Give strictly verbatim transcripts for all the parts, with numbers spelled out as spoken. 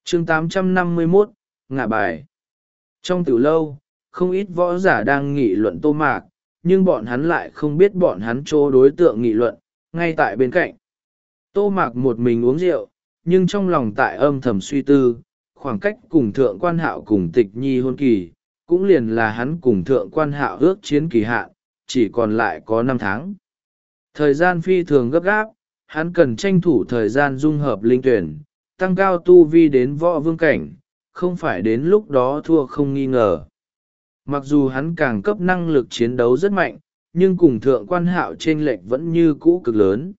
chương tám trăm năm mươi mốt, ngả bài. Trong tiểu lâu, không ít võ giả đang nghị luận Tô Mạc, nhưng bọn hắn lại không biết bọn hắn chỗ đối tượng nghị luận, ngay tại bên cạnh. Tô Mạc một mình uống rượu, nhưng trong lòng tại âm thầm suy tư, khoảng cách cùng thượng quan hạo cùng tịch nhi hôn kỳ, cũng liền là hắn cùng thượng quan hạo ước chiến kỳ hạn, chỉ còn lại có năm tháng. Thời gian phi thường gấp gáp, hắn cần tranh thủ thời gian dung hợp linh tuyển, tăng cao tu vi đến võ vương cảnh, không phải đến lúc đó thua không nghi ngờ. Mặc dù hắn càng cấp năng lực chiến đấu rất mạnh, nhưng cùng thượng quan hạo chênh lệch vẫn như cũ cực lớn.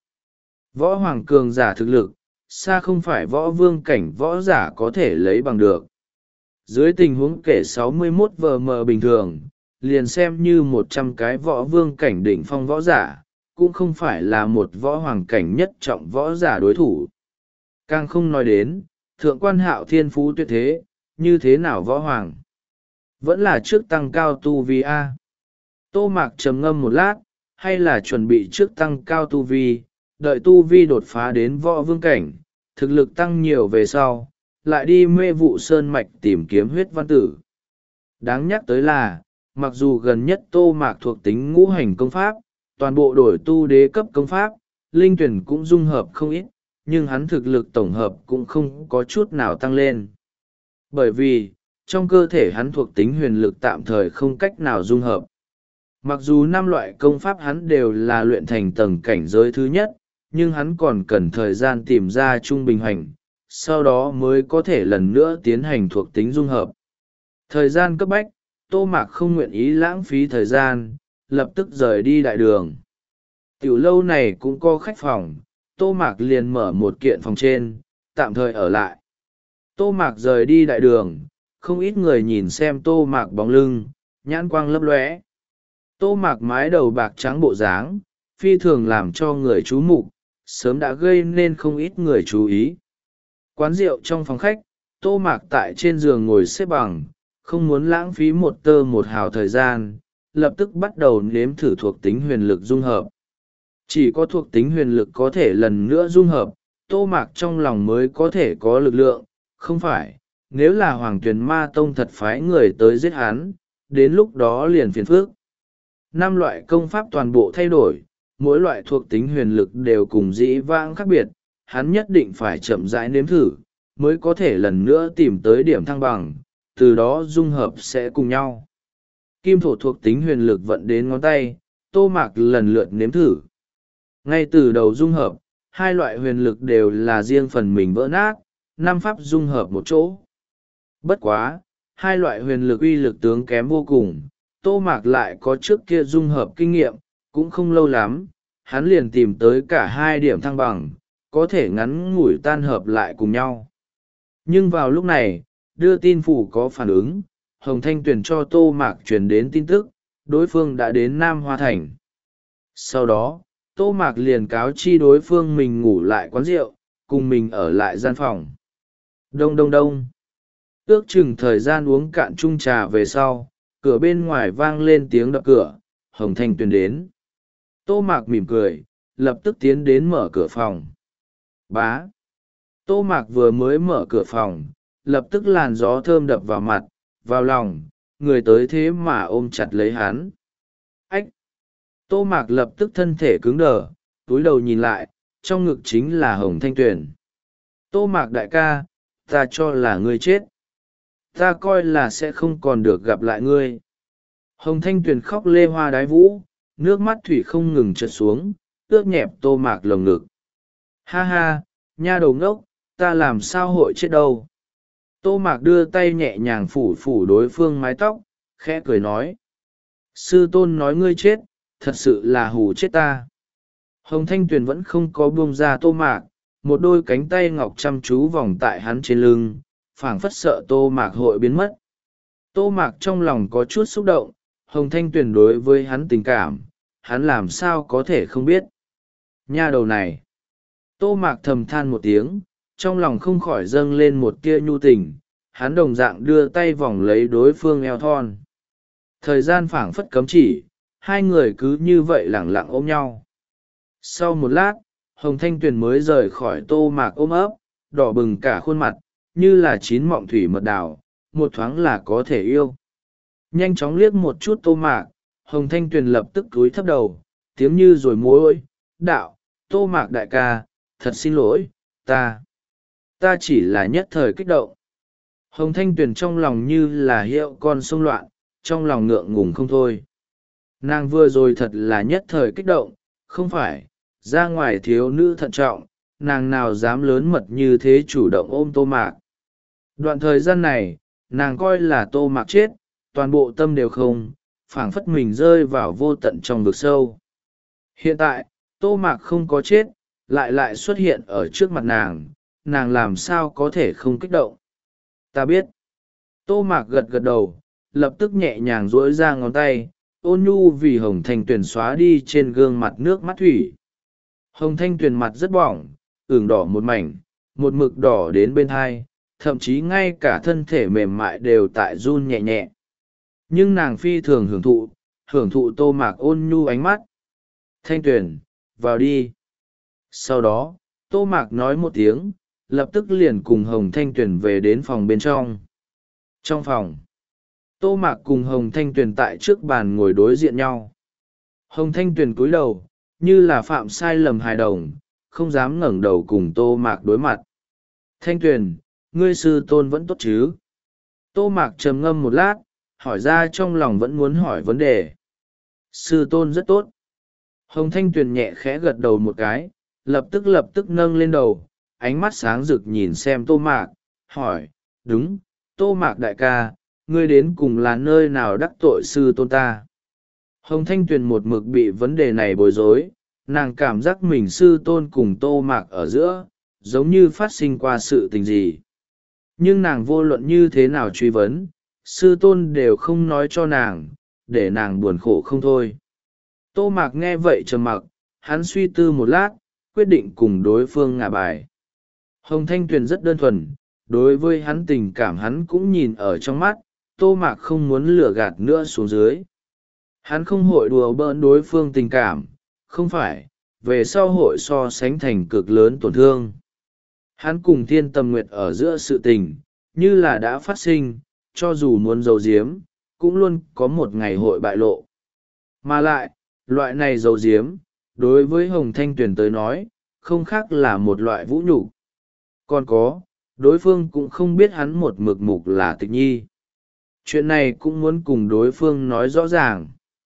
Võ hoàng cường giả thực lực, xa không phải võ vương cảnh võ giả có thể lấy bằng được. Dưới tình huống kể sáu mươi mốt vờ mờ bình thường, liền xem như một trăm cái võ vương cảnh đỉnh phong võ giả, cũng không phải là một võ hoàng cảnh nhất trọng võ giả đối thủ. Càng không nói đến, thượng quan hạo thiên phú tuyệt thế, như thế nào võ hoàng? Vẫn là trước tăng cao tu vi A. Tô Mạc trầm ngâm một lát, hay là chuẩn bị trước tăng cao tu vi, đợi tu vi đột phá đến võ vương cảnh, thực lực tăng nhiều về sau, lại đi mê vụ sơn mạch tìm kiếm huyết văn tử. Đáng nhắc tới là, mặc dù gần nhất Tô Mạc thuộc tính ngũ hành công pháp, toàn bộ đổi tu đế cấp công pháp, linh tuyển cũng dung hợp không ít, nhưng hắn thực lực tổng hợp cũng không có chút nào tăng lên. Bởi vì, trong cơ thể hắn thuộc tính huyền lực tạm thời không cách nào dung hợp. Mặc dù năm loại công pháp hắn đều là luyện thành tầng cảnh giới thứ nhất, nhưng hắn còn cần thời gian tìm ra trung bình hành, sau đó mới có thể lần nữa tiến hành thuộc tính dung hợp. Thời gian cấp bách, Tô Mạc không nguyện ý lãng phí thời gian, lập tức rời đi đại đường. Tiểu lâu này cũng có khách phòng, Tô Mạc liền mở một kiện phòng trên, tạm thời ở lại. Tô Mạc rời đi đại đường, không ít người nhìn xem Tô Mạc bóng lưng, nhãn quang lấp lóe. Tô Mạc mái đầu bạc trắng bộ dáng, phi thường làm cho người chú mục, sớm đã gây nên không ít người chú ý. Quán rượu trong phòng khách, Tô Mạc tại trên giường ngồi xếp bằng, không muốn lãng phí một tơ một hào thời gian, lập tức bắt đầu nếm thử thuộc tính huyền lực dung hợp. Chỉ có thuộc tính huyền lực có thể lần nữa dung hợp, Tô Mạc trong lòng mới có thể có lực lượng, không phải, nếu là Hoàng Tuyền Ma Tông thật phái người tới giết hắn, đến lúc đó liền phiền phức. Năm loại công pháp toàn bộ thay đổi, mỗi loại thuộc tính huyền lực đều cùng dĩ vãng khác biệt, hắn nhất định phải chậm rãi nếm thử, mới có thể lần nữa tìm tới điểm thăng bằng, từ đó dung hợp sẽ cùng nhau. Kim thổ thuộc tính huyền lực vận đến ngón tay, Tô Mạc lần lượt nếm thử. Ngay từ đầu dung hợp, hai loại huyền lực đều là riêng phần mình vỡ nát, năm pháp dung hợp một chỗ. Bất quá, hai loại huyền lực uy lực tướng kém vô cùng, Tô Mạc lại có trước kia dung hợp kinh nghiệm, cũng không lâu lắm, hắn liền tìm tới cả hai điểm thăng bằng, có thể ngắn ngủi tan hợp lại cùng nhau. Nhưng vào lúc này, đưa tin phủ có phản ứng, Hồng Thanh Tuyền cho Tô Mạc truyền đến tin tức, đối phương đã đến Nam Hoa Thành. Sau đó, Tô Mạc liền cáo chi đối phương mình ngủ lại quán rượu, cùng mình ở lại gian phòng. Đông đông đông. Ước chừng thời gian uống cạn chung trà về sau, cửa bên ngoài vang lên tiếng đập cửa, Hồng Thanh Tuyền đến. Tô Mạc mỉm cười, lập tức tiến đến mở cửa phòng. Bá. Tô Mạc vừa mới mở cửa phòng, lập tức làn gió thơm đập vào mặt, vào lòng, người tới thế mà ôm chặt lấy hắn. Ách! Tô Mạc lập tức thân thể cứng đờ, túi đầu nhìn lại, trong ngực chính là Hồng Thanh Tuyền. Tô Mạc đại ca, ta cho là ngươi chết. Ta coi là sẽ không còn được gặp lại ngươi. Hồng Thanh Tuyền khóc lê hoa đái vũ, nước mắt thủy không ngừng trượt xuống, ướt nhẹp Tô Mạc lồng ngực. Ha ha, nha đầu ngốc, ta làm sao hội chết đâu. Tô Mạc đưa tay nhẹ nhàng phủ phủ đối phương mái tóc, khẽ cười nói. Sư tôn nói ngươi chết, thật sự là hù chết ta. Hồng Thanh Tuyền vẫn không có buông ra Tô Mạc, một đôi cánh tay ngọc chăm chú vòng tại hắn trên lưng, phảng phất sợ Tô Mạc hội biến mất. Tô Mạc trong lòng có chút xúc động, Hồng Thanh Tuyền đối với hắn tình cảm, hắn làm sao có thể không biết. Nha đầu này. Tô Mạc thầm than một tiếng, trong lòng không khỏi dâng lên một tia nhu tình, hắn đồng dạng đưa tay vòng lấy đối phương eo thon. Thời gian phảng phất cấm chỉ, hai người cứ như vậy lẳng lặng ôm nhau. Sau một lát, Hồng Thanh Tuyền mới rời khỏi Tô Mạc ôm ấp, đỏ bừng cả khuôn mặt, như là chín mọng thủy mật đào, một thoáng là có thể yêu. Nhanh chóng liếc một chút Tô Mạc, Hồng Thanh Tuyền lập tức cúi thấp đầu, tiếng như rồi mối, đạo, Tô Mạc đại ca, thật xin lỗi, ta, ta chỉ là nhất thời kích động. Hồng Thanh Tuyền trong lòng như là hiệu con sông loạn, trong lòng ngượng ngùng không thôi. Nàng vừa rồi thật là nhất thời kích động, không phải, ra ngoài thiếu nữ thận trọng, nàng nào dám lớn mật như thế chủ động ôm Tô Mạc. Đoạn thời gian này, nàng coi là Tô Mạc chết, toàn bộ tâm đều không, phảng phất mình rơi vào vô tận trong vực sâu. Hiện tại, Tô Mạc không có chết, lại lại xuất hiện ở trước mặt nàng, nàng làm sao có thể không kích động. Ta biết. Tô Mạc gật gật đầu, lập tức nhẹ nhàng duỗi ra ngón tay, ôn nhu vì Hồng Thanh Tuyền xóa đi trên gương mặt nước mắt thủy. Hồng Thanh Tuyền mặt rất bỏng, ửng đỏ một mảnh, một mực đỏ đến bên hai, thậm chí ngay cả thân thể mềm mại đều tại run nhẹ nhẹ. Nhưng nàng phi thường hưởng thụ, hưởng thụ Tô Mạc ôn nhu ánh mắt. Thanh Tuyền, vào đi. Sau đó, Tô Mạc nói một tiếng, lập tức liền cùng Hồng Thanh Tuyền về đến phòng bên trong. Trong phòng, Tô Mạc cùng Hồng Thanh Tuyền tại trước bàn ngồi đối diện nhau. Hồng Thanh Tuyền cúi đầu, như là phạm sai lầm hài đồng, không dám ngẩng đầu cùng Tô Mạc đối mặt. Thanh Tuyền, ngươi sư tôn vẫn tốt chứ? Tô Mạc trầm ngâm một lát, hỏi ra trong lòng vẫn muốn hỏi vấn đề. Sư tôn rất tốt. Hồng Thanh Tuyền nhẹ khẽ gật đầu một cái, lập tức lập tức nâng lên đầu, ánh mắt sáng rực nhìn xem Tô Mạc, hỏi, đúng, Tô Mạc đại ca, ngươi đến cùng là nơi nào đắc tội sư tôn ta? Hồng Thanh Tuyền một mực bị vấn đề này bối rối, nàng cảm giác mình sư tôn cùng Tô Mạc ở giữa, giống như phát sinh qua sự tình gì. Nhưng nàng vô luận như thế nào truy vấn, sư tôn đều không nói cho nàng, để nàng buồn khổ không thôi. Tô Mạc nghe vậy trầm mặc, hắn suy tư một lát, quyết định cùng đối phương ngả bài. Hồng Thanh Tuyền rất đơn thuần, đối với hắn tình cảm hắn cũng nhìn ở trong mắt, Tô Mạc không muốn lừa gạt nữa xuống dưới. Hắn không hội đùa bỡn đối phương tình cảm, không phải, về sau hội so sánh thành cực lớn tổn thương. Hắn cùng Thiên Tầm Nguyệt ở giữa sự tình, như là đã phát sinh, cho dù muốn giấu giếm, cũng luôn có một ngày hội bại lộ. Mà lại, loại này giấu giếm, đối với Hồng Thanh Tuyền tới nói, không khác là một loại vũ nhục. Còn có, đối phương cũng không biết hắn một mực mục là Tịch Nhi. Chuyện này cũng muốn cùng đối phương nói rõ ràng.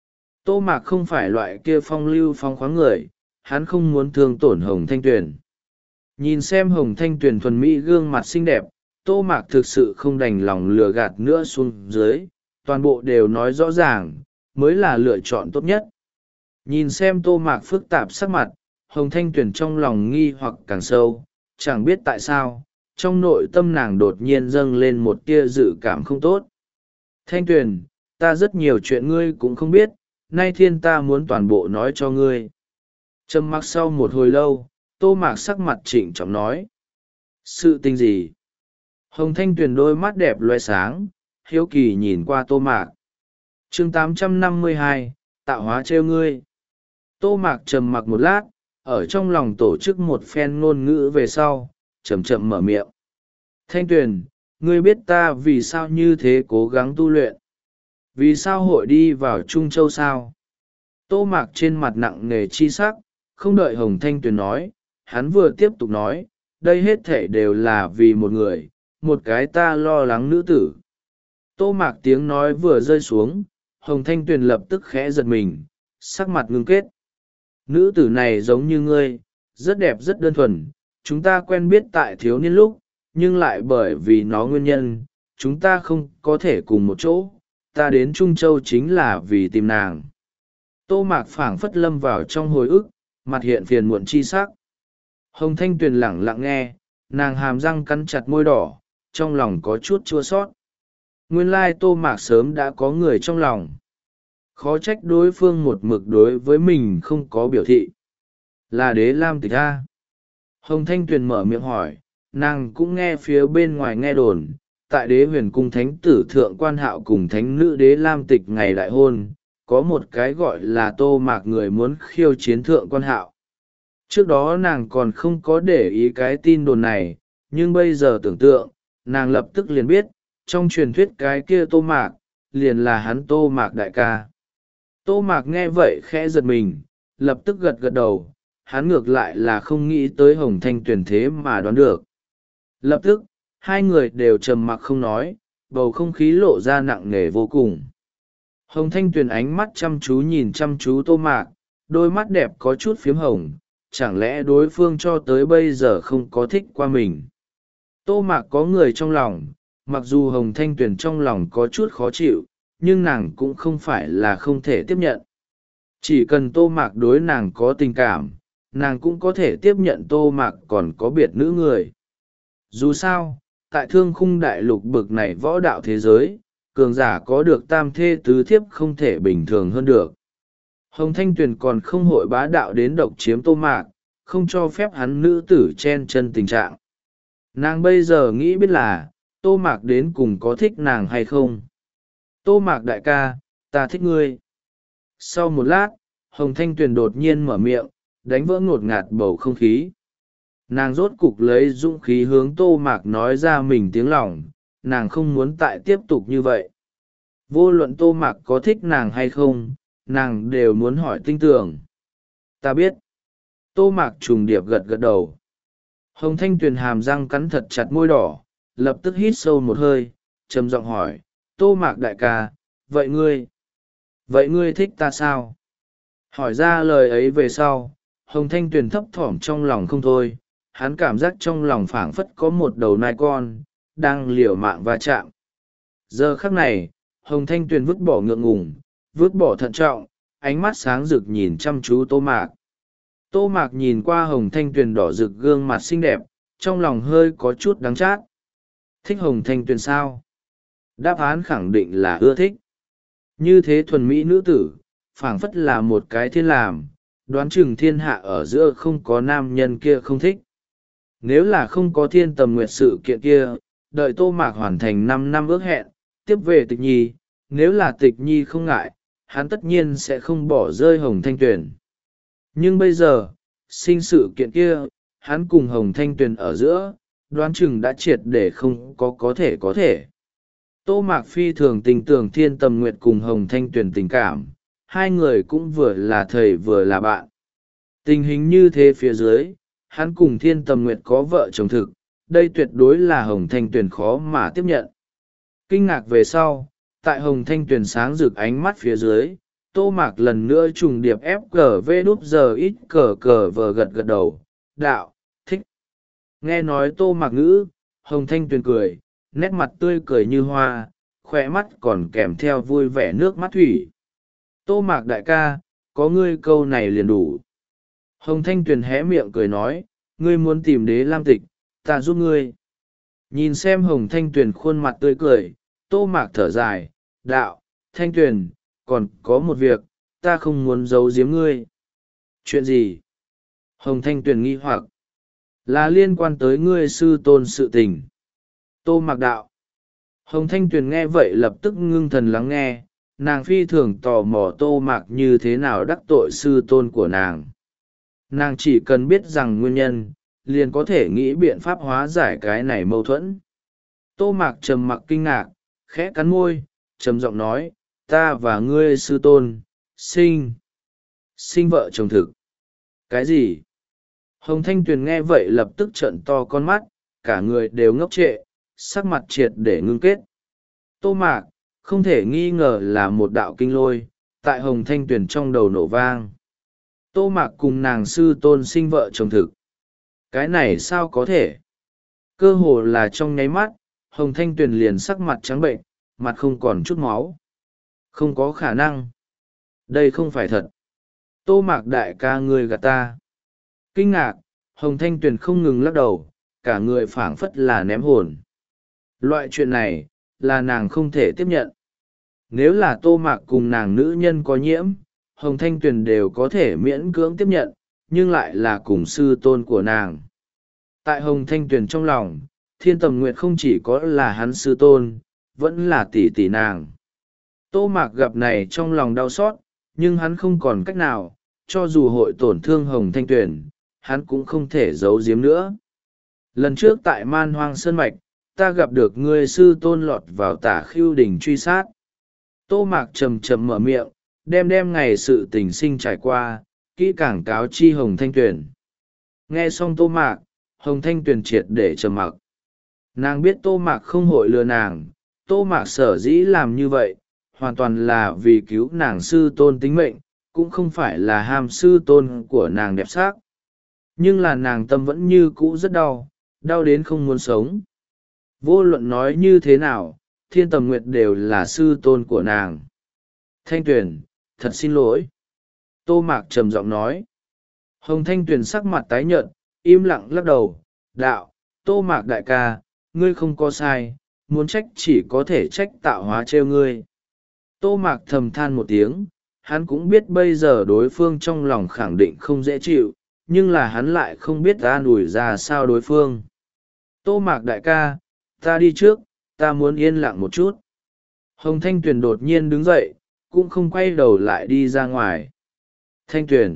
Tô Mạc không phải loại kia phong lưu phong khoáng người, hắn không muốn thương tổn Hồng Thanh Tuyền. Nhìn xem Hồng Thanh Tuyền thuần mỹ gương mặt xinh đẹp, Tô Mạc thực sự không đành lòng lừa gạt nữa xuống dưới, toàn bộ đều nói rõ ràng, mới là lựa chọn tốt nhất. Nhìn xem Tô Mạc phức tạp sắc mặt, Hồng Thanh Tuyền trong lòng nghi hoặc càng sâu, chẳng biết tại sao, trong nội tâm nàng đột nhiên dâng lên một tia dự cảm không tốt. Thanh Tuyền, ta rất nhiều chuyện ngươi cũng không biết, nay thiên ta muốn toàn bộ nói cho ngươi. Trầm mặc sau một hồi lâu, Tô Mạc sắc mặt trịnh trọng nói. Sự tình gì? Hồng Thanh Tuyền đôi mắt đẹp loe sáng, hiếu kỳ nhìn qua Tô Mạc. chương tám trăm năm mươi hai, tạo hóa trêu ngươi. Tô Mạc trầm mặc một lát, ở trong lòng tổ chức một phen ngôn ngữ về sau, chậm chậm mở miệng. Thanh Tuyền, ngươi biết ta vì sao như thế cố gắng tu luyện? Vì sao hội đi vào Trung Châu sao? Tô Mạc trên mặt nặng nề chi sắc, không đợi Hồng Thanh Tuyền nói, hắn vừa tiếp tục nói, đây hết thể đều là vì một người, một cái ta lo lắng nữ tử. Tô Mạc tiếng nói vừa rơi xuống, Hồng Thanh Tuyền lập tức khẽ giật mình, sắc mặt ngưng kết. Nữ tử này giống như ngươi, rất đẹp rất đơn thuần, chúng ta quen biết tại thiếu niên lúc, nhưng lại bởi vì nó nguyên nhân, chúng ta không có thể cùng một chỗ, ta đến Trung Châu chính là vì tìm nàng. Tô Mạc phảng phất lâm vào trong hồi ức, mặt hiện phiền muộn chi sắc. Hồng Thanh Tuyền lẳng lặng nghe, nàng hàm răng cắn chặt môi đỏ, trong lòng có chút chua sót. Nguyên lai Tô Mạc sớm đã có người trong lòng. Khó trách đối phương một mực đối với mình không có biểu thị. Là Đế Lam Tịch A. Hồng Thanh Tuyền mở miệng hỏi, nàng cũng nghe phía bên ngoài nghe đồn, tại Đế Huyền Cung Thánh Tử Thượng Quan Hạo cùng Thánh Nữ Đế Lam Tịch ngày đại hôn, có một cái gọi là Tô Mạc người muốn khiêu chiến Thượng Quan Hạo. Trước đó nàng còn không có để ý cái tin đồn này, nhưng bây giờ tưởng tượng, nàng lập tức liền biết trong truyền thuyết cái kia Tô Mạc liền là hắn Tô Mạc đại ca. Tô Mạc nghe vậy khẽ giật mình, lập tức gật gật đầu, hắn ngược lại là không nghĩ tới Hồng Thanh Tuyền thế mà đoán được. Lập tức hai người đều trầm mặc không nói, bầu không khí lộ ra nặng nề vô cùng. Hồng Thanh Tuyền ánh mắt chăm chú nhìn chăm chú Tô Mạc, đôi mắt đẹp có chút phiếm hồng, chẳng lẽ đối phương cho tới bây giờ không có thích qua mình. Tô Mạc có người trong lòng, mặc dù Hồng Thanh Tuyền trong lòng có chút khó chịu, nhưng nàng cũng không phải là không thể tiếp nhận. Chỉ cần Tô Mạc đối nàng có tình cảm, nàng cũng có thể tiếp nhận Tô Mạc còn có biệt nữ người. Dù sao, tại thương khung đại lục bực này võ đạo thế giới, cường giả có được tam thê tứ thiếp không thể bình thường hơn được. Hồng Thanh Tuyền còn không hội bá đạo đến độc chiếm Tô Mạc, không cho phép hắn nữ tử chen chân tình trạng. Nàng bây giờ nghĩ biết là, Tô Mạc đến cùng có thích nàng hay không. Tô Mạc đại ca, ta thích ngươi. Sau một lát, Hồng Thanh Tuyền đột nhiên mở miệng, đánh vỡ ngột ngạt bầu không khí. Nàng rốt cục lấy dũng khí hướng Tô Mạc nói ra mình tiếng lòng, nàng không muốn tại tiếp tục như vậy. Vô luận Tô Mạc có thích nàng hay không, nàng đều muốn hỏi tinh tường. Ta biết. Tô Mạc trùng điệp gật gật đầu. Hồng Thanh Tuyền hàm răng cắn thật chặt môi đỏ, lập tức hít sâu một hơi, trầm giọng hỏi, Tô Mạc đại ca, vậy ngươi? Vậy ngươi thích ta sao? Hỏi ra lời ấy về sau, Hồng Thanh Tuyền thấp thỏm trong lòng không thôi, hắn cảm giác trong lòng phảng phất có một đầu nai con, đang liều mạng va chạm. Giờ khắc này, Hồng Thanh Tuyền vứt bỏ ngượng ngùng, vứt bỏ thận trọng, ánh mắt sáng rực nhìn chăm chú Tô Mạc. Tô Mạc nhìn qua Hồng Thanh Tuyền đỏ rực gương mặt xinh đẹp, trong lòng hơi có chút đắng chát. Thích Hồng Thanh Tuyền sao? Đáp án khẳng định là ưa thích. Như thế thuần mỹ nữ tử, phảng phất là một cái thiên làm, đoán chừng thiên hạ ở giữa không có nam nhân kia không thích. Nếu là không có thiên tầm nguyệt sự kiện kia, đợi Tô Mạc hoàn thành năm năm ước hẹn, tiếp về Tịch Nhi, nếu là Tịch Nhi không ngại, hắn tất nhiên sẽ không bỏ rơi Hồng Thanh Tuyền. Nhưng bây giờ, sinh sự kiện kia, hắn cùng Hồng Thanh Tuyền ở giữa, đoán chừng đã triệt để không có có thể có thể. Tô Mạc phi thường tình tưởng thiên tầm nguyệt cùng Hồng Thanh Tuyền tình cảm, hai người cũng vừa là thầy vừa là bạn. Tình hình như thế phía dưới, hắn cùng thiên tầm nguyệt có vợ chồng thực, đây tuyệt đối là Hồng Thanh Tuyền khó mà tiếp nhận. Kinh ngạc về sau, tại Hồng Thanh Tuyền sáng rực ánh mắt phía dưới, Tô Mạc lần nữa trùng điệp ép cờ vê đúp giờ ít cờ cờ vờ gật gật đầu, đạo, thích. Nghe nói Tô Mạc ngữ, Hồng Thanh Tuyền cười, nét mặt tươi cười như hoa, khoe mắt còn kèm theo vui vẻ nước mắt thủy. Tô Mạc đại ca, có ngươi câu này liền đủ. Hồng Thanh Tuyền hé miệng cười nói, ngươi muốn tìm Đế Lam Tịch, ta giúp ngươi. Nhìn xem Hồng Thanh Tuyền khuôn mặt tươi cười, Tô Mạc thở dài, đạo, Thanh Tuyền, còn có một việc, ta không muốn giấu giếm ngươi. Chuyện gì? Hồng Thanh Tuyền nghi hoặc, là liên quan tới ngươi sư tôn sự tình. Tô Mạc đạo. Hồng Thanh Tuyền nghe vậy lập tức ngưng thần lắng nghe, nàng phi thường tò mò Tô Mạc như thế nào đắc tội sư tôn của nàng. Nàng chỉ cần biết rằng nguyên nhân, liền có thể nghĩ biện pháp hóa giải cái này mâu thuẫn. Tô Mạc trầm mặc kinh ngạc, khẽ cắn môi, trầm giọng nói, ta và ngươi sư tôn, sinh, sinh vợ chồng thực. Cái gì? Hồng Thanh Tuyền nghe vậy lập tức trợn to con mắt, cả người đều ngốc trệ, sắc mặt triệt để ngưng kết. Tô Mạc, không thể nghi ngờ là một đạo kinh lôi, tại Hồng Thanh Tuyền trong đầu nổ vang. Tô Mạc cùng nàng sư tôn sinh vợ chồng thực. Cái này sao có thể? Cơ hồ là trong nháy mắt, Hồng Thanh Tuyền liền sắc mặt trắng bệnh, mặt không còn chút máu. Không có khả năng. Đây không phải thật. Tô Mạc đại ca ngươi gạt ta. Kinh ngạc, Hồng Thanh Tuyền không ngừng lắc đầu, cả người phảng phất là ném hồn. Loại chuyện này, là nàng không thể tiếp nhận. Nếu là Tô Mạc cùng nàng nữ nhân có nhiễm, Hồng Thanh Tuyền đều có thể miễn cưỡng tiếp nhận, nhưng lại là cùng sư tôn của nàng. Tại Hồng Thanh Tuyền trong lòng, Thiên Tầm Nguyệt không chỉ có là hắn sư tôn, vẫn là tỷ tỷ nàng. Tô Mạc gặp này trong lòng đau xót, nhưng hắn không còn cách nào, cho dù hội tổn thương Hồng Thanh Tuyền, hắn cũng không thể giấu giếm nữa. Lần trước tại Man Hoang Sơn Mạch, ta gặp được ngươi sư tôn lọt vào tả khưu đình truy sát. Tô Mạc trầm trầm mở miệng, đem đem ngày sự tình sinh trải qua, kỹ càng cáo chi Hồng Thanh Tuyền. Nghe xong Tô Mạc, Hồng Thanh Tuyền triệt để trầm mặc. Nàng biết Tô Mạc không hội lừa nàng, Tô Mạc sở dĩ làm như vậy, hoàn toàn là vì cứu nàng sư tôn tính mệnh, cũng không phải là ham sư tôn của nàng đẹp xác. Nhưng là nàng tâm vẫn như cũ rất đau, đau đến không muốn sống. Vô luận nói như thế nào, Thiên Tầm Nguyệt đều là sư tôn của nàng. Thanh Tuyền, thật xin lỗi. Tô Mạc trầm giọng nói. Hồng Thanh Tuyền sắc mặt tái nhợt, im lặng lắc đầu. Đạo, Tô Mạc đại ca, ngươi không có sai, muốn trách chỉ có thể trách tạo hóa trêu ngươi. Tô Mạc thầm than một tiếng, hắn cũng biết bây giờ đối phương trong lòng khẳng định không dễ chịu, nhưng là hắn lại không biết an ủi ra sao đối phương. Tô Mạc đại ca, ta đi trước, ta muốn yên lặng một chút. Hồng Thanh Tuyền đột nhiên đứng dậy, cũng không quay đầu lại đi ra ngoài. Thanh Tuyền.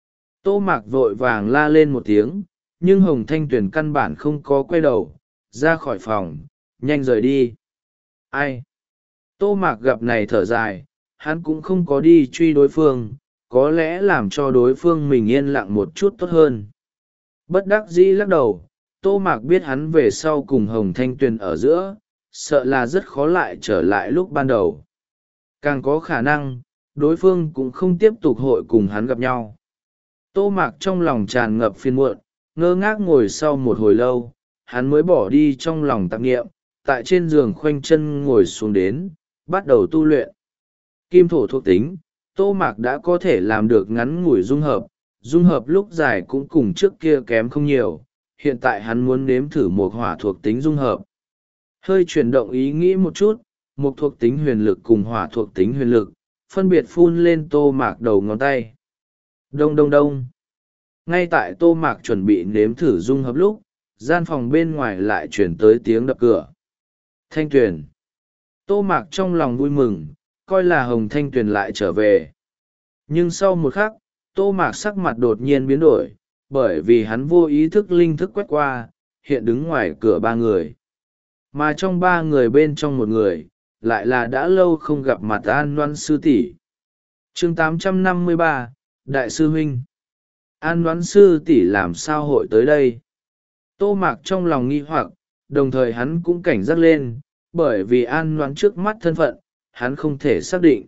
Tô Mạc vội vàng la lên một tiếng, nhưng Hồng Thanh Tuyền căn bản không có quay đầu, ra khỏi phòng, nhanh rời đi. Ai? Tô Mạc gặp này thở dài, hắn cũng không có đi truy đối phương, có lẽ làm cho đối phương mình yên lặng một chút tốt hơn. Bất đắc dĩ lắc đầu, Tô Mạc biết hắn về sau cùng Hồng Thanh Tuyền ở giữa, sợ là rất khó lại trở lại lúc ban đầu. Càng có khả năng, đối phương cũng không tiếp tục hội cùng hắn gặp nhau. Tô Mạc trong lòng tràn ngập phiền muộn, ngơ ngác ngồi sau một hồi lâu, hắn mới bỏ đi trong lòng tạp nghiệm, tại trên giường khoanh chân ngồi xuống đến, bắt đầu tu luyện. Kim thổ thuộc tính, Tô Mạc đã có thể làm được ngắn ngủi dung hợp, dung hợp lúc dài cũng cùng trước kia kém không nhiều, hiện tại hắn muốn nếm thử một hỏa thuộc tính dung hợp. Hơi chuyển động ý nghĩ một chút, một thuộc tính huyền lực cùng hỏa thuộc tính huyền lực, phân biệt phun lên Tô Mạc đầu ngón tay. Đông đông đông. Ngay tại Tô Mạc chuẩn bị nếm thử dung hợp lúc, gian phòng bên ngoài lại chuyển tới tiếng đập cửa. Thanh Tuyền. Tô Mạc trong lòng vui mừng, coi là Hồng Thanh Tuyền lại trở về. Nhưng sau một khắc, Tô Mạc sắc mặt đột nhiên biến đổi, bởi vì hắn vô ý thức linh thức quét qua, hiện đứng ngoài cửa ba người. Mà trong ba người bên trong một người, lại là đã lâu không gặp mặt An Loan sư tỷ. Chương tám trăm năm mươi ba, Đại sư huynh. An Loan sư tỷ làm sao hội tới đây? Tô Mạc trong lòng nghi hoặc, đồng thời hắn cũng cảnh giác lên, bởi vì An Loan trước mắt thân phận, hắn không thể xác định.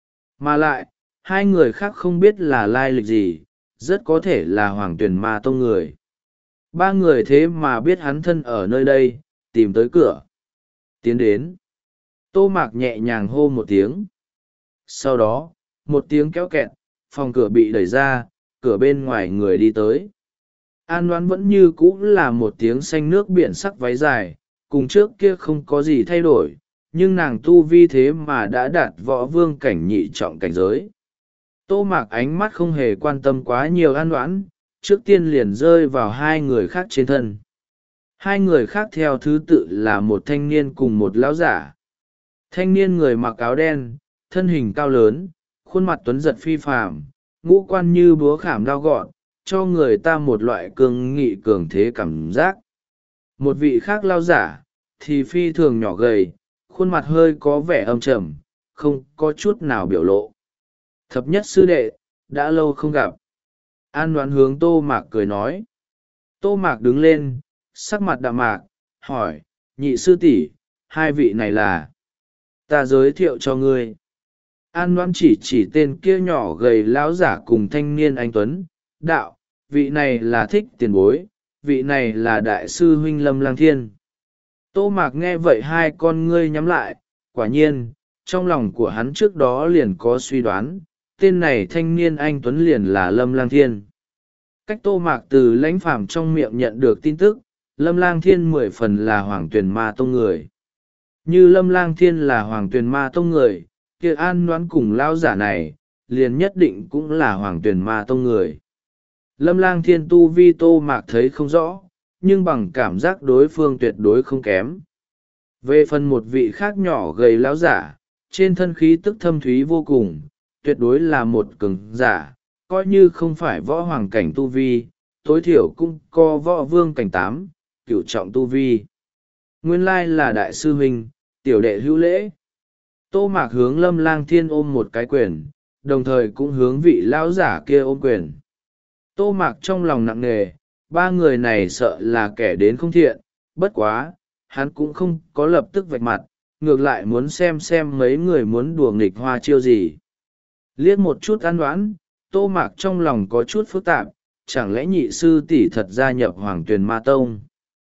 Mà lại, hai người khác không biết là lai lịch gì, rất có thể là Hoàng Tuyền Ma Tông người. Ba người thế mà biết hắn thân ở nơi đây, tìm tới cửa. Tiến đến. Tô Mạc nhẹ nhàng hô một tiếng. Sau đó, một tiếng kéo kẹt, phòng cửa bị đẩy ra, cửa bên ngoài người đi tới. An Loan vẫn như cũ là một tiếng xanh nước biển sắc váy dài, cùng trước kia không có gì thay đổi, nhưng nàng tu vi thế mà đã đạt võ vương cảnh nhị trọng cảnh giới. Tô Mạc ánh mắt không hề quan tâm quá nhiều An Loan, trước tiên liền rơi vào hai người khác trên thân. Hai người khác theo thứ tự là một thanh niên cùng một lão giả. Thanh niên người mặc áo đen, thân hình cao lớn, khuôn mặt tuấn giật phi phàm, ngũ quan như búa khảm đao gọn, cho người ta một loại cường nghị cường thế cảm giác. Một vị khác lão giả, thì phi thường nhỏ gầy, khuôn mặt hơi có vẻ âm trầm, không có chút nào biểu lộ. Thập nhất sư đệ, đã lâu không gặp. An Loan hướng Tô Mạc cười nói. Tô Mạc đứng lên, sắc mặt đạm mạc, hỏi, nhị sư tỷ, hai vị này là? Ta giới thiệu cho ngươi. An Loan chỉ chỉ tên kia nhỏ gầy lão giả cùng thanh niên anh tuấn, đạo, vị này là Thích tiền bối, vị này là đại sư huynh Lâm Lang Thiên. Tô Mạc nghe vậy hai con ngươi nhắm lại, quả nhiên, trong lòng của hắn trước đó liền có suy đoán, tên này thanh niên anh tuấn liền là Lâm Lang Thiên. Cách Tô Mạc từ Lãnh Phàm trong miệng nhận được tin tức, Lâm Lang Thiên mười phần là Hoàng Tuyền Ma Tông người. Như Lâm Lang Thiên là Hoàng Tuyền Ma Tông người, kia An Loan cùng lão giả này, liền nhất định cũng là Hoàng Tuyền Ma Tông người. Lâm Lang Thiên tu vi Tô Mạc thấy không rõ, nhưng bằng cảm giác đối phương tuyệt đối không kém. Về phần một vị khác nhỏ gầy lão giả, trên thân khí tức thâm thúy vô cùng, tuyệt đối là một cường giả, coi như không phải võ hoàng cảnh tu vi, tối thiểu cũng có võ vương cảnh tám, cửu trọng tu vi. nguyên lai là đại sư huynh, tiểu đệ hữu lễ. Tô Mạc hướng Lâm Lang Thiên ôm một cái quyền, đồng thời cũng hướng vị lão giả kia ôm quyền. Tô Mạc trong lòng nặng nề, ba người này sợ là kẻ đến không thiện, bất quá, hắn cũng không có lập tức vạch mặt, ngược lại muốn xem xem mấy người muốn đùa nghịch hoa chiêu gì. Liếc một chút ăn đoán, Tô Mạc trong lòng có chút phức tạp, chẳng lẽ nhị sư tỷ thật gia nhập Hoàng Tuyền Ma Tông.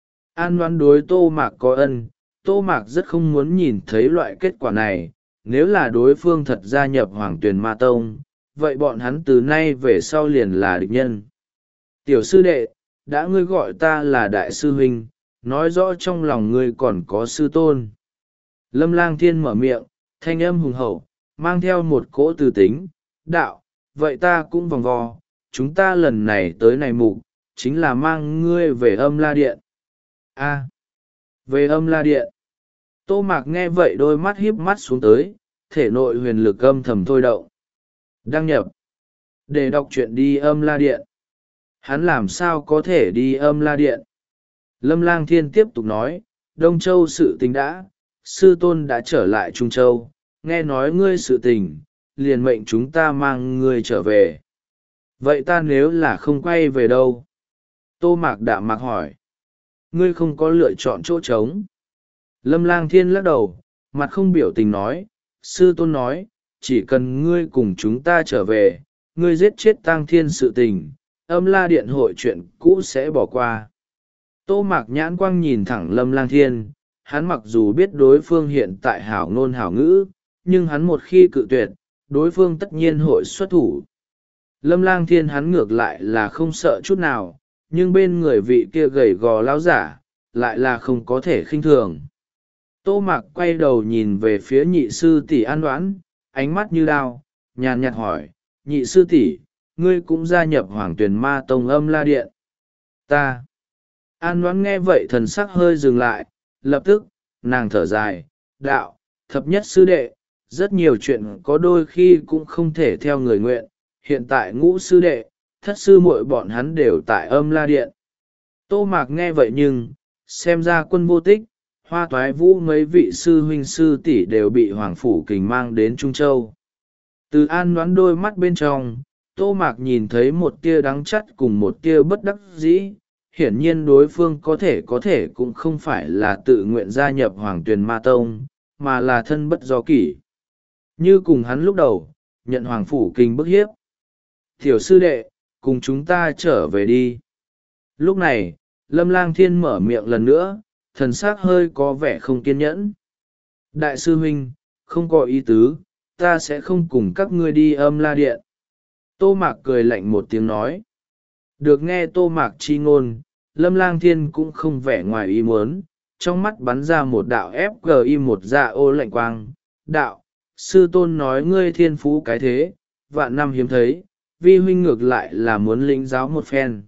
An đoán đối Tô Mạc có ân, Tô Mạc rất không muốn nhìn thấy loại kết quả này, nếu là đối phương thật gia nhập Hoàng Tuyền Ma Tông, vậy bọn hắn từ nay về sau liền là địch nhân. Tiểu sư đệ, đã ngươi gọi ta là đại sư huynh, nói rõ trong lòng ngươi còn có sư tôn. Lâm Lang Thiên mở miệng, thanh âm hùng hậu, mang theo một cỗ từ tính, đạo, vậy ta cũng vòng vo, chúng ta lần này tới này mục, chính là mang ngươi về Âm La Điện. A, về Âm La Điện. Tô Mạc nghe vậy đôi mắt híp mắt xuống tới, thể nội huyền lực âm thầm thôi động. Đăng nhập. Để đọc truyện đi Âm La Điện. Hắn làm sao có thể đi Âm La Điện? Lâm Lang Thiên tiếp tục nói, Đông Châu sự tình đã, sư tôn đã trở lại Trung Châu, nghe nói ngươi sự tình, liền mệnh chúng ta mang ngươi trở về. Vậy ta nếu là không quay về đâu? Tô Mạc đạm mạc hỏi. Ngươi không có lựa chọn chỗ trống. Lâm Lang Thiên lắc đầu, mặt không biểu tình nói, sư tôn nói, chỉ cần ngươi cùng chúng ta trở về, ngươi giết chết Tang Thiên sự tình, Âm La Điện hội chuyện cũ sẽ bỏ qua. Tô Mạc nhãn quang nhìn thẳng Lâm Lang Thiên, hắn mặc dù biết đối phương hiện tại hảo ngôn hảo ngữ, nhưng hắn một khi cự tuyệt, đối phương tất nhiên hội xuất thủ. Lâm Lang Thiên hắn ngược lại là không sợ chút nào, nhưng bên người vị kia gầy gò lão giả, lại là không có thể khinh thường. Tô Mạc quay đầu nhìn về phía nhị sư tỷ An Đoán, ánh mắt như đao, nhàn nhạt hỏi, nhị sư tỷ, ngươi cũng gia nhập Hoàng Tuyền Ma Tông Âm La Điện. Ta. An Đoán nghe vậy thần sắc hơi dừng lại, lập tức, nàng thở dài, đạo, thập nhất sư đệ, rất nhiều chuyện có đôi khi cũng không thể theo người nguyện, hiện tại ngũ sư đệ, thất sư muội bọn hắn đều tại Âm La Điện. Tô Mạc nghe vậy nhưng, xem ra Quân Vô Tích, Hoa Toái Vũ mấy vị sư huynh sư tỷ đều bị Hoàng Phủ Kình mang đến Trung Châu. Từ An Đoán đôi mắt bên trong, Tô Mạc nhìn thấy một tia đắng chắt cùng một tia bất đắc dĩ, hiển nhiên đối phương có thể có thể cũng không phải là tự nguyện gia nhập Hoàng Tuyền Ma Tông, mà là thân bất do kỷ. Như cùng hắn lúc đầu, nhận Hoàng Phủ Kình bức hiếp. Tiểu sư đệ, cùng chúng ta trở về đi. Lúc này, Lâm Lang Thiên mở miệng lần nữa, thần sắc hơi có vẻ không kiên nhẫn. Đại sư huynh, không có ý tứ, ta sẽ không cùng các ngươi đi Âm La Điện. Tô Mạc cười lạnh một tiếng nói. Được nghe Tô Mạc chi ngôn, Lâm Lang Thiên cũng không vẻ ngoài ý muốn, trong mắt bắn ra một đạo ép gi một dạ ô lạnh quang. Đạo, sư tôn nói ngươi thiên phú cái thế, vạn năm hiếm thấy, vi huynh ngược lại là muốn lĩnh giáo một phen.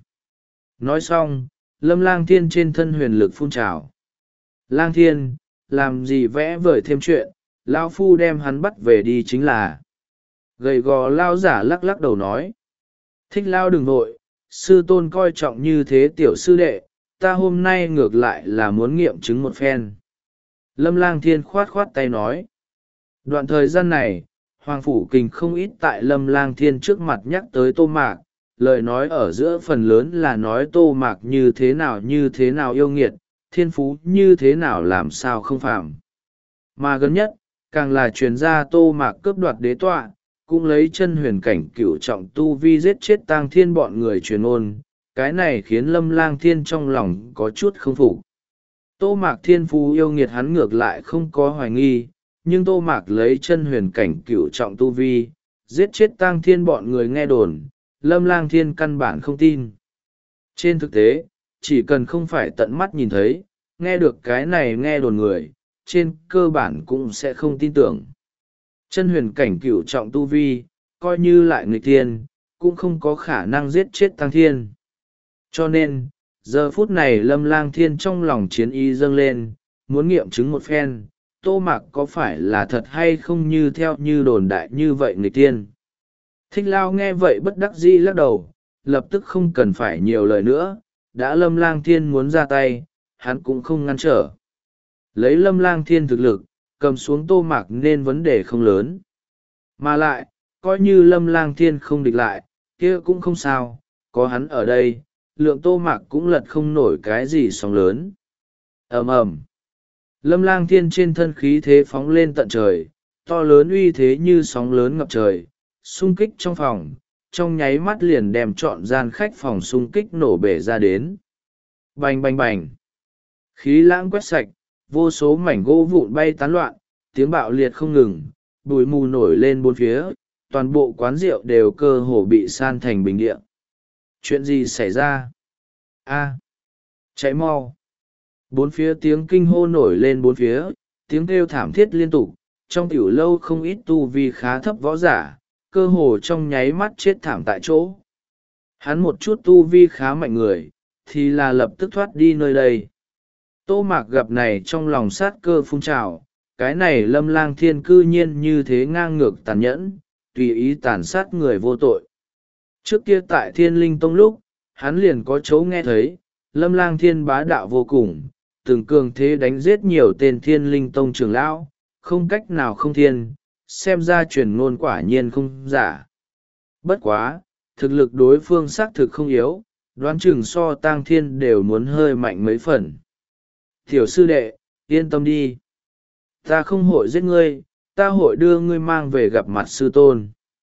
Nói xong, Lâm Lang Thiên trên thân huyền lực phun trào. Lang Thiên, làm gì vẽ vời thêm chuyện, lão phu đem hắn bắt về đi chính là. Gầy gò lao giả lắc lắc đầu nói. Thích lao đừng vội, sư tôn coi trọng như thế tiểu sư đệ, ta hôm nay ngược lại là muốn nghiệm chứng một phen. Lâm Lang Thiên khoát khoát tay nói. Đoạn thời gian này, Hoàng Phủ Kình không ít tại Lâm Lang Thiên trước mặt nhắc tới Tô Mạc, lời nói ở giữa phần lớn là nói Tô Mạc như thế nào như thế nào yêu nghiệt, thiên phú như thế nào làm sao không phạm. Mà gần nhất, càng là truyền ra Tô Mạc cướp đoạt đế tọa, cũng lấy chân huyền cảnh cửu trọng tu vi giết chết Tang Thiên bọn người truyền ôn, cái này khiến Lâm Lang Thiên trong lòng có chút không phục. Tô Mạc thiên phú yêu nghiệt hắn ngược lại không có hoài nghi, nhưng Tô Mạc lấy chân huyền cảnh cửu trọng tu vi, giết chết Tang Thiên bọn người nghe đồn, Lâm Lang Thiên căn bản không tin. Trên thực tế, chỉ cần không phải tận mắt nhìn thấy, nghe được cái này nghe đồn người, trên cơ bản cũng sẽ không tin tưởng. Chân huyền cảnh cửu trọng tu vi, coi như lại người tiên, cũng không có khả năng giết chết Tang Thiên. Cho nên, giờ phút này Lâm Lang Thiên trong lòng chiến ý dâng lên, muốn nghiệm chứng một phen, Tô Mạc có phải là thật hay không như theo như đồn đại như vậy người tiên. Thích Lao nghe vậy bất đắc dĩ lắc đầu, lập tức không cần phải nhiều lời nữa, đã Lâm Lang Thiên muốn ra tay, hắn cũng không ngăn trở. Lấy Lâm Lang Thiên thực lực, cầm xuống Tô Mạc nên vấn đề không lớn. Mà lại, coi như Lâm Lang Thiên không địch lại, kia cũng không sao, có hắn ở đây, lượng Tô Mạc cũng lật không nổi cái gì sóng lớn. Ầm ầm. Lâm Lang Thiên trên thân khí thế phóng lên tận trời, to lớn uy thế như sóng lớn ngập trời, xung kích trong phòng, trong nháy mắt liền đem trọn gian khách phòng xung kích nổ bể ra đến. Bành bành bành. Khí lãng quét sạch, vô số mảnh gỗ vụn bay tán loạn, tiếng bạo liệt không ngừng, bụi mù nổi lên bốn phía, toàn bộ quán rượu đều cơ hồ bị san thành bình địa. Chuyện gì xảy ra? A, cháy mau. Bốn phía tiếng kinh hô nổi lên bốn phía, tiếng kêu thảm thiết liên tục, trong tiểu lâu không ít tu vi khá thấp võ giả, cơ hồ trong nháy mắt chết thảm tại chỗ. Hắn một chút tu vi khá mạnh người, thì là lập tức thoát đi nơi đây. Tô Mạc gặp này trong lòng sát cơ phun trào, cái này Lâm Lang Thiên cư nhiên như thế ngang ngược tàn nhẫn, tùy ý tàn sát người vô tội. Trước kia tại Thiên Linh Tông lúc, hắn liền có chỗ nghe thấy, Lâm Lang Thiên bá đạo vô cùng, từng cường thế đánh giết nhiều tên Thiên Linh Tông trưởng lão, không cách nào không thiên, xem ra truyền ngôn quả nhiên không giả. Bất quá, thực lực đối phương xác thực không yếu, đoán chừng so Tang Thiên đều muốn hơi mạnh mấy phần. Tiểu sư đệ, yên tâm đi. Ta không hội giết ngươi, ta hội đưa ngươi mang về gặp mặt sư tôn.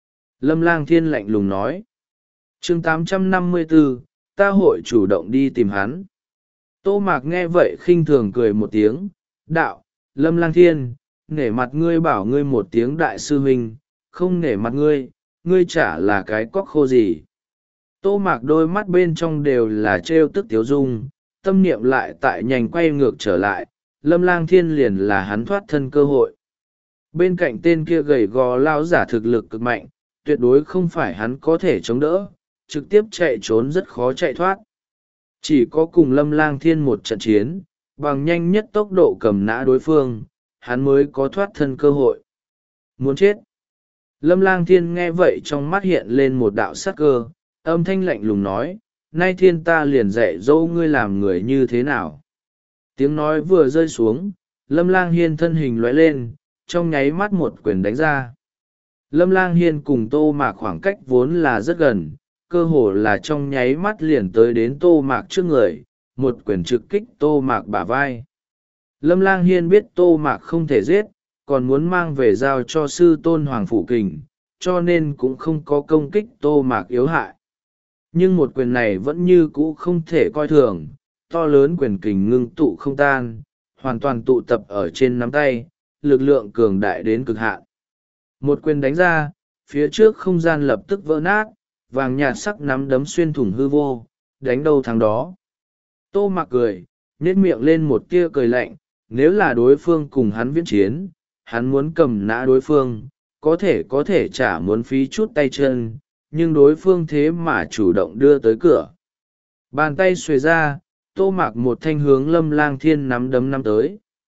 Lâm Lang Thiên lạnh lùng nói. Chương tám trăm năm mươi bốn, ta hội chủ động đi tìm hắn. Tô Mạc nghe vậy khinh thường cười một tiếng, đạo, Lâm Lang Thiên, nể mặt ngươi bảo ngươi một tiếng đại sư huynh, không nể mặt ngươi, ngươi chả là cái cóc khô gì. Tô Mạc đôi mắt bên trong đều là trêu tức tiếu dung, tâm niệm lại tại nhanh quay ngược trở lại, Lâm Lang Thiên liền là hắn thoát thân cơ hội. Bên cạnh tên kia gầy gò lao giả thực lực cực mạnh, tuyệt đối không phải hắn có thể chống đỡ, trực tiếp chạy trốn rất khó chạy thoát. Chỉ có cùng Lâm Lang Thiên một trận chiến, bằng nhanh nhất tốc độ cầm nã đối phương, hắn mới có thoát thân cơ hội. Muốn chết. Lâm Lang Thiên nghe vậy trong mắt hiện lên một đạo sắc cơ, âm thanh lạnh lùng nói, nay thiên ta liền dạy dỗ ngươi làm người như thế nào. Tiếng nói vừa rơi xuống, Lâm Lang Hiên thân hình lóe lên, trong nháy mắt một quyền đánh ra. Lâm Lang Hiên cùng Tô Mạc khoảng cách vốn là rất gần, cơ hồ là trong nháy mắt liền tới đến Tô Mạc trước người, một quyền trực kích Tô Mạc bả vai. Lâm Lang Hiên biết Tô Mạc không thể giết, còn muốn mang về giao cho sư tôn Hoàng Phủ Kình, cho nên cũng không có công kích Tô Mạc yếu hại. Nhưng một quyền này vẫn như cũ không thể coi thường, to lớn quyền kình ngưng tụ không tan, hoàn toàn tụ tập ở trên nắm tay, lực lượng cường đại đến cực hạn. Một quyền đánh ra, phía trước không gian lập tức vỡ nát, vàng nhạt sắc nắm đấm xuyên thủng hư vô, đánh đâu thắng đó. Tô Mạc cười, nhếch miệng lên một tia cười lạnh, nếu là đối phương cùng hắn viễn chiến, hắn muốn cầm nã đối phương, có thể có thể chả muốn phí chút tay chân, nhưng đối phương thế mà chủ động đưa tới cửa. Bàn tay xuề ra, Tô Mạc một thanh hướng Lâm Lang Thiên nắm đấm nắm tới.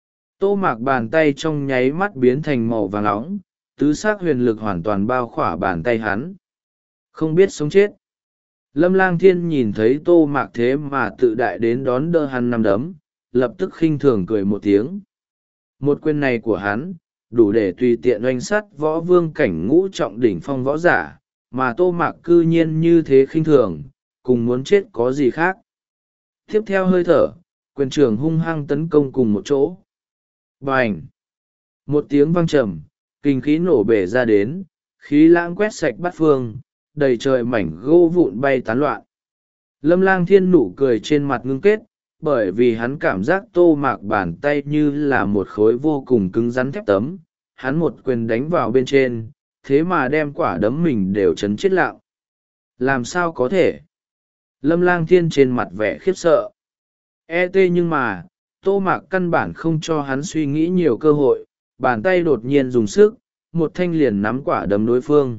Tô Mạc bàn tay trong nháy mắt biến thành màu vàng óng, tứ sắc huyền lực hoàn toàn bao khỏa bàn tay hắn. Không biết sống chết. Lâm Lang Thiên nhìn thấy Tô Mạc thế mà tự đại đến đón đỡ hắn nắm đấm, lập tức khinh thường cười một tiếng. Một quyền này của hắn, đủ để tùy tiện oanh sắt võ vương cảnh ngũ trọng đỉnh phong võ giả, mà Tô Mạc cư nhiên như thế khinh thường, cùng muốn chết có gì khác. Tiếp theo hơi thở, quyền trường hung hăng tấn công cùng một chỗ. Bành! Một tiếng vang trầm, kinh khí nổ bể ra đến, khí lãng quét sạch bát phương, đầy trời mảnh gỗ vụn bay tán loạn. Lâm Lang Thiên nụ cười trên mặt ngưng kết, bởi vì hắn cảm giác Tô Mạc bàn tay như là một khối vô cùng cứng rắn thép tấm, hắn một quyền đánh vào bên trên, thế mà đem quả đấm mình đều chấn chết lặng. Làm sao có thể? Lâm Lang Thiên trên mặt vẻ khiếp sợ. E tê nhưng mà, Tô Mạc căn bản không cho hắn suy nghĩ nhiều cơ hội, bàn tay đột nhiên dùng sức, một thanh liền nắm quả đấm đối phương.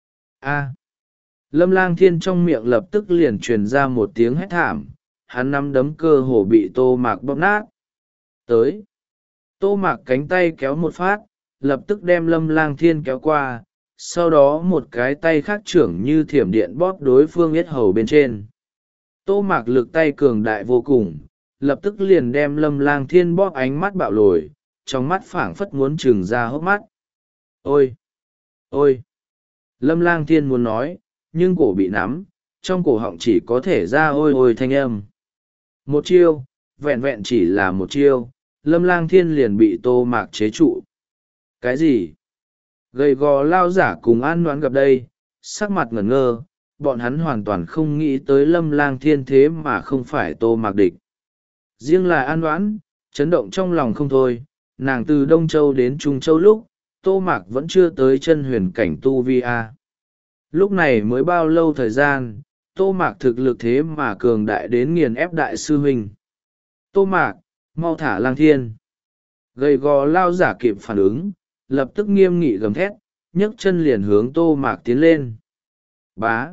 A. Lâm Lang Thiên trong miệng lập tức liền truyền ra một tiếng hét thảm, hắn nắm đấm cơ hồ bị Tô Mạc bóp nát. Tới. Tô Mạc cánh tay kéo một phát, lập tức đem Lâm Lang Thiên kéo qua, sau đó một cái tay khác trưởng như thiểm điện bóp đối phương yết hầu bên trên. Tô Mạc lực tay cường đại vô cùng, lập tức liền đem Lâm Lang Thiên bóp ánh mắt bạo lồi, trong mắt phảng phất muốn trừng ra hốc mắt. Ôi! Ôi! Lâm Lang Thiên muốn nói, nhưng cổ bị nắm, trong cổ họng chỉ có thể ra ôi ôi thanh âm. Một chiêu, vẹn vẹn chỉ là một chiêu, Lâm Lang Thiên liền bị Tô Mạc chế trụ. Cái gì? Gầy gò lao giả cùng An Noãn gặp đây, sắc mặt ngẩn ngơ, bọn hắn hoàn toàn không nghĩ tới Lâm Lang Thiên thế mà không phải Tô Mạc địch. Riêng là An Noãn, chấn động trong lòng không thôi, nàng từ Đông Châu đến Trung Châu lúc, Tô Mạc vẫn chưa tới chân huyền cảnh tu vi a. Lúc này mới bao lâu thời gian, Tô Mạc thực lực thế mà cường đại đến nghiền ép đại sư huynh. Tô Mạc, mau thả Lang Thiên. Gầy gò lao giả kịp phản ứng, lập tức nghiêm nghị gầm thét, nhấc chân liền hướng Tô Mạc tiến lên. Bá.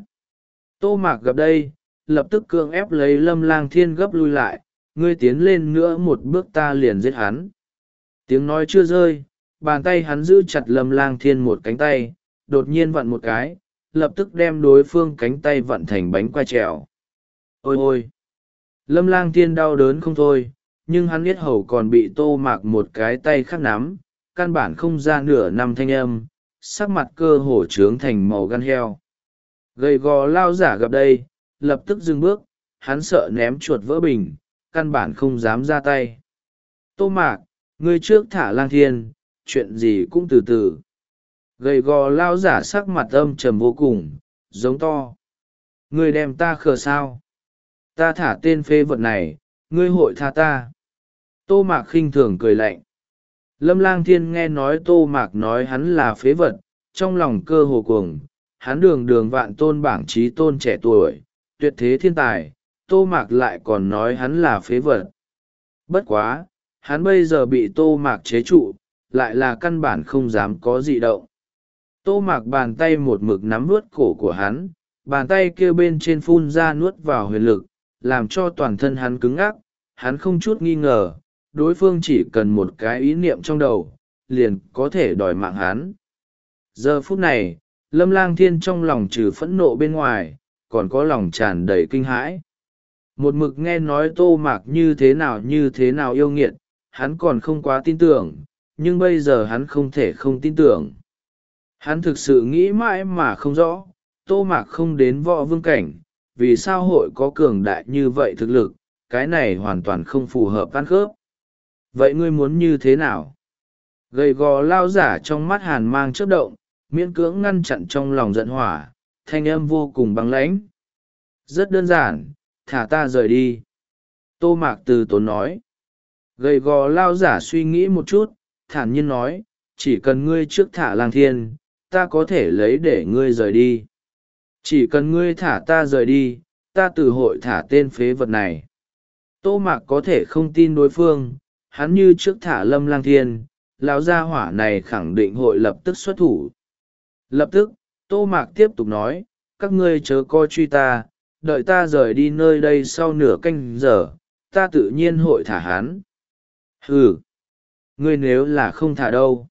Tô Mạc gặp đây, lập tức cưỡng ép lấy Lâm Lang Thiên gấp lui lại, ngươi tiến lên nữa một bước ta liền giết hắn. Tiếng nói chưa rơi, bàn tay hắn giữ chặt Lâm Lang Thiên một cánh tay, đột nhiên vặn một cái, lập tức đem đối phương cánh tay vặn thành bánh quai trèo. Ôi ôi! Lâm Lang Thiên đau đớn không thôi, nhưng hắn biết hầu còn bị Tô Mạc một cái tay khác nắm, căn bản không ra nửa năm thanh âm, sắc mặt cơ hồ trướng thành màu gan heo. Gầy gò lao giả gặp đây, lập tức dừng bước, hắn sợ ném chuột vỡ bình, căn bản không dám ra tay. Tô Mạc, ngươi trước thả Lang Thiên, chuyện gì cũng từ từ. Gầy gò lao giả sắc mặt âm trầm vô cùng, giống to. Ngươi đem ta khờ sao? Ta thả tên phê vật này, ngươi hội tha ta. Tô Mạc khinh thường cười lạnh. Lâm Lang Thiên nghe nói Tô Mạc nói hắn là phế vật, trong lòng cơ hồ cuồng, hắn đường đường vạn tôn bảng trí tôn trẻ tuổi, tuyệt thế thiên tài, Tô Mạc lại còn nói hắn là phế vật. Bất quá, hắn bây giờ bị Tô Mạc chế trụ, lại là căn bản không dám có dị động. Tô Mạc bàn tay một mực nắm nuốt cổ của hắn, bàn tay kia bên trên phun ra nuốt vào huyền lực, làm cho toàn thân hắn cứng ngắc, hắn không chút nghi ngờ, đối phương chỉ cần một cái ý niệm trong đầu, liền có thể đòi mạng hắn. Giờ phút này, Lâm Lang Thiên trong lòng trừ phẫn nộ bên ngoài, còn có lòng tràn đầy kinh hãi. Một mực nghe nói Tô Mạc như thế nào như thế nào yêu nghiệt, hắn còn không quá tin tưởng, nhưng bây giờ hắn không thể không tin tưởng. Hắn thực sự nghĩ mãi mà không rõ, Tô Mạc không đến võ vương cảnh, vì sao hội có cường đại như vậy thực lực, cái này hoàn toàn không phù hợp ăn khớp. Vậy ngươi muốn như thế nào? Gầy gò lao giả trong mắt hàn mang chớp động, miễn cưỡng ngăn chặn trong lòng giận hỏa, thanh âm vô cùng băng lãnh. Rất đơn giản, thả ta rời đi. Tô Mạc từ tốn nói. Gầy gò lao giả suy nghĩ một chút, thản nhiên nói, chỉ cần ngươi trước thả Lang Thiên, ta có thể lấy để ngươi rời đi. Chỉ cần ngươi thả ta rời đi, ta từ hội thả tên phế vật này. Tô Mạc có thể không tin đối phương, hắn như trước thả Lâm Lang Thiên, lão gia hỏa này khẳng định hội lập tức xuất thủ. Lập tức, Tô Mạc tiếp tục nói, các ngươi chớ coi truy ta, đợi ta rời đi nơi đây sau nửa canh giờ, ta tự nhiên hội thả hắn. Ừ, ngươi nếu là không thả đâu,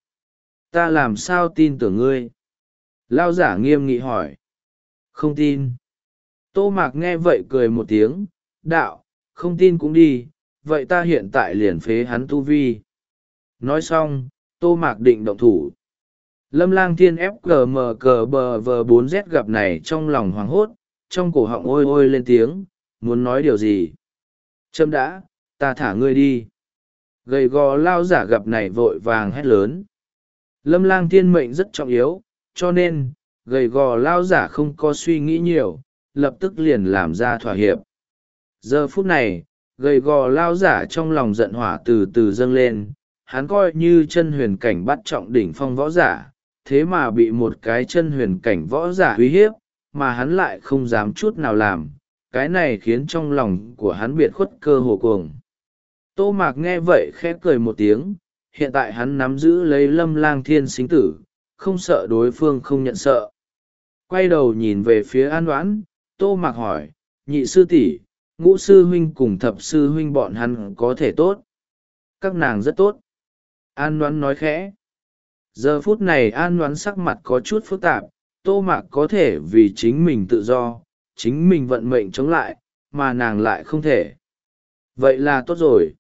ta làm sao tin tưởng ngươi? Lao giả nghiêm nghị hỏi. Không tin. Tô Mạc nghe vậy cười một tiếng, đạo, không tin cũng đi, vậy ta hiện tại liền phế hắn tu vi. Nói xong, Tô Mạc định động thủ. Lâm Lang Thiên ép cờ mờ cờ bờ vờ bốn z gặp này trong lòng hoảng hốt, trong cổ họng ôi ôi lên tiếng, muốn nói điều gì. Châm đã, ta thả ngươi đi. Gầy gò lao giả gặp này vội vàng hét lớn. Lâm Lang Thiên mệnh rất trọng yếu, cho nên, gầy gò lao giả không có suy nghĩ nhiều, lập tức liền làm ra thỏa hiệp. Giờ phút này, gầy gò lao giả trong lòng giận hỏa từ từ dâng lên, hắn coi như chân huyền cảnh bắt trọng đỉnh phong võ giả, thế mà bị một cái chân huyền cảnh võ giả uy hiếp, mà hắn lại không dám chút nào làm, cái này khiến trong lòng của hắn biệt khuất cơ hồ cuồng. Tô Mạc nghe vậy khẽ cười một tiếng, hiện tại hắn nắm giữ lấy Lâm Lang Thiên sinh tử, không sợ đối phương không nhận sợ. Quay đầu nhìn về phía An Đoán, Tô Mạc hỏi, nhị sư tỷ, ngũ sư huynh cùng thập sư huynh bọn hắn có thể tốt? Các nàng rất tốt. An Đoán nói khẽ. Giờ phút này An Đoán sắc mặt có chút phức tạp, Tô Mạc có thể vì chính mình tự do, chính mình vận mệnh chống lại, mà nàng lại không thể. vậy là tốt rồi.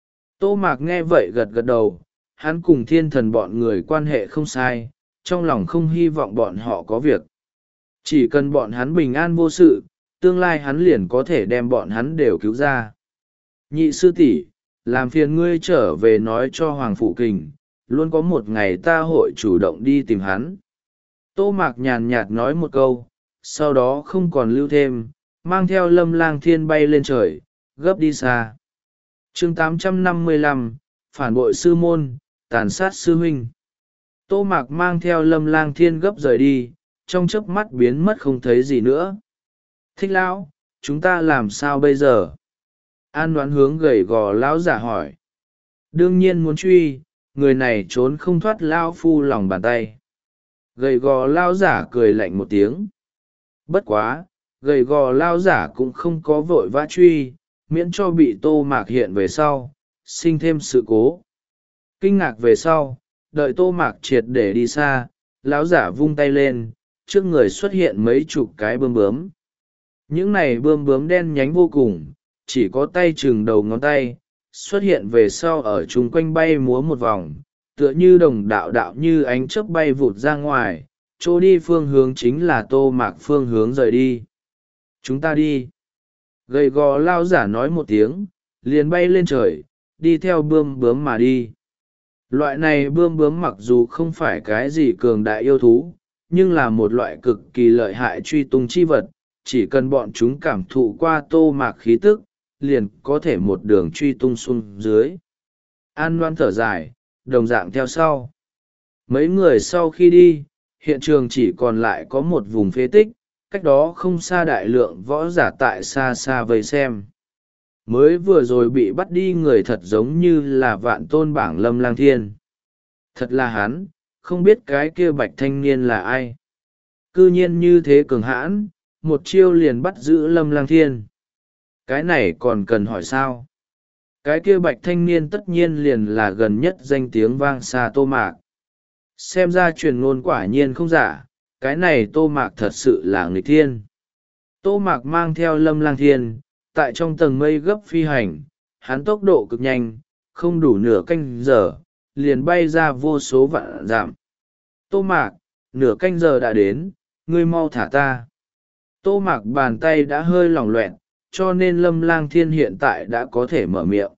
Tô Mạc nghe vậy gật gật đầu, hắn cùng thiên thần bọn người quan hệ không sai, trong lòng không hy vọng bọn họ có việc. Chỉ cần bọn hắn bình an vô sự, tương lai hắn liền có thể đem bọn hắn đều cứu ra. Nhị sư tỷ, làm phiền ngươi trở về nói cho Hoàng Phủ Kình, luôn có một ngày ta hội chủ động đi tìm hắn. Tô Mạc nhàn nhạt nói một câu, sau đó không còn lưu thêm, mang theo Lâm Lang Thiên bay lên trời, gấp đi xa. chương tám trăm năm mươi lăm, phản bội sư môn, tàn sát sư huynh. Tô Mạc mang theo Lâm Lang Thiên gấp rời đi, trong chớp mắt biến mất không thấy gì nữa. Thích lão, chúng ta làm sao bây giờ? An Đoán hướng gầy gò lão giả hỏi. Đương nhiên muốn truy, người này trốn không thoát lão phu lòng bàn tay. Gầy gò lão giả cười lạnh một tiếng. Bất quá, gầy gò lão giả cũng không có vội vã truy, miễn cho bị Tô Mạc hiện về sau, sinh thêm sự cố. Kinh ngạc về sau, đợi Tô Mạc triệt để đi xa, lão giả vung tay lên, trước người xuất hiện mấy chục cái bươm bướm. Những này bươm bướm đen nhánh vô cùng, chỉ có tay chừng đầu ngón tay, xuất hiện về sau ở chung quanh bay múa một vòng, tựa như đồng đạo đạo như ánh chớp bay vụt ra ngoài, chỗ đi phương hướng chính là Tô Mạc phương hướng rời đi. Chúng ta đi. Gầy gò lao giả nói một tiếng, liền bay lên trời, đi theo bươm bướm mà đi. Loại này bươm bướm mặc dù không phải cái gì cường đại yêu thú, nhưng là một loại cực kỳ lợi hại truy tung chi vật, chỉ cần bọn chúng cảm thụ qua Tô Mạc khí tức, liền có thể một đường truy tung xuống dưới. An Loan thở dài, đồng dạng theo sau. Mấy người sau khi đi, hiện trường chỉ còn lại có một vùng phế tích, cách đó không xa đại lượng võ giả tại xa xa vây xem. Mới vừa rồi bị bắt đi người thật giống như là vạn tôn bảng Lâm Lang Thiên. Thật là hắn, không biết cái kia bạch thanh niên là ai. Cư nhiên như thế cường hãn, một chiêu liền bắt giữ Lâm Lang Thiên. Cái này còn cần hỏi sao? Cái kia bạch thanh niên tất nhiên liền là gần nhất danh tiếng vang xa Tô Mạc. Xem ra truyền ngôn quả nhiên không giả, cái này Tô Mạc thật sự là nghịch thiên. Tô Mạc mang theo Lâm Lang Thiên, tại trong tầng mây gấp phi hành, hắn tốc độ cực nhanh, không đủ nửa canh giờ, liền bay ra vô số vạn dặm. Tô Mạc, nửa canh giờ đã đến, ngươi mau thả ta. Tô Mạc bàn tay đã hơi lỏng loẹt, cho nên Lâm Lang Thiên hiện tại đã có thể mở miệng.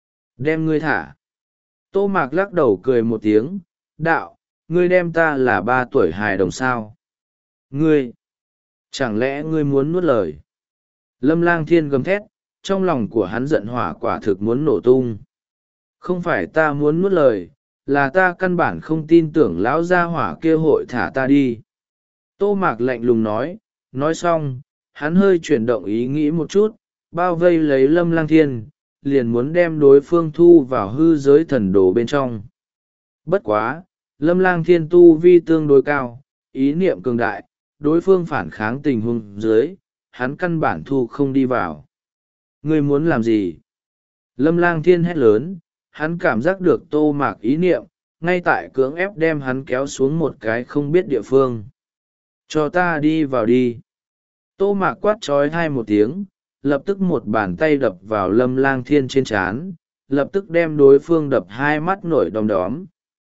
Đem ngươi thả. Tô Mạc lắc đầu cười một tiếng, đạo, ngươi đem ta là ba tuổi hài đồng sao. Ngươi, chẳng lẽ ngươi muốn nuốt lời? Lâm Lang Thiên gầm thét, trong lòng của hắn giận hỏa quả thực muốn nổ tung. Không phải ta muốn nuốt lời, là ta căn bản không tin tưởng lão gia hỏa kia hội thả ta đi. Tô Mạc lạnh lùng nói, nói xong, hắn hơi chuyển động ý nghĩ một chút, bao vây lấy Lâm Lang Thiên, liền muốn đem đối phương thu vào hư giới thần đồ bên trong. Bất quá, Lâm Lang Thiên tu vi tương đối cao, ý niệm cường đại, đối phương phản kháng tình huống dưới, hắn căn bản thu không đi vào. Ngươi muốn làm gì? Lâm Lang Thiên hét lớn, hắn cảm giác được Tô Mạc ý niệm, ngay tại cưỡng ép đem hắn kéo xuống một cái không biết địa phương. Cho ta đi vào đi. Tô Mạc quát trói hai một tiếng, lập tức một bàn tay đập vào Lâm Lang Thiên trên trán, lập tức đem đối phương đập hai mắt nổi đom đóm.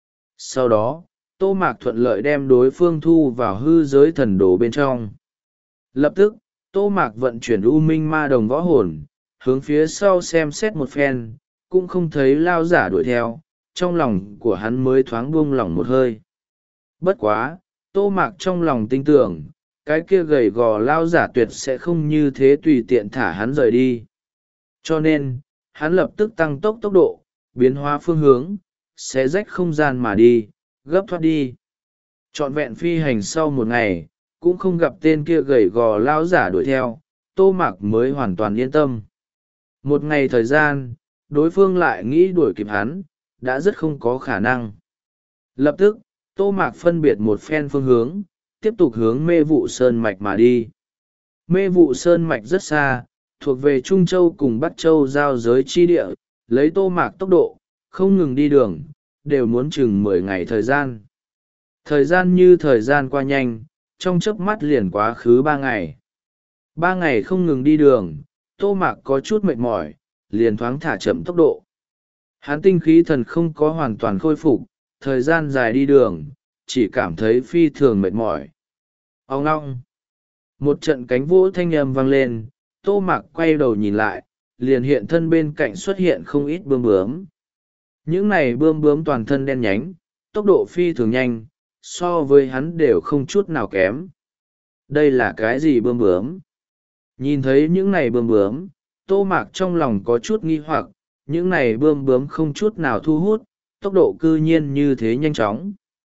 Sau đó, Tô Mạc thuận lợi đem đối phương thu vào hư giới thần đồ bên trong. Lập tức, Tô Mạc vận chuyển U Minh Ma Đồng võ hồn, hướng phía sau xem xét một phen, cũng không thấy lao giả đuổi theo, trong lòng của hắn mới thoáng buông lỏng một hơi. Bất quá, Tô Mạc trong lòng tin tưởng, cái kia gầy gò lao giả tuyệt sẽ không như thế tùy tiện thả hắn rời đi. Cho nên, hắn lập tức tăng tốc tốc độ, biến hóa phương hướng, xé rách không gian mà đi, gấp thoát đi. Trọn vẹn phi hành sau một ngày, cũng không gặp tên kia gầy gò lao giả đuổi theo, Tô Mạc mới hoàn toàn yên tâm. Một ngày thời gian, đối phương lại nghĩ đuổi kịp hắn, đã rất không có khả năng. Lập tức, Tô Mạc phân biệt một phen phương hướng, tiếp tục hướng Mê Vụ Sơn Mạch mà đi. Mê Vụ Sơn Mạch rất xa, thuộc về Trung Châu cùng Bắc Châu giao giới chi địa, lấy Tô Mạc tốc độ, không ngừng đi đường, đều muốn chừng mười ngày thời gian. Thời gian như thời gian qua nhanh, trong chớp mắt liền quá khứ ba ngày. Ba ngày không ngừng đi đường, Tô Mạc có chút mệt mỏi, liền thoáng thả chậm tốc độ. Hắn tinh khí thần không có hoàn toàn khôi phục, thời gian dài đi đường, chỉ cảm thấy phi thường mệt mỏi. Ông long, một trận cánh vỗ thanh âm vang lên, Tô Mạc quay đầu nhìn lại, liền hiện thân bên cạnh xuất hiện không ít bươm bướm. Những này bươm bướm toàn thân đen nhánh, tốc độ phi thường nhanh, so với hắn đều không chút nào kém. Đây là cái gì bươm bướm? Nhìn thấy những này bươm bướm, Tô Mạc trong lòng có chút nghi hoặc, những này bươm bướm không chút nào thu hút, tốc độ cư nhiên như thế nhanh chóng.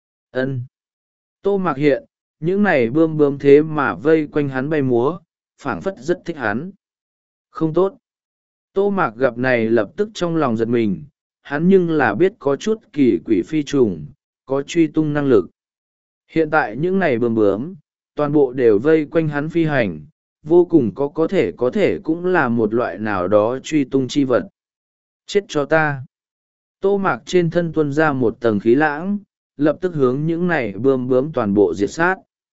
Ân. Tô Mạc hiện, những này bươm bướm thế mà vây quanh hắn bay múa, phảng phất rất thích hắn. Không tốt. Tô Mạc gặp này lập tức trong lòng giật mình, hắn nhưng là biết có chút kỳ quỷ phi trùng, có truy tung năng lực. Hiện tại những này bướm bướm, toàn bộ đều vây quanh hắn phi hành, vô cùng có có thể có thể cũng là một loại nào đó truy tung chi vật. Chết cho ta. Tô Mạc trên thân tuôn ra một tầng khí lãng, lập tức hướng những này bươm bướm toàn bộ diệt sát.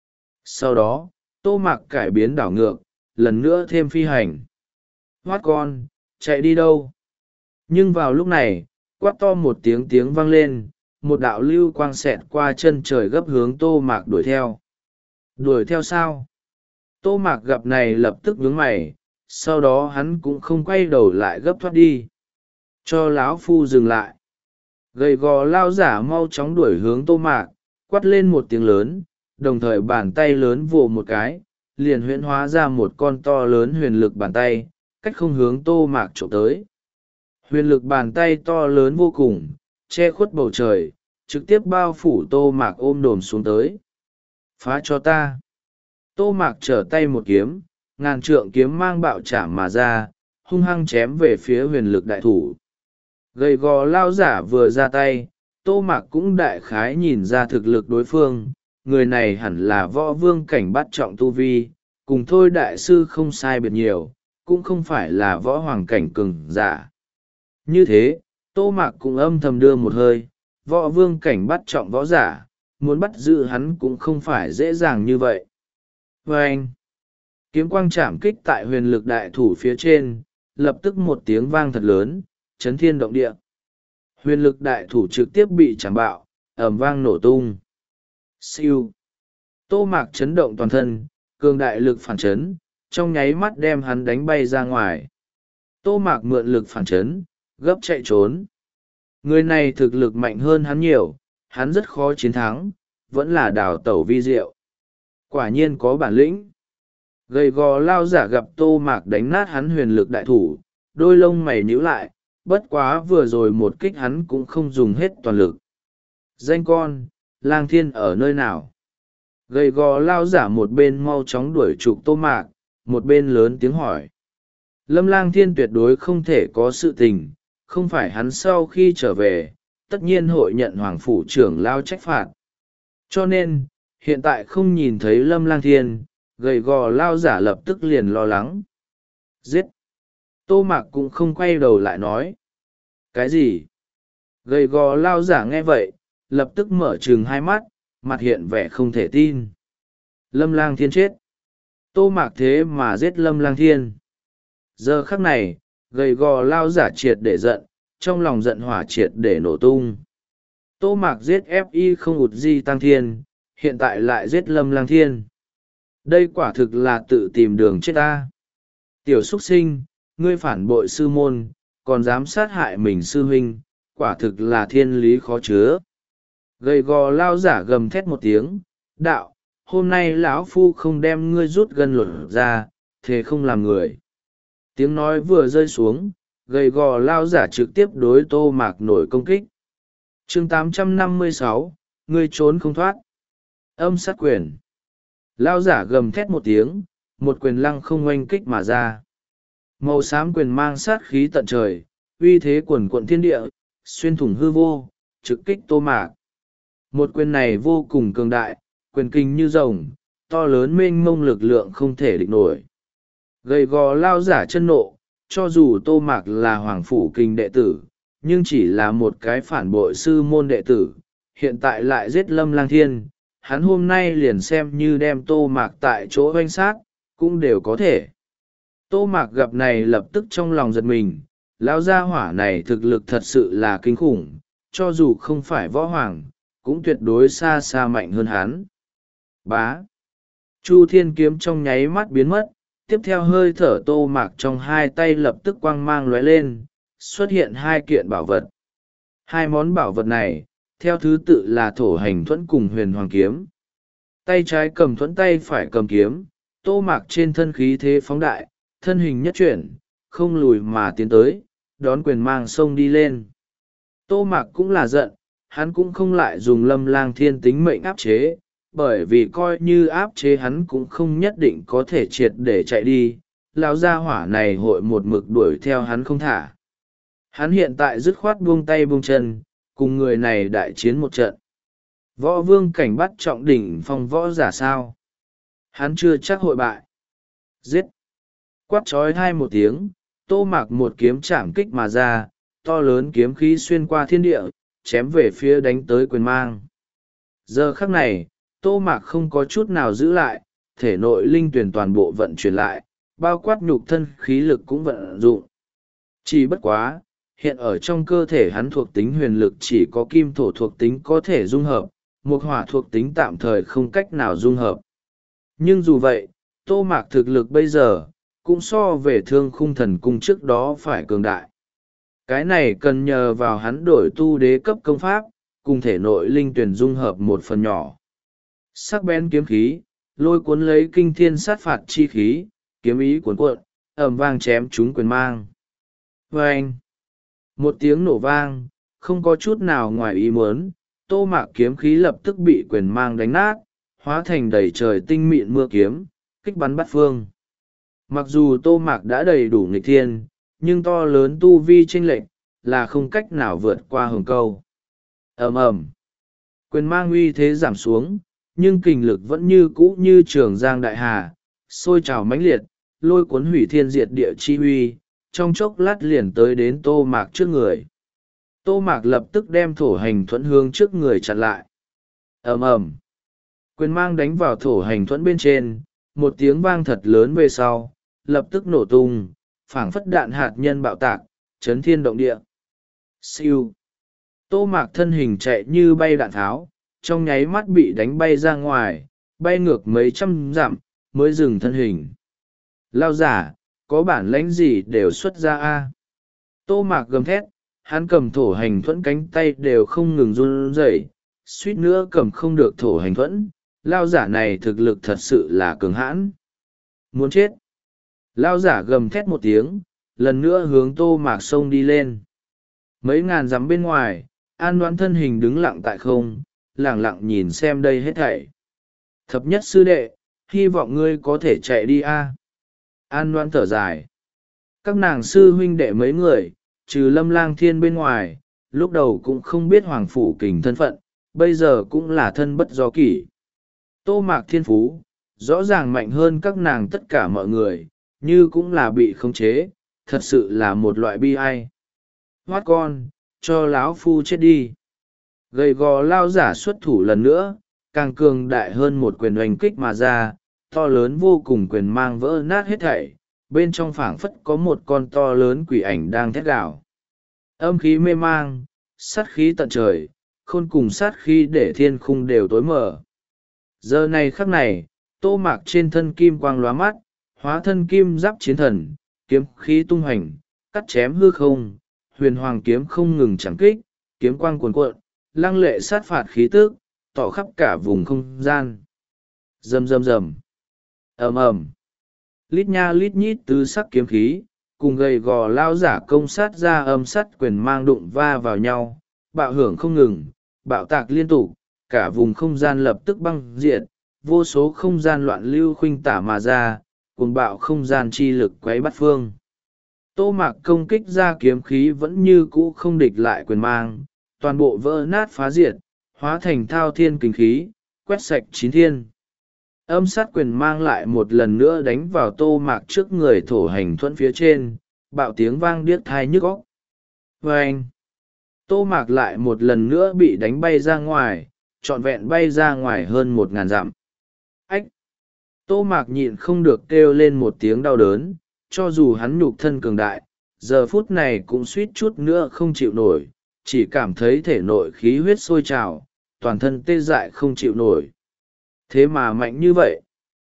Sau đó, Tô Mạc cải biến đảo ngược, lần nữa thêm phi hành. Hoát con, chạy đi đâu? Nhưng vào lúc này, quát to một tiếng tiếng vang lên, một đạo lưu quang xẹt qua chân trời gấp hướng Tô Mạc đuổi theo. Đuổi theo sao? Tô Mạc gặp này lập tức nhướng mày, sau đó hắn cũng không quay đầu lại gấp thoát đi. Cho lão phu dừng lại. Gầy gò lao giả mau chóng đuổi hướng Tô Mạc, quát lên một tiếng lớn, đồng thời bàn tay lớn vồ một cái, liền huyễn hóa ra một con to lớn huyền lực bàn tay, cách không hướng Tô Mạc trộm tới. Huyền lực bàn tay to lớn vô cùng, che khuất bầu trời, trực tiếp bao phủ Tô Mạc ôm đồm xuống tới. Phá cho ta. Tô Mạc trở tay một kiếm, ngàn trượng kiếm mang bạo chạm mà ra, hung hăng chém về phía huyền lực đại thủ. Gầy gò lao giả vừa ra tay, Tô Mạc cũng đại khái nhìn ra thực lực đối phương, người này hẳn là võ vương cảnh bắt trọng tu vi, cùng thôi đại sư không sai biệt nhiều, cũng không phải là võ hoàng cảnh cường giả. Như thế, Tô Mạc cũng âm thầm đưa một hơi, võ vương cảnh bắt trọng võ giả, muốn bắt giữ hắn cũng không phải dễ dàng như vậy. Và anh, kiếm quang chạm kích tại huyền lực đại thủ phía trên, lập tức một tiếng vang thật lớn, chấn thiên động địa. Huyền lực đại thủ trực tiếp bị chạm bạo, ầm vang nổ tung. Siêu. Tô Mạc chấn động toàn thân, cường đại lực phản chấn, trong nháy mắt đem hắn đánh bay ra ngoài. Tô Mạc mượn lực phản chấn, gấp chạy trốn. Người này thực lực mạnh hơn hắn nhiều, hắn rất khó chiến thắng, vẫn là đào tẩu vi diệu. Quả nhiên có bản lĩnh. Gầy gò lao giả gặp Tô Mạc đánh nát hắn huyền lực đại thủ, đôi lông mày nhíu lại, bất quá vừa rồi một kích hắn cũng không dùng hết toàn lực. Danh con, Lang Thiên ở nơi nào? Gầy gò lao giả một bên mau chóng đuổi trục Tô Mạc, một bên lớn tiếng hỏi. Lâm Lang Thiên tuyệt đối không thể có sự tình, không phải hắn sau khi trở về, tất nhiên hội nhận hoàng phủ trưởng lao trách phạt. Cho nên, hiện tại không nhìn thấy Lâm Lang Thiên, gầy gò lao giả lập tức liền lo lắng. Giết! Tô Mạc cũng không quay đầu lại nói. Cái gì? Gầy gò lao giả nghe vậy, lập tức mở trừng hai mắt, mặt hiện vẻ không thể tin. Lâm Lang Thiên chết. Tô Mạc thế mà giết Lâm Lang Thiên. Giờ khắc này, gầy gò lao giả triệt để giận, trong lòng giận hỏa triệt để nổ tung. Tô Mạc giết ép i không ụt di tăng thiên, hiện tại lại giết Lâm Lang Thiên. Đây quả thực là tự tìm đường chết ta. Tiểu xuất sinh, ngươi phản bội sư môn, còn dám sát hại mình sư huynh, quả thực là thiên lý khó chứa. Gầy gò lao giả gầm thét một tiếng, đạo, hôm nay lão phu không đem ngươi rút gân luật ra, thế không làm người. Tiếng nói vừa rơi xuống, gầy gò lao giả trực tiếp đối Tô Mạc nổi công kích. chương tám trăm năm mươi sáu, ngươi trốn không thoát. Âm sát quyền. Lao giả gầm thét một tiếng, một quyền lăng không oanh kích mà ra. Màu xám quyền mang sát khí tận trời, uy thế quần quận thiên địa, xuyên thủng hư vô, trực kích Tô Mạc. Một quyền này vô cùng cường đại, quyền kinh như rồng, to lớn mênh mông lực lượng không thể địch nổi. Gầy gò lao giả chân nộ, cho dù Tô Mạc là hoàng phủ kinh đệ tử, nhưng chỉ là một cái phản bội sư môn đệ tử, hiện tại lại giết Lâm Lang Thiên, hắn hôm nay liền xem như đem Tô Mạc tại chỗ oanh sát, cũng đều có thể. Tô Mạc gặp này lập tức trong lòng giật mình, lão gia hỏa này thực lực thật sự là kinh khủng, cho dù không phải võ hoàng cũng tuyệt đối xa xa mạnh hơn hắn. Bá. Chu thiên kiếm trong nháy mắt biến mất, tiếp theo hơi thở Tô Mạc trong hai tay lập tức quang mang lóe lên, xuất hiện hai kiện bảo vật. Hai món bảo vật này theo thứ tự là thổ hành thuẫn cùng huyền hoàng kiếm. Tay trái cầm thuẫn, tay phải cầm kiếm. Tô Mạc trên thân khí thế phóng đại, thân hình nhất chuyển, không lùi mà tiến tới, đón quyền mang sông đi lên. Tô Mạc cũng là giận, hắn cũng không lại dùng Lâm Lang Thiên tính mệnh áp chế, bởi vì coi như áp chế hắn cũng không nhất định có thể triệt để chạy đi. Lão gia hỏa này hội một mực đuổi theo hắn không thả. Hắn hiện tại dứt khoát buông tay buông chân, cùng người này đại chiến một trận. Võ vương cảnh bắt trọng đỉnh phong võ giả sao? Hắn chưa chắc hội bại. Giết! Quát trói hai một tiếng, Tô Mạc một kiếm chạm kích mà ra, to lớn kiếm khí xuyên qua thiên địa, chém về phía đánh tới quyền mang. Giờ khắc này, Tô Mạc không có chút nào giữ lại, thể nội linh tuyển toàn bộ vận chuyển lại, bao quát nhục thân khí lực cũng vận dụng. Chỉ bất quá, hiện ở trong cơ thể hắn thuộc tính huyền lực chỉ có kim thổ thuộc tính có thể dung hợp, mộc hỏa thuộc tính tạm thời không cách nào dung hợp. Nhưng dù vậy, Tô Mạc thực lực bây giờ, cũng so về thương khung thần cung trước đó phải cường đại. Cái này cần nhờ vào hắn đổi tu đế cấp công pháp, cùng thể nội linh tuyển dung hợp một phần nhỏ. Sắc bén kiếm khí, lôi cuốn lấy kinh thiên sát phạt chi khí, kiếm ý cuốn cuộn, ầm vang chém chúng quyền mang. Vâng! Một tiếng nổ vang, không có chút nào ngoài ý muốn, Tô Mạc kiếm khí lập tức bị quyền mang đánh nát, hóa thành đầy trời tinh mịn mưa kiếm, kích bắn bát phương. Mặc dù Tô Mạc đã đầy đủ nghịch thiên, nhưng to lớn tu vi chênh lệch là không cách nào vượt qua hồng câu. Ầm ầm, quyền mang uy thế giảm xuống, nhưng kình lực vẫn như cũ như trường giang đại hà, sôi trào mãnh liệt, lôi cuốn hủy thiên diệt địa chi uy, trong chốc lát liền tới đến Tô Mạc trước người. Tô Mạc lập tức đem thổ hành thuẫn hướng trước người chặn lại. Ầm ầm, quyền mang đánh vào thổ hành thuẫn bên trên, một tiếng vang thật lớn về sau, lập tức nổ tung, phảng phất đạn hạt nhân bạo tạc, chấn thiên động địa. Siêu. Tô Mạc thân hình chạy như bay đạn tháo, trong nháy mắt bị đánh bay ra ngoài, bay ngược mấy trăm dặm, mới dừng thân hình. Lao giả, có bản lãnh gì đều xuất ra a. Tô Mạc gầm thét, hắn cầm thổ hành thuẫn cánh tay đều không ngừng run rẩy, suýt nữa cầm không được thổ hành thuẫn. Lao giả này thực lực thật sự là cường hãn. Muốn chết. Lao giả gầm thét một tiếng, lần nữa hướng Tô Mạc xông đi lên. Mấy ngàn dặm bên ngoài, An Đoán thân hình đứng lặng tại không, lẳng lặng nhìn xem đây hết thảy. Thập nhất sư đệ, hy vọng ngươi có thể chạy đi a. An Đoán thở dài. Các nàng sư huynh đệ mấy người, trừ Lâm Lang Thiên bên ngoài, lúc đầu cũng không biết Hoàng Phủ Kình thân phận, bây giờ cũng là thân bất do kỷ. Tô Mạc thiên phú, rõ ràng mạnh hơn các nàng tất cả mọi người, như cũng là bị khống chế, thật sự là một loại bi ai. Hoát con, cho lão phu chết đi. Gầy gò lao giả xuất thủ lần nữa, càng cường đại hơn một quyền oanh kích mà ra, to lớn vô cùng quyền mang vỡ nát hết thảy, bên trong phảng phất có một con to lớn quỷ ảnh đang thét gào. Âm khí mê mang, sát khí tận trời, khôn cùng sát khí để thiên khung đều tối mở. Giờ này khắc này, Tô Mạc trên thân kim quang lóa mắt, hóa thân kim giáp chiến thần, kiếm khí tung hành, cắt chém hư không, huyền hoàng kiếm không ngừng chẳng kích, kiếm quang cuồn cuộn, lăng lệ sát phạt khí tức, tỏ khắp cả vùng không gian. Rầm rầm rầm, ầm ầm, lít nha lít nhít tứ sắc kiếm khí, cùng gầy gò lao giả công sát ra âm sắt quyền mang đụng va vào nhau, bạo hưởng không ngừng, bạo tạc liên tục, cả vùng không gian lập tức băng diệt, vô số không gian loạn lưu khuynh tả mà ra, cùng bạo không gian chi lực quấy bắt phương. Tô Mạc công kích ra kiếm khí vẫn như cũ không địch lại quyền mang, toàn bộ vỡ nát phá diệt, hóa thành thao thiên kình khí, quét sạch chín thiên. Âm sát quyền mang lại một lần nữa đánh vào Tô Mạc trước người thổ hành thuẫn phía trên, bạo tiếng vang điếc tai nhức óc. Vâng! Tô Mạc lại một lần nữa bị đánh bay ra ngoài, trọn vẹn bay ra ngoài hơn một ngàn dặm. Ách! Tô Mạc nhịn không được kêu lên một tiếng đau đớn, cho dù hắn nhục thân cường đại, giờ phút này cũng suýt chút nữa không chịu nổi, chỉ cảm thấy thể nội khí huyết sôi trào, toàn thân tê dại không chịu nổi. Thế mà mạnh như vậy.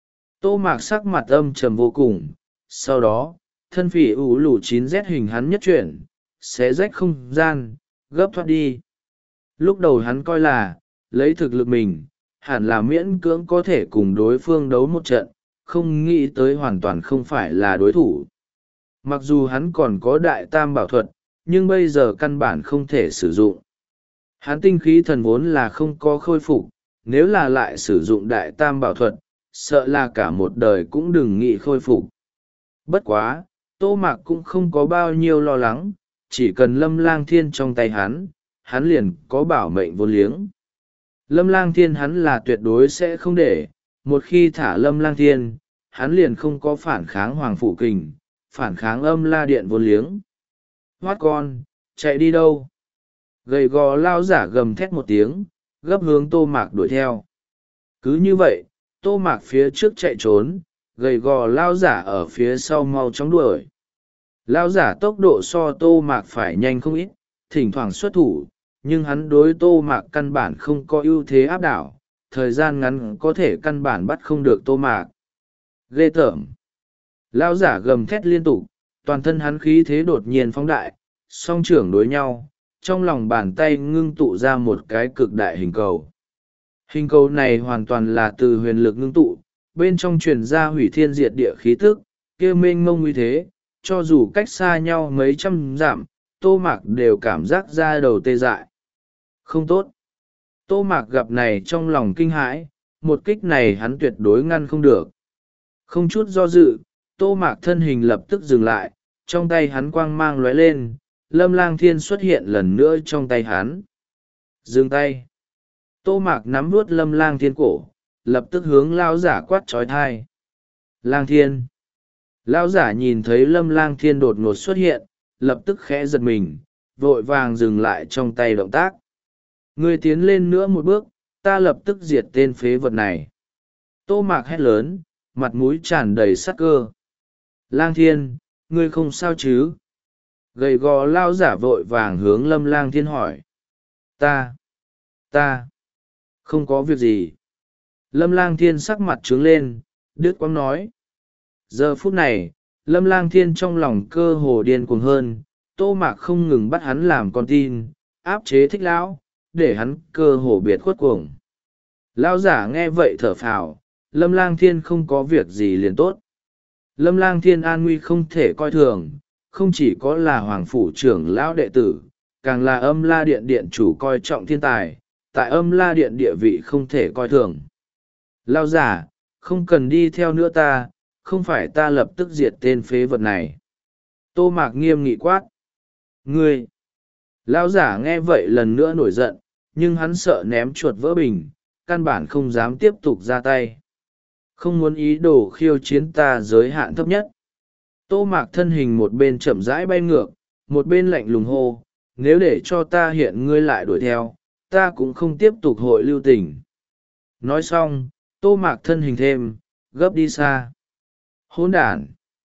Tô Mạc sắc mặt âm trầm vô cùng, sau đó, thân phỉ ủ lủ chín z hình hắn nhất chuyển, xé rách không gian, gấp thoát đi. Lúc đầu hắn coi là, lấy thực lực mình, hẳn là miễn cưỡng có thể cùng đối phương đấu một trận, không nghĩ tới hoàn toàn không phải là đối thủ. Mặc dù hắn còn có đại tam bảo thuật, nhưng bây giờ căn bản không thể sử dụng. Hắn tinh khí thần vốn là không có khôi phục, nếu là lại sử dụng đại tam bảo thuật, sợ là cả một đời cũng đừng nghĩ khôi phục. Bất quá, Tô Mạc cũng không có bao nhiêu lo lắng, chỉ cần Lâm Lang Thiên trong tay hắn, hắn liền có bảo mệnh vô liếng. Lâm Lang Thiên hắn là tuyệt đối sẽ không để, một khi thả Lâm Lang Thiên, hắn liền không có phản kháng Hoàng Phủ Kình, phản kháng Âm La Điện vô liếng. Hoát con, chạy đi đâu? Gầy gò lao giả gầm thét một tiếng, gấp hướng Tô Mạc đuổi theo. Cứ như vậy, Tô Mạc phía trước chạy trốn, gầy gò lao giả ở phía sau mau chóng đuổi. Lao giả tốc độ so Tô Mạc phải nhanh không ít, thỉnh thoảng xuất thủ, nhưng hắn đối Tô Mạc căn bản không có ưu thế áp đảo, thời gian ngắn có thể căn bản bắt không được Tô Mạc. Ghê tởm. Lao giả gầm thét liên tục, toàn thân hắn khí thế đột nhiên phóng đại, song trưởng đối nhau, trong lòng bàn tay ngưng tụ ra một cái cực đại hình cầu. Hình cầu này hoàn toàn là từ huyền lực ngưng tụ, bên trong truyền ra hủy thiên diệt địa khí tức, kia mênh mông uy thế, cho dù cách xa nhau mấy trăm dặm, Tô Mạc đều cảm giác da đầu tê dại. Không tốt. Tô Mạc gặp này trong lòng kinh hãi, một kích này hắn tuyệt đối ngăn không được. Không chút do dự, Tô Mạc thân hình lập tức dừng lại, trong tay hắn quang mang lóe lên, Lâm Lang Thiên xuất hiện lần nữa trong tay hắn. Dừng tay. Tô Mạc nắm vuốt Lâm Lang Thiên cổ, lập tức hướng lao giả quát trói thai. Lang Thiên. Lao giả nhìn thấy Lâm Lang Thiên đột ngột xuất hiện, lập tức khẽ giật mình, vội vàng dừng lại trong tay động tác. Ngươi tiến lên nữa một bước, ta lập tức diệt tên phế vật này. Tô Mạc hét lớn, mặt mũi tràn đầy sát cơ. Lang Thiên, ngươi không sao chứ? Gầy gò lao giả vội vàng hướng Lâm Lang Thiên hỏi. Ta, ta, không có việc gì. Lâm Lang Thiên sắc mặt trướng lên, đứt quãng nói. Giờ phút này, Lâm Lang Thiên trong lòng cơ hồ điên cuồng hơn, Tô Mạc không ngừng bắt hắn làm con tin, áp chế Thích lão, để hắn cơ hồ biệt khuất cuồng. Lão giả nghe vậy thở phào, Lâm Lang Thiên không có việc gì liền tốt. Lâm Lang Thiên an nguy không thể coi thường, không chỉ có là Hoàng Phủ trưởng lão đệ tử, càng là Âm La Điện điện chủ coi trọng thiên tài, tại Âm La Điện địa vị không thể coi thường. Lão giả, không cần đi theo nữa ta, không phải ta lập tức diệt tên phế vật này. Tô Mạc nghiêm nghị quát. Ngươi! Lão giả nghe vậy lần nữa nổi giận, nhưng hắn sợ ném chuột vỡ bình, căn bản không dám tiếp tục ra tay. Không muốn ý đồ khiêu chiến ta giới hạn thấp nhất. Tô Mạc thân hình một bên chậm rãi bay ngược, một bên lạnh lùng hô, nếu để cho ta hiện ngươi lại đuổi theo, ta cũng không tiếp tục hội lưu tình. Nói xong, Tô Mạc thân hình thêm, gấp đi xa. Hỗn đản!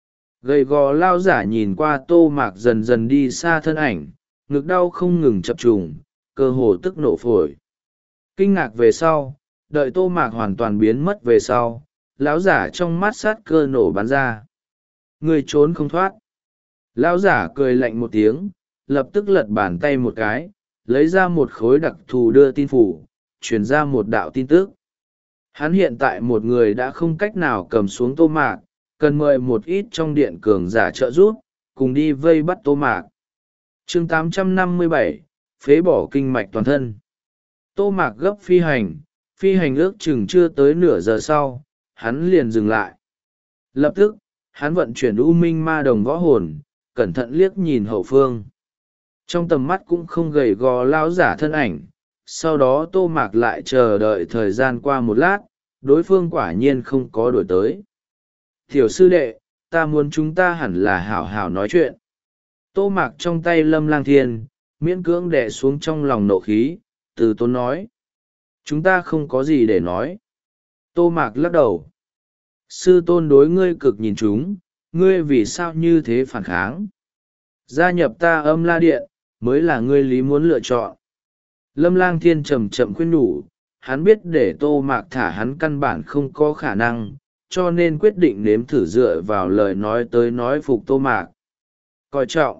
Gầy gò lao giả nhìn qua Tô Mạc dần dần đi xa thân ảnh, ngực đau không ngừng chập trùng, cơ hồ tức nổ phổi. Kinh ngạc về sau, đợi Tô Mạc hoàn toàn biến mất về sau, lão giả trong mắt sát cơ nổ bắn ra. Người trốn không thoát. Lão giả cười lạnh một tiếng, lập tức lật bàn tay một cái, lấy ra một khối đặc thù đưa tin phủ, truyền ra một đạo tin tức. Hắn hiện tại một người đã không cách nào cầm xuống Tô Mạc, cần mời một ít trong điện cường giả trợ giúp, cùng đi vây bắt Tô Mạc. chương tám trăm năm mươi bảy, phế bỏ kinh mạch toàn thân. Tô Mạc gấp phi hành, phi hành ước chừng chưa tới nửa giờ sau, hắn liền dừng lại. Lập tức, hắn vận chuyển u minh ma đồng võ hồn, cẩn thận liếc nhìn hậu phương. Trong tầm mắt cũng không gầy gò lão giả thân ảnh, sau đó Tô Mạc lại chờ đợi thời gian qua một lát, đối phương quả nhiên không có đổi tới. Tiểu sư đệ, ta muốn chúng ta hẳn là hảo hảo nói chuyện. Tô Mạc trong tay Lâm Lang Thiên, miễn cưỡng đè xuống trong lòng nộ khí, từ tốn nói. Chúng ta không có gì để nói. Tô Mạc lắc đầu. Sư tôn đối ngươi cực nhìn chúng, ngươi vì sao như thế phản kháng? Gia nhập ta âm la điện mới là ngươi lý muốn lựa chọn. Lâm Lang Thiên chậm chậm khuyên nhủ, hắn biết để Tô Mạc thả hắn căn bản không có khả năng, cho nên quyết định nếm thử dựa vào lời nói tới nói phục Tô Mạc. Coi trọng.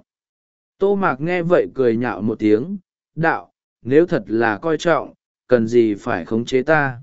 Tô Mạc nghe vậy cười nhạo một tiếng, đạo, nếu thật là coi trọng, cần gì phải khống chế ta.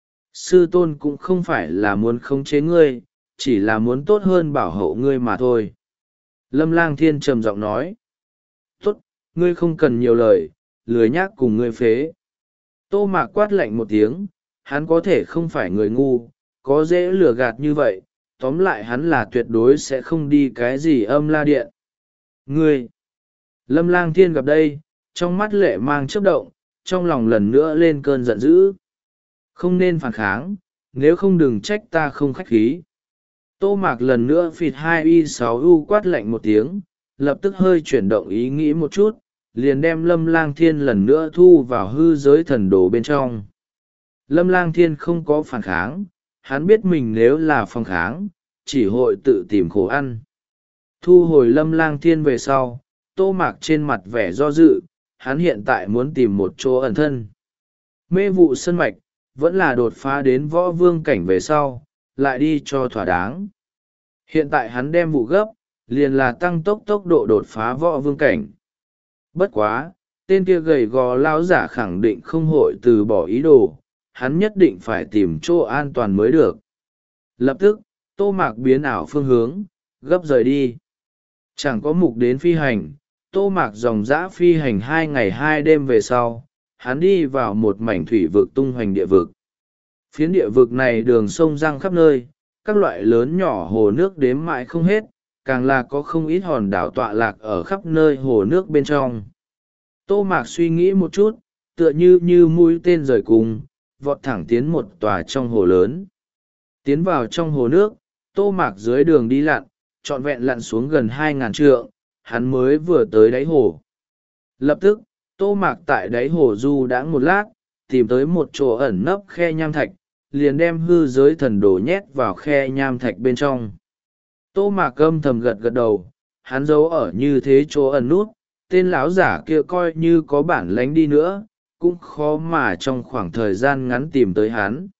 Sư tôn cũng không phải là muốn khống chế ngươi, chỉ là muốn tốt hơn bảo hộ ngươi mà thôi. Lâm Lang Thiên trầm giọng nói. Tốt, ngươi không cần nhiều lời, lười nhác cùng ngươi phế. Tô Mạc quát lạnh một tiếng, hắn có thể không phải người ngu, có dễ lừa gạt như vậy, tóm lại hắn là tuyệt đối sẽ không đi cái gì âm la điện. Ngươi! Lâm Lang Thiên gặp đây, trong mắt lệ mang chớp động, trong lòng lần nữa lên cơn giận dữ. Không nên phản kháng, nếu không đừng trách ta không khách khí. Tô Mạc lần nữa phịt hai y sáu u quát lạnh một tiếng, lập tức hơi chuyển động ý nghĩ một chút, liền đem Lâm Lang Thiên lần nữa thu vào hư giới thần đồ bên trong. Lâm Lang Thiên không có phản kháng, hắn biết mình nếu là phản kháng, chỉ hội tự tìm khổ ăn. Thu hồi Lâm Lang Thiên về sau, Tô Mạc trên mặt vẻ do dự, hắn hiện tại muốn tìm một chỗ ẩn thân. Mê vụ sân mạch, vẫn là đột phá đến võ vương cảnh về sau, lại đi cho thỏa đáng. Hiện tại hắn đem vụ gấp, liền là tăng tốc tốc độ đột phá võ vương cảnh. Bất quá, tên kia gầy gò lao giả khẳng định không hội từ bỏ ý đồ, hắn nhất định phải tìm chỗ an toàn mới được. Lập tức, Tô Mạc biến ảo phương hướng, gấp rời đi. Chẳng có mục đến phi hành, Tô Mạc dòng dã phi hành hai ngày hai đêm về sau, hắn đi vào một mảnh thủy vực tung hoành địa vực. Phiến địa vực này đường sông răng khắp nơi, các loại lớn nhỏ hồ nước đếm mãi không hết, càng là có không ít hòn đảo tọa lạc ở khắp nơi hồ nước bên trong. Tô Mạc suy nghĩ một chút, tựa như như mũi tên rời cùng, vọt thẳng tiến một tòa trong hồ lớn. Tiến vào trong hồ nước, Tô Mạc dưới đường đi lặn, trọn vẹn lặn xuống gần hai ngàn trượng, hắn mới vừa tới đáy hồ. Lập tức, Tô Mạc tại đáy hồ du đãng một lát, tìm tới một chỗ ẩn nấp khe nham thạch, liền đem hư giới thần đồ nhét vào khe nham thạch bên trong. Tô Mạc âm thầm gật gật đầu, hắn giấu ở như thế chỗ ẩn nút, tên lão giả kia coi như có bản lánh đi nữa, cũng khó mà trong khoảng thời gian ngắn tìm tới hắn.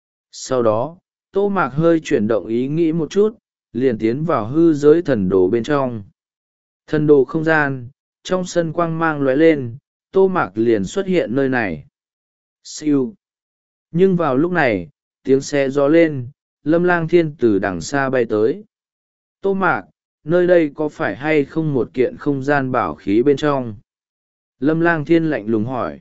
Sau đó, Tô Mạc hơi chuyển động ý nghĩ một chút, liền tiến vào hư giới thần đồ bên trong. Thần đồ không gian, trong sân quang mang lóe lên, Tô Mạc liền xuất hiện nơi này. Siêu. Nhưng vào lúc này, tiếng xe gió lên, Lâm Lang Thiên từ đằng xa bay tới. Tô Mạc, nơi đây có phải hay không một kiện không gian bảo khí bên trong? Lâm Lang Thiên lạnh lùng hỏi.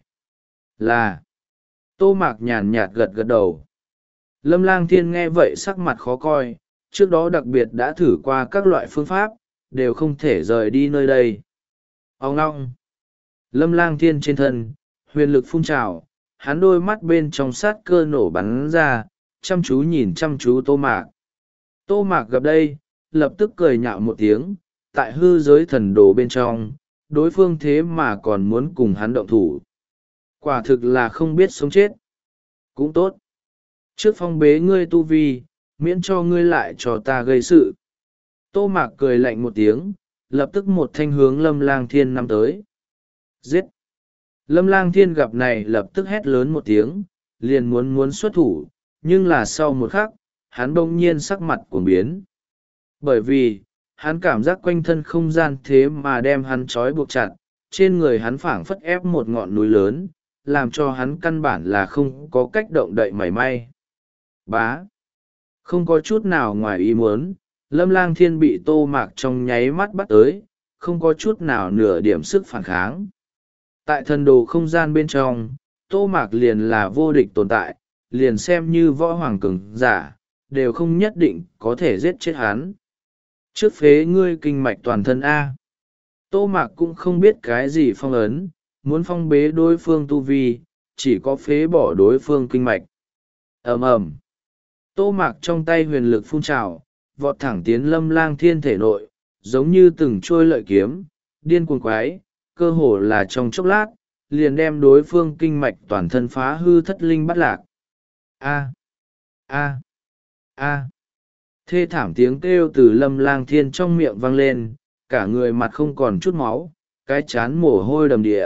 Là. Tô Mạc nhàn nhạt gật gật đầu. Lâm Lang Thiên nghe vậy sắc mặt khó coi, trước đó đặc biệt đã thử qua các loại phương pháp, đều không thể rời đi nơi đây. Ông ngong. Lâm Lang Thiên trên thân, huyền lực phun trào, hắn đôi mắt bên trong sát cơ nổ bắn ra, chăm chú nhìn chăm chú Tô Mạc. Tô Mạc gặp đây, lập tức cười nhạo một tiếng, tại hư giới thần đồ bên trong, đối phương thế mà còn muốn cùng hắn động thủ. Quả thực là không biết sống chết. Cũng tốt. Trước phong bế ngươi tu vi, miễn cho ngươi lại cho ta gây sự. Tô Mạc cười lạnh một tiếng, lập tức một thanh hướng Lâm Lang Thiên nắm tới. Giết! Lâm Lang Thiên gặp này lập tức hét lớn một tiếng, liền muốn muốn xuất thủ, nhưng là sau một khắc, hắn bỗng nhiên sắc mặt cuồng biến. Bởi vì, hắn cảm giác quanh thân không gian thế mà đem hắn trói buộc chặt, trên người hắn phảng phất ép một ngọn núi lớn, làm cho hắn căn bản là không có cách động đậy mảy may. Bá! Không có chút nào ngoài ý muốn, Lâm Lang Thiên bị Tô Mạc trong nháy mắt bắt tới, không có chút nào nửa điểm sức phản kháng. Tại thần đồ không gian bên trong, Tô Mạc liền là vô địch tồn tại, liền xem như võ hoàng cường giả, đều không nhất định có thể giết chết hắn. Trước phế ngươi kinh mạch toàn thân A. Tô Mạc cũng không biết cái gì phong ấn, muốn phong bế đối phương tu vi, chỉ có phế bỏ đối phương kinh mạch. Ầm ầm. Tô Mạc trong tay huyền lực phun trào, vọt thẳng tiến Lâm Lang Thiên thể nội, giống như từng trôi lợi kiếm, điên cuồng quái, cơ hồ là trong chốc lát, liền đem đối phương kinh mạch toàn thân phá hư thất linh bắt lạc. A. A. A. Thê thảm tiếng kêu từ Lâm Lang Thiên trong miệng vang lên, cả người mặt không còn chút máu, cái chán mồ hôi đầm đìa.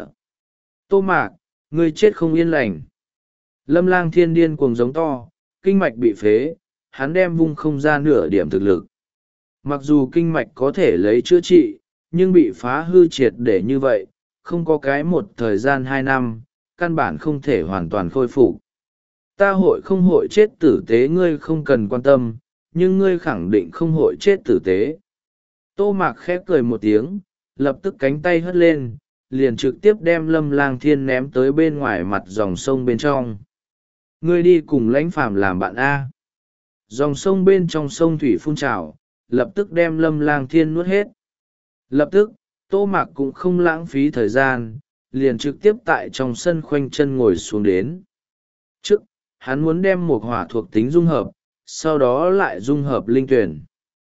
Tô Mạc, ngươi chết không yên lành. Lâm Lang Thiên điên cuồng giống to, kinh mạch bị phế, hắn đem vung không ra nửa điểm thực lực. Mặc dù kinh mạch có thể lấy chữa trị, nhưng bị phá hư triệt để như vậy, không có cái một thời gian hai năm, căn bản không thể hoàn toàn khôi phục. Ta hội không hội chết tử tế ngươi không cần quan tâm, nhưng ngươi khẳng định không hội chết tử tế. Tô Mạc khép cười một tiếng, lập tức cánh tay hất lên, liền trực tiếp đem Lâm Lang Thiên ném tới bên ngoài mặt dòng sông bên trong. Ngươi đi cùng Lãnh Phàm làm bạn A. Dòng sông bên trong sông thủy phun trào, lập tức đem Lâm Lang Thiên nuốt hết. Lập tức, Tô Mạc cũng không lãng phí thời gian, liền trực tiếp tại trong sân khoanh chân ngồi xuống đến. Trước, hắn muốn đem một hỏa thuộc tính dung hợp, sau đó lại dung hợp linh tuyển.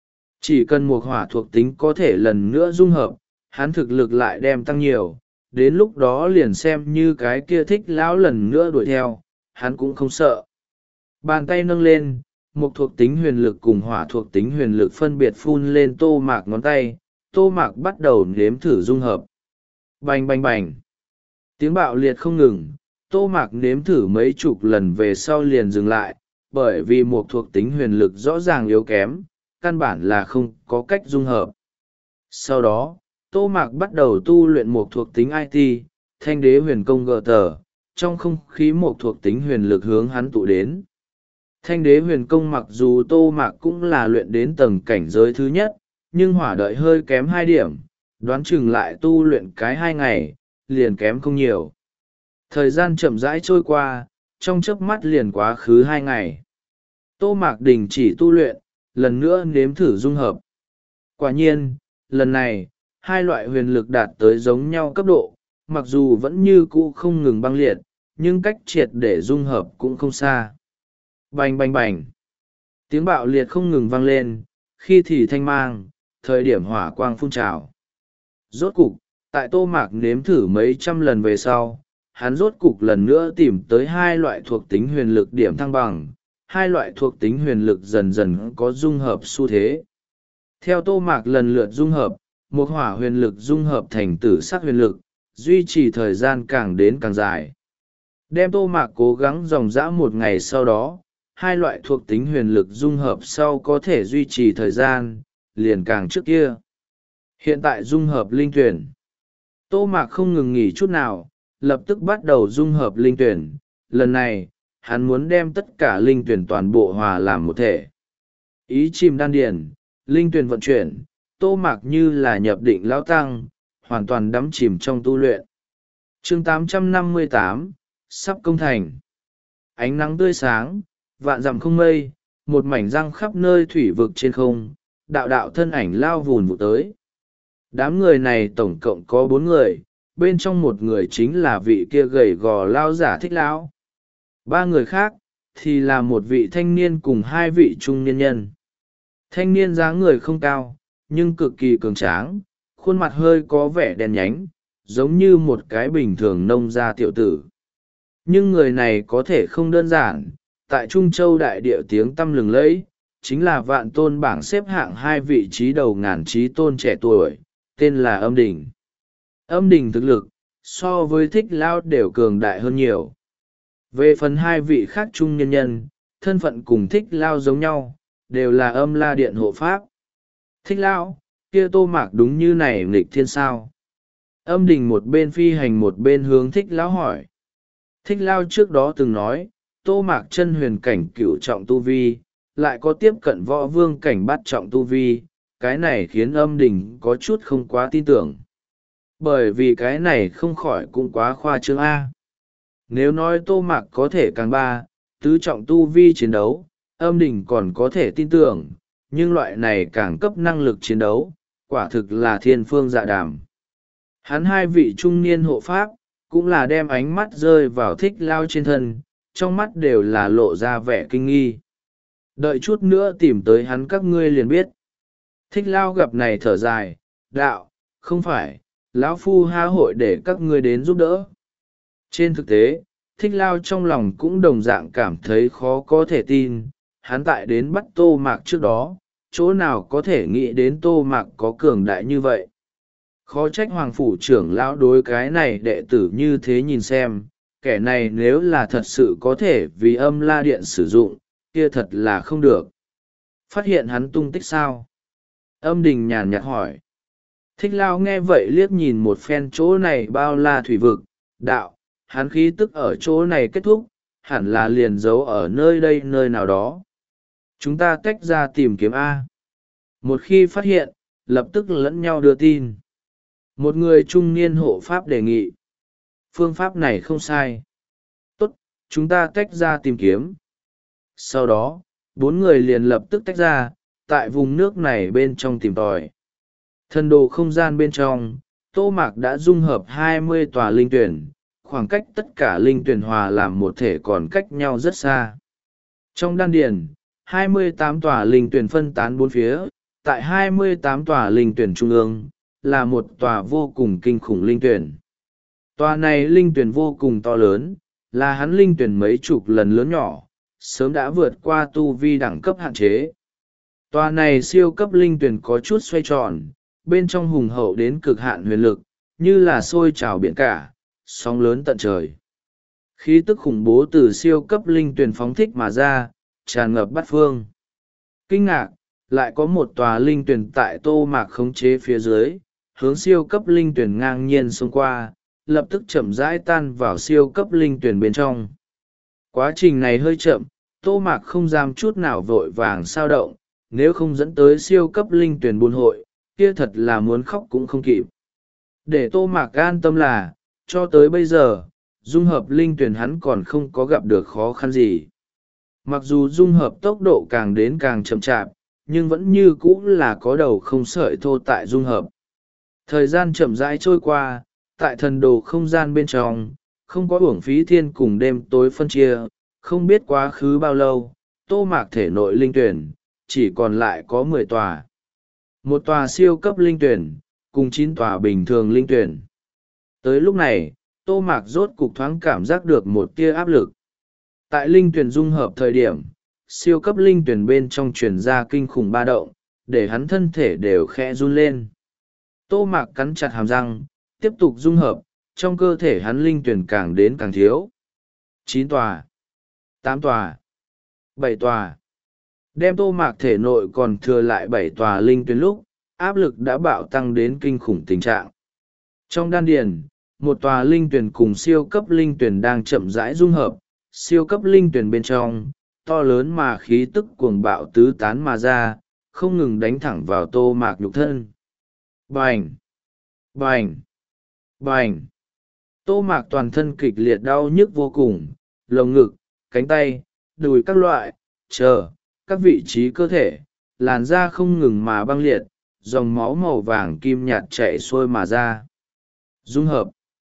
Chỉ cần một hỏa thuộc tính có thể lần nữa dung hợp, hắn thực lực lại đem tăng nhiều, đến lúc đó liền xem như cái kia thích lão lần nữa đuổi theo, hắn cũng không sợ. Bàn tay nâng lên, một thuộc tính huyền lực cùng hỏa thuộc tính huyền lực phân biệt phun lên Tô Mạc ngón tay, Tô Mạc bắt đầu nếm thử dung hợp. Bành bành bành. Tiếng bạo liệt không ngừng, Tô Mạc nếm thử mấy chục lần về sau liền dừng lại, bởi vì một thuộc tính huyền lực rõ ràng yếu kém, căn bản là không có cách dung hợp. Sau đó, Tô Mạc bắt đầu tu luyện một thuộc tính i tê, thanh đế huyền công gờ tờ, trong không khí một thuộc tính huyền lực hướng hắn tụ đến. Thanh đế huyền công mặc dù Tô Mạc cũng là luyện đến tầng cảnh giới thứ nhất, nhưng hỏa đợi hơi kém hai điểm, đoán chừng lại tu luyện cái hai ngày, liền kém không nhiều. Thời gian chậm rãi trôi qua, trong chớp mắt liền quá khứ hai ngày. Tô Mạc đình chỉ tu luyện, lần nữa nếm thử dung hợp. Quả nhiên, lần này, hai loại huyền lực đạt tới giống nhau cấp độ, mặc dù vẫn như cũ không ngừng băng liệt, nhưng cách triệt để dung hợp cũng không xa. Bành bành bành. Tiếng bạo liệt không ngừng vang lên, khi thì thanh mang, thời điểm hỏa quang phun trào. Rốt cục, tại Tô Mạc nếm thử mấy trăm lần về sau, hắn rốt cục lần nữa tìm tới hai loại thuộc tính huyền lực điểm thăng bằng, hai loại thuộc tính huyền lực dần dần có dung hợp xu thế. Theo Tô Mạc lần lượt dung hợp, một hỏa huyền lực dung hợp thành tử sắc huyền lực, duy trì thời gian càng đến càng dài. Đem Tô Mạc cố gắng dòng dã một ngày sau đó, hai loại thuộc tính huyền lực dung hợp sau có thể duy trì thời gian, liền càng trước kia. Hiện tại dung hợp linh tuyển. Tô Mạc không ngừng nghỉ chút nào, lập tức bắt đầu dung hợp linh tuyển. Lần này, hắn muốn đem tất cả linh tuyển toàn bộ hòa làm một thể. Ý chìm đan điền, linh tuyển vận chuyển, Tô Mạc như là nhập định lão tăng, hoàn toàn đắm chìm trong tu luyện. Chương tám trăm năm mươi tám, sắp công thành. Ánh nắng tươi sáng, vạn dặm không mây, một mảnh răng khắp nơi thủy vực trên không, đạo đạo thân ảnh lao vùn vụ tới. Đám người này tổng cộng có bốn người, bên trong một người chính là vị kia gầy gò lao giả Thích Lão. Ba người khác, thì là một vị thanh niên cùng hai vị trung niên nhân. Thanh niên dáng người không cao, nhưng cực kỳ cường tráng, khuôn mặt hơi có vẻ đen nhánh, giống như một cái bình thường nông gia tiểu tử. Nhưng người này có thể không đơn giản, tại Trung Châu đại địa tiếng tăm lừng lẫy, chính là vạn tôn bảng xếp hạng hai vị trí đầu ngàn trí tôn trẻ tuổi, tên là Âm Đình. Âm Đình thực lực, so với Thích Lão đều cường đại hơn nhiều. Về phần hai vị khác trung nhân nhân, thân phận cùng Thích Lão giống nhau, đều là Âm La Điện hộ pháp. Thích Lão, kia Tô Mạc đúng như này nghịch thiên sao? Âm Đình một bên phi hành một bên hướng Thích Lão hỏi. Thích Lão trước đó từng nói, Tô Mạc chân huyền cảnh cửu trọng tu vi, lại có tiếp cận võ vương cảnh bát trọng tu vi, cái này khiến Âm Đình có chút không quá tin tưởng. Bởi vì cái này không khỏi cũng quá khoa trương A. Nếu nói Tô Mạc có thể càng ba, tứ trọng tu vi chiến đấu, Âm Đình còn có thể tin tưởng, nhưng loại này càng cấp năng lực chiến đấu, quả thực là thiên phương dạ đàm. Hắn hai vị trung niên hộ pháp, cũng là đem ánh mắt rơi vào Thích Lão trên thân, trong mắt đều là lộ ra vẻ kinh nghi. Đợi chút nữa tìm tới hắn các ngươi liền biết. Thích Lão gặp này thở dài, đạo, không phải, lão phu há hội để các ngươi đến giúp đỡ. Trên thực tế, Thích Lão trong lòng cũng đồng dạng cảm thấy khó có thể tin, hắn tại đến bắt Tô Mạc trước đó, chỗ nào có thể nghĩ đến Tô Mạc có cường đại như vậy. Khó trách hoàng phủ trưởng lão đối cái này đệ tử như thế, nhìn xem kẻ này nếu là thật sự có thể vì âm la điện sử dụng kia thật là không được. Phát hiện hắn tung tích sao? Âm đình nhàn nhạt hỏi. Thích Lao nghe vậy liếc nhìn một phen chỗ này bao la thủy vực, đạo, hắn khí tức ở chỗ này kết thúc, hẳn là liền giấu ở nơi đây nơi nào đó. Chúng ta tách ra tìm kiếm A. Một khi phát hiện, lập tức lẫn nhau đưa tin. Một người trung niên hộ pháp đề nghị. Phương pháp này không sai. Tốt, chúng ta tách ra tìm kiếm. Sau đó, bốn người liền lập tức tách ra, tại vùng nước này bên trong tìm tòi. Thần đồ không gian bên trong, Tô Mạc đã dung hợp hai mươi tòa linh tuyển, khoảng cách tất cả linh tuyển hòa làm một thể còn cách nhau rất xa. Trong đan điền, hai mươi tám tòa linh tuyển phân tán bốn phía, tại hai mươi tám tòa linh tuyển trung ương, là một tòa vô cùng kinh khủng linh tuyển. Tòa này linh tuyển vô cùng to lớn, là hắn linh tuyển mấy chục lần lớn nhỏ, sớm đã vượt qua tu vi đẳng cấp hạn chế. Tòa này siêu cấp linh tuyển có chút xoay tròn, bên trong hùng hậu đến cực hạn huyền lực, như là sôi trào biển cả, sóng lớn tận trời. Khí tức khủng bố từ siêu cấp linh tuyển phóng thích mà ra, tràn ngập bát phương. Kinh ngạc, lại có một tòa linh tuyển tại Tô Mạc khống chế phía dưới, hướng siêu cấp linh tuyển ngang nhiên xông qua, lập tức chậm rãi tan vào siêu cấp linh tuyển bên trong. Quá trình này hơi chậm, Tô Mạc không dám chút nào vội vàng sao động, nếu không dẫn tới siêu cấp linh tuyển buôn hội, kia thật là muốn khóc cũng không kịp. Để Tô Mạc an tâm là, cho tới bây giờ, dung hợp linh tuyển hắn còn không có gặp được khó khăn gì. Mặc dù dung hợp tốc độ càng đến càng chậm chạp, nhưng vẫn như cũ là có đầu không sợi thô tại dung hợp. Thời gian chậm rãi trôi qua, tại thần đồ không gian bên trong, không có uổng phí thiên cùng đêm tối phân chia, không biết quá khứ bao lâu, Tô Mạc thể nội linh tuyển, chỉ còn lại có mười tòa. Một tòa siêu cấp linh tuyển, cùng chín tòa bình thường linh tuyển. Tới lúc này, Tô Mạc rốt cục thoáng cảm giác được một tia áp lực. Tại linh tuyển dung hợp thời điểm, siêu cấp linh tuyển bên trong truyền ra kinh khủng ba động, để hắn thân thể đều khẽ run lên. Tô Mạc cắn chặt hàm răng, tiếp tục dung hợp, trong cơ thể hắn linh tuyển càng đến càng thiếu. Chín tòa, tám tòa, bảy tòa. Đem Tô Mạc thể nội còn thừa lại bảy tòa linh tuyển lúc, áp lực đã bạo tăng đến kinh khủng tình trạng. Trong đan điền, một tòa linh tuyển cùng siêu cấp linh tuyển đang chậm rãi dung hợp, siêu cấp linh tuyển bên trong, to lớn mà khí tức cuồng bạo tứ tán mà ra, không ngừng đánh thẳng vào Tô Mạc nhục thân. Bành! Bành! Bành! Tô Mạc toàn thân kịch liệt đau nhức vô cùng, lồng ngực, cánh tay, đùi các loại, chờ, các vị trí cơ thể, làn da không ngừng mà băng liệt, dòng máu màu vàng kim nhạt chảy xuôi mà ra. Dung hợp.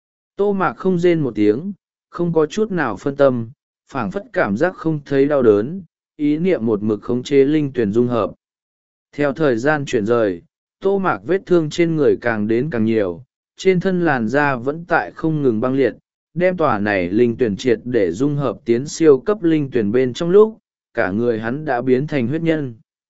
Tô Mạc không rên một tiếng, không có chút nào phân tâm, phảng phất cảm giác không thấy đau đớn, ý niệm một mực khống chế linh tuyển dung hợp. Theo thời gian chuyển rời, Tô Mạc vết thương trên người càng đến càng nhiều, trên thân làn da vẫn tại không ngừng băng liệt, đem tòa này linh tuyển triệt để dung hợp tiến siêu cấp linh tuyển bên trong lúc, cả người hắn đã biến thành huyết nhân.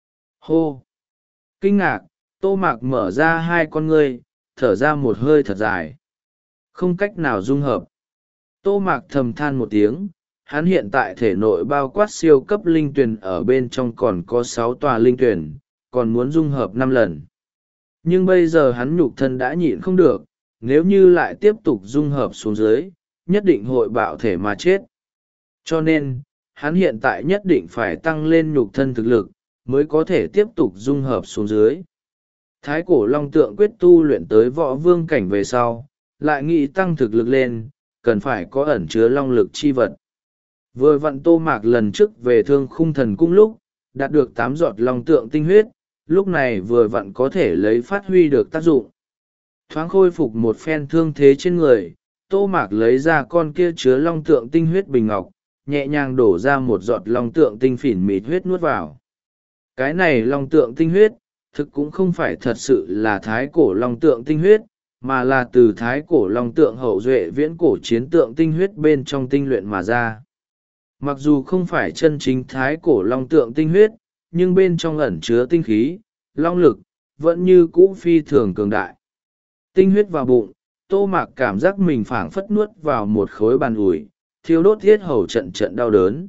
Hô! Kinh ngạc, Tô Mạc mở ra hai con ngươi, thở ra một hơi thật dài. Không cách nào dung hợp. Tô Mạc thầm than một tiếng, hắn hiện tại thể nội bao quát siêu cấp linh tuyển ở bên trong còn có sáu tòa linh tuyển, còn muốn dung hợp năm lần. Nhưng bây giờ hắn nhục thân đã nhịn không được, nếu như lại tiếp tục dung hợp xuống dưới, nhất định hội bạo thể mà chết. Cho nên, hắn hiện tại nhất định phải tăng lên nhục thân thực lực, mới có thể tiếp tục dung hợp xuống dưới. Thái cổ long tượng quyết tu luyện tới võ vương cảnh về sau, lại nghĩ tăng thực lực lên, cần phải có ẩn chứa long lực chi vật. Vừa vặn Tô Mạc lần trước về Thương Khung Thần Cung lúc, đạt được tám giọt long tượng tinh huyết, lúc này vừa vặn có thể lấy phát huy được tác dụng. Thoáng khôi phục một phen thương thế trên người, Tô Mạc lấy ra con kia chứa long tượng tinh huyết bình ngọc, nhẹ nhàng đổ ra một giọt long tượng tinh phỉn mịt huyết nuốt vào. Cái này long tượng tinh huyết, thực cũng không phải thật sự là thái cổ long tượng tinh huyết, mà là từ thái cổ long tượng hậu duệ viễn cổ chiến tượng tinh huyết bên trong tinh luyện mà ra. Mặc dù không phải chân chính thái cổ long tượng tinh huyết, nhưng bên trong ẩn chứa tinh khí, long lực, vẫn như cũ phi thường cường đại. Tinh huyết vào bụng, Tô Mạc cảm giác mình phảng phất nuốt vào một khối bàn ủi, thiêu đốt thiết hầu trận trận đau đớn.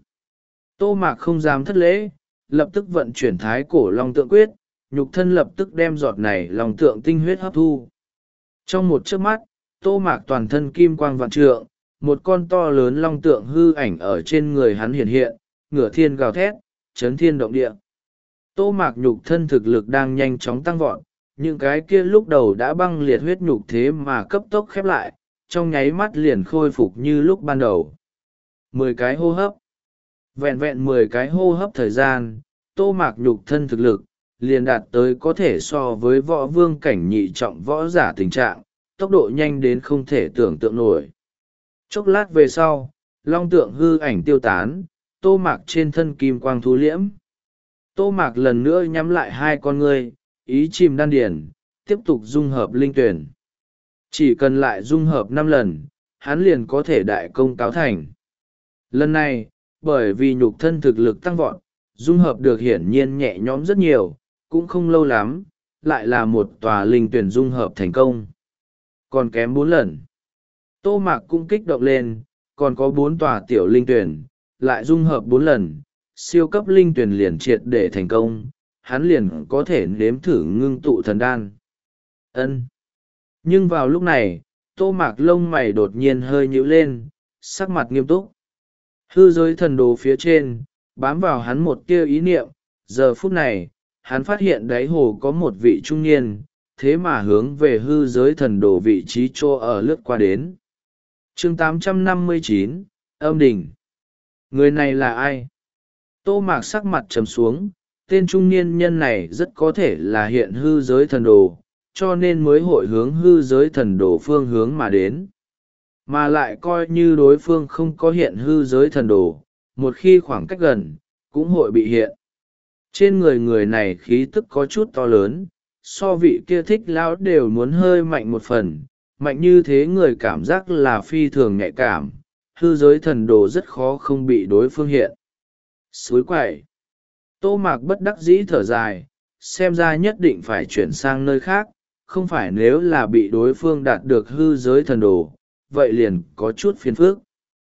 Tô Mạc không dám thất lễ, lập tức vận chuyển thái cổ long tượng quyết, nhục thân lập tức đem giọt này long tượng tinh huyết hấp thu. Trong một chớp mắt, Tô Mạc toàn thân kim quang vạn trượng, một con to lớn long tượng hư ảnh ở trên người hắn hiện hiện, ngửa thiên gào thét, chấn thiên động địa. Tô Mạc nhục thân thực lực đang nhanh chóng tăng vọt, những cái kia lúc đầu đã băng liệt huyết nhục thế mà cấp tốc khép lại, trong nháy mắt liền khôi phục như lúc ban đầu. Mười cái hô hấp. Vẹn vẹn mười cái hô hấp thời gian, Tô Mạc nhục thân thực lực liền đạt tới có thể so với võ vương cảnh nhị trọng võ giả tình trạng, tốc độ nhanh đến không thể tưởng tượng nổi. Chốc lát về sau, long tượng hư ảnh tiêu tán, Tô Mạc trên thân kim quang thu liễm. Tô Mạc lần nữa nhắm lại hai con ngươi, ý chìm đan điển, tiếp tục dung hợp linh tuyển. Chỉ cần lại dung hợp năm lần, hắn liền có thể đại công cáo thành. Lần này, bởi vì nhục thân thực lực tăng vọt, dung hợp được hiển nhiên nhẹ nhõm rất nhiều, cũng không lâu lắm, lại là một tòa linh tuyển dung hợp thành công. Còn kém bốn lần. Tô Mạc cũng kích động lên, còn có bốn tòa tiểu linh tuyển, lại dung hợp bốn lần, siêu cấp linh tuyển liền triệt để thành công, hắn liền có thể nếm thử ngưng tụ thần đan. Ân. Nhưng vào lúc này, Tô Mạc lông mày đột nhiên hơi nhíu lên, sắc mặt nghiêm túc. Hư giới thần đồ phía trên, bám vào hắn một tia ý niệm, giờ phút này, hắn phát hiện đáy hồ có một vị trung niên, thế mà hướng về hư giới thần đồ vị trí chỗ ở lướt qua đến. Chương tám trăm năm mươi chín, âm đỉnh. Người này là ai? Tô Mạc sắc mặt trầm xuống, tên trung niên nhân này rất có thể là hiện hư giới thần đồ, cho nên mới hội hướng hư giới thần đồ phương hướng mà đến. Mà lại coi như đối phương không có hiện hư giới thần đồ, một khi khoảng cách gần, cũng hội bị hiện. Trên người người này khí tức có chút to lớn, so vị kia thích lão đều muốn hơi mạnh một phần, mạnh như thế người cảm giác là phi thường nhạy cảm, hư giới thần đồ rất khó không bị đối phương hiện. Suối quậy. Tô Mạc bất đắc dĩ thở dài, xem ra nhất định phải chuyển sang nơi khác, không phải nếu là bị đối phương đạt được hư giới thần đồ, vậy liền có chút phiền phức.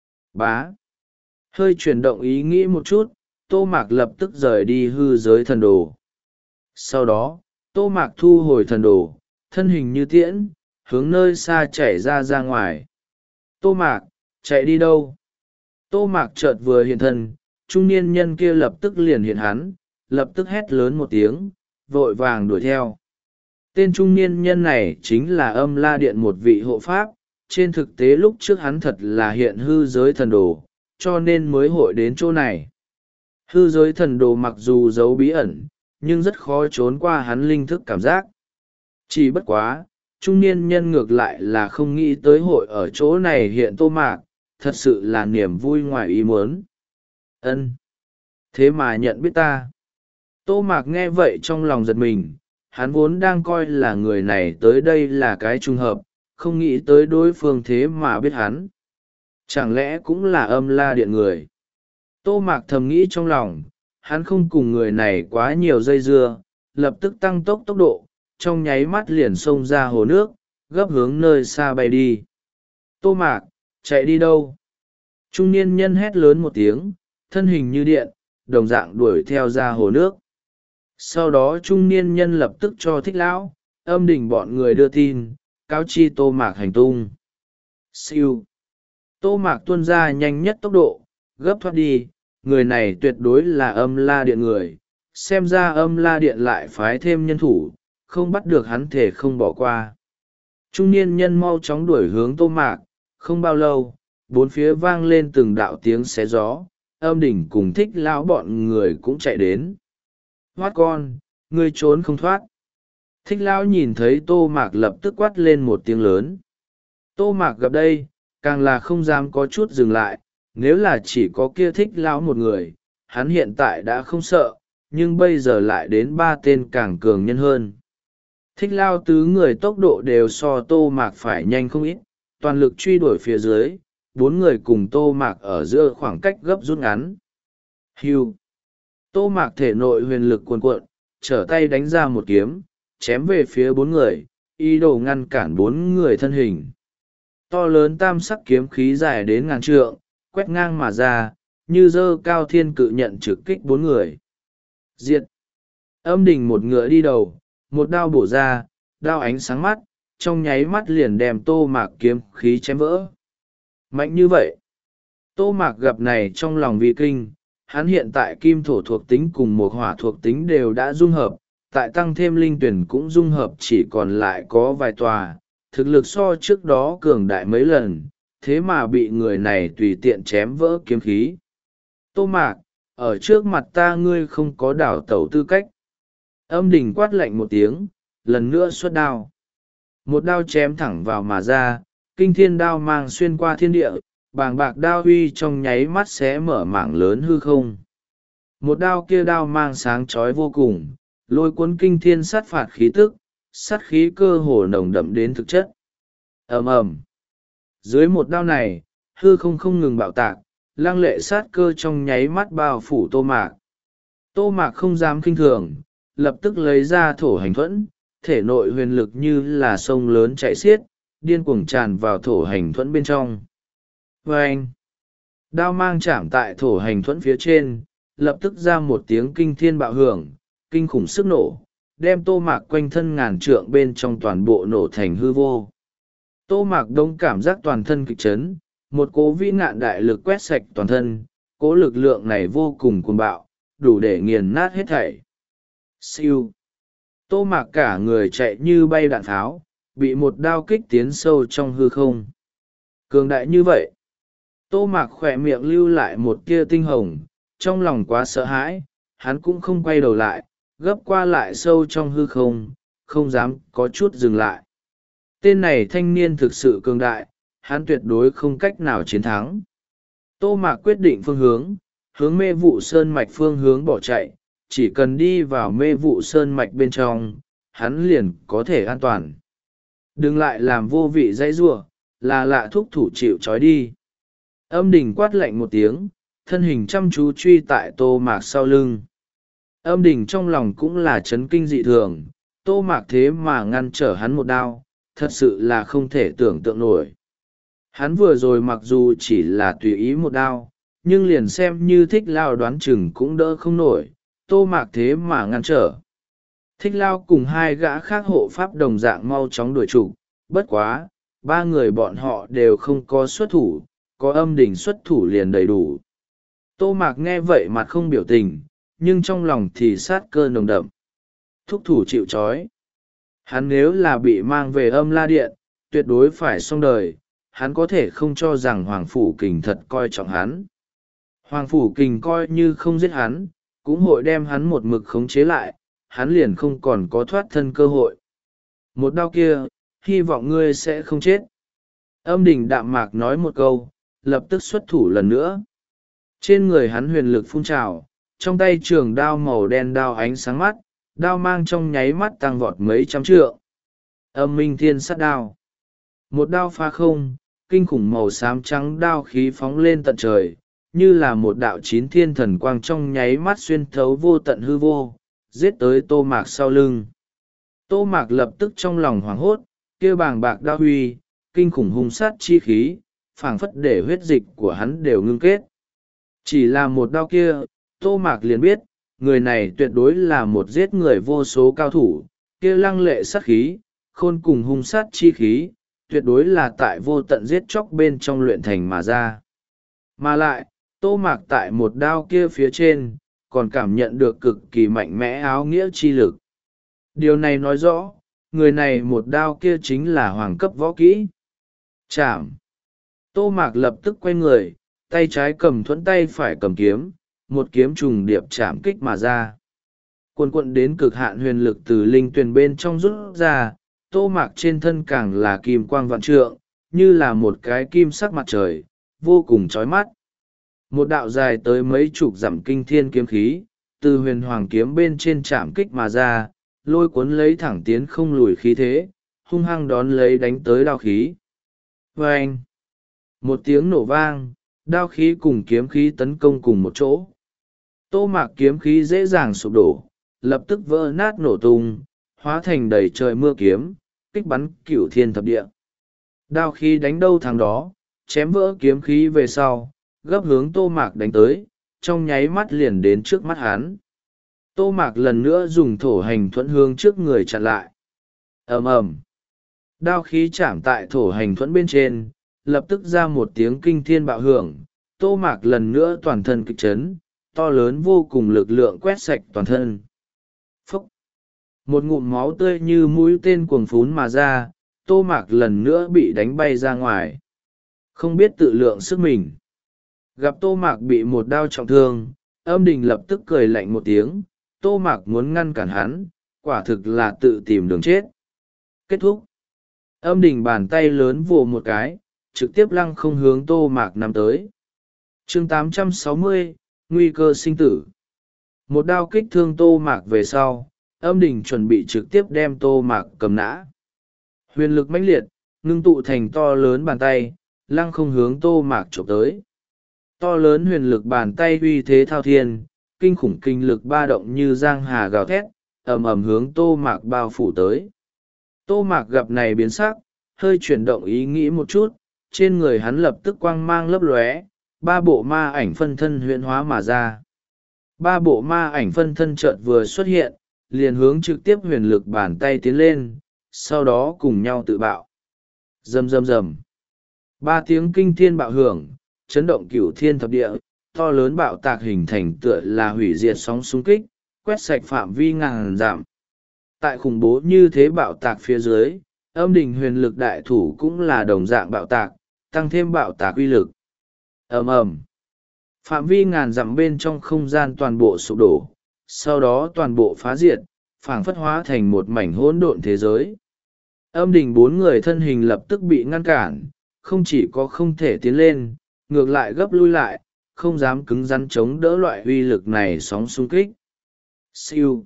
Bá. Hơi chuyển động ý nghĩ một chút, Tô Mạc lập tức rời đi hư giới thần đồ. Sau đó, Tô Mạc thu hồi thần đồ, thân hình như tiễn, hướng nơi xa chảy ra ra ngoài. Tô Mạc, chạy đi đâu? Tô Mạc chợt vừa hiện thân, trung niên nhân kia lập tức liền hiện hắn, lập tức hét lớn một tiếng, vội vàng đuổi theo. Tên trung niên nhân này chính là Âm La Điện một vị hộ pháp, trên thực tế lúc trước hắn thật là hiện hư giới thần đồ, cho nên mới hội đến chỗ này. Hư giới thần đồ mặc dù giấu bí ẩn, nhưng rất khó trốn qua hắn linh thức cảm giác. Chỉ bất quá, trung niên nhân ngược lại là không nghĩ tới hội ở chỗ này hiện Tô Mạc, thật sự là niềm vui ngoài ý muốn. Ân, thế mà nhận biết ta. Tô Mạc nghe vậy trong lòng giật mình, hắn vốn đang coi là người này tới đây là cái trùng hợp, không nghĩ tới đối phương thế mà biết hắn. Chẳng lẽ cũng là Âm La Điện người? Tô Mạc thầm nghĩ trong lòng, hắn không cùng người này quá nhiều dây dưa, lập tức tăng tốc tốc độ, trong nháy mắt liền xông ra hồ nước, gấp hướng nơi xa bay đi. Tô Mạc, chạy đi đâu? Trung niên nhân hét lớn một tiếng, thân hình như điện, đồng dạng đuổi theo ra hồ nước. Sau đó trung niên nhân lập tức cho Thích Lão, Âm Đình bọn người đưa tin, cáo chi Tô Mạc hành tung. Siêu. Tô Mạc tuôn ra nhanh nhất tốc độ, gấp thoát đi, người này tuyệt đối là Âm La Điện người, xem ra Âm La Điện lại phái thêm nhân thủ, không bắt được hắn thể không bỏ qua. Trung niên nhân mau chóng đuổi hướng Tô Mạc, không bao lâu, bốn phía vang lên từng đạo tiếng xé gió, Âm Đỉnh cùng Thích Lão bọn người cũng chạy đến. Hoát con, ngươi trốn không thoát. Thích Lão nhìn thấy Tô Mạc lập tức quát lên một tiếng lớn. Tô Mạc gặp đây, càng là không dám có chút dừng lại, nếu là chỉ có kia Thích Lão một người, hắn hiện tại đã không sợ, nhưng bây giờ lại đến ba tên càng cường nhân hơn. Thích Lão tứ người tốc độ đều so Tô Mạc phải nhanh không ít, toàn lực truy đuổi phía dưới, bốn người cùng Tô Mạc ở giữa khoảng cách gấp rút ngắn. Hưu. Tô Mạc thể nội huyền lực cuồn cuộn, trở tay đánh ra một kiếm, chém về phía bốn người, ý đồ ngăn cản bốn người thân hình. To lớn tam sắc kiếm khí dài đến ngàn trượng, quét ngang mà ra, như dơ cao thiên cự nhận trực kích bốn người. Diệt! Âm đình một ngựa đi đầu, một đao bổ ra, đao ánh sáng mắt, trong nháy mắt liền đem Tô Mạc kiếm khí chém vỡ. Mạnh như vậy! Tô Mạc gặp này trong lòng vi kinh, hắn hiện tại kim thổ thuộc tính cùng một hỏa thuộc tính đều đã dung hợp, tại tăng thêm linh tuyển cũng dung hợp chỉ còn lại có vài tòa, thực lực so trước đó cường đại mấy lần, thế mà bị người này tùy tiện chém vỡ kiếm khí. Tô Mạc, ở trước mặt ta ngươi không có đảo tẩu tư cách. Âm đình quát lạnh một tiếng, lần nữa xuất đao. Một đao chém thẳng vào mà ra, kinh thiên đao mang xuyên qua thiên địa, bàng bạc đao huy trong nháy mắt xé mở mảng lớn hư không. Một đao kia đao mang sáng chói vô cùng, lôi cuốn kinh thiên sát phạt khí tức, sát khí cơ hồ nồng đậm đến thực chất. Ầm ầm. Dưới một đao này, hư không không ngừng bạo tạc, lăng lệ sát cơ trong nháy mắt bao phủ Tô Mạc. Tô Mạc không dám kinh thường, lập tức lấy ra thổ hành thuẫn, thể nội huyền lực như là sông lớn chạy xiết, điên cuồng tràn vào thổ hành thuẫn bên trong. Vâng! Đao mang chạm tại thổ hành thuẫn phía trên, lập tức ra một tiếng kinh thiên bạo hưởng, kinh khủng sức nổ, đem Tô Mạc quanh thân ngàn trượng bên trong toàn bộ nổ thành hư vô. Tô Mạc đông cảm giác toàn thân kịch chấn, một cố vĩ ngạn đại lực quét sạch toàn thân, cố lực lượng này vô cùng cuồng bạo, đủ để nghiền nát hết thảy. Siêu! Tô Mạc cả người chạy như bay đạn tháo, bị một đao kích tiến sâu trong hư không. Cường đại như vậy! Tô Mạc khỏe miệng lưu lại một tia tinh hồng, trong lòng quá sợ hãi, hắn cũng không quay đầu lại, gấp qua lại sâu trong hư không, không dám có chút dừng lại. Tên này thanh niên thực sự cường đại, hắn tuyệt đối không cách nào chiến thắng. Tô Mạc quyết định phương hướng, hướng mê vụ sơn mạch phương hướng bỏ chạy, chỉ cần đi vào mê vụ sơn mạch bên trong, hắn liền có thể an toàn. Đừng lại làm vô vị dãy giụa, là lạ thúc thủ chịu trói đi. Âm đình quát lạnh một tiếng, thân hình chăm chú truy tại Tô Mạc sau lưng. Âm đình trong lòng cũng là chấn kinh dị thường, Tô Mạc thế mà ngăn trở hắn một đao, thật sự là không thể tưởng tượng nổi. Hắn vừa rồi mặc dù chỉ là tùy ý một đao, nhưng liền xem như Thích Lao đoán chừng cũng đỡ không nổi, Tô Mạc thế mà ngăn trở. Thích Lao cùng hai gã khác hộ pháp đồng dạng mau chóng đuổi trục, bất quá, ba người bọn họ đều không có xuất thủ, có âm đình xuất thủ liền đầy đủ. Tô Mạc nghe vậy mặt không biểu tình, nhưng trong lòng thì sát cơ nồng đậm. Thúc thủ chịu trói. Hắn nếu là bị mang về Âm La Điện, tuyệt đối phải xong đời, hắn có thể không cho rằng Hoàng Phủ Kình thật coi trọng hắn. Hoàng Phủ Kình coi như không giết hắn, cũng hội đem hắn một mực khống chế lại, hắn liền không còn có thoát thân cơ hội. Một đau kia, hy vọng ngươi sẽ không chết. Âm đình đạm mạc nói một câu, lập tức xuất thủ lần nữa. Trên người hắn huyền lực phun trào, trong tay trường đao màu đen đao ánh sáng mắt, đao mang trong nháy mắt tăng vọt mấy trăm trượng. Âm minh thiên sát đao. Một đao phá không, kinh khủng màu xám trắng đao khí phóng lên tận trời, như là một đạo chín thiên thần quang trong nháy mắt xuyên thấu vô tận hư vô, giết tới Tô Mạc sau lưng. Tô Mạc lập tức trong lòng hoảng hốt, kia bàng bạc đao huy, kinh khủng hung sát chi khí, phảng phất để huyết dịch của hắn đều ngưng kết. Chỉ là một đao kia, Tô Mạc liền biết, người này tuyệt đối là một giết người vô số cao thủ, kia lăng lệ sát khí, khôn cùng hung sát chi khí, tuyệt đối là tại vô tận giết chóc bên trong luyện thành mà ra. Mà lại, Tô Mạc tại một đao kia phía trên, còn cảm nhận được cực kỳ mạnh mẽ áo nghĩa chi lực. Điều này nói rõ, người này một đao kia chính là hoàng cấp võ kỹ. Chạm. Tô Mạc lập tức quay người, tay trái cầm thuẫn tay phải cầm kiếm, một kiếm trùng điệp chạm kích mà ra. Cuồn cuộn đến cực hạn huyền lực từ linh tuyền bên trong rút ra, Tô Mạc trên thân càng là kim quang vạn trượng, như là một cái kim sắc mặt trời, vô cùng chói mắt. Một đạo dài tới mấy chục dặm kinh thiên kiếm khí, từ huyền hoàng kiếm bên trên chạm kích mà ra, lôi cuốn lấy thẳng tiến không lùi khí thế, hung hăng đón lấy đánh tới đao khí. Vâng! Một tiếng nổ vang, đao khí cùng kiếm khí tấn công cùng một chỗ. Tô Mạc kiếm khí dễ dàng sụp đổ, lập tức vỡ nát nổ tung, hóa thành đầy trời mưa kiếm, kích bắn cửu thiên thập địa. Đao khí đánh đâu thằng đó, chém vỡ kiếm khí về sau, gấp hướng Tô Mạc đánh tới, trong nháy mắt liền đến trước mắt hắn. Tô Mạc lần nữa dùng thổ hành thuẫn hướng trước người chặn lại. ầm ầm, đao khí chạm tại thổ hành thuẫn bên trên, lập tức ra một tiếng kinh thiên bạo hưởng. Tô Mạc lần nữa toàn thân kịch chấn, to lớn vô cùng lực lượng quét sạch toàn thân. Phúc! Một ngụm máu tươi như mũi tên cuồng phún mà ra, Tô Mạc lần nữa bị đánh bay ra ngoài. Không biết tự lượng sức mình. Gặp Tô Mạc bị một đao trọng thương, Âm Đình lập tức cười lạnh một tiếng. Tô Mạc muốn ngăn cản hắn, quả thực là tự tìm đường chết. Kết thúc. Âm Đình bàn tay lớn vồ một cái, trực tiếp lăng không hướng Tô Mạc nắm tới. chương tám trăm sáu mươi, nguy cơ sinh tử. Một đao kích thương Tô Mạc về sau, Âm Đình chuẩn bị trực tiếp đem Tô Mạc cầm nã. Huyền lực mãnh liệt, ngưng tụ thành to lớn bàn tay, lăng không hướng Tô Mạc chụp tới. To lớn huyền lực bàn tay uy thế thao thiên, kinh khủng kinh lực ba động như giang hà gào thét, ầm ầm hướng Tô Mạc bao phủ tới. Tô Mạc gặp này biến sắc, hơi chuyển động ý nghĩ một chút, trên người hắn lập tức quang mang lấp lóe, ba bộ ma ảnh phân thân huyễn hóa mà ra. Ba bộ ma ảnh phân thân chợt vừa xuất hiện, liền hướng trực tiếp huyền lực bàn tay tiến lên, sau đó cùng nhau tự bạo. Rầm rầm rầm. Ba tiếng kinh thiên bạo hưởng, chấn động cửu thiên thập địa, to lớn bạo tạc hình thành tựa là hủy diệt sóng xung kích, quét sạch phạm vi ngàn dặm. Tại khủng bố như thế bạo tạc phía dưới, Âm Đình huyền lực đại thủ cũng là đồng dạng bạo tạc, tăng thêm bạo tạc uy lực. Ầm ầm. Phạm vi ngàn dặm bên trong không gian toàn bộ sụp đổ, sau đó toàn bộ phá diệt, phảng phất hóa thành một mảnh hỗn độn thế giới. Âm Đình bốn người thân hình lập tức bị ngăn cản, không chỉ có không thể tiến lên, ngược lại gấp lui lại, không dám cứng rắn chống đỡ loại uy lực này sóng xung kích. Siêu.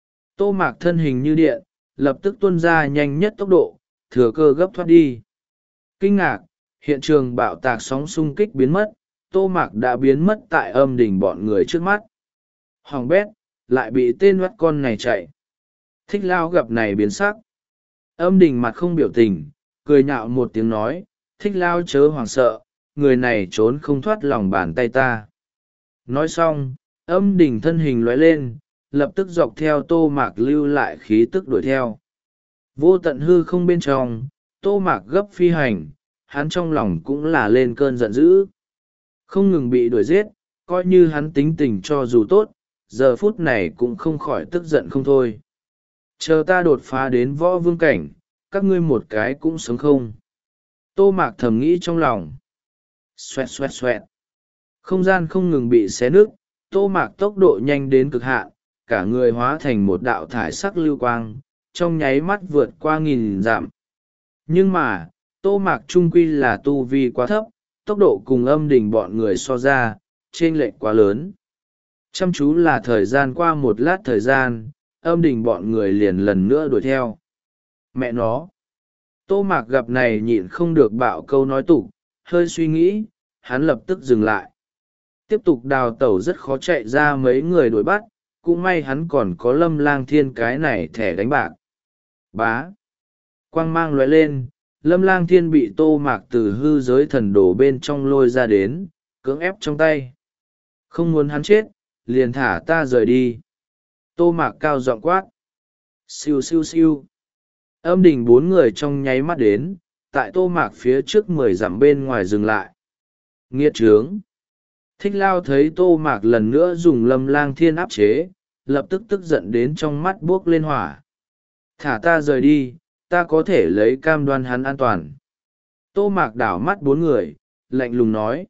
Tô Mạc thân hình như điện, lập tức tuôn ra nhanh nhất tốc độ, thừa cơ gấp thoát đi. Kinh ngạc, hiện trường bạo tạc sóng xung kích biến mất, Tô Mạc đã biến mất tại Âm Đình bọn người trước mắt. Hoàng bét, lại bị tên vắt con này chạy. Thích Lao gặp này biến sắc. Âm Đình mặt không biểu tình, cười nhạo một tiếng nói, Thích Lao chớ hoảng sợ, người này trốn không thoát lòng bàn tay ta. Nói xong, Âm Đình thân hình lóe lên, lập tức dọc theo Tô Mạc lưu lại khí tức đuổi theo. Vô tận hư không bên trong, Tô Mạc gấp phi hành, hắn trong lòng cũng là lên cơn giận dữ. Không ngừng bị đuổi giết, coi như hắn tính tình cho dù tốt, giờ phút này cũng không khỏi tức giận không thôi. Chờ ta đột phá đến võ vương cảnh, các ngươi một cái cũng sống không. Tô Mạc thầm nghĩ trong lòng. Xoẹt xoẹt xoẹt. Không gian không ngừng bị xé nứt, Tô Mạc tốc độ nhanh đến cực hạn, cả người hóa thành một đạo thải sắc lưu quang, trong nháy mắt vượt qua nghìn dặm. Nhưng mà, Tô Mạc trung quy là tu vi quá thấp, tốc độ cùng Âm Đình bọn người so ra, chênh lệch quá lớn. Chăm chú là thời gian qua một lát thời gian, Âm Đình bọn người liền lần nữa đuổi theo. Mẹ nó! Tô Mạc gặp này nhịn không được bạo câu nói tục, hơi suy nghĩ, hắn lập tức dừng lại. Tiếp tục đào tẩu rất khó chạy ra mấy người đuổi bắt, cũng may hắn còn có Lâm Lang Thiên cái này thẻ đánh bạc. Bá! Quang mang lóe lên, Lâm Lang Thiên bị Tô Mạc từ hư giới thần đồ bên trong lôi ra đến, cưỡng ép trong tay. Không muốn hắn chết, liền thả ta rời đi. Tô Mạc cao giọng quát. Siêu siêu siêu. Âm Đình bốn người trong nháy mắt đến, tại Tô Mạc phía trước mười dặm bên ngoài dừng lại. Nghiệt trướng. Thích Lao thấy Tô Mạc lần nữa dùng Lâm Lang Thiên áp chế, lập tức tức giận đến trong mắt buốc lên hỏa. Thả ta rời đi, ta có thể lấy cam đoan hắn an toàn. Tô Mạc đảo mắt bốn người, lạnh lùng nói.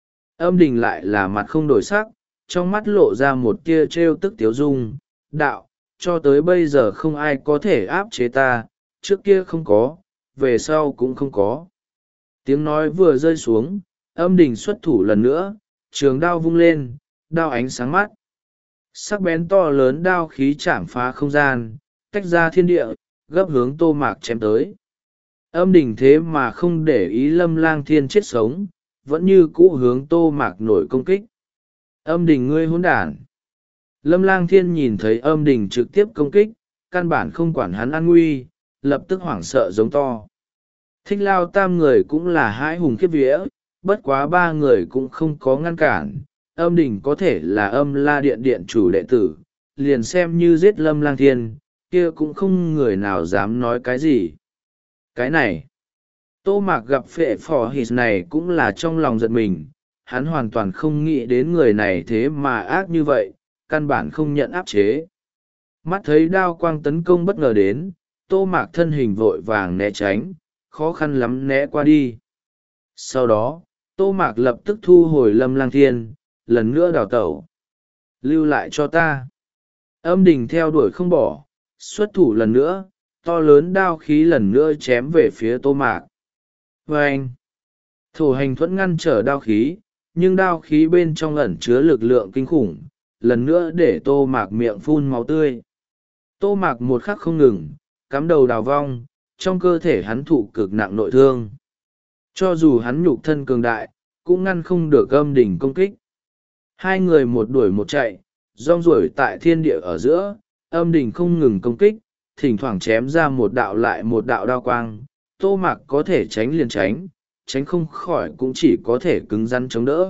Âm Đình lại là mặt không đổi sắc, trong mắt lộ ra một tia trêu tức tiếu dung. Đạo, cho tới bây giờ không ai có thể áp chế ta, trước kia không có, về sau cũng không có. Tiếng nói vừa rơi xuống, Âm Đình xuất thủ lần nữa, trường đao vung lên, đao ánh sáng mắt. Sắc bén to lớn đao khí chạm phá không gian, tách ra thiên địa, gấp hướng Tô Mạc chém tới. Âm Đình thế mà không để ý Lâm Lang Thiên chết sống, vẫn như cũ hướng Tô Mạc nổi công kích. Âm Đình ngươi hỗn đản. Lâm Lang Thiên nhìn thấy Âm Đình trực tiếp công kích, căn bản không quản hắn an nguy, lập tức hoảng sợ giống to. Thích Lao tam người cũng là hãi hùng khiếp vía, bất quá ba người cũng không có ngăn cản. Âm Đình có thể là Âm La Điện điện chủ đệ tử, liền xem như giết Lâm Lang Thiên, kia cũng không người nào dám nói cái gì. Cái này, Tô Mạc gặp phệ phò hít này cũng là trong lòng giật mình, hắn hoàn toàn không nghĩ đến người này thế mà ác như vậy, căn bản không nhận áp chế. Mắt thấy đao quang tấn công bất ngờ đến, Tô Mạc thân hình vội vàng né tránh, khó khăn lắm né qua đi. Sau đó, Tô Mạc lập tức thu hồi Lâm Lang Thiên, lần nữa đào tẩu. Lưu lại cho ta. Âm Đình theo đuổi không bỏ, xuất thủ lần nữa, to lớn đao khí lần nữa chém về phía Tô Mạc. Và anh, thổ hành thuẫn ngăn trở đao khí, nhưng đao khí bên trong ẩn chứa lực lượng kinh khủng, lần nữa để Tô Mạc miệng phun máu tươi. Tô Mạc một khắc không ngừng, cắm đầu đào vong, trong cơ thể hắn thụ cực nặng nội thương. Cho dù hắn nhục thân cường đại, cũng ngăn không được Âm Đình công kích. Hai người một đuổi một chạy, rong ruổi tại thiên địa ở giữa, Âm Đình không ngừng công kích, thỉnh thoảng chém ra một đạo lại một đạo đao quang. Tô Mạc có thể tránh liền tránh, tránh không khỏi cũng chỉ có thể cứng rắn chống đỡ.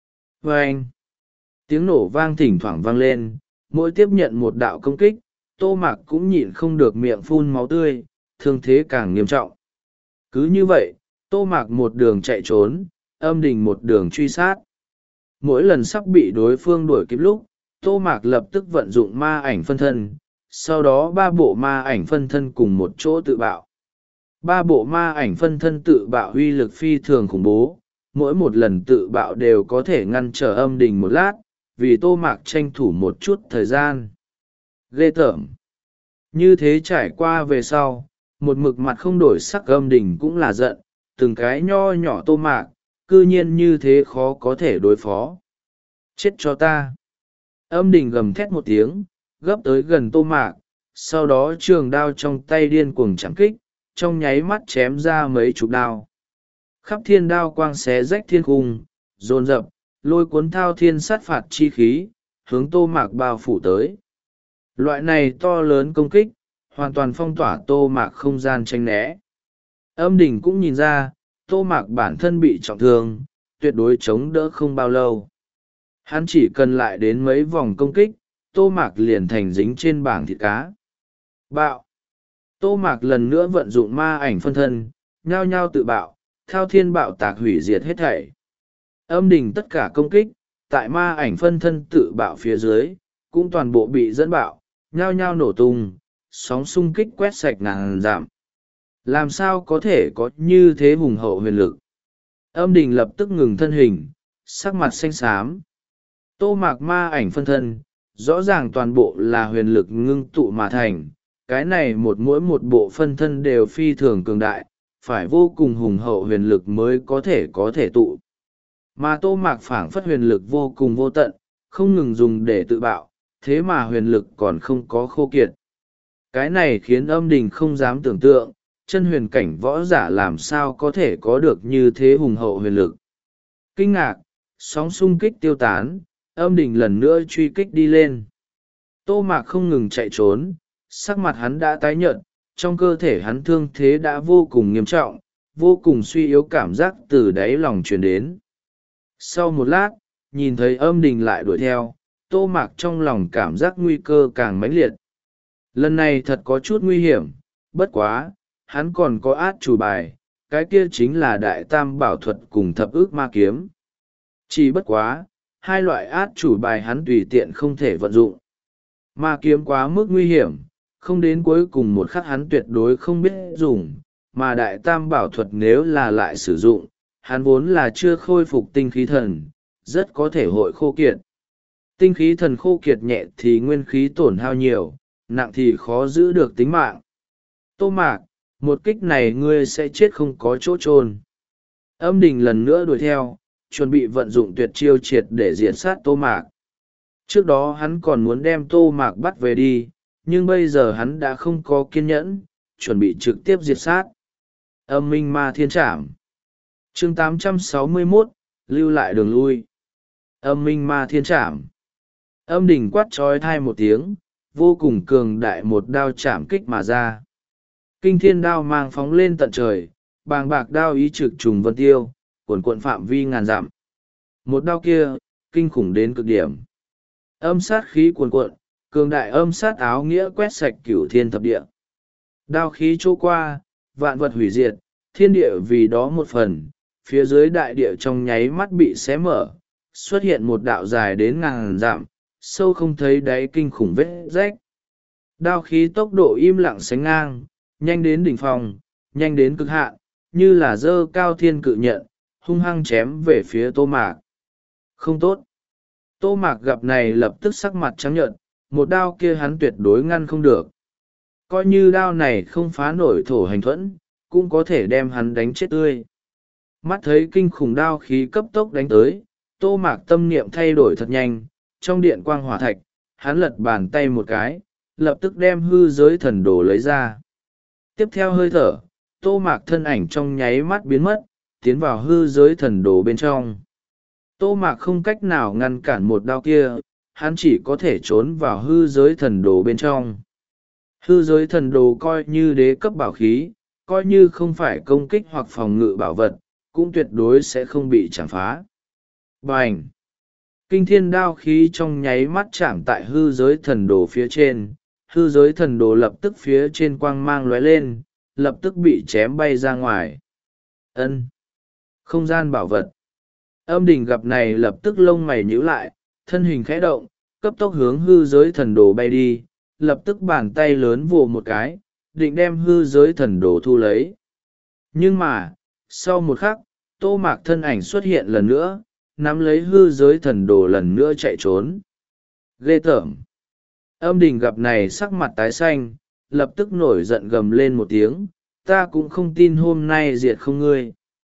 Và anh, tiếng nổ vang thỉnh thoảng vang lên, mỗi tiếp nhận một đạo công kích, Tô Mạc cũng nhịn không được miệng phun máu tươi, thương thế càng nghiêm trọng. Cứ như vậy, Tô Mạc một đường chạy trốn, Âm Đình một đường truy sát. Mỗi lần sắp bị đối phương đuổi kịp lúc, Tô Mạc lập tức vận dụng ma ảnh phân thân, sau đó ba bộ ma ảnh phân thân cùng một chỗ tự bạo. Ba bộ ma ảnh phân thân tự bạo uy lực phi thường khủng bố, mỗi một lần tự bạo đều có thể ngăn trở Âm Đình một lát, vì Tô Mạc tranh thủ một chút thời gian. Ghê tởm. Như thế trải qua về sau, một mực mặt không đổi sắc Âm Đình cũng là giận, từng cái nho nhỏ Tô Mạc, cư nhiên như thế khó có thể đối phó. Chết cho ta. Âm Đình gầm thét một tiếng, gấp tới gần Tô Mạc, sau đó trường đao trong tay điên cuồng chạm kích, trong nháy mắt chém ra mấy chục đao. Khắp thiên đao quang xé rách thiên cung, dồn dập, lôi cuốn thao thiên sát phạt chi khí, hướng Tô Mạc bao phủ tới. Loại này to lớn công kích, hoàn toàn phong tỏa Tô Mạc không gian tranh né. Âm Đình cũng nhìn ra, Tô Mạc bản thân bị trọng thương, tuyệt đối chống đỡ không bao lâu. Hắn chỉ cần lại đến mấy vòng công kích, Tô Mạc liền thành dính trên bảng thịt cá. Bạo! Tô Mạc lần nữa vận dụng ma ảnh phân thân, nhao nhao tự bạo, thao thiên bạo tạc hủy diệt hết thảy. Âm Đình tất cả công kích, tại ma ảnh phân thân tự bạo phía dưới, cũng toàn bộ bị dẫn bạo, nhao nhao nổ tung, sóng xung kích quét sạch ngàn dặm. Làm sao có thể có như thế hùng hậu huyền lực? Âm Đình lập tức ngừng thân hình, sắc mặt xanh xám. Tô Mạc ma ảnh phân thân, rõ ràng toàn bộ là huyền lực ngưng tụ mà thành, cái này một mỗi một bộ phân thân đều phi thường cường đại, phải vô cùng hùng hậu huyền lực mới có thể có thể tụ. Mà Tô Mạc phảng phất huyền lực vô cùng vô tận, không ngừng dùng để tự bạo, thế mà huyền lực còn không có khô kiệt. Cái này khiến Âm Đình không dám tưởng tượng, chân huyền cảnh võ giả làm sao có thể có được như thế hùng hậu huyền lực. Kinh ngạc, sóng xung kích tiêu tán, Âm Đình lần nữa truy kích đi lên. Tô Mạc không ngừng chạy trốn, sắc mặt hắn đã tái nhợt, trong cơ thể hắn thương thế đã vô cùng nghiêm trọng, vô cùng suy yếu, cảm giác từ đáy lòng truyền đến. Sau một lát, nhìn thấy Âm Đình lại đuổi theo, Tô Mạc trong lòng cảm giác nguy cơ càng mãnh liệt. Lần này thật có chút nguy hiểm, bất quá, hắn còn có át chủ bài, cái kia chính là đại tam bảo thuật cùng thập ức ma kiếm. Chỉ bất quá, hai loại át chủ bài hắn tùy tiện không thể vận dụng. Ma kiếm quá mức nguy hiểm, không đến cuối cùng một khắc hắn tuyệt đối không biết dùng, mà đại tam bảo thuật nếu là lại sử dụng, hắn vốn là chưa khôi phục tinh khí thần, rất có thể hội khô kiệt. Tinh khí thần khô kiệt nhẹ thì nguyên khí tổn hao nhiều, nặng thì khó giữ được tính mạng. Tô Mạc, một kích này ngươi sẽ chết không có chỗ chôn. Âm Đình lần nữa đuổi theo, chuẩn bị vận dụng tuyệt chiêu triệt để diệt sát Tô Mạc. Trước đó hắn còn muốn đem Tô Mạc bắt về đi, nhưng bây giờ hắn đã không có kiên nhẫn, chuẩn bị trực tiếp diệt sát. Âm minh ma thiên trảm. Chương tám trăm sáu mươi mốt, lưu lại đường lui. Âm minh ma thiên trảm. Âm Đình quát trói thai một tiếng, vô cùng cường đại một đao chạm kích mà ra. Kinh thiên đao mang phóng lên tận trời, bàng bạc đao ý trực trùng vân tiêu, cuồn cuộn phạm vi ngàn dặm. Một đao kia, kinh khủng đến cực điểm. Âm sát khí cuồn cuộn, cường đại âm sát áo nghĩa quét sạch cửu thiên thập địa. Đao khí trôi qua, vạn vật hủy diệt, thiên địa vì đó một phần, phía dưới đại địa trong nháy mắt bị xé mở, xuất hiện một đạo dài đến ngàn dặm, sâu không thấy đáy kinh khủng vết rách. Đao khí tốc độ im lặng sánh ngang, nhanh đến đỉnh phong, nhanh đến cực hạn, như là dơ cao thiên cự nhận, hung hăng chém về phía Tô Mạc. Không tốt. Tô Mạc gặp này lập tức sắc mặt trắng nhợt, một đao kia hắn tuyệt đối ngăn không được. Coi như đao này không phá nổi thổ hành thuẫn, cũng có thể đem hắn đánh chết tươi. Mắt thấy kinh khủng đao khí cấp tốc đánh tới, Tô Mạc tâm niệm thay đổi thật nhanh, trong điện quang hỏa thạch, hắn lật bàn tay một cái, lập tức đem hư giới thần đồ lấy ra. Tiếp theo hơi thở, Tô Mạc thân ảnh trong nháy mắt biến mất, tiến vào hư giới thần đồ bên trong. Tô Mạc không cách nào ngăn cản một đao kia, hắn chỉ có thể trốn vào hư giới thần đồ bên trong. Hư giới thần đồ coi như đế cấp bảo khí, coi như không phải công kích hoặc phòng ngự bảo vật, cũng tuyệt đối sẽ không bị chạm phá. Bành! Kinh thiên đao khí trong nháy mắt chạm tại hư giới thần đồ phía trên, hư giới thần đồ lập tức phía trên quang mang lóe lên, lập tức bị chém bay ra ngoài. Ân, không gian bảo vật. Âm Đình gặp này lập tức lông mày nhíu lại, thân hình khẽ động, cấp tốc hướng hư giới thần đồ bay đi, lập tức bàn tay lớn vồ một cái, định đem hư giới thần đồ thu lấy. Nhưng mà, sau một khắc, Tô Mạc thân ảnh xuất hiện lần nữa, nắm lấy hư giới thần đồ lần nữa chạy trốn. Ghê tởm! Âm Đình gặp này sắc mặt tái xanh, lập tức nổi giận gầm lên một tiếng, ta cũng không tin hôm nay diệt không ngươi.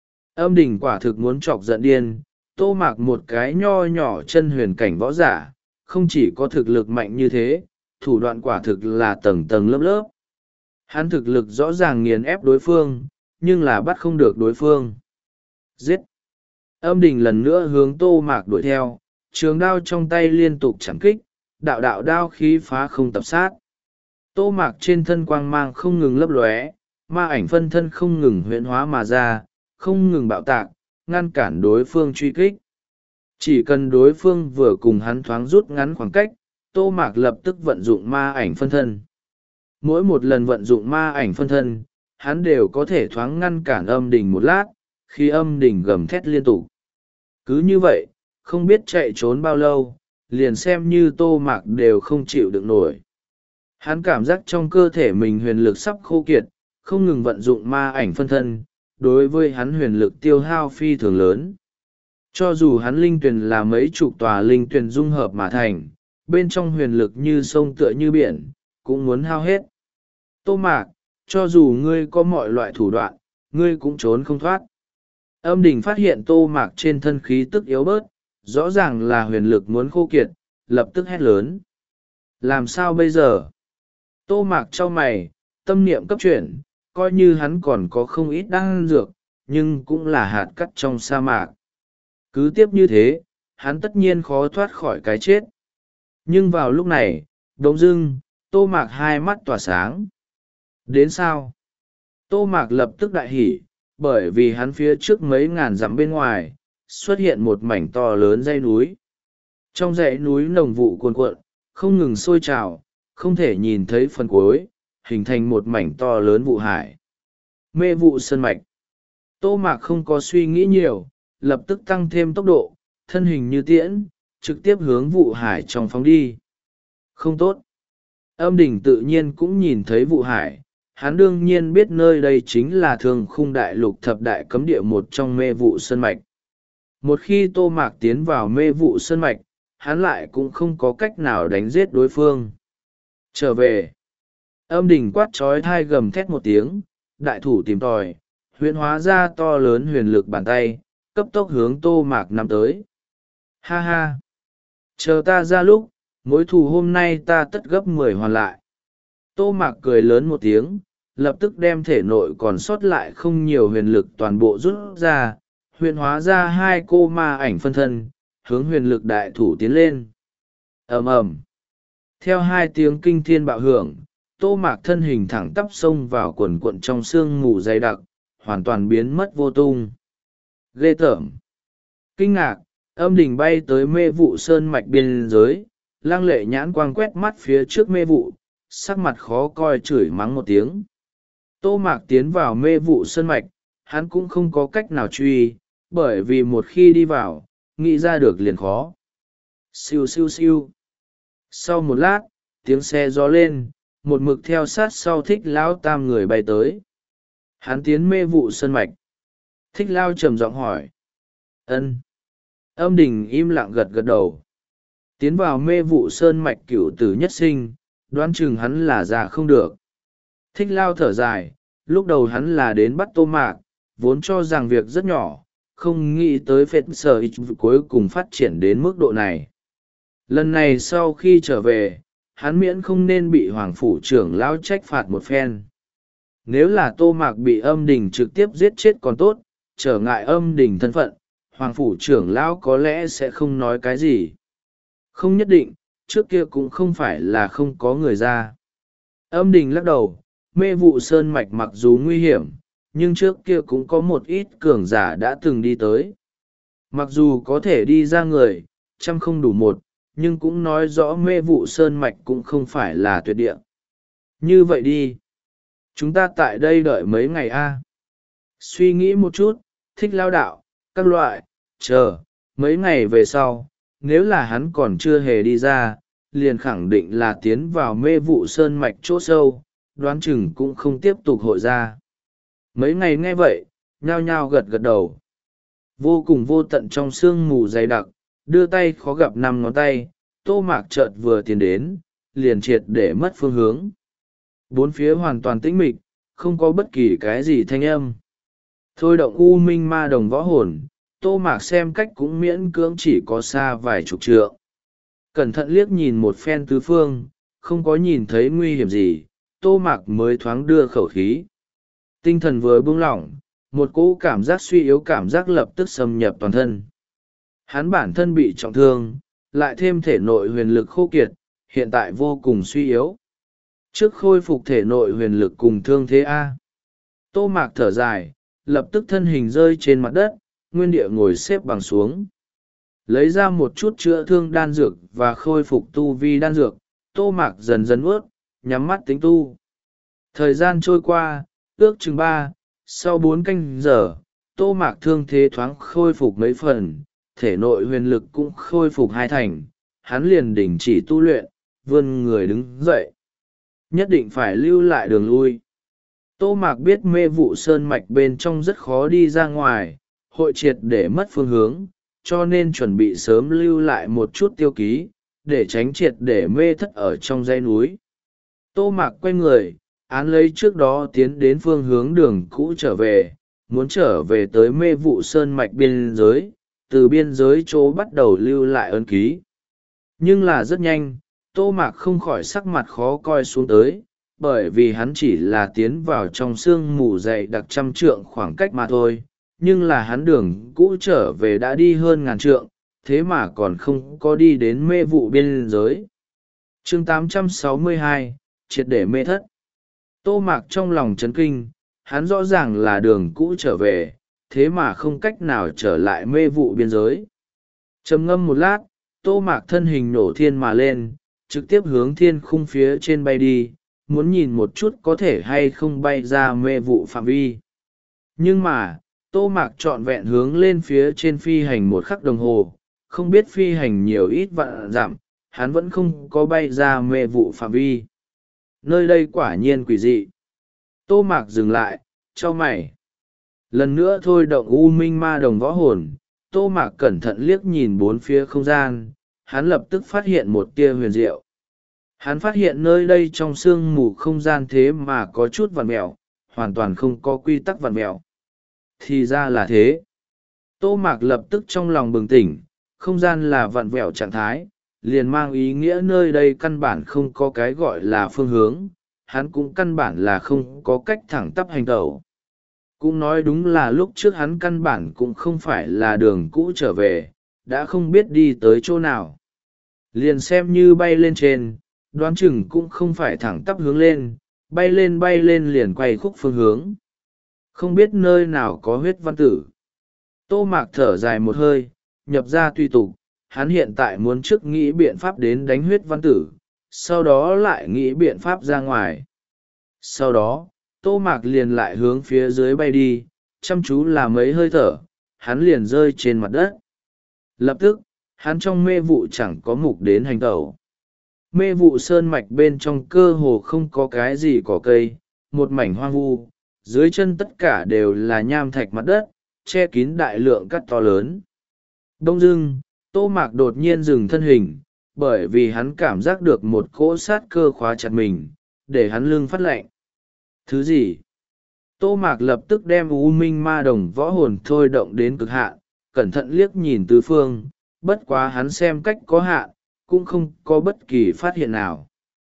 Âm Đình quả thực muốn chọc giận điên, Tô Mạc một cái nho nhỏ chân huyền cảnh võ giả, không chỉ có thực lực mạnh như thế, thủ đoạn quả thực là tầng tầng lớp lớp. Hắn thực lực rõ ràng nghiền ép đối phương, nhưng là bắt không được đối phương. Giết! Âm Đình lần nữa hướng Tô Mạc đuổi theo, trường đao trong tay liên tục chẳng kích, đạo đạo đao khí phá không tập sát. Tô Mạc trên thân quang mang không ngừng lấp lóe, ma ảnh phân thân không ngừng huyễn hóa mà ra, không ngừng bạo tạc, ngăn cản đối phương truy kích. Chỉ cần đối phương vừa cùng hắn thoáng rút ngắn khoảng cách, Tô Mạc lập tức vận dụng ma ảnh phân thân. Mỗi một lần vận dụng ma ảnh phân thân, hắn đều có thể thoáng ngăn cản Âm Đình một lát, khi Âm Đình gầm thét liên tục. Cứ như vậy, không biết chạy trốn bao lâu, liền xem như Tô Mạc đều không chịu đựng nổi. Hắn cảm giác trong cơ thể mình huyền lực sắp khô kiệt, không ngừng vận dụng ma ảnh phân thân, đối với hắn huyền lực tiêu hao phi thường lớn. Cho dù hắn linh tuyền là mấy chục tòa linh tuyền dung hợp mà thành, bên trong huyền lực như sông tựa như biển, cũng muốn hao hết. Tô Mạc, cho dù ngươi có mọi loại thủ đoạn, ngươi cũng trốn không thoát. Âm Đình phát hiện Tô Mạc trên thân khí tức yếu bớt, rõ ràng là huyền lực muốn khô kiệt, lập tức hét lớn. Làm sao bây giờ? Tô Mạc trao mày, tâm niệm cấp chuyển, coi như hắn còn có không ít đan dược, nhưng cũng là hạt cát trong sa mạc. Cứ tiếp như thế, hắn tất nhiên khó thoát khỏi cái chết. Nhưng vào lúc này, đống dưng, Tô Mạc hai mắt tỏa sáng. Đến sao? Tô Mạc lập tức đại hỉ, bởi vì hắn phía trước mấy ngàn dặm bên ngoài, xuất hiện một mảnh to lớn dãy núi. Trong dãy núi nồng vụ cuồn cuộn, không ngừng sôi trào, không thể nhìn thấy phần cuối, hình thành một mảnh to lớn vụ hải. Mê vụ sơn mạch. Tô Mạc không có suy nghĩ nhiều, lập tức tăng thêm tốc độ, thân hình như tiễn, trực tiếp hướng vụ hải trong phóng đi. Không tốt. Âm Đình tự nhiên cũng nhìn thấy vụ hải, hắn đương nhiên biết nơi đây chính là Thương Khung Đại Lục thập đại cấm địa một trong mê vụ sơn mạch. Một khi Tô Mạc tiến vào mê vụ sơn mạch, hắn lại cũng không có cách nào đánh giết đối phương. Trở về. Âm Đình quát trói thai gầm thét một tiếng, đại thủ tìm tòi, huyễn hóa ra to lớn huyền lực bàn tay, cấp tốc hướng Tô Mạc nắm tới. Ha ha! Chờ ta ra lúc, mối thù hôm nay ta tất gấp mười hoàn lại. Tô Mạc cười lớn một tiếng, lập tức đem thể nội còn sót lại không nhiều huyền lực toàn bộ rút ra, huyền hóa ra hai cô ma ảnh phân thân, hướng huyền lực đại thủ tiến lên. Ầm ầm. Theo hai tiếng kinh thiên bạo hưởng, Tô Mạc thân hình thẳng tắp xông vào quần quận trong sương mù dày đặc, hoàn toàn biến mất vô tung. Ghê tởm! Kinh ngạc, Âm Đình bay tới mê vụ sơn mạch biên giới, lăng lệ nhãn quang quét mắt phía trước mê vụ, sắc mặt khó coi chửi mắng một tiếng. Tô Mạc tiến vào mê vụ sơn mạch, hắn cũng không có cách nào truy, bởi vì một khi đi vào, nghĩ ra được liền khó. Siêu siêu siêu. Sau một lát, tiếng xe gió lên, một mực theo sát sau Thích Lão tam người bay tới. Hắn tiến mê vụ sơn mạch. Thích Lao trầm giọng hỏi. Ân. Âm Đình im lặng gật gật đầu. Tiến vào mê vụ sơn mạch cửu tử nhất sinh, đoán chừng hắn là già không được. Thích Lao thở dài, lúc đầu hắn là đến bắt Tô Mạc, vốn cho rằng việc rất nhỏ, không nghĩ tới phết sở ít cuối cùng phát triển đến mức độ này. Lần này sau khi trở về, hắn miễn không nên bị Hoàng phủ trưởng lão trách phạt một phen. Nếu là Tô Mạc bị Âm Đình trực tiếp giết chết còn tốt, trở ngại Âm Đình thân phận, Hoàng phủ trưởng lão có lẽ sẽ không nói cái gì. Không nhất định, trước kia cũng không phải là không có người ra. Âm Đình lắc đầu, mê vụ sơn mạch mặc dù nguy hiểm, nhưng trước kia cũng có một ít cường giả đã từng đi tới. Mặc dù có thể đi ra người, trăm không đủ một, nhưng cũng nói rõ mê vụ sơn mạch cũng không phải là tuyệt địa. Như vậy đi. Chúng ta tại đây đợi mấy ngày a. Suy nghĩ một chút, Thích Lao đạo, các loại, chờ, mấy ngày về sau, nếu là hắn còn chưa hề đi ra, liền khẳng định là tiến vào mê vụ sơn mạch chỗ sâu, đoán chừng cũng không tiếp tục hội ra. Mấy ngày nghe vậy, nhao nhao gật gật đầu. Vô cùng vô tận trong sương mù dày đặc, đưa tay khó gặp năm ngón tay, Tô Mạc chợt vừa tiến đến, liền triệt để mất phương hướng. Bốn phía hoàn toàn tĩnh mịch, không có bất kỳ cái gì thanh âm. Thôi động u minh ma đồng võ hồn, Tô Mạc xem cách cũng miễn cưỡng chỉ có xa vài chục trượng. Cẩn thận liếc nhìn một phen tứ phương, không có nhìn thấy nguy hiểm gì, Tô Mạc mới thoáng đưa khẩu khí. Tinh thần vừa buông lỏng, một cỗ cảm giác suy yếu cảm giác lập tức xâm nhập toàn thân. Hắn bản thân bị trọng thương, lại thêm thể nội huyền lực khô kiệt, hiện tại vô cùng suy yếu. Trước khôi phục thể nội huyền lực cùng thương thế A. Tô Mạc thở dài, lập tức thân hình rơi trên mặt đất, nguyên địa ngồi xếp bằng xuống. Lấy ra một chút chữa thương đan dược và khôi phục tu vi đan dược, Tô Mạc dần dần ướt, nhắm mắt tính tu. Thời gian trôi qua, ước chừng ba, sau bốn canh giờ, Tô Mạc thương thế thoáng khôi phục mấy phần, thể nội huyền lực cũng khôi phục hai thành, hắn liền đình chỉ tu luyện, vươn người đứng dậy. Nhất định phải lưu lại đường lui. Tô Mạc biết mê vụ sơn mạch bên trong rất khó đi ra ngoài, hội triệt để mất phương hướng, cho nên chuẩn bị sớm lưu lại một chút tiêu ký, để tránh triệt để mê thất ở trong dãy núi. Tô Mạc quay người, án lấy trước đó tiến đến phương hướng đường cũ trở về, muốn trở về tới mê vụ sơn mạch biên giới, từ biên giới chỗ bắt đầu lưu lại ấn ký. Nhưng là rất nhanh, Tô Mạc không khỏi sắc mặt khó coi xuống tới, bởi vì hắn chỉ là tiến vào trong sương mù dày đặc trăm trượng khoảng cách mà thôi, nhưng là hắn đường cũ trở về đã đi hơn ngàn trượng, thế mà còn không có đi đến mê vụ biên giới. Chương tám trăm sáu mươi hai, triệt để mê thất. Tô Mạc trong lòng chấn kinh, hắn rõ ràng là đường cũ trở về, thế mà không cách nào trở lại mê vụ biên giới. Trầm ngâm một lát, Tô Mạc thân hình nổ thiên mà lên, trực tiếp hướng thiên khung phía trên bay đi, muốn nhìn một chút có thể hay không bay ra mê vụ phạm vi. Nhưng mà, Tô Mạc trọn vẹn hướng lên phía trên phi hành một khắc đồng hồ, không biết phi hành nhiều ít vạn dặm, hắn vẫn không có bay ra mê vụ phạm vi. Nơi đây quả nhiên quỷ dị. Tô Mạc dừng lại, chau mày. Lần nữa thôi động u minh ma đồng võ hồn, Tô Mạc cẩn thận liếc nhìn bốn phía không gian, hắn lập tức phát hiện một tia huyền diệu. Hắn phát hiện nơi đây trong sương mù không gian thế mà có chút vặn mẹo, hoàn toàn không có quy tắc vặn mẹo. Thì ra là thế. Tô Mạc lập tức trong lòng bừng tỉnh, không gian là vặn vẹo trạng thái, liền mang ý nghĩa nơi đây căn bản không có cái gọi là phương hướng, hắn cũng căn bản là không có cách thẳng tắp hành tẩu. Cũng nói đúng là lúc trước hắn căn bản cũng không phải là đường cũ trở về, đã không biết đi tới chỗ nào. Liền xem như bay lên trên, đoán chừng cũng không phải thẳng tắp hướng lên, bay lên bay lên liền quay khúc phương hướng. Không biết nơi nào có huyết văn tử. Tô Mạc thở dài một hơi, nhập ra tùy tục, hắn hiện tại muốn trước nghĩ biện pháp đến đánh huyết văn tử, sau đó lại nghĩ biện pháp ra ngoài. Sau đó, Tô Mạc liền lại hướng phía dưới bay đi, chăm chú là mấy hơi thở, hắn liền rơi trên mặt đất. Lập tức, hắn trong mê vụ chẳng có mục đến hành tẩu. Mê vụ sơn mạch bên trong cơ hồ không có cái gì cỏ cây, một mảnh hoang vu, dưới chân tất cả đều là nham thạch mặt đất, che kín đại lượng cắt to lớn. Đông dưng, Tô Mạc đột nhiên dừng thân hình, bởi vì hắn cảm giác được một cỗ sát cơ khóa chặt mình, để hắn lưng phát lạnh. Thứ gì? Tô Mạc lập tức đem U Minh Ma Đồng võ hồn thôi động đến cực hạn, cẩn thận liếc nhìn tứ phương, bất quá hắn xem cách có hạn, cũng không có bất kỳ phát hiện nào.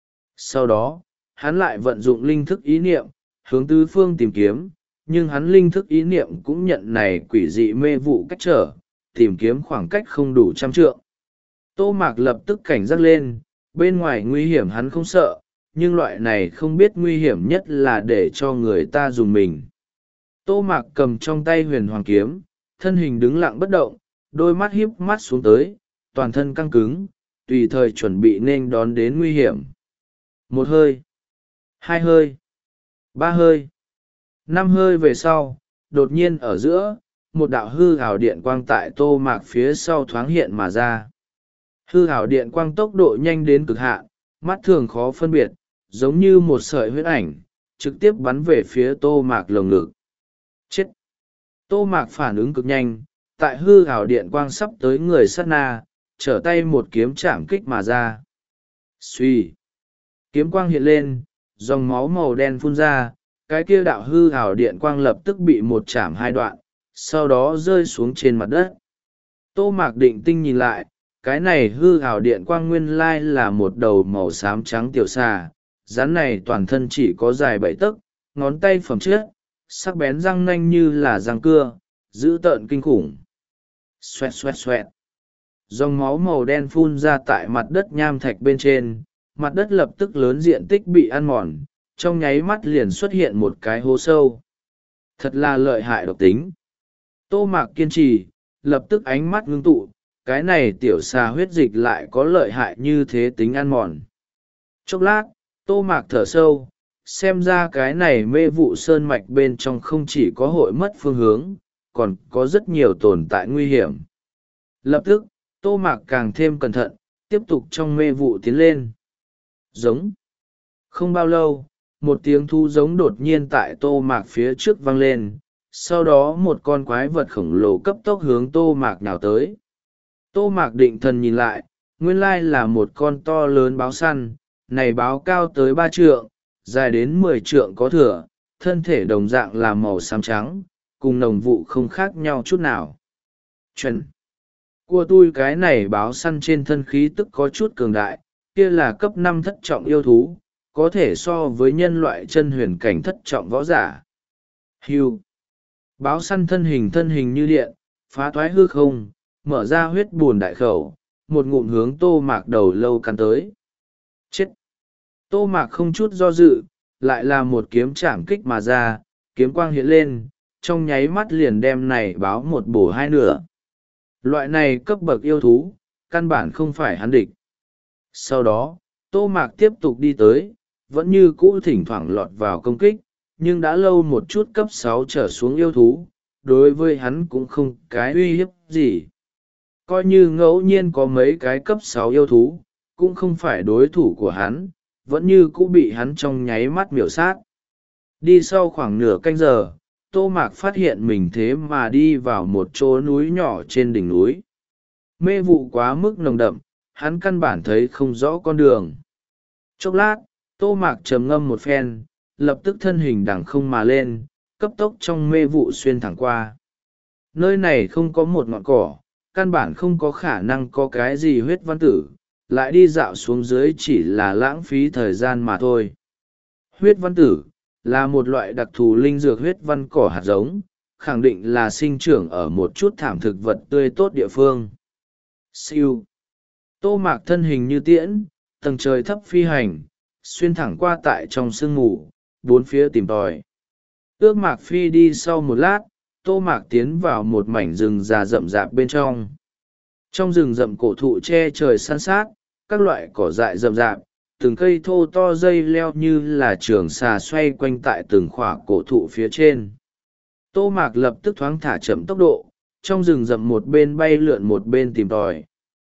Sau đó, hắn lại vận dụng linh thức ý niệm, hướng tứ phương tìm kiếm, nhưng hắn linh thức ý niệm cũng nhận này quỷ dị mê vụ cách trở, tìm kiếm khoảng cách không đủ trăm trượng. Tô Mạc lập tức cảnh giác lên, bên ngoài nguy hiểm hắn không sợ, nhưng loại này không biết nguy hiểm nhất là để cho người ta dùng mình. Tô Mạc cầm trong tay huyền hoàng kiếm, thân hình đứng lặng bất động, đôi mắt híp mắt xuống tới, toàn thân căng cứng, tùy thời chuẩn bị nên đón đến nguy hiểm. Một hơi, hai hơi, ba hơi, năm hơi về sau, đột nhiên ở giữa, một đạo hư hào điện quang tại Tô Mạc phía sau thoáng hiện mà ra. Hư hào điện quang tốc độ nhanh đến cực hạn, mắt thường khó phân biệt, giống như một sợi huyết ảnh, trực tiếp bắn về phía Tô Mạc lồng ngực. Chết! Tô Mạc phản ứng cực nhanh, tại hư hào điện quang sắp tới người sát na, trở tay một kiếm chạm kích mà ra. Xuy! Kiếm quang hiện lên, dòng máu màu đen phun ra, cái kia đạo hư hào điện quang lập tức bị một chạm hai đoạn, sau đó rơi xuống trên mặt đất. Tô Mạc định tinh nhìn lại, cái này hư hào điện quang nguyên lai là một đầu màu xám trắng tiểu xà, rắn này toàn thân chỉ có dài bảy tấc, ngón tay phẩm chất, sắc bén răng nanh như là răng cưa, dữ tợn kinh khủng. Xoẹt xoẹt xoẹt. Dòng máu màu đen phun ra tại mặt đất nham thạch bên trên, mặt đất lập tức lớn diện tích bị ăn mòn, trong nháy mắt liền xuất hiện một cái hố sâu. Thật là lợi hại độc tính. Tô Mạc kiên trì, lập tức ánh mắt ngưng tụ, cái này tiểu xà huyết dịch lại có lợi hại như thế tính ăn mòn. Chốc lát, Tô Mạc thở sâu, xem ra cái này mê vụ sơn mạch bên trong không chỉ có hội mất phương hướng, còn có rất nhiều tồn tại nguy hiểm. Lập tức, Tô Mạc càng thêm cẩn thận, tiếp tục trong mê vụ tiến lên. Giống. Không bao lâu, một tiếng thu giống đột nhiên tại Tô Mạc phía trước vang lên, sau đó một con quái vật khổng lồ cấp tốc hướng Tô Mạc nào tới. Tô Mạc định thần nhìn lại, nguyên lai là một con to lớn báo săn, này báo cao tới ba trượng, dài đến mười trượng có thừa, thân thể đồng dạng là màu xám trắng, cùng nồng vụ không khác nhau chút nào. Chuẩn! Của tôi cái này báo săn trên thân khí tức có chút cường đại, kia là cấp năm thất trọng yêu thú, có thể so với nhân loại chân huyền cảnh thất trọng võ giả. Hưu! Báo săn thân hình thân hình như điện, phá thoái hư không, mở ra huyết buồn đại khẩu, một ngụm hướng Tô Mạc đầu lâu cắn tới. Chết! Tô Mạc không chút do dự, lại là một kiếm chạm kích mà ra, kiếm quang hiện lên, trong nháy mắt liền đem này báo một bổ hai nửa. Loại này cấp bậc yêu thú, căn bản không phải hắn địch. Sau đó, Tô Mạc tiếp tục đi tới, vẫn như cũ thỉnh thoảng lọt vào công kích, nhưng đã lâu một chút cấp sáu trở xuống yêu thú, đối với hắn cũng không cái uy hiếp gì. Coi như ngẫu nhiên có mấy cái cấp sáu yêu thú, cũng không phải đối thủ của hắn, vẫn như cũ bị hắn trong nháy mắt miểu sát. Đi sau khoảng nửa canh giờ, Tô Mạc phát hiện mình thế mà đi vào một chỗ núi nhỏ trên đỉnh núi. Mê vụ quá mức nồng đậm, hắn căn bản thấy không rõ con đường. Chốc lát, Tô Mạc trầm ngâm một phen, lập tức thân hình đằng không mà lên, cấp tốc trong mê vụ xuyên thẳng qua. Nơi này không có một ngọn cỏ, căn bản không có khả năng có cái gì huyết văn tử, lại đi dạo xuống dưới chỉ là lãng phí thời gian mà thôi. Huyết văn tử là một loại đặc thù linh dược huyết văn cỏ hạt giống, khẳng định là sinh trưởng ở một chút thảm thực vật tươi tốt địa phương. Siêu. Tô Mạc thân hình như tiễn, tầng trời thấp phi hành, xuyên thẳng qua tại trong sương mù, bốn phía tìm tòi. Ước mạc phi đi sau một lát, tô mạc tiến vào một mảnh rừng già rậm rạp bên trong. Trong rừng rậm cổ thụ che trời san sát, các loại cỏ dại rậm rạp, từng cây thô to dây leo như là trường xà xoay quanh tại từng khỏa cổ thụ phía trên. Tô mạc lập tức thoáng thả chậm tốc độ, trong rừng rậm một bên bay lượn một bên tìm tòi.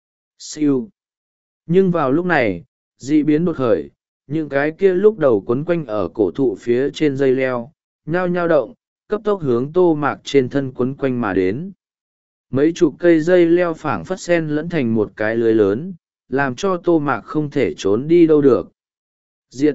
Siêu. Nhưng vào lúc này, dị biến đột khởi, những cái kia lúc đầu quấn quanh ở cổ thụ phía trên dây leo, nhao nhao động, cấp tốc hướng tô mạc trên thân quấn quanh mà đến. Mấy chục cây dây leo phảng phất sen lẫn thành một cái lưới lớn, làm cho tô mạc không thể trốn đi đâu được. Diệt!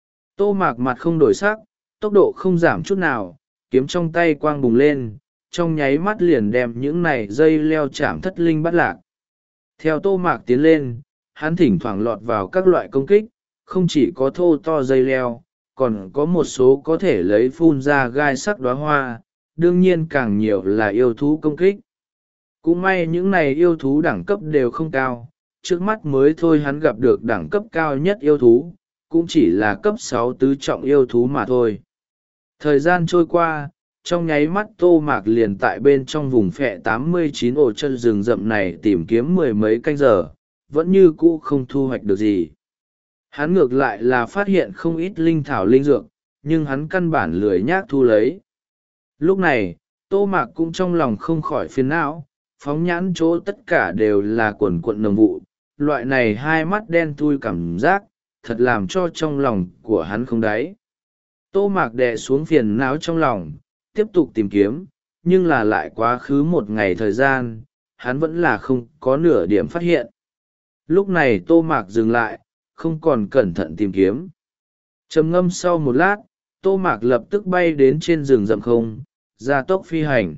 Tô mạc mặt không đổi sắc, tốc độ không giảm chút nào, kiếm trong tay quang bùng lên, trong nháy mắt liền đem những này dây leo chạm thất linh bắt lạc. Theo tô mạc tiến lên, hắn thỉnh thoảng lọt vào các loại công kích, không chỉ có thô to dây leo, còn có một số có thể lấy phun ra gai sắc đóa hoa, đương nhiên càng nhiều là yêu thú công kích. Cũng may những này yêu thú đẳng cấp đều không cao, trước mắt mới thôi hắn gặp được đẳng cấp cao nhất yêu thú, cũng chỉ là cấp sáu tứ trọng yêu thú mà thôi. Thời gian trôi qua, trong nháy mắt tô mạc liền tại bên trong vùng phệ tám mươi chín ổ chân rừng rậm này tìm kiếm mười mấy canh giờ, vẫn như cũ không thu hoạch được gì. Hắn ngược lại là phát hiện không ít linh thảo linh dược, nhưng hắn căn bản lười nhác thu lấy. Lúc này, tô mạc cũng trong lòng không khỏi phiền não, phóng nhãn chỗ tất cả đều là quần quận nồng vụ, loại này hai mắt đen thui cảm giác, thật làm cho trong lòng của hắn không đáy. Tô mạc đè xuống phiền não trong lòng, tiếp tục tìm kiếm, nhưng là lại quá khứ một ngày thời gian, hắn vẫn là không có nửa điểm phát hiện. Lúc này tô mạc dừng lại, không còn cẩn thận tìm kiếm. Trầm ngâm sau một lát, tô mạc lập tức bay đến trên rừng rậm không, ra tốc phi hành.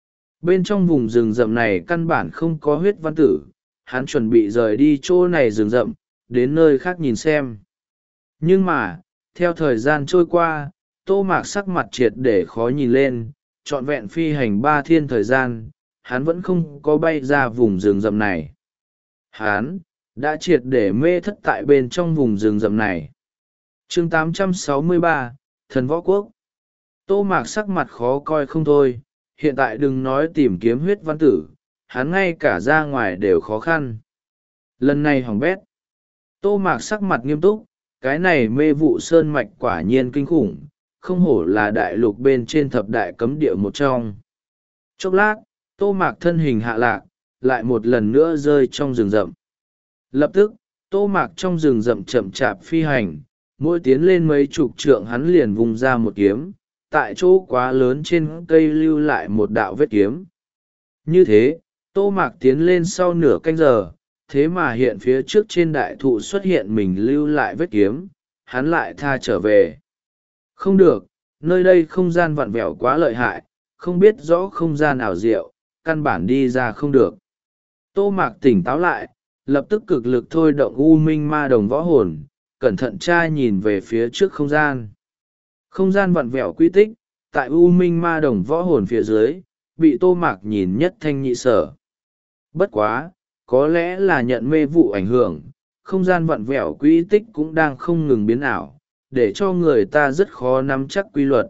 Bên trong vùng rừng rậm này căn bản không có huyết văn tử, hắn chuẩn bị rời đi chỗ này rừng rậm, đến nơi khác nhìn xem. Nhưng mà, theo thời gian trôi qua, tô mạc sắc mặt triệt để khó nhìn lên, trọn vẹn phi hành ba thiên thời gian, hắn vẫn không có bay ra vùng rừng rậm này. Hắn đã triệt để mê thất tại bên trong vùng rừng rậm này. Chương tám trăm sáu mươi ba, Thần Võ Quốc. Tô mạc sắc mặt khó coi không thôi, hiện tại đừng nói tìm kiếm huyết văn tử, hắn ngay cả ra ngoài đều khó khăn. Lần này hỏng bét. Tô mạc sắc mặt nghiêm túc, cái này mê vụ sơn mạch quả nhiên kinh khủng, không hổ là đại lục bên trên thập đại cấm địa một trong. Chốc lát, tô mạc thân hình hạ lạc, lại một lần nữa rơi trong rừng rậm. Lập tức, tô mạc trong rừng rậm chậm chạp phi hành, mỗi tiến lên mấy chục trượng hắn liền vùng ra một kiếm, tại chỗ quá lớn trên cây lưu lại một đạo vết kiếm. Như thế, tô mạc tiến lên sau nửa canh giờ, thế mà hiện phía trước trên đại thụ xuất hiện mình lưu lại vết kiếm, hắn lại tha trở về. Không được, nơi đây không gian vặn vẹo quá lợi hại, không biết rõ không gian ảo diệu, căn bản đi ra không được. Tô mạc tỉnh táo lại, lập tức cực lực thôi động u minh ma đồng võ hồn, cẩn thận tra nhìn về phía trước không gian. Không gian vặn vẹo quy tích, tại u minh ma đồng võ hồn phía dưới, bị tô mạc nhìn nhất thanh nhị sở. Bất quá, có lẽ là nhận mê vụ ảnh hưởng, không gian vặn vẹo quy tích cũng đang không ngừng biến ảo, để cho người ta rất khó nắm chắc quy luật.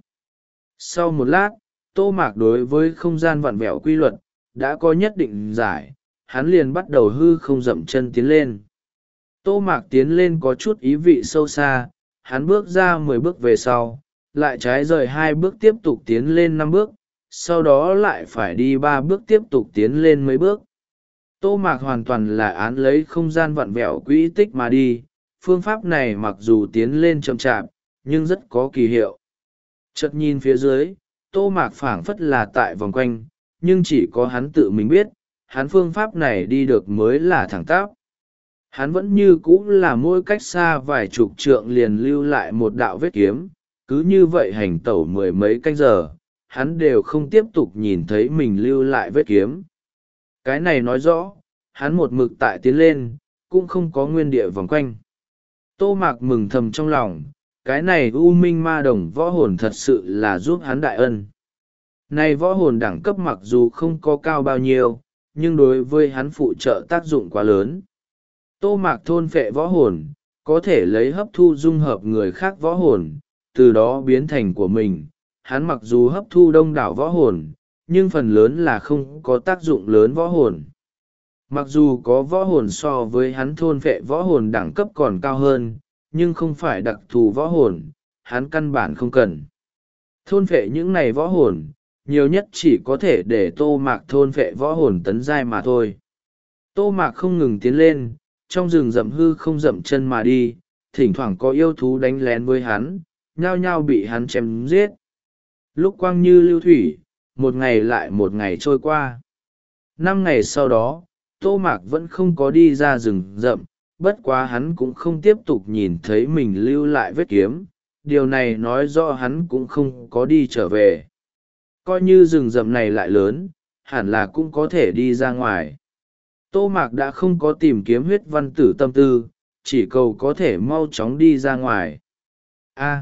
Sau một lát, tô mạc đối với không gian vặn vẹo quy luật, đã có nhất định giải, hắn liền bắt đầu hư không dậm chân tiến lên. Tô mạc tiến lên có chút ý vị sâu xa, hắn bước ra mười bước về sau, lại trái rời hai bước tiếp tục tiến lên năm bước, sau đó lại phải đi ba bước tiếp tục tiến lên mấy bước. Tô mạc hoàn toàn là án lấy không gian vặn vẹo quỹ tích mà đi, phương pháp này mặc dù tiến lên chậm chạp, nhưng rất có kỳ hiệu. Chợt nhìn phía dưới, tô mạc phảng phất là tại vòng quanh, nhưng chỉ có hắn tự mình biết, hắn phương pháp này đi được mới là thẳng tắp. Hắn vẫn như cũ là mỗi cách xa vài chục trượng liền lưu lại một đạo vết kiếm, cứ như vậy hành tẩu mười mấy canh giờ, hắn đều không tiếp tục nhìn thấy mình lưu lại vết kiếm. Cái này nói rõ, hắn một mực tại tiến lên, cũng không có nguyên địa vòng quanh. Tô mạc mừng thầm trong lòng, cái này u minh ma đồng võ hồn thật sự là giúp hắn đại ân. Này võ hồn đẳng cấp mặc dù không có cao bao nhiêu, nhưng đối với hắn phụ trợ tác dụng quá lớn. Tô mạc thôn phệ võ hồn, có thể lấy hấp thu dung hợp người khác võ hồn, từ đó biến thành của mình. Hắn mặc dù hấp thu đông đảo võ hồn, nhưng phần lớn là không có tác dụng lớn võ hồn. Mặc dù có võ hồn so với hắn thôn vệ võ hồn đẳng cấp còn cao hơn, nhưng không phải đặc thù võ hồn, hắn căn bản không cần. Thôn vệ những này võ hồn, nhiều nhất chỉ có thể để Tô Mạc thôn vệ võ hồn tấn giai mà thôi. Tô Mạc không ngừng tiến lên, trong rừng rậm hư không dậm chân mà đi, thỉnh thoảng có yêu thú đánh lén với hắn, nhao nhao bị hắn chém giết. Lúc quang như lưu thủy, một ngày lại một ngày trôi qua. Năm ngày sau đó, Tô Mạc vẫn không có đi ra rừng rậm, bất quá hắn cũng không tiếp tục nhìn thấy mình lưu lại vết kiếm, điều này nói rõ hắn cũng không có đi trở về. Coi như rừng rậm này lại lớn, hẳn là cũng có thể đi ra ngoài. Tô Mạc đã không có tìm kiếm huyết văn tử tâm tư, chỉ cầu có thể mau chóng đi ra ngoài. A.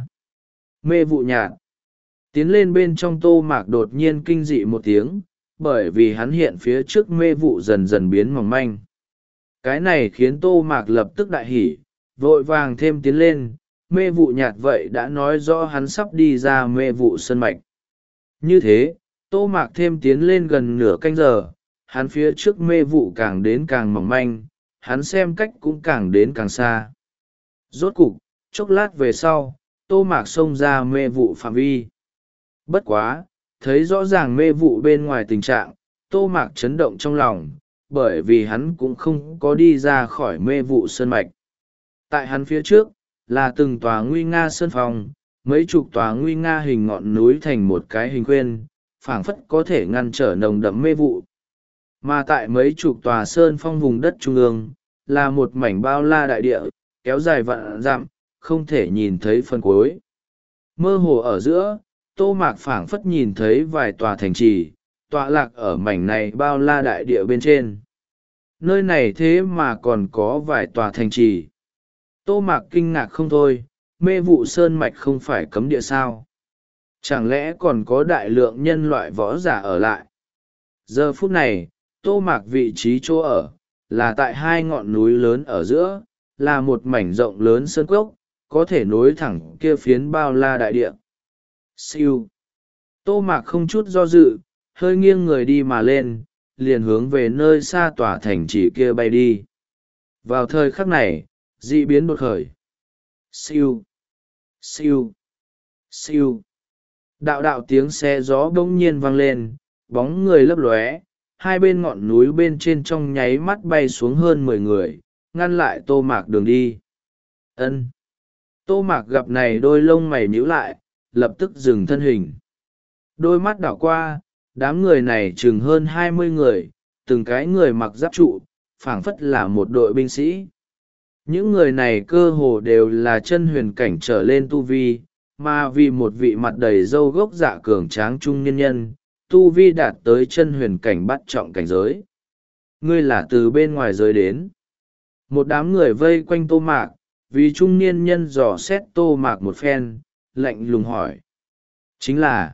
Mê vụ nhạt. Tiến lên bên trong Tô Mạc đột nhiên kinh dị một tiếng, bởi vì hắn hiện phía trước mê vụ dần dần biến mỏng manh. Cái này khiến Tô Mạc lập tức đại hỉ, vội vàng thêm tiến lên, mê vụ nhạt vậy đã nói rõ hắn sắp đi ra mê vụ sơn mạch. Như thế, Tô Mạc thêm tiến lên gần nửa canh giờ, hắn phía trước mê vụ càng đến càng mỏng manh, hắn xem cách cũng càng đến càng xa. Rốt cục, chốc lát về sau, Tô Mạc xông ra mê vụ phạm vi. Bất quá, thấy rõ ràng mê vụ bên ngoài tình trạng, Tô Mạc chấn động trong lòng, bởi vì hắn cũng không có đi ra khỏi mê vụ sơn mạch. Tại hắn phía trước, là từng tòa nguy nga sơn phong, mấy chục tòa nguy nga hình ngọn núi thành một cái hình khuyên, phảng phất có thể ngăn trở nồng đậm mê vụ. Mà tại mấy chục tòa sơn phong vùng đất trung ương, là một mảnh bao la đại địa, kéo dài vạn dặm, không thể nhìn thấy phần cuối. Mơ hồ ở giữa, Tô Mạc phảng phất nhìn thấy vài tòa thành trì, tọa lạc ở mảnh này bao la đại địa bên trên. Nơi này thế mà còn có vài tòa thành trì. Tô Mạc kinh ngạc không thôi, mê vụ sơn mạch không phải cấm địa sao? Chẳng lẽ còn có đại lượng nhân loại võ giả ở lại? Giờ phút này, Tô Mạc vị trí chỗ ở, là tại hai ngọn núi lớn ở giữa, là một mảnh rộng lớn sơn cốc, có thể nối thẳng kia phiến bao la đại địa. Siêu. Tô Mạc không chút do dự, hơi nghiêng người đi mà lên, liền hướng về nơi xa tòa thành trì kia bay đi. Vào thời khắc này, dị biến đột khởi. Siêu. Siêu. Siêu. Đạo đạo tiếng xe gió bỗng nhiên vang lên, bóng người lấp lóe, hai bên ngọn núi bên trên trong nháy mắt bay xuống hơn mười người, ngăn lại Tô Mạc đường đi. Ân. Tô Mạc gặp này đôi lông mày nhíu lại, lập tức dừng thân hình. Đôi mắt đảo qua, đám người này chừng hơn hai mươi người, từng cái người mặc giáp trụ, phảng phất là một đội binh sĩ. Những người này cơ hồ đều là chân huyền cảnh trở lên tu vi, mà vì một vị mặt đầy râu gốc dạ cường tráng trung nhân nhân, tu vi đạt tới chân huyền cảnh bắt trọng cảnh giới. Ngươi là từ bên ngoài giới đến. Một đám người vây quanh Tô Mạc, vì trung niên nhân dò xét Tô Mạc một phen, lạnh lùng hỏi. Chính là.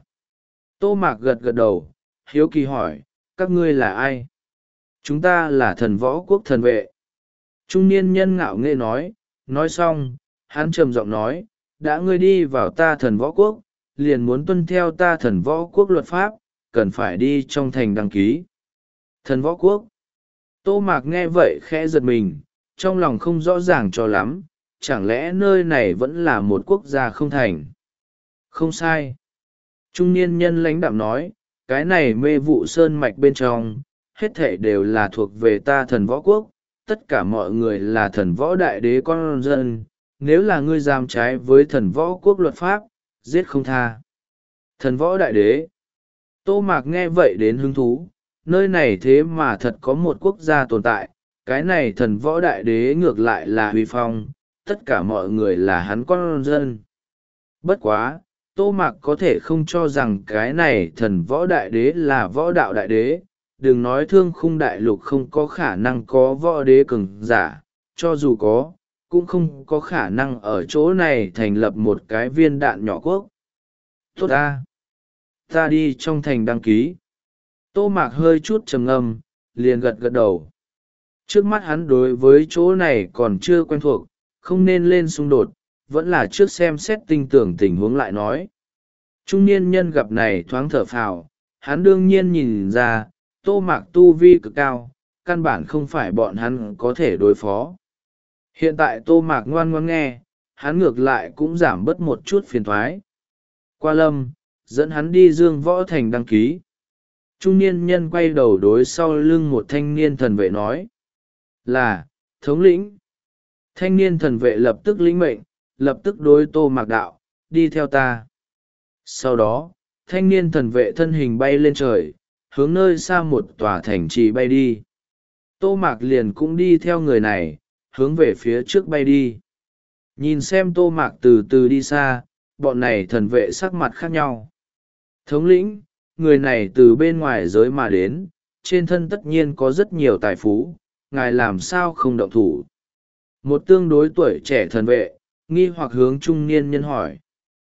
Tô Mạc gật gật đầu, hiếu kỳ hỏi, các ngươi là ai? Chúng ta là thần võ quốc thần vệ. Trung niên nhân ngạo nghễ nói, nói xong, hắn trầm giọng nói, đã ngươi đi vào ta thần võ quốc, liền muốn tuân theo ta thần võ quốc luật pháp, cần phải đi trong thành đăng ký. Thần võ quốc. Tô Mạc nghe vậy khẽ giật mình, trong lòng không rõ ràng cho lắm, chẳng lẽ nơi này vẫn là một quốc gia không thành? Không sai. Trung niên nhân lãnh đạm nói, cái này mê vụ sơn mạch bên trong, hết thảy đều là thuộc về ta thần võ quốc, tất cả mọi người là thần võ đại đế con dân, nếu là ngươi dám trái với thần võ quốc luật pháp, giết không tha. Thần võ đại đế. Tô Mạc nghe vậy đến hứng thú, nơi này thế mà thật có một quốc gia tồn tại, cái này thần võ đại đế ngược lại là huy phong, tất cả mọi người là hắn con dân. Bất quá, Tô Mạc có thể không cho rằng cái này thần võ đại đế là võ đạo đại đế, đừng nói thương khung đại lục không có khả năng có võ đế cường giả, cho dù có, cũng không có khả năng ở chỗ này thành lập một cái viên đạn nhỏ quốc. Tốt ta! Ta đi trong thành đăng ký. Tô Mạc hơi chút trầm ngâm, liền gật gật đầu. Trước mắt hắn đối với chỗ này còn chưa quen thuộc, không nên lên xung đột, vẫn là trước xem xét tinh tưởng tình huống lại nói. Trung niên nhân gặp này thoáng thở phào, hắn đương nhiên nhìn ra, Tô Mạc tu vi cực cao, căn bản không phải bọn hắn có thể đối phó. Hiện tại Tô Mạc ngoan ngoãn nghe, hắn ngược lại cũng giảm bớt một chút phiền thoái. Qua Lâm, dẫn hắn đi Dương Võ Thành đăng ký. Trung niên nhân quay đầu đối sau lưng một thanh niên thần vệ nói. Là, thống lĩnh. Thanh niên thần vệ lập tức lĩnh mệnh, lập tức đối Tô Mạc đạo, đi theo ta. Sau đó, thanh niên thần vệ thân hình bay lên trời, hướng nơi xa một tòa thành trì bay đi. Tô Mạc liền cũng đi theo người này, hướng về phía trước bay đi. Nhìn xem Tô Mạc từ từ đi xa, bọn này thần vệ sắc mặt khác nhau. Thống lĩnh, người này từ bên ngoài giới mà đến, trên thân tất nhiên có rất nhiều tài phú, ngài làm sao không động thủ. Một tương đối tuổi trẻ thần vệ, nghi hoặc hướng trung niên nhân hỏi.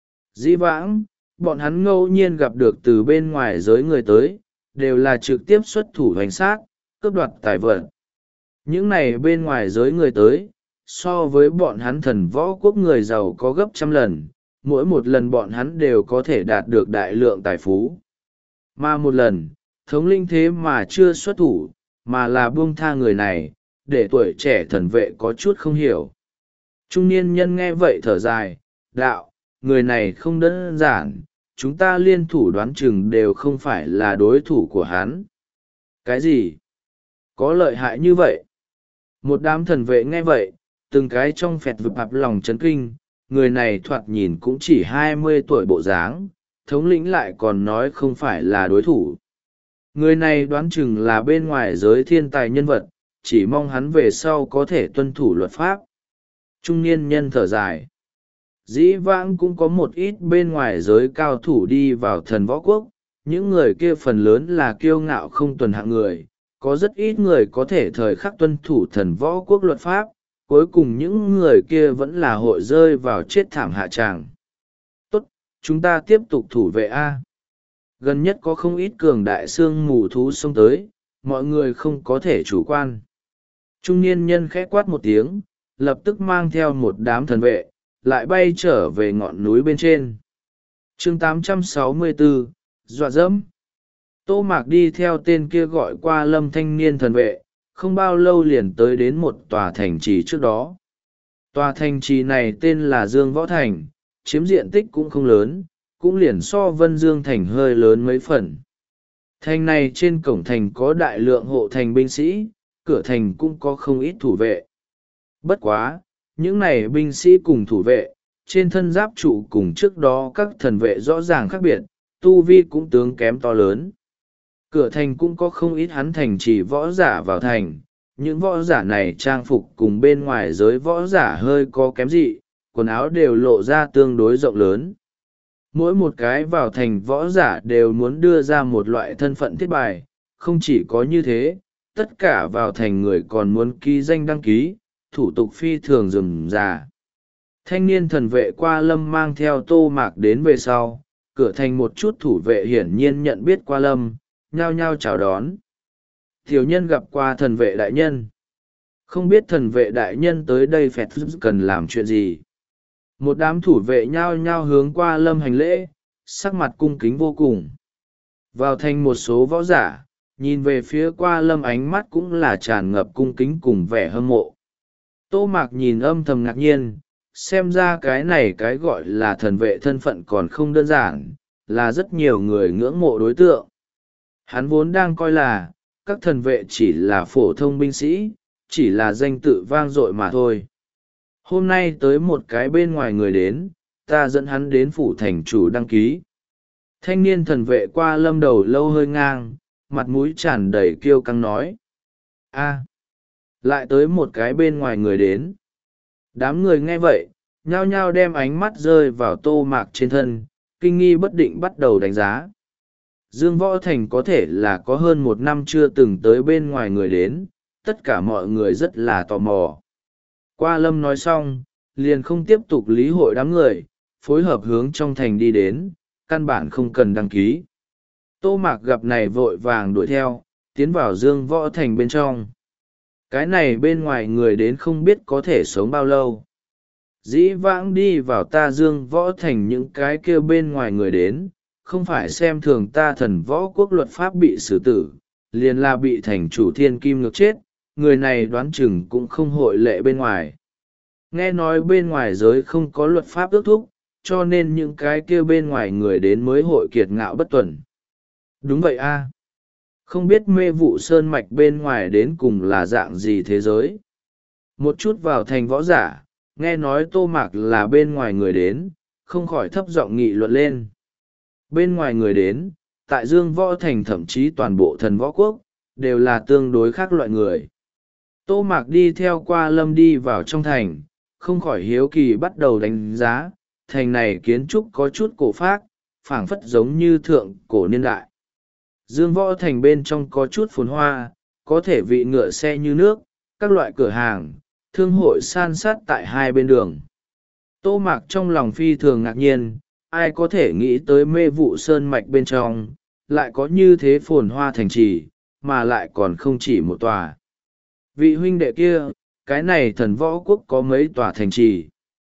Dĩ vãng, bọn hắn ngẫu nhiên gặp được từ bên ngoài giới người tới, đều là trực tiếp xuất thủ hành sát, cướp đoạt tài vật. Những này bên ngoài giới người tới, so với bọn hắn thần võ quốc người giàu có gấp trăm lần, mỗi một lần bọn hắn đều có thể đạt được đại lượng tài phú. Mà một lần, thống linh thế mà chưa xuất thủ, mà là buông tha người này, để tuổi trẻ thần vệ có chút không hiểu. Trung niên nhân nghe vậy thở dài, đạo, người này không đơn giản, chúng ta liên thủ đoán chừng đều không phải là đối thủ của hắn. Cái gì? Có lợi hại như vậy? Một đám thần vệ nghe vậy, từng cái trong phẹt vực bạp lòng chấn kinh, người này thoạt nhìn cũng chỉ hai mươi tuổi bộ dáng, thống lĩnh lại còn nói không phải là đối thủ. Người này đoán chừng là bên ngoài giới thiên tài nhân vật, chỉ mong hắn về sau có thể tuân thủ luật pháp. Trung niên nhân thở dài. Dĩ vãng cũng có một ít bên ngoài giới cao thủ đi vào thần võ quốc, những người kia phần lớn là kiêu ngạo không tuần hạng người, có rất ít người có thể thời khắc tuân thủ thần võ quốc luật pháp, cuối cùng những người kia vẫn là hội rơi vào chết thảm hạ tràng. Tốt, chúng ta tiếp tục thủ vệ A. Gần nhất có không ít cường đại xương mù thú xông tới, mọi người không có thể chủ quan. Trung niên nhân khẽ quát một tiếng, lập tức mang theo một đám thần vệ, lại bay trở về ngọn núi bên trên. chương tám trăm sáu mươi bốn, dọa dẫm. Tô Mạc đi theo tên kia gọi qua Lâm thanh niên thần vệ, không bao lâu liền tới đến một tòa thành trì trước đó. Tòa thành trì này tên là Dương Võ Thành, chiếm diện tích cũng không lớn, cũng liền so Vân Dương Thành hơi lớn mấy phần. Thành này trên cổng thành có đại lượng hộ thành binh sĩ, cửa thành cũng có không ít thủ vệ. Bất quá, những này binh sĩ cùng thủ vệ, trên thân giáp trụ cùng trước đó các thần vệ rõ ràng khác biệt, tu vi cũng tướng kém to lớn. Cửa thành cũng có không ít hắn thành chỉ võ giả vào thành, những võ giả này trang phục cùng bên ngoài giới võ giả hơi có kém dị, quần áo đều lộ ra tương đối rộng lớn. Mỗi một cái vào thành võ giả đều muốn đưa ra một loại thân phận thiết bài, không chỉ có như thế, tất cả vào thành người còn muốn ký danh đăng ký, thủ tục phi thường rườm rà. Thanh niên thần vệ qua Lâm mang theo Tô Mạc đến về sau, cửa thành một chút thủ vệ hiển nhiên nhận biết qua Lâm, nhao nhao chào đón. Tiểu nhân gặp qua thần vệ đại nhân. Không biết thần vệ đại nhân tới đây phẹt cần làm chuyện gì. Một đám thủ vệ nhao nhao hướng qua Lâm hành lễ, sắc mặt cung kính vô cùng. Vào thành một số võ giả, nhìn về phía qua Lâm ánh mắt cũng là tràn ngập cung kính cùng vẻ hâm mộ. Tô Mạc nhìn âm thầm ngạc nhiên, xem ra cái này cái gọi là thần vệ thân phận còn không đơn giản, là rất nhiều người ngưỡng mộ đối tượng. Hắn vốn đang coi là, các thần vệ chỉ là phổ thông binh sĩ, chỉ là danh tự vang dội mà thôi. Hôm nay tới một cái bên ngoài người đến, ta dẫn hắn đến phủ thành chủ đăng ký. Thanh niên thần vệ qua Lâm đầu lâu hơi ngang, mặt mũi tràn đầy kiêu căng nói. A, lại tới một cái bên ngoài người đến. Đám người nghe vậy, nhao nhao đem ánh mắt rơi vào Tô Mạc trên thân, kinh nghi bất định bắt đầu đánh giá. Dương Võ Thành có thể là có hơn một năm chưa từng tới bên ngoài người đến, tất cả mọi người rất là tò mò. Qua Lâm nói xong, liền không tiếp tục lý hội đám người, phối hợp hướng trong thành đi đến, căn bản không cần đăng ký. Tô Mạc gặp này vội vàng đuổi theo, tiến vào Dương Võ Thành bên trong. Cái này bên ngoài người đến không biết có thể sống bao lâu. dĩ vãng đi vào ta Dương Võ Thành những cái kia bên ngoài người đến, không phải xem thường ta Thần Võ Quốc luật pháp bị xử tử, liền là bị thành chủ thiên kim ngược chết, người này đoán chừng cũng không hội lệ bên ngoài. Nghe nói bên ngoài giới không có luật pháp ước thúc, cho nên những cái kia bên ngoài người đến mới hội kiệt ngạo bất tuần. Đúng vậy a. Không biết mê vụ sơn mạch bên ngoài đến cùng là dạng gì thế giới. Một chút vào thành võ giả, nghe nói Tô Mạc là bên ngoài người đến, không khỏi thấp giọng nghị luận lên. Bên ngoài người đến, tại Dương Võ Thành thậm chí toàn bộ Thần Võ Quốc, đều là tương đối khác loại người. Tô Mạc đi theo Qua Lâm đi vào trong thành, không khỏi hiếu kỳ bắt đầu đánh giá, thành này kiến trúc có chút cổ phác, phảng phất giống như thượng cổ niên đại. Dương Võ Thành bên trong có chút phồn hoa, có thể vị ngựa xe như nước, các loại cửa hàng, thương hội san sát tại hai bên đường. Tô Mạc trong lòng phi thường ngạc nhiên, ai có thể nghĩ tới mê vụ sơn mạch bên trong, lại có như thế phồn hoa thành trì, mà lại còn không chỉ một tòa. Vị huynh đệ kia, cái này Thần Võ Quốc có mấy tòa thành trì?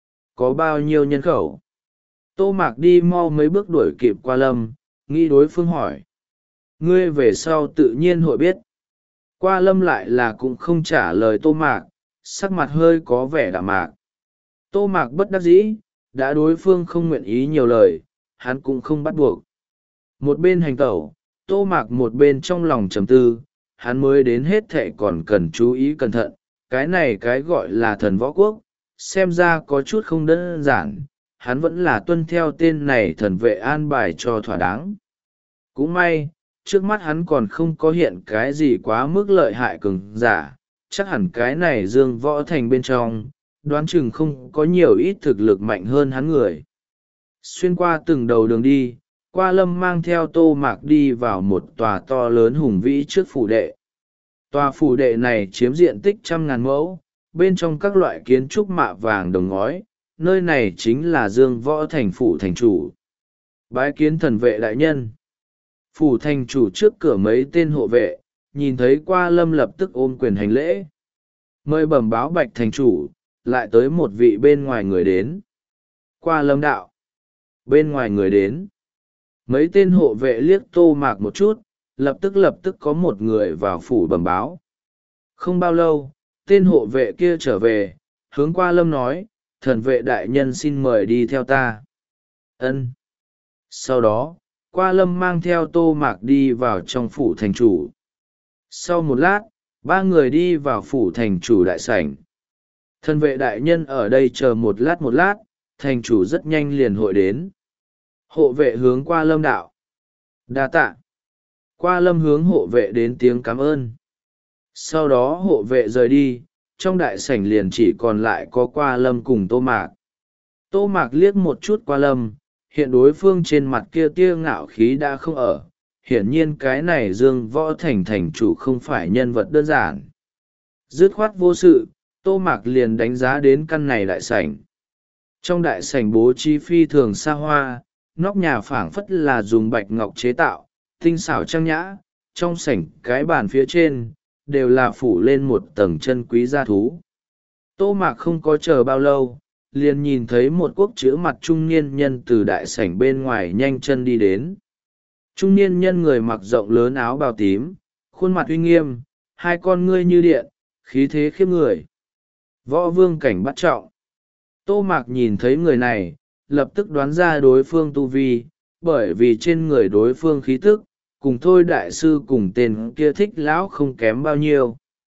Có bao nhiêu nhân khẩu? Tô Mạc đi mau mấy bước đuổi kịp Qua Lâm, nghĩ đối phương hỏi. Ngươi về sau tự nhiên hội biết. Qua Lâm lại là cũng không trả lời Tô Mạc, sắc mặt hơi có vẻ đạm mạc. Tô Mạc bất đắc dĩ, đã đối phương không nguyện ý nhiều lời, hắn cũng không bắt buộc. Một bên hành tẩu, Tô Mạc một bên trong lòng trầm tư, hắn mới đến hết thệ còn cần chú ý cẩn thận. Cái này cái gọi là Thần Võ Quốc, xem ra có chút không đơn giản, hắn vẫn là tuân theo tên này thần vệ an bài cho thỏa đáng. Cũng may, trước mắt hắn còn không có hiện cái gì quá mức lợi hại cường giả, chắc hẳn cái này Dương Võ Thành bên trong, đoán chừng không có nhiều ít thực lực mạnh hơn hắn người. Xuyên qua từng đầu đường đi, Qua Lâm mang theo Tô Mạc đi vào một tòa to lớn hùng vĩ trước phủ đệ. Tòa phủ đệ này chiếm diện tích trăm ngàn mẫu, bên trong các loại kiến trúc mạ vàng đồng ngói, nơi này chính là Dương Võ Thành phủ thành chủ. Bái kiến thần vệ đại nhân. Phủ thành chủ trước cửa mấy tên hộ vệ, nhìn thấy Qua Lâm lập tức ôm quyền hành lễ. Mời bẩm báo Bạch thành chủ, lại tới một vị bên ngoài người đến. Qua Lâm đạo. Bên ngoài người đến. Mấy tên hộ vệ liếc Tô Mạc một chút, lập tức lập tức có một người vào phủ bẩm báo. Không bao lâu, tên hộ vệ kia trở về, hướng Qua Lâm nói, thần vệ đại nhân xin mời đi theo ta. Ân. Sau đó, Qua Lâm mang theo Tô Mạc đi vào trong phủ thành chủ. Sau một lát, ba người đi vào phủ thành chủ đại sảnh. Thần vệ đại nhân ở đây chờ một lát một lát, thành chủ rất nhanh liền hội đến. Hộ vệ hướng Qua Lâm đạo. Đa tạ. Qua Lâm hướng hộ vệ đến tiếng cảm ơn. Sau đó hộ vệ rời đi, trong đại sảnh liền chỉ còn lại có Qua Lâm cùng Tô Mạc. Tô Mạc liếc một chút Qua Lâm, hiện đối phương trên mặt kia tia ngạo khí đã không ở. Hiển nhiên cái này Dương Võ Thành thành chủ không phải nhân vật đơn giản. Dứt khoát vô sự, Tô Mạc liền đánh giá đến căn này đại sảnh. Trong đại sảnh bố trí phi thường xa hoa, nóc nhà phảng phất là dùng bạch ngọc chế tạo, tinh xảo trang nhã, trong sảnh cái bàn phía trên, đều là phủ lên một tầng chân quý gia thú. Tô Mạc không có chờ bao lâu, liền nhìn thấy một quốc chữ mặt trung niên nhân từ đại sảnh bên ngoài nhanh chân đi đến. Trung niên nhân người mặc rộng lớn áo bào tím, khuôn mặt uy nghiêm, hai con ngươi như điện, khí thế khiếp người. Võ vương cảnh bắt trọng. Tô Mạc nhìn thấy người này, lập tức đoán ra đối phương tu vi, bởi vì trên người đối phương khí tức, cùng thôi đại sư cùng tên kia thích lão không kém bao nhiêu.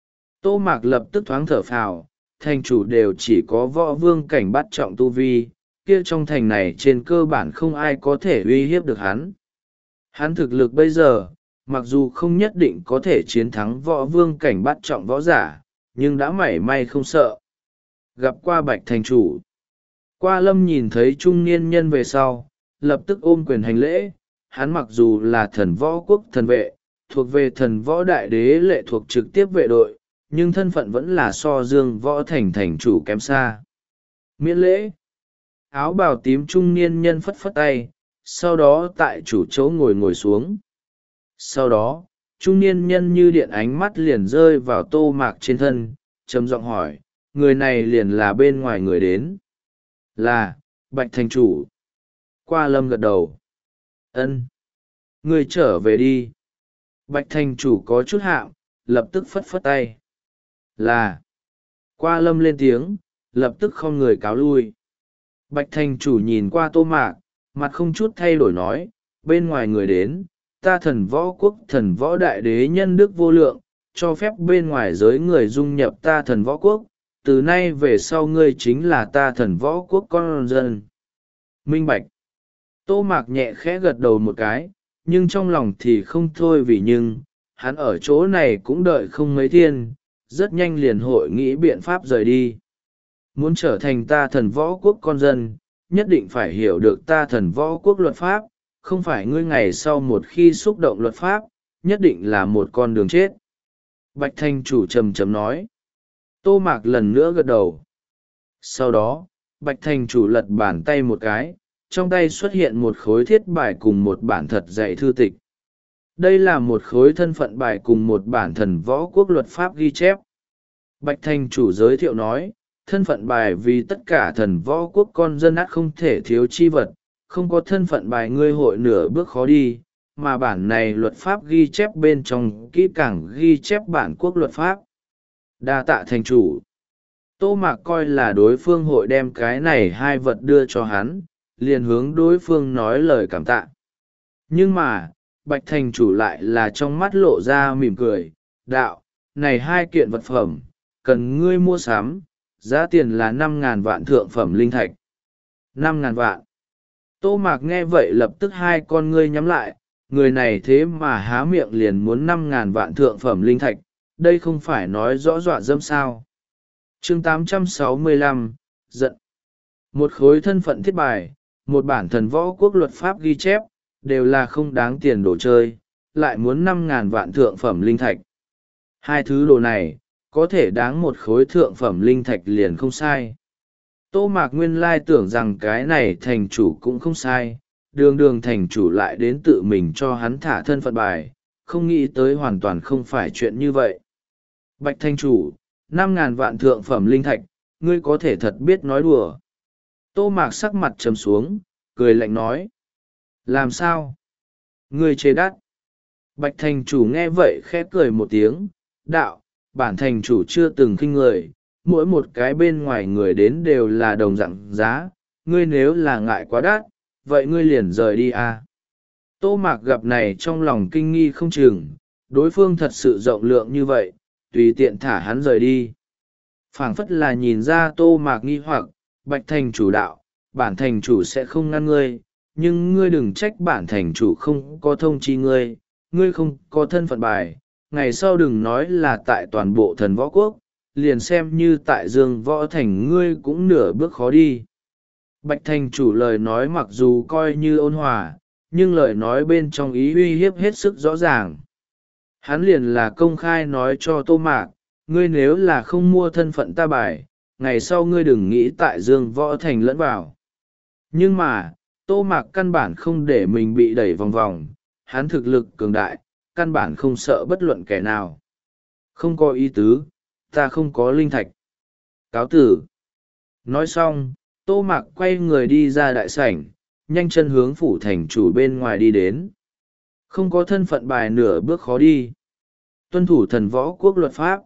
Tô Mạc lập tức thoáng thở phào, thành chủ đều chỉ có võ vương cảnh bắt trọng tu vi, kia trong thành này trên cơ bản không ai có thể uy hiếp được hắn. Hắn thực lực bây giờ, mặc dù không nhất định có thể chiến thắng võ vương cảnh bắt trọng võ giả, nhưng đã mảy may không sợ. Gặp qua Bạch thành chủ. Qua Lâm nhìn thấy trung niên nhân về sau, lập tức ôm quyền hành lễ. Hắn mặc dù là thần võ quốc thần vệ, thuộc về thần võ đại đế lệ thuộc trực tiếp vệ đội, nhưng thân phận vẫn là so Dương Võ Thành thành chủ kém xa. Miễn lễ. Áo bào tím trung niên nhân phất phất tay, sau đó tại chủ chỗ ngồi ngồi xuống. Sau đó, trung niên nhân như điện ánh mắt liền rơi vào Tô Mạc trên thân, trầm giọng hỏi, người này liền là bên ngoài người đến. Là, Bạch thành chủ. Qua Lâm gật đầu. Ân, ngươi trở về đi. Bạch thành chủ có chút hạm, lập tức phất phất tay. Là. Qua Lâm lên tiếng, lập tức không người cáo lui. Bạch thành chủ nhìn qua Tô Mạc, mặt không chút thay đổi nói, bên ngoài người đến, ta thần võ quốc thần võ đại đế nhân đức vô lượng, cho phép bên ngoài giới người dung nhập ta thần võ quốc, từ nay về sau ngươi chính là ta thần võ quốc con dân. Minh bạch. Tô Mạc nhẹ khẽ gật đầu một cái, nhưng trong lòng thì không thôi vì nhưng, hắn ở chỗ này cũng đợi không mấy thiên, rất nhanh liền hội nghĩ biện pháp rời đi. Muốn trở thành ta thần võ quốc con dân, nhất định phải hiểu được ta thần võ quốc luật pháp, không phải ngươi ngày sau một khi xúc động luật pháp, nhất định là một con đường chết. Bạch Thanh chủ trầm trầm nói. Tô Mạc lần nữa gật đầu. Sau đó, Bạch Thanh chủ lật bàn tay một cái, trong tay xuất hiện một khối thiết bài cùng một bản thật dạy thư tịch. Đây là một khối thân phận bài cùng một bản thần võ quốc luật pháp ghi chép. Bạch Thanh chủ giới thiệu nói, thân phận bài vì tất cả thần võ quốc con dân ắt không thể thiếu chi vật, không có thân phận bài ngươi hội nửa bước khó đi, mà bản này luật pháp ghi chép bên trong kỹ càng ghi chép bản quốc luật pháp. Đa tạ thành chủ. Tô Mạc coi là đối phương hội đem cái này hai vật đưa cho hắn, liền hướng đối phương nói lời cảm tạ. Nhưng mà, Bạch thành chủ lại là trong mắt lộ ra mỉm cười, đạo, này hai kiện vật phẩm, cần ngươi mua sắm, giá tiền là năm ngàn vạn thượng phẩm linh thạch. Năm ngàn vạn. Tô Mạc nghe vậy lập tức hai con ngươi nhắm lại, người này thế mà há miệng liền muốn năm ngàn vạn thượng phẩm linh thạch, đây không phải nói rõ dọa dâm sao. Chương tám trăm sáu mươi lăm, giận. Một khối thân phận thiết bài, một bản thần võ quốc luật pháp ghi chép, đều là không đáng tiền đồ chơi, lại muốn năm ngàn vạn thượng phẩm linh thạch. Hai thứ đồ này, có thể đáng một khối thượng phẩm linh thạch liền không sai. Tô Mạc nguyên lai tưởng rằng cái này thành chủ cũng không sai, đường đường thành chủ lại đến tự mình cho hắn thả thân phận bài, không nghĩ tới hoàn toàn không phải chuyện như vậy. Bạch thành chủ, năm ngàn vạn thượng phẩm linh thạch, ngươi có thể thật biết nói đùa. Tô Mạc sắc mặt trầm xuống, cười lạnh nói. Làm sao? Ngươi chê đắt. Bạch thành chủ nghe vậy khẽ cười một tiếng, đạo, bản thành chủ chưa từng khinh người, mỗi một cái bên ngoài người đến đều là đồng dạng giá, ngươi nếu là ngại quá đắt, vậy ngươi liền rời đi à. Tô Mạc gặp này trong lòng kinh nghi không chừng, đối phương thật sự rộng lượng như vậy, tùy tiện thả hắn rời đi. Phảng phất là nhìn ra Tô Mạc nghi hoặc, Bạch thành chủ đạo, bản thành chủ sẽ không ngăn ngươi, nhưng ngươi đừng trách bản thành chủ không có thông chi ngươi, ngươi không có thân phận bài, ngày sau đừng nói là tại toàn bộ thần võ quốc, liền xem như tại Dương Võ Thành ngươi cũng nửa bước khó đi. Bạch thành chủ lời nói mặc dù coi như ôn hòa, nhưng lời nói bên trong ý uy hiếp hết sức rõ ràng. Hắn liền là công khai nói cho Tô Mạc, ngươi nếu là không mua thân phận ta bài, ngày sau ngươi đừng nghĩ tại Dương Võ Thành lẫn vào. Nhưng mà, Tô Mạc căn bản không để mình bị đẩy vòng vòng, hắn thực lực cường đại, căn bản không sợ bất luận kẻ nào. Không có ý tứ, ta không có linh thạch. Cáo tử. Nói xong, Tô Mạc quay người đi ra đại sảnh, nhanh chân hướng phủ thành chủ bên ngoài đi đến. Không có thân phận bài nửa bước khó đi. Tuân thủ thần võ quốc luật pháp.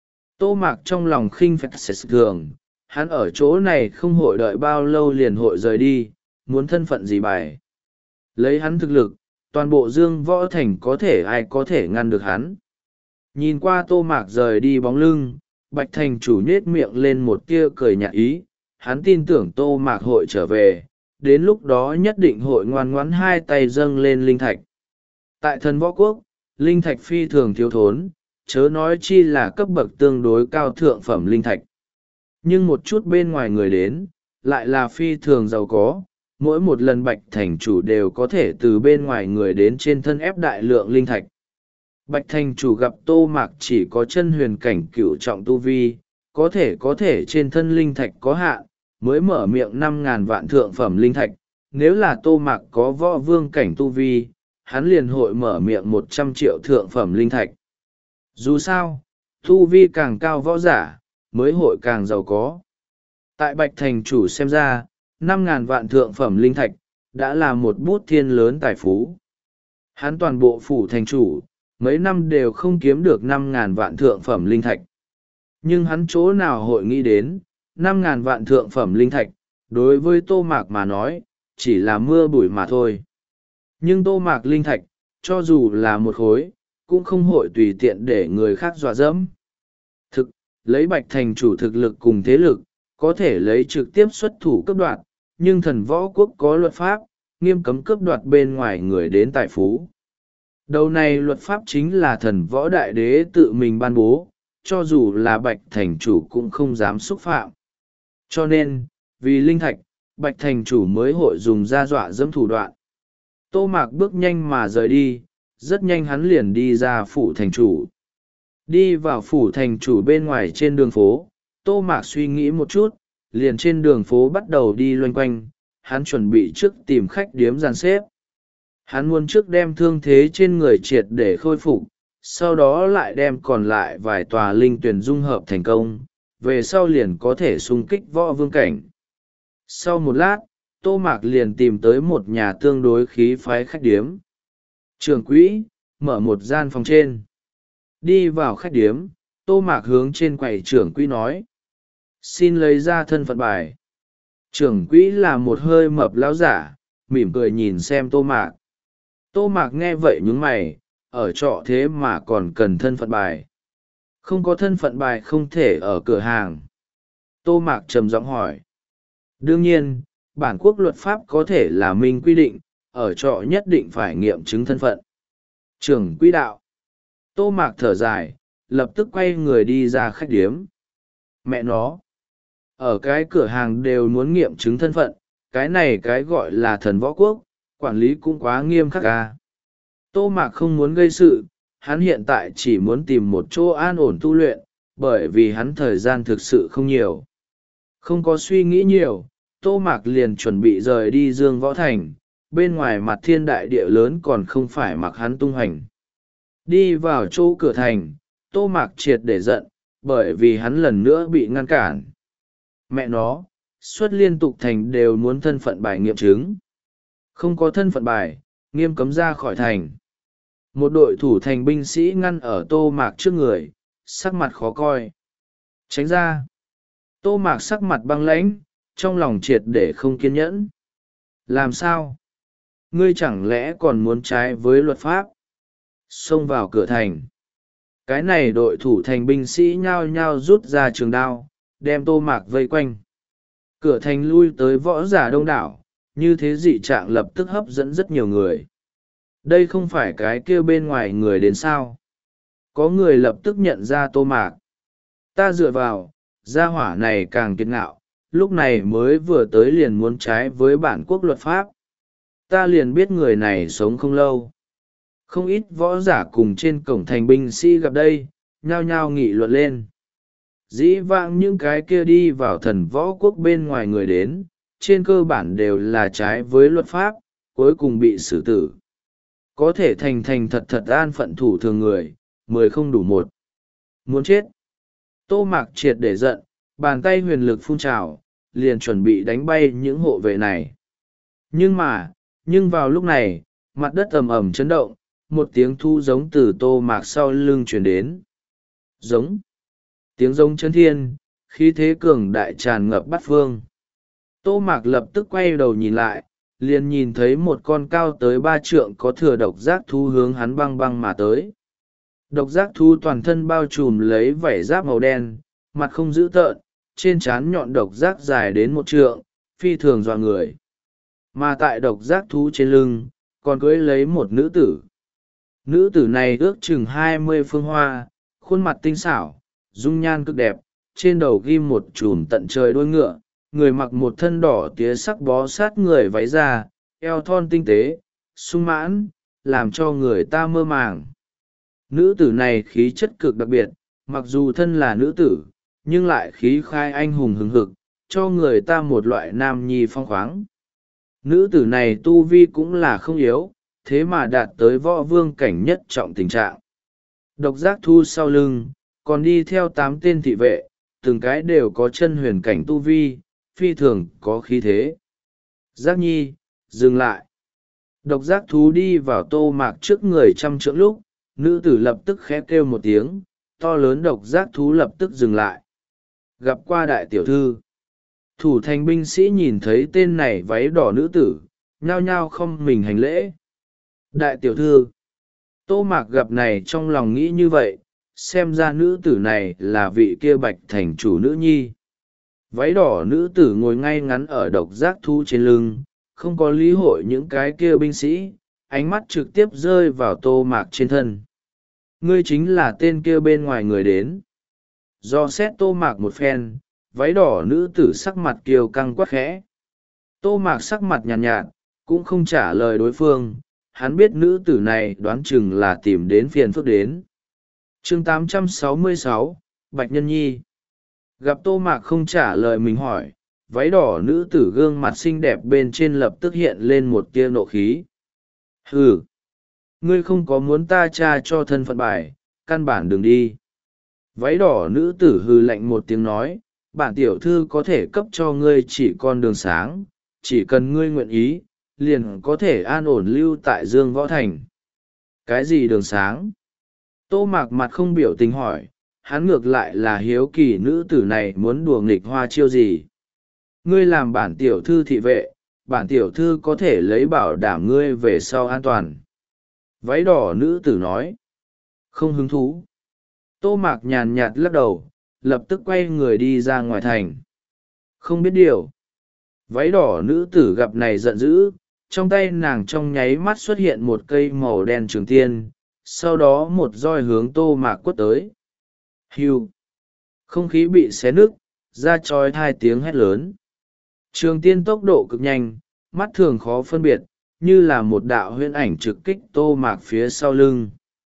Tô Mạc trong lòng khinh phách sẽ thường, hắn ở chỗ này không hội đợi bao lâu liền hội rời đi, muốn thân phận gì bài. Lấy hắn thực lực, toàn bộ Dương Võ Thành có thể ai có thể ngăn được hắn. Nhìn qua Tô Mạc rời đi bóng lưng, Bạch thành chủ nhết miệng lên một tia cười nhạt ý, hắn tin tưởng Tô Mạc hội trở về, đến lúc đó nhất định hội ngoan ngoãn hai tay dâng lên linh thạch. Tại thần võ quốc, linh thạch phi thường thiếu thốn, chớ nói chi là cấp bậc tương đối cao thượng phẩm linh thạch. Nhưng một chút bên ngoài người đến, lại là phi thường giàu có, mỗi một lần Bạch thành chủ đều có thể từ bên ngoài người đến trên thân ép đại lượng linh thạch. Bạch thành chủ gặp Tô Mạc chỉ có chân huyền cảnh cửu trọng tu vi, có thể có thể trên thân linh thạch có hạn, mới mở miệng năm ngàn vạn thượng phẩm linh thạch. Nếu là Tô Mạc có võ vương cảnh tu vi, hắn liền hội mở miệng một trăm triệu thượng phẩm linh thạch. Dù sao, tu vi càng cao võ giả, mới hội càng giàu có. Tại Bạch thành chủ xem ra, năm ngàn vạn thượng phẩm linh thạch đã là một bút thiên lớn tài phú. Hắn toàn bộ phủ thành chủ mấy năm đều không kiếm được năm ngàn vạn thượng phẩm linh thạch. Nhưng hắn chỗ nào hội nghĩ đến, năm ngàn vạn thượng phẩm linh thạch, đối với Tô Mạc mà nói, chỉ là mưa bụi mà thôi. Nhưng Tô Mạc linh thạch, cho dù là một khối, cũng không hội tùy tiện để người khác dọa dẫm. Thực, lấy Bạch thành chủ thực lực cùng thế lực, có thể lấy trực tiếp xuất thủ cấp đoạt, nhưng thần võ quốc có luật pháp, nghiêm cấm cướp đoạt bên ngoài người đến tài phú. Đầu này luật pháp chính là thần võ đại đế tự mình ban bố, cho dù là Bạch thành chủ cũng không dám xúc phạm. Cho nên, vì linh thạch, Bạch thành chủ mới hội dùng ra dọa dẫm thủ đoạn. Tô Mạc bước nhanh mà rời đi, rất nhanh hắn liền đi ra phủ thành chủ. Đi vào phủ thành chủ bên ngoài trên đường phố, Tô Mạc suy nghĩ một chút, liền trên đường phố bắt đầu đi loanh quanh, hắn chuẩn bị trước tìm khách điếm dàn xếp. Hắn muốn trước đem thương thế trên người triệt để khôi phục, sau đó lại đem còn lại vài tòa linh tuyển dung hợp thành công, về sau liền có thể xung kích võ vương cảnh. Sau một lát, Tô Mạc liền tìm tới một nhà tương đối khí phái khách điếm. Trưởng quỹ, mở một gian phòng trên. Đi vào khách điếm, Tô Mạc hướng trên quầy trưởng quỹ nói. Xin lấy ra thân phận bài. Trưởng quỹ là một hơi mập lão giả, mỉm cười nhìn xem Tô Mạc. Tô Mạc nghe vậy nhướng mày, ở trọ thế mà còn cần thân phận bài. Không có thân phận bài không thể ở cửa hàng. Tô Mạc trầm giọng hỏi. Đương nhiên, bản quốc luật pháp có thể là minh quy định, ở trọ nhất định phải nghiệm chứng thân phận. Trưởng quỹ đạo. Tô Mạc thở dài, lập tức quay người đi ra khách điếm. Mẹ nó. Ở cái cửa hàng đều muốn nghiệm chứng thân phận, cái này cái gọi là thần võ quốc, quản lý cũng quá nghiêm khắc à. Tô Mạc không muốn gây sự, hắn hiện tại chỉ muốn tìm một chỗ an ổn tu luyện, bởi vì hắn thời gian thực sự không nhiều. Không có suy nghĩ nhiều, Tô Mạc liền chuẩn bị rời đi Dương Võ Thành, bên ngoài mặt thiên đại địa lớn còn không phải mặc hắn tung hành. Đi vào chỗ cửa thành, Tô Mạc triệt để giận, bởi vì hắn lần nữa bị ngăn cản. Mẹ nó, suốt liên tục thành đều muốn thân phận bài nghiệm chứng. Không có thân phận bài, nghiêm cấm ra khỏi thành. Một đội thủ thành binh sĩ ngăn ở Tô Mạc trước người, sắc mặt khó coi. Tránh ra. Tô Mạc sắc mặt băng lãnh, trong lòng triệt để không kiên nhẫn. Làm sao? Ngươi chẳng lẽ còn muốn trái với luật pháp? Xông vào cửa thành. Cái này đội thủ thành binh sĩ nhao nhao rút ra trường đao, đem Tô Mạc vây quanh. Cửa thành lui tới võ giả đông đảo, như thế dị trạng lập tức hấp dẫn rất nhiều người. Đây không phải cái kia bên ngoài người đến sao? Có người lập tức nhận ra Tô Mạc. Ta dựa vào, gia hỏa này càng kiệt ngạo, lúc này mới vừa tới liền muốn trái với bản quốc luật pháp. Ta liền biết người này sống không lâu. Không ít võ giả cùng trên cổng thành binh sĩ gặp đây, nhao nhao nghị luận lên. Dĩ vãng những cái kia đi vào thần võ quốc bên ngoài người đến, trên cơ bản đều là trái với luật pháp, cuối cùng bị xử tử. Có thể thành thành thật thật an phận thủ thường người, mười không đủ một. Muốn chết. Tô Mạc triệt để giận, bàn tay huyền lực phun trào, liền chuẩn bị đánh bay những hộ vệ này. Nhưng mà, nhưng vào lúc này, mặt đất ầm ầm chấn động, một tiếng thu giống từ Tô Mạc sau lưng chuyển đến. Giống. Tiếng giống chấn thiên, khí thế cường đại tràn ngập bát phương. Tô Mạc lập tức quay đầu nhìn lại, liền nhìn thấy một con cao tới ba trượng có thừa độc giác thú hướng hắn băng băng mà tới. Độc giác thú toàn thân bao trùm lấy vảy giáp màu đen, mặt không dữ tợn, trên trán nhọn độc giác dài đến một trượng, phi thường dọa người. Mà tại độc giác thú trên lưng, còn cưỡi lấy một nữ tử. Nữ tử này ước chừng hai mươi phương hoa, khuôn mặt tinh xảo, dung nhan cực đẹp, trên đầu ghim một chùm tận trời đuôi ngựa, người mặc một thân đỏ tía sắc bó sát người váy da, eo thon tinh tế, sung mãn, làm cho người ta mơ màng. Nữ tử này khí chất cực đặc biệt, mặc dù thân là nữ tử, nhưng lại khí khai anh hùng hừng hực, cho người ta một loại nam nhi phong khoáng. Nữ tử này tu vi cũng là không yếu, thế mà đạt tới võ vương cảnh nhất trọng tình trạng. Độc giác thu sau lưng, còn đi theo tám tên thị vệ, từng cái đều có chân huyền cảnh tu vi, phi thường có khí thế. Giác nhi, dừng lại. Độc giác thú đi vào tô mạc trước người trăm trượng lúc, nữ tử lập tức khẽ kêu một tiếng, to lớn độc giác thú lập tức dừng lại. Gặp qua đại tiểu thư. Thủ thành binh sĩ nhìn thấy tên này váy đỏ nữ tử, nhao nhao không mình hành lễ. Đại tiểu thư. Tô mạc gặp này trong lòng nghĩ như vậy, xem ra nữ tử này là vị kia bạch thành chủ nữ nhi. Váy đỏ nữ tử ngồi ngay ngắn ở độc giác thú trên lưng, không có lý hội những cái kia binh sĩ, ánh mắt trực tiếp rơi vào tô mạc trên thân. Ngươi chính là tên kia bên ngoài người đến. Do xét tô mạc một phen, váy đỏ nữ tử sắc mặt kiều căng quắc khẽ. Tô mạc sắc mặt nhàn nhạt, nhạt, cũng không trả lời đối phương, hắn biết nữ tử này đoán chừng là tìm đến phiền phức đến. chương tám trăm sáu mươi sáu, Bạch Nhân Nhi. Gặp tô mạc không trả lời mình hỏi, váy đỏ nữ tử gương mặt xinh đẹp bên trên lập tức hiện lên một tia nộ khí. Hừ! Ngươi không có muốn ta tra cho thân phận bài, căn bản đừng đi. Váy đỏ nữ tử hừ lạnh một tiếng nói, bản tiểu thư có thể cấp cho ngươi chỉ con đường sáng, chỉ cần ngươi nguyện ý, liền có thể an ổn lưu tại Dương Võ Thành. Cái gì đường sáng? Tô mạc mặt không biểu tình hỏi, hắn ngược lại là hiếu kỳ nữ tử này muốn đùa nghịch hoa chiêu gì. Ngươi làm bản tiểu thư thị vệ, bản tiểu thư có thể lấy bảo đảm ngươi về sau an toàn. Váy đỏ nữ tử nói. Không hứng thú. Tô mạc nhàn nhạt lắc đầu, lập tức quay người đi ra ngoài thành. Không biết điều. Váy đỏ nữ tử gặp này giận dữ, trong tay nàng trong nháy mắt xuất hiện một cây màu đen trường tiên, sau đó một roi hướng tô mạc quất tới. Hiu! Không khí bị xé nứt, ra trói hai tiếng hét lớn. Trường tiên tốc độ cực nhanh, mắt thường khó phân biệt, như là một đạo huyễn ảnh trực kích tô mạc phía sau lưng.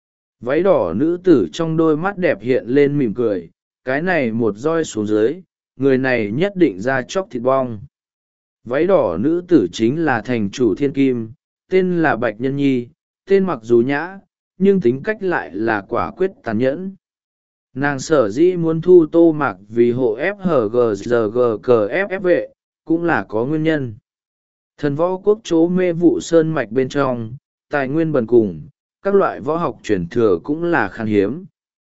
Váy đỏ nữ tử trong đôi mắt đẹp hiện lên mỉm cười, cái này một roi xuống dưới, người này nhất định ra chóc thịt bong. Váy đỏ nữ tử chính là thành chủ thiên kim, tên là Bạch Nhân Nhi, tên mặc dù nhã, nhưng tính cách lại là quả quyết tàn nhẫn. Nàng sở dĩ muốn thu tô mạc vì hộ ép hờ gờ giờ gờ cờ ép ép vệ, cũng là có nguyên nhân. Thần võ quốc chỗ mê vụ sơn mạch bên trong, tài nguyên bần cùng, các loại võ học truyền thừa cũng là khan hiếm.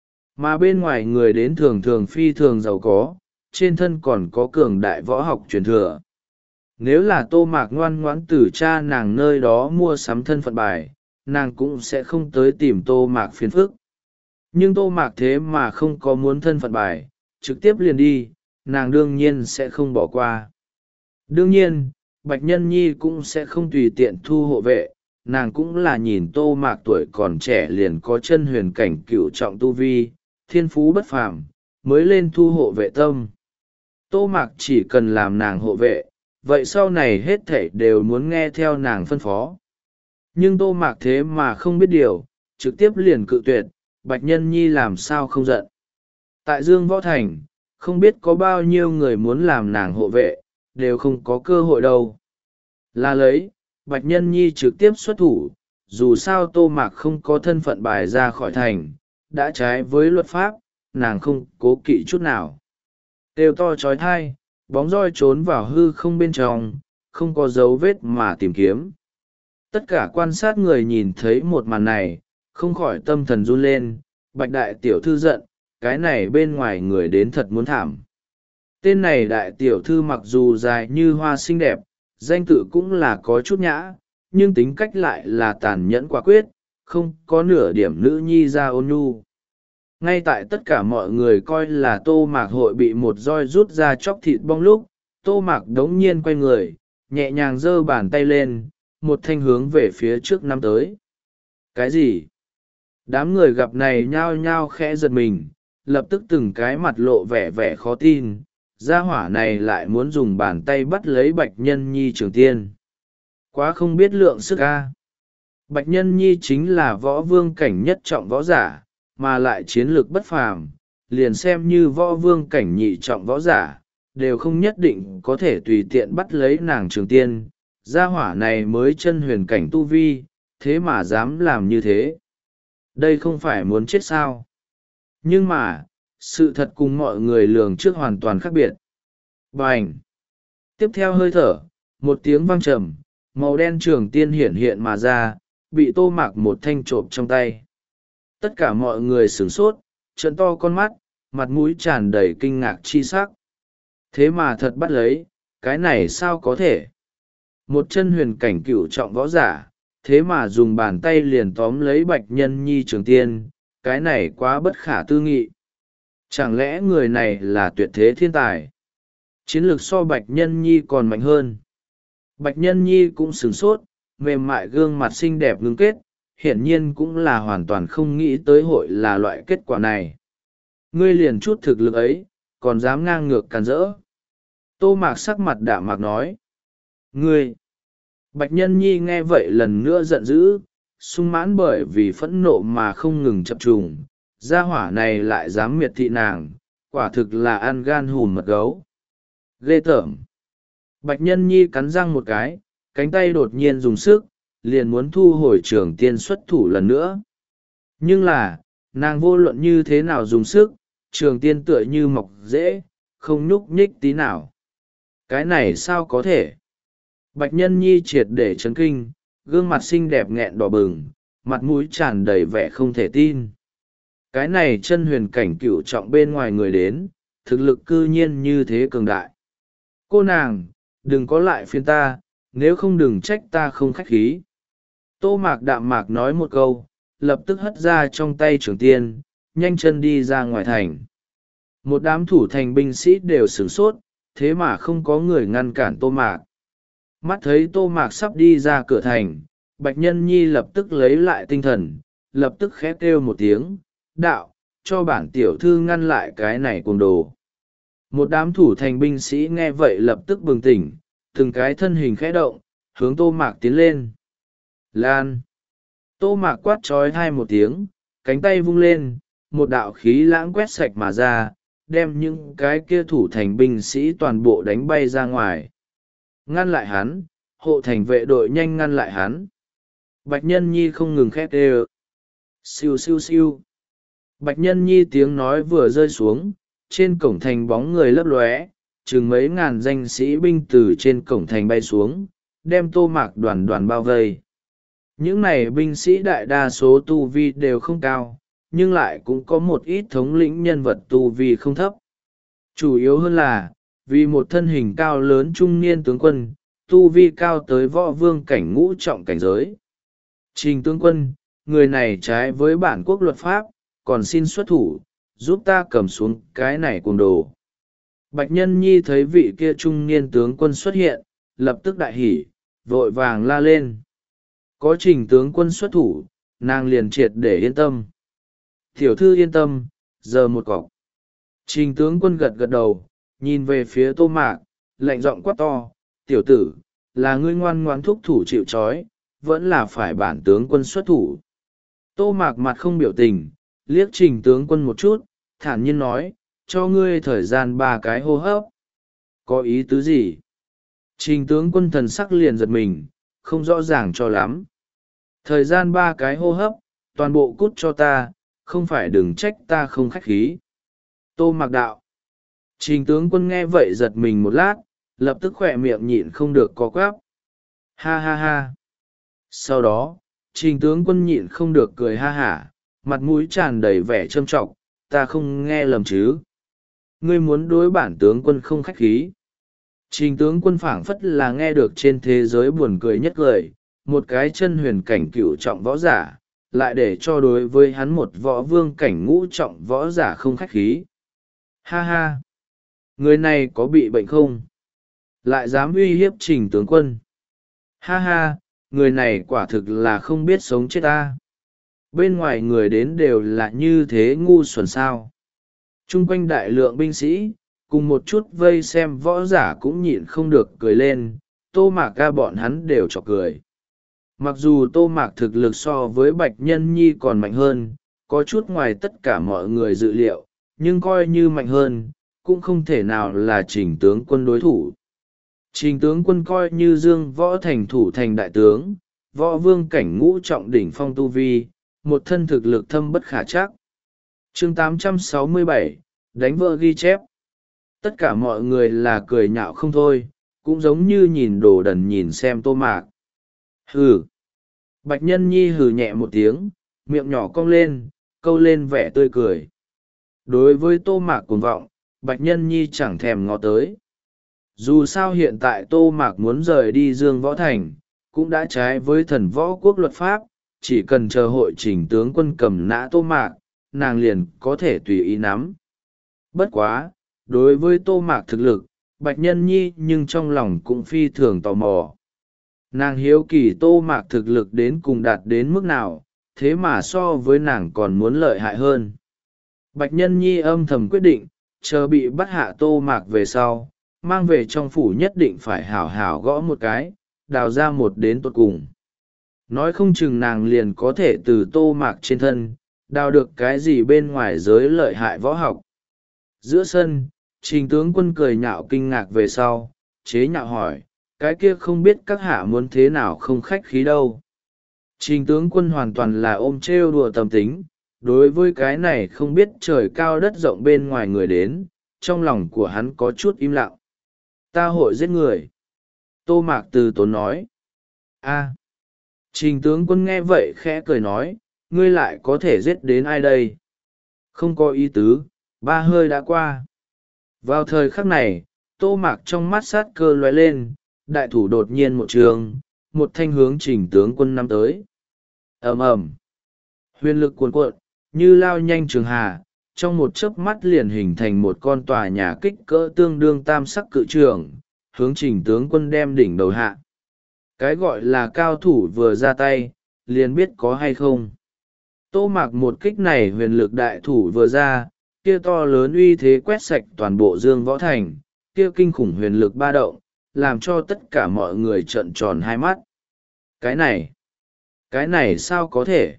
Mà bên ngoài người đến thường thường phi thường giàu có, trên thân còn có cường đại võ học truyền thừa. Nếu là tô mạc ngoan ngoãn từ cha nàng nơi đó mua sắm thân phận bài, nàng cũng sẽ không tới tìm tô mạc phiền phức. Nhưng tô mạc thế mà không có muốn thân phận bài, trực tiếp liền đi, nàng đương nhiên sẽ không bỏ qua. Đương nhiên, Bạch Nhân Nhi cũng sẽ không tùy tiện thu hộ vệ, nàng cũng là nhìn tô mạc tuổi còn trẻ liền có chân huyền cảnh cựu trọng tu vi, thiên phú bất phàm, mới lên thu hộ vệ tâm. Tô mạc chỉ cần làm nàng hộ vệ, vậy sau này hết thảy đều muốn nghe theo nàng phân phó. Nhưng tô mạc thế mà không biết điều, trực tiếp liền cự tuyệt, Bạch Nhân Nhi làm sao không giận. Tại Dương Võ Thành, không biết có bao nhiêu người muốn làm nàng hộ vệ, đều không có cơ hội đâu. Là lấy, Bạch Nhân Nhi trực tiếp xuất thủ, dù sao tô mạc không có thân phận bài ra khỏi thành, đã trái với luật pháp, nàng không cố kỵ chút nào. Đều to trói thai, bóng roi trốn vào hư không bên trong, không có dấu vết mà tìm kiếm. Tất cả quan sát người nhìn thấy một màn này, không khỏi tâm thần run lên, Bạch đại tiểu thư giận, cái này bên ngoài người đến thật muốn thảm. Tên này đại tiểu thư mặc dù dài như hoa xinh đẹp, danh tự cũng là có chút nhã, nhưng tính cách lại là tàn nhẫn quả quyết, không có nửa điểm nữ nhi ra ôn nhu. Ngay tại tất cả mọi người coi là tô mạc hội bị một roi rút ra chóc thịt bong lúc, tô mạc đống nhiên quay người, nhẹ nhàng giơ bàn tay lên, một thanh hướng về phía trước năm tới. Cái gì? Đám người gặp này nhao nhao khẽ giật mình, lập tức từng cái mặt lộ vẻ vẻ khó tin, gia hỏa này lại muốn dùng bàn tay bắt lấy Bạch Nhân Nhi trường tiên. Quá không biết lượng sức a. Bạch Nhân Nhi chính là võ vương cảnh nhất trọng võ giả, mà lại chiến lược bất phàm, liền xem như võ vương cảnh nhị trọng võ giả, đều không nhất định có thể tùy tiện bắt lấy nàng trường tiên. Gia hỏa này mới chân huyền cảnh tu vi, thế mà dám làm như thế. Đây không phải muốn chết sao? Nhưng mà, sự thật cùng mọi người lường trước hoàn toàn khác biệt. Bành! Tiếp theo hơi thở, một tiếng vang trầm, màu đen trường tiên hiển hiện mà ra, bị Tô Mạc một thanh trộm trong tay. Tất cả mọi người sửng sốt, trợn to con mắt, mặt mũi tràn đầy kinh ngạc chi sắc. Thế mà thật bắt lấy, cái này sao có thể? Một chân huyền cảnh cửu trọng võ giả, thế mà dùng bàn tay liền tóm lấy Bạch Nhân Nhi trường tiên, cái này quá bất khả tư nghị. Chẳng lẽ người này là tuyệt thế thiên tài? Chiến lược so Bạch Nhân Nhi còn mạnh hơn. Bạch Nhân Nhi cũng sửng sốt, mềm mại gương mặt xinh đẹp ngưng kết, hiển nhiên cũng là hoàn toàn không nghĩ tới hội là loại kết quả này. Ngươi liền chút thực lực ấy, còn dám ngang ngược càn rỡ. Tô Mạc sắc mặt đạm mạc nói. Ngươi! Bạch Nhân Nhi nghe vậy lần nữa giận dữ, sung mãn bởi vì phẫn nộ mà không ngừng chập trùng. Gia hỏa này lại dám miệt thị nàng, quả thực là ăn gan hùn mật gấu. Ghê tởm! Bạch Nhân Nhi cắn răng một cái, cánh tay đột nhiên dùng sức, liền muốn thu hồi trường tiên xuất thủ lần nữa. Nhưng là, nàng vô luận như thế nào dùng sức, trường tiên tựa như mọc dễ, không nhúc nhích tí nào. Cái này sao có thể? Bạch Nhân Nhi triệt để chấn kinh, gương mặt xinh đẹp nghẹn đỏ bừng, mặt mũi tràn đầy vẻ không thể tin. Cái này chân huyền cảnh cửu trọng bên ngoài người đến, thực lực cư nhiên như thế cường đại. Cô nàng, đừng có lại phiền ta, nếu không đừng trách ta không khách khí. Tô Mạc đạm mạc nói một câu, lập tức hất ra trong tay trường tiên, nhanh chân đi ra ngoài thành. Một đám thủ thành binh sĩ đều sửng sốt, thế mà không có người ngăn cản Tô Mạc. Mắt thấy Tô Mạc sắp đi ra cửa thành, Bạch Nhân Nhi lập tức lấy lại tinh thần, lập tức khẽ kêu một tiếng, đạo, cho bản tiểu thư ngăn lại cái này cuồng đồ. Một đám thủ thành binh sĩ nghe vậy lập tức bừng tỉnh, từng cái thân hình khẽ động, hướng Tô Mạc tiến lên. Lan! Tô Mạc quát trói hai một tiếng, cánh tay vung lên, một đạo khí lãng quét sạch mà ra, đem những cái kia thủ thành binh sĩ toàn bộ đánh bay ra ngoài. Ngăn lại hắn, hộ thành vệ đội nhanh ngăn lại hắn. Bạch Nhân Nhi không ngừng khét ê siêu siêu siêu. Bạch Nhân Nhi tiếng nói vừa rơi xuống, trên cổng thành bóng người lấp lóe, chừng mấy ngàn danh sĩ binh từ trên cổng thành bay xuống, đem Tô Mạc đoàn đoàn bao vây. Những này binh sĩ đại đa số tu vi đều không cao, nhưng lại cũng có một ít thống lĩnh nhân vật tu vi không thấp. Chủ yếu hơn là, vì một thân hình cao lớn trung niên tướng quân, tu vi cao tới võ vương cảnh ngũ trọng cảnh giới. Trình tướng quân, người này trái với bản quốc luật pháp, còn xin xuất thủ, giúp ta cầm xuống cái này cuồng đồ. Bạch Nhân Nhi thấy vị kia trung niên tướng quân xuất hiện, lập tức đại hỉ, vội vàng la lên. Có Trình tướng quân xuất thủ, nàng liền triệt để yên tâm. Tiểu thư yên tâm, giờ một cọc. Trình tướng quân gật gật đầu, nhìn về phía Tô Mạc, lạnh giọng quát to, tiểu tử, là ngươi ngoan ngoan thúc thủ chịu trói, vẫn là phải bản tướng quân xuất thủ. Tô Mạc mặt không biểu tình, liếc Trình tướng quân một chút, thản nhiên nói, cho ngươi thời gian ba cái hô hấp. Có ý tứ gì? Trình tướng quân thần sắc liền giật mình, không rõ ràng cho lắm. Thời gian ba cái hô hấp, toàn bộ cút cho ta, không phải đừng trách ta không khách khí. Tô Mạc đạo. Trình tướng quân nghe vậy giật mình một lát, lập tức khỏe miệng nhịn không được có quáp. Ha ha ha. Sau đó, trình tướng quân nhịn không được cười ha hả, mặt mũi tràn đầy vẻ trâm trọng, ta không nghe lầm chứ. Ngươi muốn đối bản tướng quân không khách khí. Trình tướng quân phảng phất là nghe được trên thế giới buồn cười nhất lời, một cái chân huyền cảnh cửu trọng võ giả, lại để cho đối với hắn một võ vương cảnh ngũ trọng võ giả không khách khí. Ha ha! Người này có bị bệnh không? Lại dám uy hiếp Trình tướng quân. Ha ha! Người này quả thực là không biết sống chết ta. Bên ngoài người đến đều là như thế ngu xuẩn sao. Trung quanh đại lượng binh sĩ, cùng một chút vây xem võ giả cũng nhịn không được cười lên, Tô Mạc ca bọn hắn đều chọc cười. Mặc dù Tô Mạc thực lực so với Bạch Nhân Nhi còn mạnh hơn, có chút ngoài tất cả mọi người dự liệu, nhưng coi như mạnh hơn, cũng không thể nào là Trình tướng quân đối thủ. Trình tướng quân coi như dương võ thành thủ thành đại tướng, võ vương cảnh ngũ trọng đỉnh phong tu vi, một thân thực lực thâm bất khả trắc. Chương tám trăm sáu mươi bảy, đánh vỡ ghi chép. Tất cả mọi người là cười nhạo không thôi, cũng giống như nhìn đồ đần nhìn xem tô mạc. Hừ. Bạch Nhân Nhi hừ nhẹ một tiếng, miệng nhỏ cong lên, câu lên vẻ tươi cười. Đối với tô mạc cuồng vọng, Bạch Nhân Nhi chẳng thèm ngó tới. Dù sao hiện tại tô mạc muốn rời đi Dương Võ Thành, cũng đã trái với thần võ quốc luật pháp, chỉ cần chờ hội chỉnh tướng quân cầm nã tô mạc, nàng liền có thể tùy ý nắm. Bất quá, đối với tô mạc thực lực, Bạch Nhân Nhi nhưng trong lòng cũng phi thường tò mò. Nàng hiếu kỳ tô mạc thực lực đến cùng đạt đến mức nào, thế mà so với nàng còn muốn lợi hại hơn. Bạch Nhân Nhi âm thầm quyết định, chờ bị bắt hạ tô mạc về sau, mang về trong phủ nhất định phải hảo hảo gõ một cái, đào ra một đến tột cùng. Nói không chừng nàng liền có thể từ tô mạc trên thân, đào được cái gì bên ngoài giới lợi hại võ học. Giữa sân, Trình tướng quân cười nhạo kinh ngạc về sau, chế nhạo hỏi, cái kia không biết các hạ muốn thế nào không khách khí đâu. Trình tướng quân hoàn toàn là ôm trêu đùa tâm tính, đối với cái này không biết trời cao đất rộng bên ngoài người đến, trong lòng của hắn có chút im lặng. Ta hội giết người. Tô Mạc từ tốn nói. A. Trình tướng quân nghe vậy khẽ cười nói, ngươi lại có thể giết đến ai đây? Không có ý tứ, ba hơi đã qua. Vào thời khắc này, Tô Mạc trong mắt sát cơ lóe lên, đại thủ đột nhiên một trường, một thanh hướng trình tướng quân năm tới. Ầm ầm. Huyền lực cuồn cuộn, như lao nhanh trường hà, trong một chớp mắt liền hình thành một con tòa nhà kích cỡ tương đương tam sắc cự trường, hướng trình tướng quân đem đỉnh đầu hạ. Cái gọi là cao thủ vừa ra tay, liền biết có hay không. Tô Mạc một kích này huyền lực đại thủ vừa ra, kia to lớn uy thế quét sạch toàn bộ Dương Võ Thành, kia kinh khủng huyền lực ba động, làm cho tất cả mọi người trợn tròn hai mắt. Cái này, cái này sao có thể?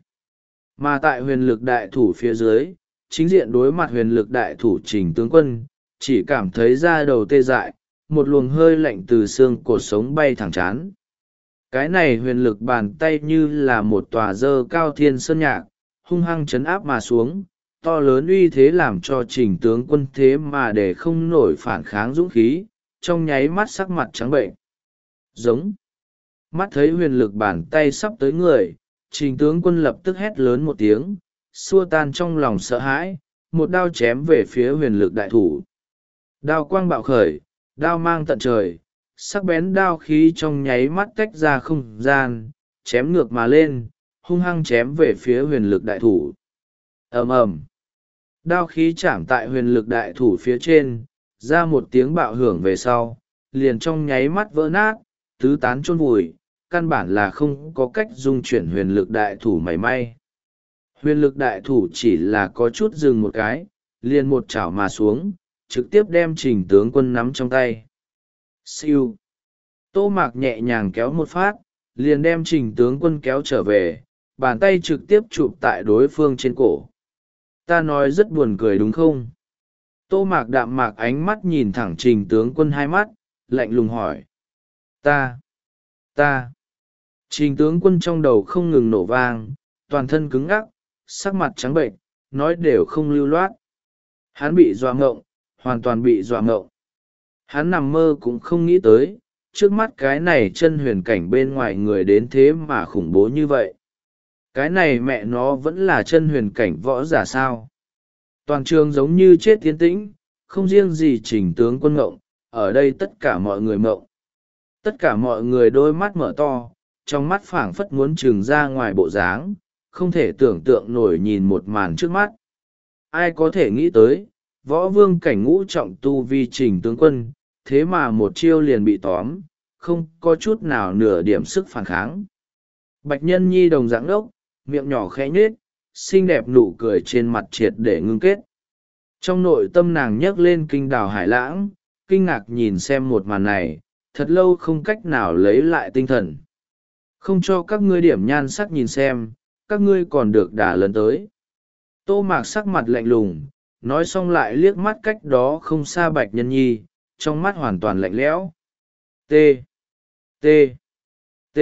Mà tại huyền lực đại thủ phía dưới, chính diện đối mặt huyền lực đại thủ trình tướng quân, chỉ cảm thấy da đầu tê dại, một luồng hơi lạnh từ xương cột sống bay thẳng chán. Cái này huyền lực bàn tay như là một tòa dơ cao thiên sơn nhạc, hung hăng chấn áp mà xuống, to lớn uy thế làm cho trình tướng quân thế mà để không nổi phản kháng dũng khí, trong nháy mắt sắc mặt trắng bệnh. Giống. Mắt thấy huyền lực bàn tay sắp tới người, trình tướng quân lập tức hét lớn một tiếng, xua tan trong lòng sợ hãi, một đao chém về phía huyền lực đại thủ. Đao quang bạo khởi, đao mang tận trời, sắc bén đao khí trong nháy mắt tách ra không gian, chém ngược mà lên, hung hăng chém về phía huyền lực đại thủ. Ầm ầm. Đao khí chạm tại huyền lực đại thủ phía trên, ra một tiếng bạo hưởng về sau, liền trong nháy mắt vỡ nát, tứ tán chôn vùi, căn bản là không có cách dung chuyển huyền lực đại thủ mảy may. Huyền lực đại thủ chỉ là có chút dừng một cái, liền một chảo mà xuống, trực tiếp đem trình tướng quân nắm trong tay. Siêu. Tô Mạc nhẹ nhàng kéo một phát, liền đem trình tướng quân kéo trở về, bàn tay trực tiếp chụp tại đối phương trên cổ. Ta nói rất buồn cười đúng không? Tô Mạc đạm mạc ánh mắt nhìn thẳng trình tướng quân hai mắt, lạnh lùng hỏi. Ta, ta. Trình tướng quân trong đầu không ngừng nổ vang, toàn thân cứng ngắc, sắc mặt trắng bệnh, nói đều không lưu loát. Hắn bị dọa ngộng, hoàn toàn bị dọa ngộng. Hắn nằm mơ cũng không nghĩ tới, trước mắt cái này chân huyền cảnh bên ngoài người đến thế mà khủng bố như vậy. Cái này mẹ nó vẫn là chân huyền cảnh võ giả sao. Toàn trường giống như chết tiến tĩnh, không riêng gì trình tướng quân ngộng, ở đây tất cả mọi người ngộng. Tất cả mọi người đôi mắt mở to, trong mắt phảng phất muốn trừng ra ngoài bộ dáng, không thể tưởng tượng nổi nhìn một màn trước mắt. Ai có thể nghĩ tới, võ vương cảnh ngũ trọng tu vi trình tướng quân, thế mà một chiêu liền bị tóm, không có chút nào nửa điểm sức phản kháng. Bạch Nhân Nhi đồng dạng đốc, miệng nhỏ khẽ nhếch, xinh đẹp nụ cười trên mặt triệt để ngưng kết. Trong nội tâm nàng nhấc lên kinh đào hải lãng, kinh ngạc nhìn xem một màn này, thật lâu không cách nào lấy lại tinh thần. Không cho các ngươi điểm nhan sắc nhìn xem, các ngươi còn được đả lớn tới. Tô Mạc sắc mặt lạnh lùng, nói xong lại liếc mắt cách đó không xa Bạch Nhân Nhi, trong mắt hoàn toàn lạnh lẽo. T. T. T.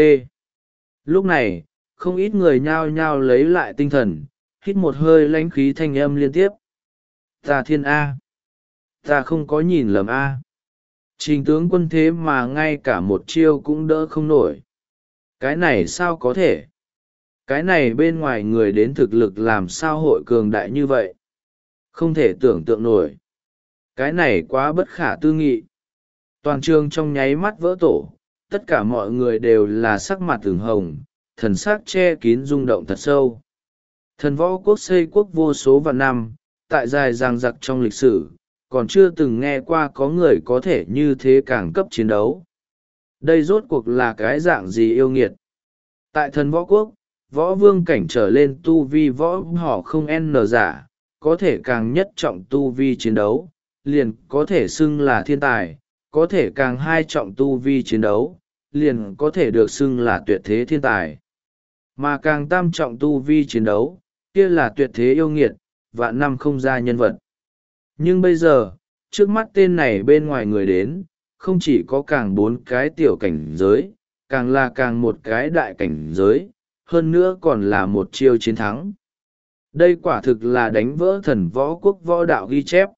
Lúc này, không ít người nhao nhao lấy lại tinh thần, hít một hơi lãnh khí thanh âm liên tiếp. Ta thiên A. Ta không có nhìn lầm A. Trình tướng quân thế mà ngay cả một chiêu cũng đỡ không nổi. Cái này sao có thể? Cái này bên ngoài người đến thực lực làm sao hội cường đại như vậy? Không thể tưởng tượng nổi. Cái này quá bất khả tư nghị. Toàn trường trong nháy mắt vỡ tổ, tất cả mọi người đều là sắc mặt ửng hồng, thần sắc che kín rung động thật sâu. Thần võ quốc xây quốc vô số vạn năm, tại dài dằng dặc trong lịch sử, còn chưa từng nghe qua có người có thể như thế càng cấp chiến đấu. Đây rốt cuộc là cái dạng gì yêu nghiệt? Tại thần võ quốc, võ vương cảnh trở lên tu vi võ họ không n giả, có thể càng nhất trọng tu vi chiến đấu, liền có thể xưng là thiên tài, có thể càng hai trọng tu vi chiến đấu, liền có thể được xưng là tuyệt thế thiên tài. Mà càng tam trọng tu vi chiến đấu, kia là tuyệt thế yêu nghiệt, vạn năm không ra nhân vật. Nhưng bây giờ, trước mắt tên này bên ngoài người đến, không chỉ có càng bốn cái tiểu cảnh giới, càng là càng một cái đại cảnh giới, hơn nữa còn là một chiêu chiến thắng. Đây quả thực là đánh vỡ thần võ quốc võ đạo ghi chép.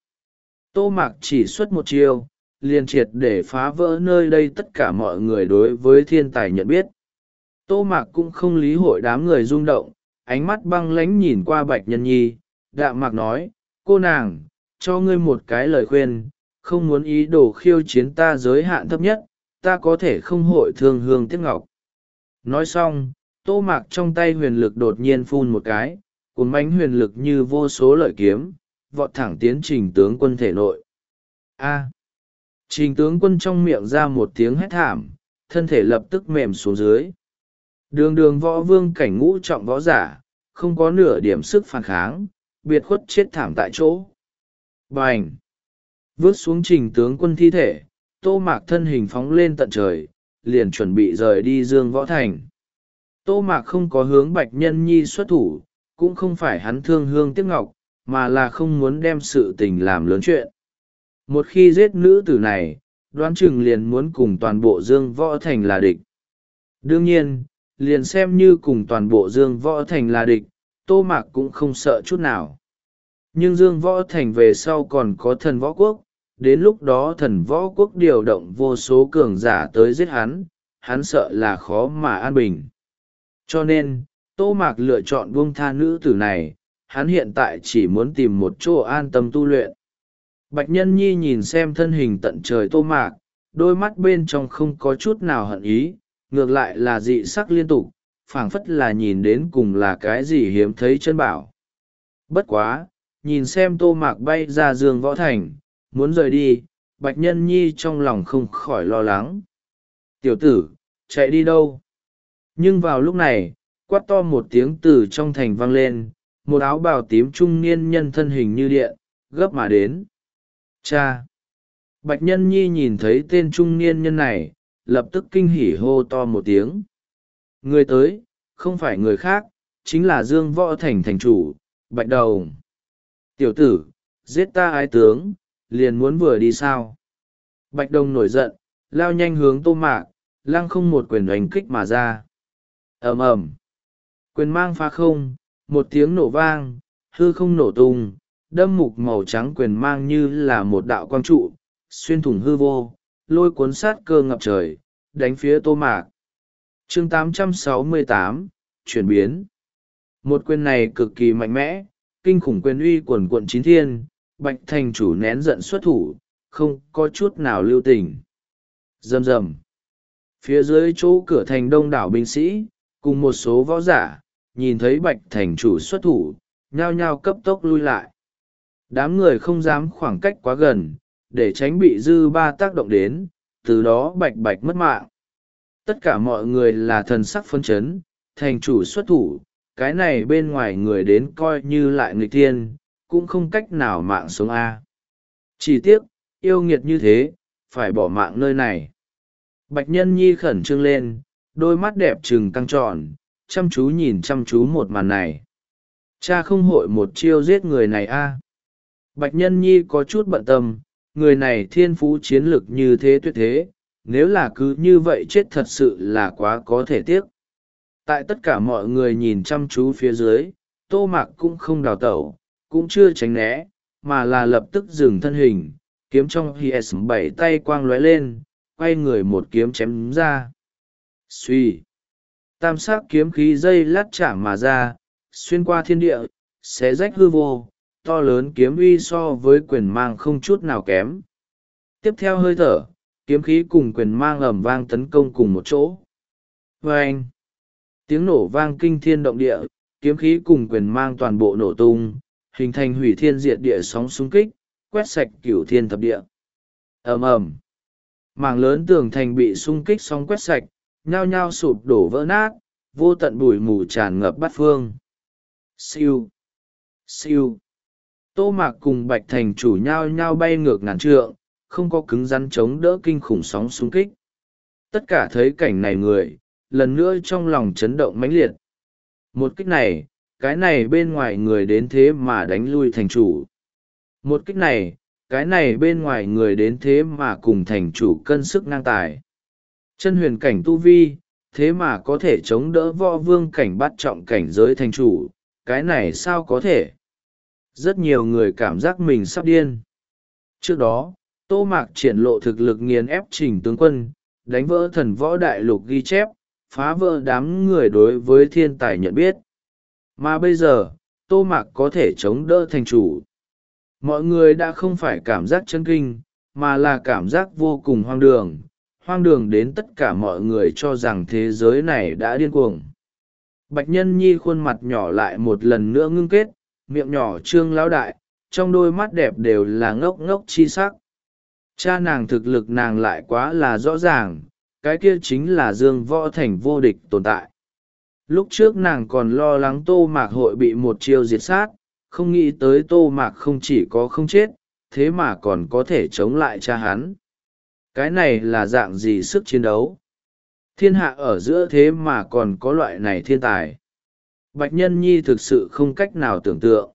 Tô Mạc chỉ xuất một chiêu, liền triệt để phá vỡ nơi đây tất cả mọi người đối với thiên tài nhận biết. Tô Mạc cũng không lý hội đám người rung động, ánh mắt băng lãnh nhìn qua Bạch Nhân Nhi, đạm mạc nói, cô nàng, cho ngươi một cái lời khuyên, không muốn ý đồ khiêu chiến ta giới hạn thấp nhất, ta có thể không hội thương hương tiếc ngọc. Nói xong, Tô Mạc trong tay huyền lực đột nhiên phun một cái, cuốn bánh huyền lực như vô số lợi kiếm, vọt thẳng tiến Trình tướng quân thể nội. A. Trình tướng quân trong miệng ra một tiếng hét thảm, thân thể lập tức mềm xuống dưới. Đường đường võ vương cảnh ngũ trọng võ giả, không có nửa điểm sức phản kháng, biệt khuất chết thảm tại chỗ. Bành! Vướt xuống Trình tướng quân thi thể, Tô Mạc thân hình phóng lên tận trời, liền chuẩn bị rời đi Dương Võ Thành. Tô Mạc không có hướng Bạch Nhân Nhi xuất thủ, cũng không phải hắn thương hương tiếc ngọc, mà là không muốn đem sự tình làm lớn chuyện. Một khi giết nữ tử này, đoán chừng liền muốn cùng toàn bộ Dương Võ Thành là địch. Đương nhiên, liền xem như cùng toàn bộ Dương Võ Thành là địch, Tô Mạc cũng không sợ chút nào. Nhưng Dương Võ Thành về sau còn có thần võ quốc, đến lúc đó thần võ quốc điều động vô số cường giả tới giết hắn, hắn sợ là khó mà an bình. Cho nên, Tô Mạc lựa chọn buông tha nữ tử này, hắn hiện tại chỉ muốn tìm một chỗ an tâm tu luyện. Bạch Nhân Nhi nhìn xem thân hình tận trời Tô Mạc, đôi mắt bên trong không có chút nào hận ý, ngược lại là dị sắc liên tục, phảng phất là nhìn đến cùng là cái gì hiếm thấy chân bảo. Bất quá, nhìn xem Tô Mạc bay ra Dương Võ Thành, muốn rời đi, Bạch Nhân Nhi trong lòng không khỏi lo lắng. Tiểu tử, chạy đi đâu? Nhưng vào lúc này, quát to một tiếng từ trong thành vang lên, một áo bào tím trung niên nhân thân hình như điện, gấp mà đến. Cha! Bạch Nhân Nhi nhìn thấy tên trung niên nhân này, lập tức kinh hỉ hô to một tiếng. Người tới, không phải người khác, chính là Dương Võ Thành thành chủ, Bạch Đầu. Tiểu tử, giết ta ái tướng, liền muốn vừa đi sao? Bạch Đồng nổi giận, lao nhanh hướng Tô Mạc, lăng không một quyền đánh kích mà ra. Ầm ầm, quyền mang phá không, một tiếng nổ vang, hư không nổ tung, đâm mục màu trắng quyền mang như là một đạo quang trụ, xuyên thủng hư vô, lôi cuốn sát cơ ngập trời, đánh phía Tô Mạc. Chương tám trăm sáu mươi tám, chuyển biến. Một quyền này cực kỳ mạnh mẽ, kinh khủng quyền uy quần quận chín thiên, Bạch thành chủ nén giận xuất thủ, không có chút nào lưu tình. Rầm rầm. Phía dưới chỗ cửa thành đông đảo binh sĩ, cùng một số võ giả, nhìn thấy Bạch thành chủ xuất thủ, nhao nhao cấp tốc lui lại. Đám người không dám khoảng cách quá gần, để tránh bị dư ba tác động đến, từ đó bạch bạch mất mạng. Tất cả mọi người là thần sắc phấn chấn, thành chủ xuất thủ, cái này bên ngoài người đến coi như lại người thiên, cũng không cách nào mạng sống A. Chỉ tiếc, yêu nghiệt như thế, phải bỏ mạng nơi này. Bạch Nhân Nhi khẩn trương lên, đôi mắt đẹp trừng căng tròn, chăm chú nhìn chăm chú một màn này. Cha không hội một chiêu giết người này A. Bạch Nhân Nhi có chút bận tâm, người này thiên phú chiến lực như thế tuyệt thế, nếu là cứ như vậy chết thật sự là quá có thể tiếc. Tại tất cả mọi người nhìn chăm chú phía dưới, Tô Mạc cũng không đào tẩu, cũng chưa tránh né, mà là lập tức dừng thân hình, kiếm trong ps bảy tay quang lóe lên, quay người một kiếm chém ra. Suy, tam sắc kiếm khí dây lát chạm mà ra, xuyên qua thiên địa, xé rách hư vô, to lớn kiếm uy so với quyền mang không chút nào kém. Tiếp theo hơi thở, kiếm khí cùng quyền mang ầm vang tấn công cùng một chỗ. Vâng! Tiếng nổ vang kinh thiên động địa, kiếm khí cùng quyền mang toàn bộ nổ tung, hình thành hủy thiên diệt địa sóng xung kích, quét sạch cửu thiên thập địa. Ầm ầm! Mảng lớn tường thành bị xung kích sóng quét sạch, nhao nhao sụp đổ vỡ nát, vô tận bụi mù tràn ngập bát phương. Siêu! Siêu! Tô Mạc cùng Bạch Thành Chủ nhao nhao bay ngược ngàn trượng, không có cứng rắn chống đỡ kinh khủng sóng xung kích. Tất cả thấy cảnh này người, lần nữa trong lòng chấn động mãnh liệt. Một kích này, cái này bên ngoài người đến thế mà đánh lui thành chủ. Một kích này, cái này bên ngoài người đến thế mà cùng thành chủ cân sức ngang tài. Chân huyền cảnh tu vi, thế mà có thể chống đỡ võ vương cảnh bắt trọng cảnh giới thành chủ, cái này sao có thể? Rất nhiều người cảm giác mình sắp điên. Trước đó, Tô Mạc triển lộ thực lực nghiền ép Trình tướng quân, đánh vỡ thần võ đại lục ghi chép, phá vỡ đám người đối với thiên tài nhận biết. Mà bây giờ, Tô Mạc có thể chống đỡ thành chủ. Mọi người đã không phải cảm giác chấn kinh, mà là cảm giác vô cùng hoang đường. Hoang đường đến tất cả mọi người cho rằng thế giới này đã điên cuồng. Bạch Nhân Nhi khuôn mặt nhỏ lại một lần nữa ngưng kết, miệng nhỏ trương lão đại, trong đôi mắt đẹp đều là ngốc ngốc chi sắc. Cha nàng thực lực nàng lại quá là rõ ràng, cái kia chính là Dương Võ Thành vô địch tồn tại. Lúc trước nàng còn lo lắng Tô Mạc hội bị một chiêu diệt sát, không nghĩ tới Tô Mạc không chỉ có không chết, thế mà còn có thể chống lại cha hắn. Cái này là dạng gì sức chiến đấu? Thiên hạ ở giữa thế mà còn có loại này thiên tài. Bạch Nhân Nhi thực sự không cách nào tưởng tượng.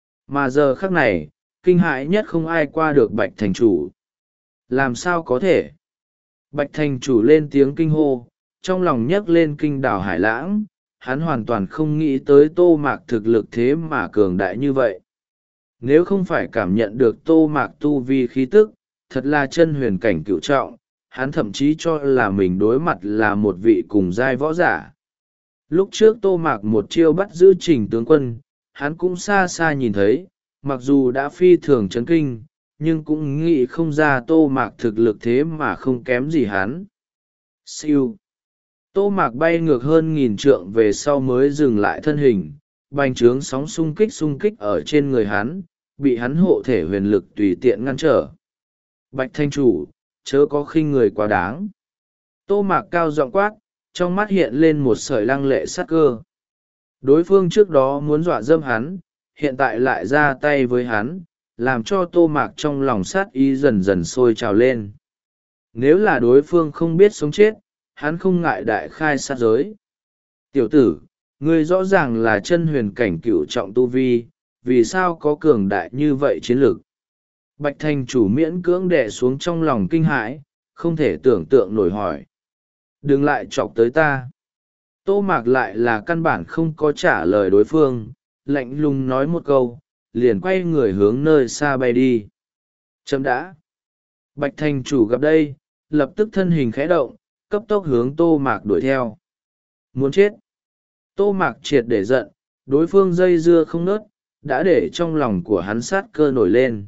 Mà giờ khắc này, kinh hãi nhất không ai qua được Bạch Thành Chủ. Làm sao có thể? Bạch Thành Chủ lên tiếng kinh hô, trong lòng nhấc lên kinh đảo Hải Lãng, hắn hoàn toàn không nghĩ tới Tô Mạc thực lực thế mà cường đại như vậy. Nếu không phải cảm nhận được Tô Mạc tu vi khí tức, thật là chân huyền cảnh cửu trọng, hắn thậm chí cho là mình đối mặt là một vị cùng giai võ giả. Lúc trước Tô Mạc một chiêu bắt giữ Trình tướng quân, hắn cũng xa xa nhìn thấy, mặc dù đã phi thường chấn kinh, nhưng cũng nghĩ không ra Tô Mạc thực lực thế mà không kém gì hắn. Siêu! Tô Mạc bay ngược hơn nghìn trượng về sau mới dừng lại thân hình, bành trướng sóng xung kích xung kích ở trên người hắn, bị hắn hộ thể huyền lực tùy tiện ngăn trở. Bạch Thanh Chủ, chớ có khinh người quá đáng. Tô Mạc cao giọng quát, trong mắt hiện lên một sợi lăng lệ sát cơ. Đối phương trước đó muốn dọa dâm hắn, hiện tại lại ra tay với hắn, làm cho Tô Mạc trong lòng sát ý dần dần sôi trào lên. Nếu là đối phương không biết sống chết, hắn không ngại đại khai sát giới. Tiểu tử, ngươi rõ ràng là chân huyền cảnh cửu trọng tu vi, vì sao có cường đại như vậy chiến lược? Bạch Thành Chủ miễn cưỡng đè xuống trong lòng kinh hãi, không thể tưởng tượng nổi hỏi. Đừng lại chọc tới ta. Tô Mạc lại là căn bản không có trả lời đối phương, lạnh lùng nói một câu, liền quay người hướng nơi xa bay đi. Chấm đã. Bạch Thành Chủ gặp đây, lập tức thân hình khẽ động, cấp tốc hướng Tô Mạc đuổi theo. Muốn chết. Tô Mạc triệt để giận, đối phương dây dưa không nớt, đã để trong lòng của hắn sát cơ nổi lên.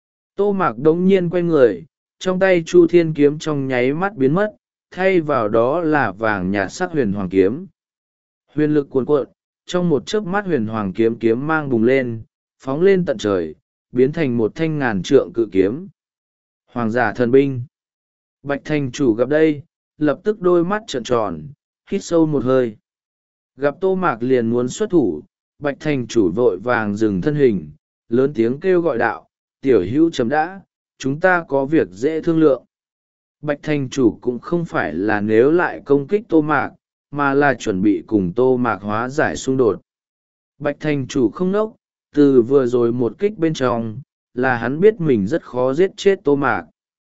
Tô Mạc đống nhiên quay người, trong tay Chu Thiên kiếm trong nháy mắt biến mất, thay vào đó là vàng nhạt sắc huyền hoàng kiếm. Huyền lực cuồn cuộn, trong một chớp mắt huyền hoàng kiếm kiếm mang bùng lên, phóng lên tận trời, biến thành một thanh ngàn trượng cự kiếm. Hoàng giả thần binh. Bạch Thành Chủ gặp đây, lập tức đôi mắt trợn tròn, hít sâu một hơi. Gặp Tô Mạc liền muốn xuất thủ, Bạch Thành Chủ vội vàng dừng thân hình, lớn tiếng kêu gọi đạo, tiểu hữu chấm đã, chúng ta có việc dễ thương lượng. Bạch Thành Chủ cũng không phải là nếu lại công kích Tô Mạc, mà là chuẩn bị cùng Tô Mạc hóa giải xung đột. Bạch Thành Chủ không nốc, từ vừa rồi một kích bên trong, là hắn biết mình rất khó giết chết Tô Mạc.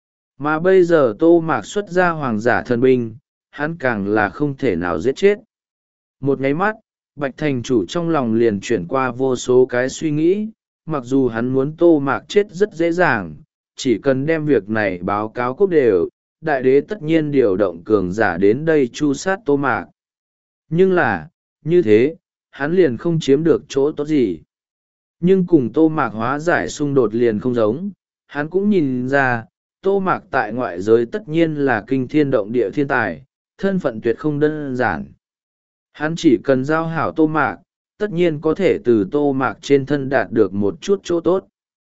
Mà bây giờ Tô Mạc xuất ra hoàng giả thần binh, hắn càng là không thể nào giết chết. Một nháy mắt, Bạch Thành Chủ trong lòng liền chuyển qua vô số cái suy nghĩ, mặc dù hắn muốn Tô Mạc chết rất dễ dàng, chỉ cần đem việc này báo cáo quốc đều, đại đế tất nhiên điều động cường giả đến đây chu sát Tô Mạc. Nhưng là, như thế, hắn liền không chiếm được chỗ tốt gì. Nhưng cùng Tô Mạc hóa giải xung đột liền không giống, hắn cũng nhìn ra, Tô Mạc tại ngoại giới tất nhiên là kinh thiên động địa thiên tài, thân phận tuyệt không đơn giản. Hắn chỉ cần giao hảo Tô Mạc, tất nhiên có thể từ Tô Mạc trên thân đạt được một chút chỗ tốt.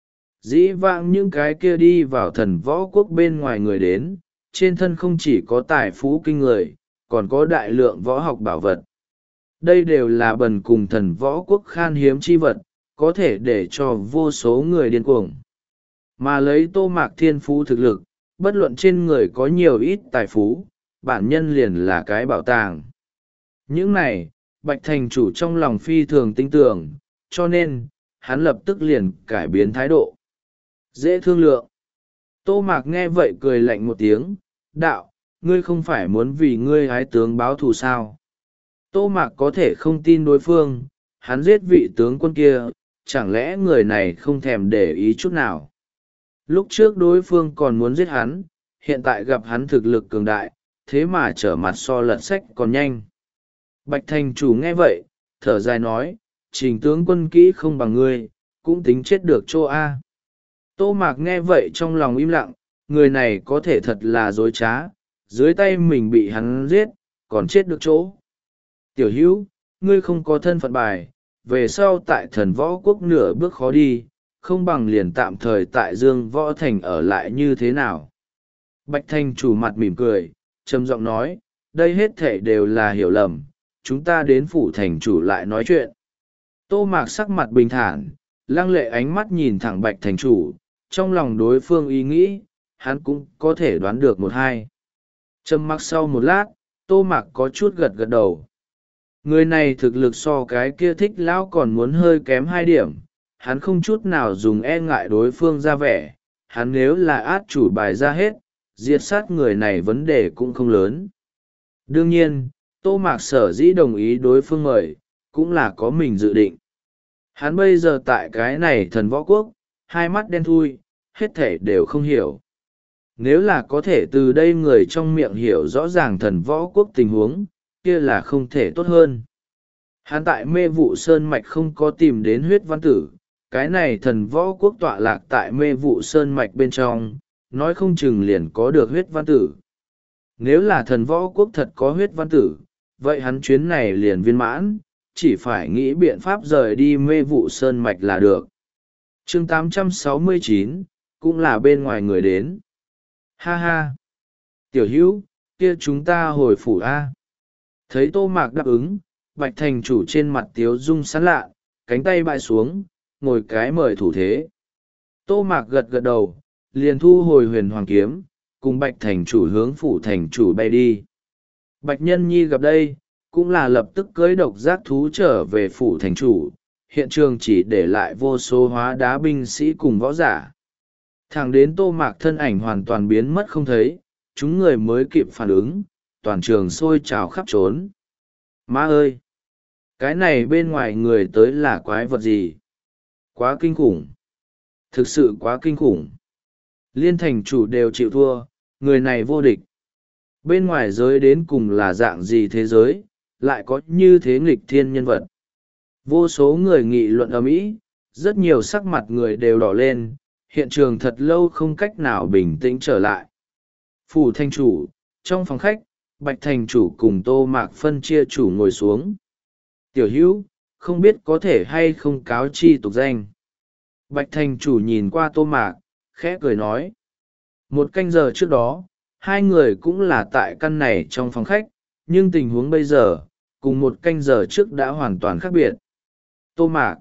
Dĩ vãng những cái kia đi vào thần võ quốc bên ngoài người đến, trên thân không chỉ có tài phú kinh người, còn có đại lượng võ học bảo vật. Đây đều là bần cùng thần võ quốc khan hiếm chi vật, có thể để cho vô số người điên cuồng. Mà lấy Tô Mạc thiên phú thực lực, bất luận trên người có nhiều ít tài phú, bản nhân liền là cái bảo tàng. Những này, Bạch Thành chủ trong lòng phi thường tin tưởng, cho nên, hắn lập tức liền cải biến thái độ. Dễ thương lượng. Tô Mạc nghe vậy cười lạnh một tiếng, đạo, ngươi không phải muốn vì ngươi ái tướng báo thù sao? Tô Mạc có thể không tin đối phương, hắn giết vị tướng quân kia, chẳng lẽ người này không thèm để ý chút nào? Lúc trước đối phương còn muốn giết hắn, hiện tại gặp hắn thực lực cường đại, thế mà trở mặt so lật sách còn nhanh. Bạch Thành chủ nghe vậy, thở dài nói, Trình tướng quân kỹ không bằng ngươi, cũng tính chết được chỗ A. Tô Mạc nghe vậy trong lòng im lặng, người này có thể thật là dối trá, dưới tay mình bị hắn giết, còn chết được chỗ. Tiểu hữu, ngươi không có thân phận bài, về sau tại thần võ quốc nửa bước khó đi, không bằng liền tạm thời tại Dương Võ Thành ở lại như thế nào. Bạch Thành chủ mặt mỉm cười, trầm giọng nói, đây hết thể đều là hiểu lầm, chúng ta đến phủ thành chủ lại nói chuyện. Tô Mạc sắc mặt bình thản, lăng lệ ánh mắt nhìn thẳng Bạch Thành chủ, trong lòng đối phương ý nghĩ, hắn cũng có thể đoán được một hai. Trầm mặc sau một lát, Tô Mạc có chút gật gật đầu. Người này thực lực so cái kia thích lão còn muốn hơi kém hai điểm, hắn không chút nào dùng e ngại đối phương ra vẻ, hắn nếu là át chủ bài ra hết, diệt sát người này vấn đề cũng không lớn. Đương nhiên, Tô Mạc sở dĩ đồng ý đối phương mời, cũng là có mình dự định. Hắn bây giờ tại cái này thần võ quốc, hai mắt đen thui, hết thể đều không hiểu. Nếu là có thể từ đây người trong miệng hiểu rõ ràng thần võ quốc tình huống, kia là không thể tốt hơn. Hắn tại mê vụ sơn mạch không có tìm đến huyết văn tử, cái này thần võ quốc tọa lạc tại mê vụ sơn mạch bên trong, nói không chừng liền có được huyết văn tử. Nếu là thần võ quốc thật có huyết văn tử, vậy hắn chuyến này liền viên mãn, chỉ phải nghĩ biện pháp rời đi mê vụ sơn mạch là được. chương tám trăm sáu mươi chín, cũng là bên ngoài người đến. Ha ha! Tiểu hữu, kia chúng ta hồi phủ A. Thấy Tô Mạc đáp ứng, Bạch Thành chủ trên mặt tiếu dung sán lạ, cánh tay bại xuống, ngồi cái mời thủ thế. Tô Mạc gật gật đầu, liền thu hồi huyền hoàng kiếm, cùng Bạch Thành chủ hướng phủ thành chủ bay đi. Bạch Nhân Nhi gặp đây, cũng là lập tức cưới độc giác thú trở về phủ thành chủ, hiện trường chỉ để lại vô số hóa đá binh sĩ cùng võ giả. Thẳng đến Tô Mạc thân ảnh hoàn toàn biến mất không thấy, chúng người mới kịp phản ứng, toàn trường sôi trào khắp trốn. Má ơi! Cái này bên ngoài người tới là quái vật gì? Quá kinh khủng! Thực sự quá kinh khủng! Liên thành chủ đều chịu thua, người này vô địch. Bên ngoài giới đến cùng là dạng gì thế giới, lại có như thế nghịch thiên nhân vật. Vô số người nghị luận ầm ĩ, rất nhiều sắc mặt người đều đỏ lên, hiện trường thật lâu không cách nào bình tĩnh trở lại. Phủ thành chủ, trong phòng khách, Bạch Thành chủ cùng Tô Mạc phân chia chủ ngồi xuống. Tiểu hữu, không biết có thể hay không cáo chi tục danh. Bạch Thành chủ nhìn qua Tô Mạc, khẽ cười nói. Một canh giờ trước đó, hai người cũng là tại căn này trong phòng khách, nhưng tình huống bây giờ, cùng một canh giờ trước đã hoàn toàn khác biệt. Tô Mạc.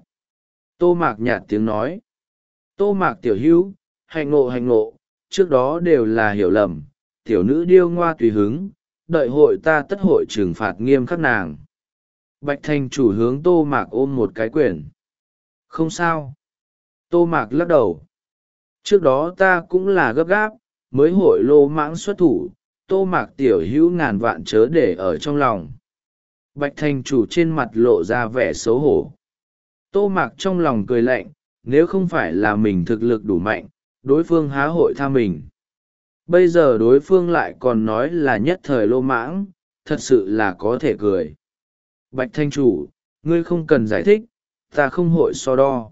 Tô Mạc nhạt tiếng nói. Tô Mạc tiểu hữu, hành ngộ hành ngộ, trước đó đều là hiểu lầm, tiểu nữ điêu ngoa tùy hứng, đợi hội ta tất hội trừng phạt nghiêm khắc nàng. Bạch Thành chủ hướng Tô Mạc ôm một cái quyển. Không sao. Tô Mạc lắc đầu. Trước đó ta cũng là gấp gáp, mới hội lô mãng xuất thủ, Tô Mạc tiểu hữu ngàn vạn chớ để ở trong lòng. Bạch Thành chủ trên mặt lộ ra vẻ xấu hổ. Tô Mạc trong lòng cười lạnh, nếu không phải là mình thực lực đủ mạnh, đối phương há hội tha mình. Bây giờ đối phương lại còn nói là nhất thời lô mãng, thật sự là có thể cười. Bạch thanh chủ, ngươi không cần giải thích, ta không hội so đo.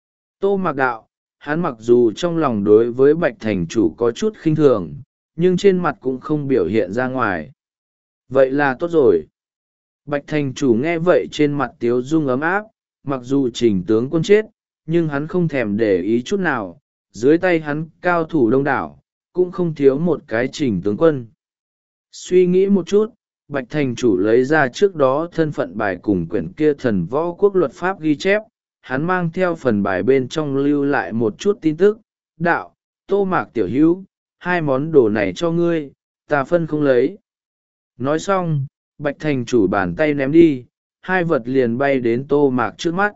Tô Mạc đạo, hắn mặc dù trong lòng đối với bạch thành chủ có chút khinh thường, nhưng trên mặt cũng không biểu hiện ra ngoài. Vậy là tốt rồi. Bạch thành chủ nghe vậy trên mặt tiếu dung ấm áp, mặc dù trình tướng quân chết, nhưng hắn không thèm để ý chút nào, dưới tay hắn cao thủ đông đảo, cũng không thiếu một cái trình tướng quân. Suy nghĩ một chút, Bạch thành chủ lấy ra trước đó thân phận bài cùng quyển kia thần võ quốc luật pháp ghi chép, hắn mang theo phần bài bên trong lưu lại một chút tin tức. Đạo, Tô Mạc tiểu hữu, hai món đồ này cho ngươi, ta phân không lấy. Nói xong, Bạch thành chủ bàn tay ném đi, hai vật liền bay đến Tô Mạc trước mắt.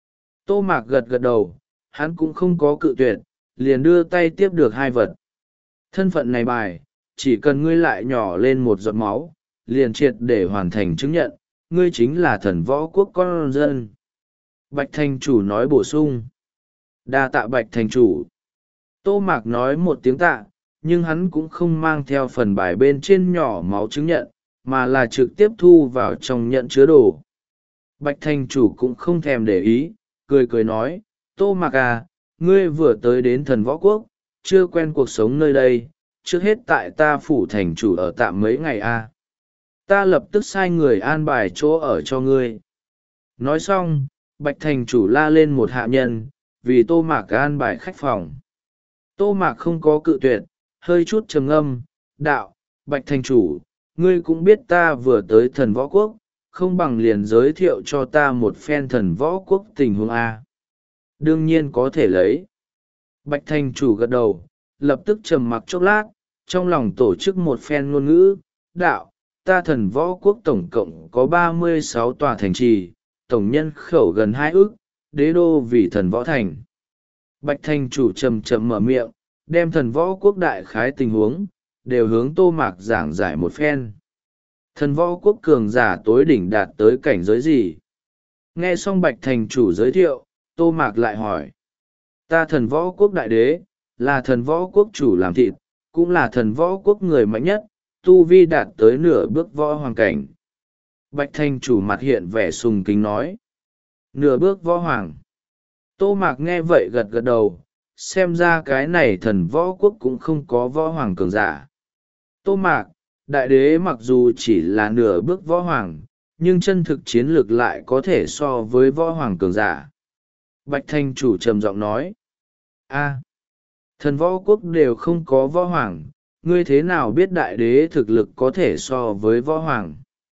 Tô Mạc gật gật đầu, hắn cũng không có cự tuyệt, liền đưa tay tiếp được hai vật. Thân phận này bài, chỉ cần ngươi lại nhỏ lên một giọt máu, liền triệt để hoàn thành chứng nhận, ngươi chính là thần võ quốc con dân. Bạch thành chủ nói bổ sung. Đa tạ Bạch thành chủ. Tô Mạc nói một tiếng tạ, nhưng hắn cũng không mang theo phần bài bên trên nhỏ máu chứng nhận, mà là trực tiếp thu vào trong nhận chứa đồ. Bạch thành chủ cũng không thèm để ý, cười cười nói, Tô Mạc à, ngươi vừa tới đến thần võ quốc, chưa quen cuộc sống nơi đây, trước hết tại ta phủ thành chủ ở tạm mấy ngày a à. Ta lập tức sai người an bài chỗ ở cho ngươi. Nói xong, Bạch thành chủ la lên một hạ nhân, vì Tô Mạc an bài khách phòng. Tô Mạc không có cự tuyệt, hơi chút trầm ngâm, đạo, Bạch thành chủ, ngươi cũng biết ta vừa tới thần võ quốc, không bằng liền giới thiệu cho ta một phen thần võ quốc tình huống A. Đương nhiên có thể lấy. Bạch thành chủ gật đầu, lập tức trầm mặc chốc lát, trong lòng tổ chức một phen ngôn ngữ, đạo, ta thần võ quốc tổng cộng có ba mươi sáu tòa thành trì, tổng nhân khẩu gần hai ước, đế đô vì thần võ thành. Bạch thành chủ trầm trầm mở miệng, đem thần võ quốc đại khái tình huống, đều hướng Tô Mạc giảng giải một phen. Thần võ quốc cường giả tối đỉnh đạt tới cảnh giới gì? Nghe xong Bạch thành chủ giới thiệu, Tô Mạc lại hỏi. Ta thần võ quốc đại đế, là thần võ quốc chủ làm thịt, cũng là thần võ quốc người mạnh nhất, tu vi đạt tới nửa bước võ hoàng cảnh. Bạch thành chủ mặt hiện vẻ sùng kính nói. Nửa bước võ hoàng. Tô Mạc nghe vậy gật gật đầu, xem ra cái này thần võ quốc cũng không có võ hoàng cường giả. Tô Mạc, đại đế mặc dù chỉ là nửa bước võ hoàng, nhưng chân thực chiến lược lại có thể so với võ hoàng cường giả. Bạch thành chủ trầm giọng nói. A, thần võ quốc đều không có võ hoàng, ngươi thế nào biết đại đế thực lực có thể so với võ hoàng?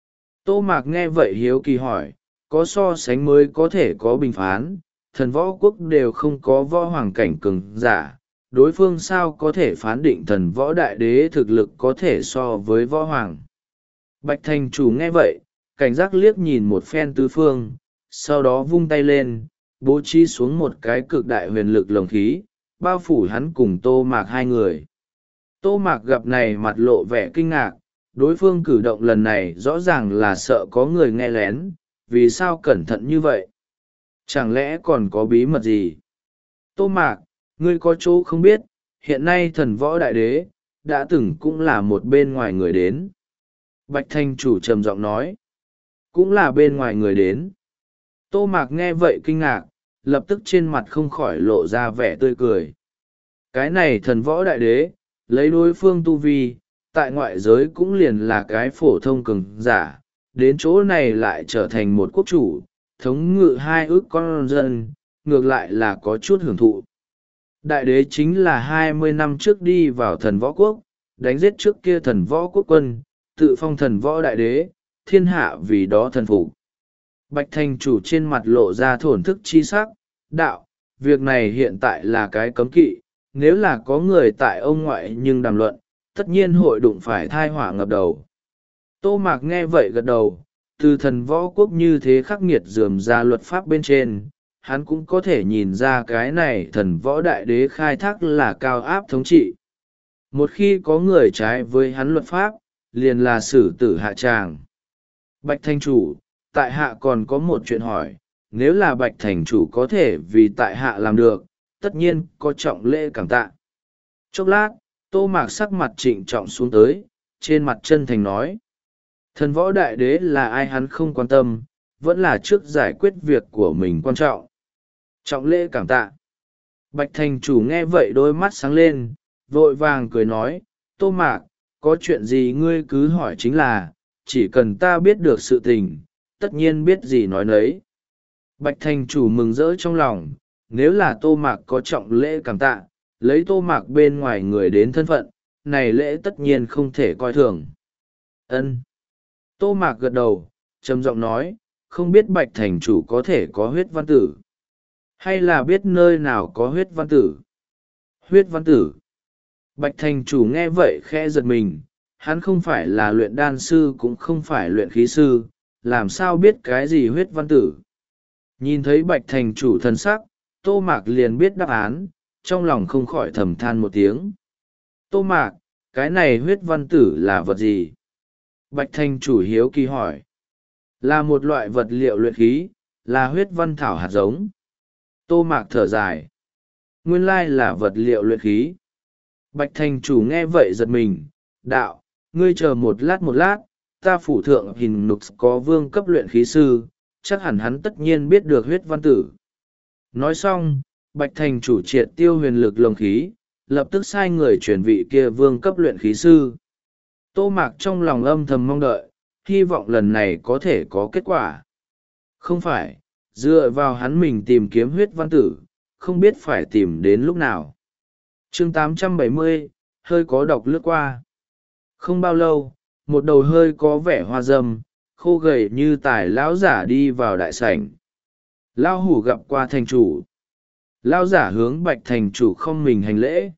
Tô Mạc nghe vậy hiếu kỳ hỏi, có so sánh mới có thể có bình phán, thần võ quốc đều không có võ hoàng cảnh cường giả, đối phương sao có thể phán định thần võ đại đế thực lực có thể so với võ hoàng? Bạch thành chủ nghe vậy, cảnh giác liếc nhìn một phen tứ phương, sau đó vung tay lên, bố trí xuống một cái cực đại huyền lực lồng khí, bao phủ hắn cùng Tô Mạc hai người. Tô Mạc gặp này mặt lộ vẻ kinh ngạc, đối phương cử động lần này rõ ràng là sợ có người nghe lén, vì sao cẩn thận như vậy? Chẳng lẽ còn có bí mật gì? Tô Mạc, ngươi có chỗ không biết, hiện nay thần võ đại đế, đã từng cũng là một bên ngoài người đến. Bạch thành chủ trầm giọng nói, cũng là bên ngoài người đến. Tô Mạc nghe vậy kinh ngạc, lập tức trên mặt không khỏi lộ ra vẻ tươi cười. Cái này thần võ đại đế, lấy đối phương tu vi, tại ngoại giới cũng liền là cái phổ thông cường giả, đến chỗ này lại trở thành một quốc chủ, thống ngự hai ước con dân, ngược lại là có chút hưởng thụ. Đại đế chính là hai mươi năm trước đi vào thần võ quốc, đánh giết trước kia thần võ quốc quân, tự phong thần võ đại đế, thiên hạ vì đó thần phục. Bạch thành chủ trên mặt lộ ra thổn thức chi sắc, đạo, việc này hiện tại là cái cấm kỵ, nếu là có người tại ông ngoại nhưng đàm luận, tất nhiên hội đụng phải thai họa ngập đầu. Tô Mạc nghe vậy gật đầu, từ thần võ quốc như thế khắc nghiệt dườm ra luật pháp bên trên, hắn cũng có thể nhìn ra cái này thần võ đại đế khai thác là cao áp thống trị. Một khi có người trái với hắn luật pháp, liền là xử tử hạ tràng. Bạch thành chủ, tại hạ còn có một chuyện hỏi, nếu là bạch thành chủ có thể vì tại hạ làm được, tất nhiên có trọng lễ cảm tạ. Chốc lát, Tô Mạc sắc mặt trịnh trọng xuống tới, trên mặt chân thành nói. Thần võ đại đế là ai hắn không quan tâm, vẫn là trước giải quyết việc của mình quan trọng. Trọng lễ cảm tạ. Bạch thành chủ nghe vậy đôi mắt sáng lên, vội vàng cười nói, Tô Mạc, có chuyện gì ngươi cứ hỏi chính là, chỉ cần ta biết được sự tình, tất nhiên biết gì nói nấy. Bạch thành chủ mừng rỡ trong lòng, nếu là Tô Mạc có trọng lễ cảm tạ, lấy Tô Mạc bên ngoài người đến thân phận, này lễ tất nhiên không thể coi thường. Ân. Tô Mạc gật đầu, trầm giọng nói, không biết Bạch thành chủ có thể có huyết văn tử, hay là biết nơi nào có huyết văn tử. Huyết văn tử. Bạch thành chủ nghe vậy khẽ giật mình, hắn không phải là luyện đan sư cũng không phải luyện khí sư, làm sao biết cái gì huyết văn tử. Nhìn thấy Bạch thành chủ thân sắc, Tô Mạc liền biết đáp án, trong lòng không khỏi thầm than một tiếng. Tô Mạc, cái này huyết văn tử là vật gì? Bạch thành chủ hiếu kỳ hỏi. Là một loại vật liệu luyện khí, là huyết văn thảo hạt giống. Tô Mạc thở dài. Nguyên lai là vật liệu luyện khí. Bạch thành chủ nghe vậy giật mình, đạo, ngươi chờ một lát một lát, ta phủ thượng hình nục có vương cấp luyện khí sư, chắc hẳn hắn tất nhiên biết được huyết văn tử. Nói xong, Bạch thành chủ triệt tiêu huyền lực lồng khí, lập tức sai người chuyển vị kia vương cấp luyện khí sư. Tô Mạc trong lòng âm thầm mong đợi, hy vọng lần này có thể có kết quả. Không phải, dựa vào hắn mình tìm kiếm huyết văn tử, không biết phải tìm đến lúc nào. chương tám trăm bảy mươi, hơi có độc lướt qua. Không bao lâu, một đầu hơi có vẻ hoa dâm, khô gầy như tài lão giả đi vào đại sảnh. Lão hủ gặp qua thành chủ. Lão giả hướng Bạch thành chủ không mình hành lễ.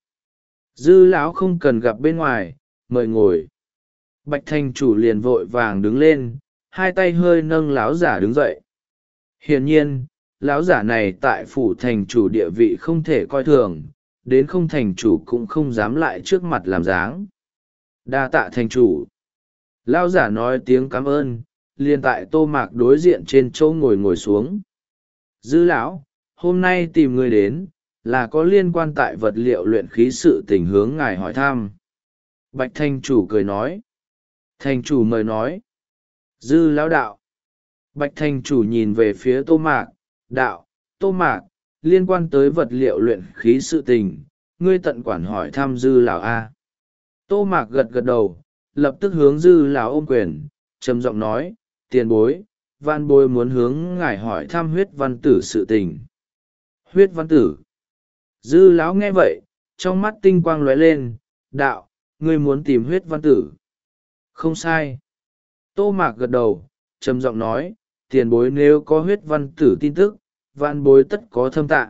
Dư lão không cần gặp bên ngoài, mời ngồi. Bạch thành chủ liền vội vàng đứng lên, hai tay hơi nâng lão giả đứng dậy. Hiển nhiên, lão giả này tại phủ thành chủ địa vị không thể coi thường, đến không thành chủ cũng không dám lại trước mặt làm dáng. Đa tạ thành chủ. Lão giả nói tiếng cảm ơn, liền tại Tô Mạc đối diện trên chỗ ngồi ngồi xuống. Dư lão, hôm nay tìm người đến, là có liên quan tại vật liệu luyện khí sự tình hướng ngài hỏi thăm. Bạch thành chủ cười nói. Thành chủ mời nói. Dư lão đạo. Bạch thành chủ nhìn về phía Tô Mạc, đạo, Tô Mạc, liên quan tới vật liệu luyện khí sự tình, ngươi tận quản hỏi thăm dư lão A. Tô Mạc gật gật đầu, lập tức hướng dư lão ôm quyền, trầm giọng nói, tiền bối, văn bối muốn hướng ngài hỏi thăm huyết văn tử sự tình. Huyết văn tử. Dư lão nghe vậy, trong mắt tinh quang lóe lên, đạo, ngươi muốn tìm huyết văn tử. Không sai. Tô Mạc gật đầu, trầm giọng nói, tiền bối nếu có huyết văn tử tin tức, văn bối tất có thâm tạ.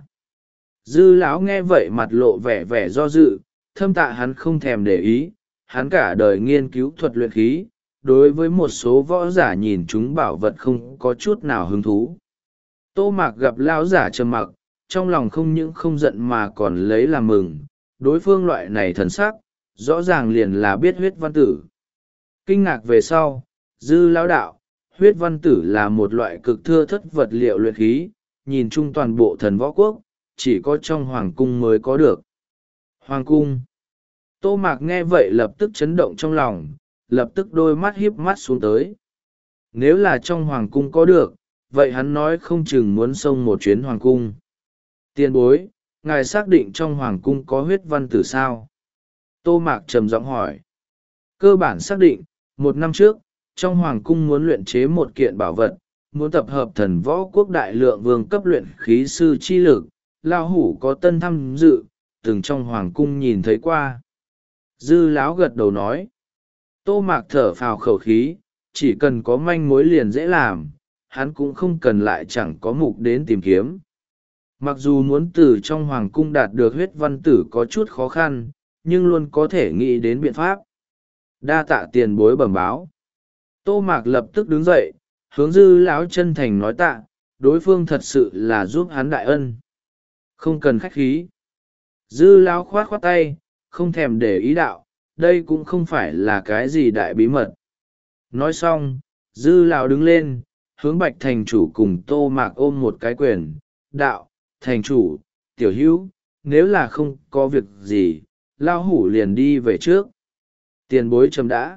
Dư lão nghe vậy mặt lộ vẻ vẻ do dự, thâm tạ hắn không thèm để ý, hắn cả đời nghiên cứu thuật luyện khí, đối với một số võ giả nhìn chúng bảo vật không có chút nào hứng thú. Tô Mạc gặp lão giả trầm mặc, trong lòng không những không giận mà còn lấy làm mừng, đối phương loại này thần sắc, rõ ràng liền là biết huyết văn tử. Kinh ngạc về sau, dư lão đạo, huyết văn tử là một loại cực thưa thất vật liệu luyện khí, nhìn chung toàn bộ thần võ quốc, chỉ có trong hoàng cung mới có được. Hoàng cung. Tô Mạc nghe vậy lập tức chấn động trong lòng, lập tức đôi mắt híp mắt xuống tới. Nếu là trong hoàng cung có được, vậy hắn nói không chừng muốn xông một chuyến hoàng cung. Tiền bối, ngài xác định trong hoàng cung có huyết văn tử sao? Tô Mạc trầm giọng hỏi. Cơ bản xác định, một năm trước, trong hoàng cung muốn luyện chế một kiện bảo vật, muốn tập hợp thần võ quốc đại lượng vương cấp luyện khí sư chi lực, lao hủ có tân tham dự, từng trong hoàng cung nhìn thấy qua. Dư lão gật đầu nói. Tô Mạc thở phào khẩu khí, chỉ cần có manh mối liền dễ làm, hắn cũng không cần lại chẳng có mục đến tìm kiếm. Mặc dù muốn từ trong hoàng cung đạt được huyết văn tử có chút khó khăn, nhưng luôn có thể nghĩ đến biện pháp. Đa tạ tiền bối bẩm báo. Tô Mạc lập tức đứng dậy, hướng dư lão chân thành nói tạ, đối phương thật sự là giúp hắn đại ân. Không cần khách khí. Dư lão khoát khoát tay, không thèm để ý đạo, đây cũng không phải là cái gì đại bí mật. Nói xong, dư lão đứng lên, hướng Bạch thành chủ cùng Tô Mạc ôm một cái quyền, đạo, thành chủ, tiểu hữu, nếu là không có việc gì, lao hủ liền đi về trước. Tiền bối chấm đã.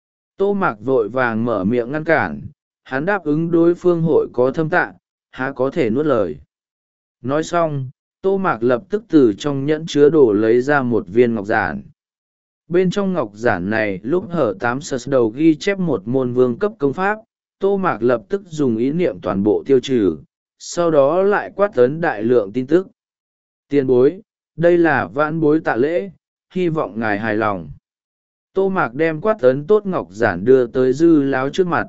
Tô Mạc vội vàng mở miệng ngăn cản, hắn đáp ứng đối phương hội có thâm tạng, há có thể nuốt lời. Nói xong, Tô Mạc lập tức từ trong nhẫn chứa đồ lấy ra một viên ngọc giản. Bên trong ngọc giản này lúc hở tám sơ đầu ghi chép một môn vương cấp công pháp, Tô Mạc lập tức dùng ý niệm toàn bộ tiêu trừ, sau đó lại quát tấn đại lượng tin tức. Tiền bối, đây là vãn bối tạ lễ, hy vọng ngài hài lòng. Tô Mạc đem quát tấn tốt ngọc giản đưa tới Dư Lão trước mặt.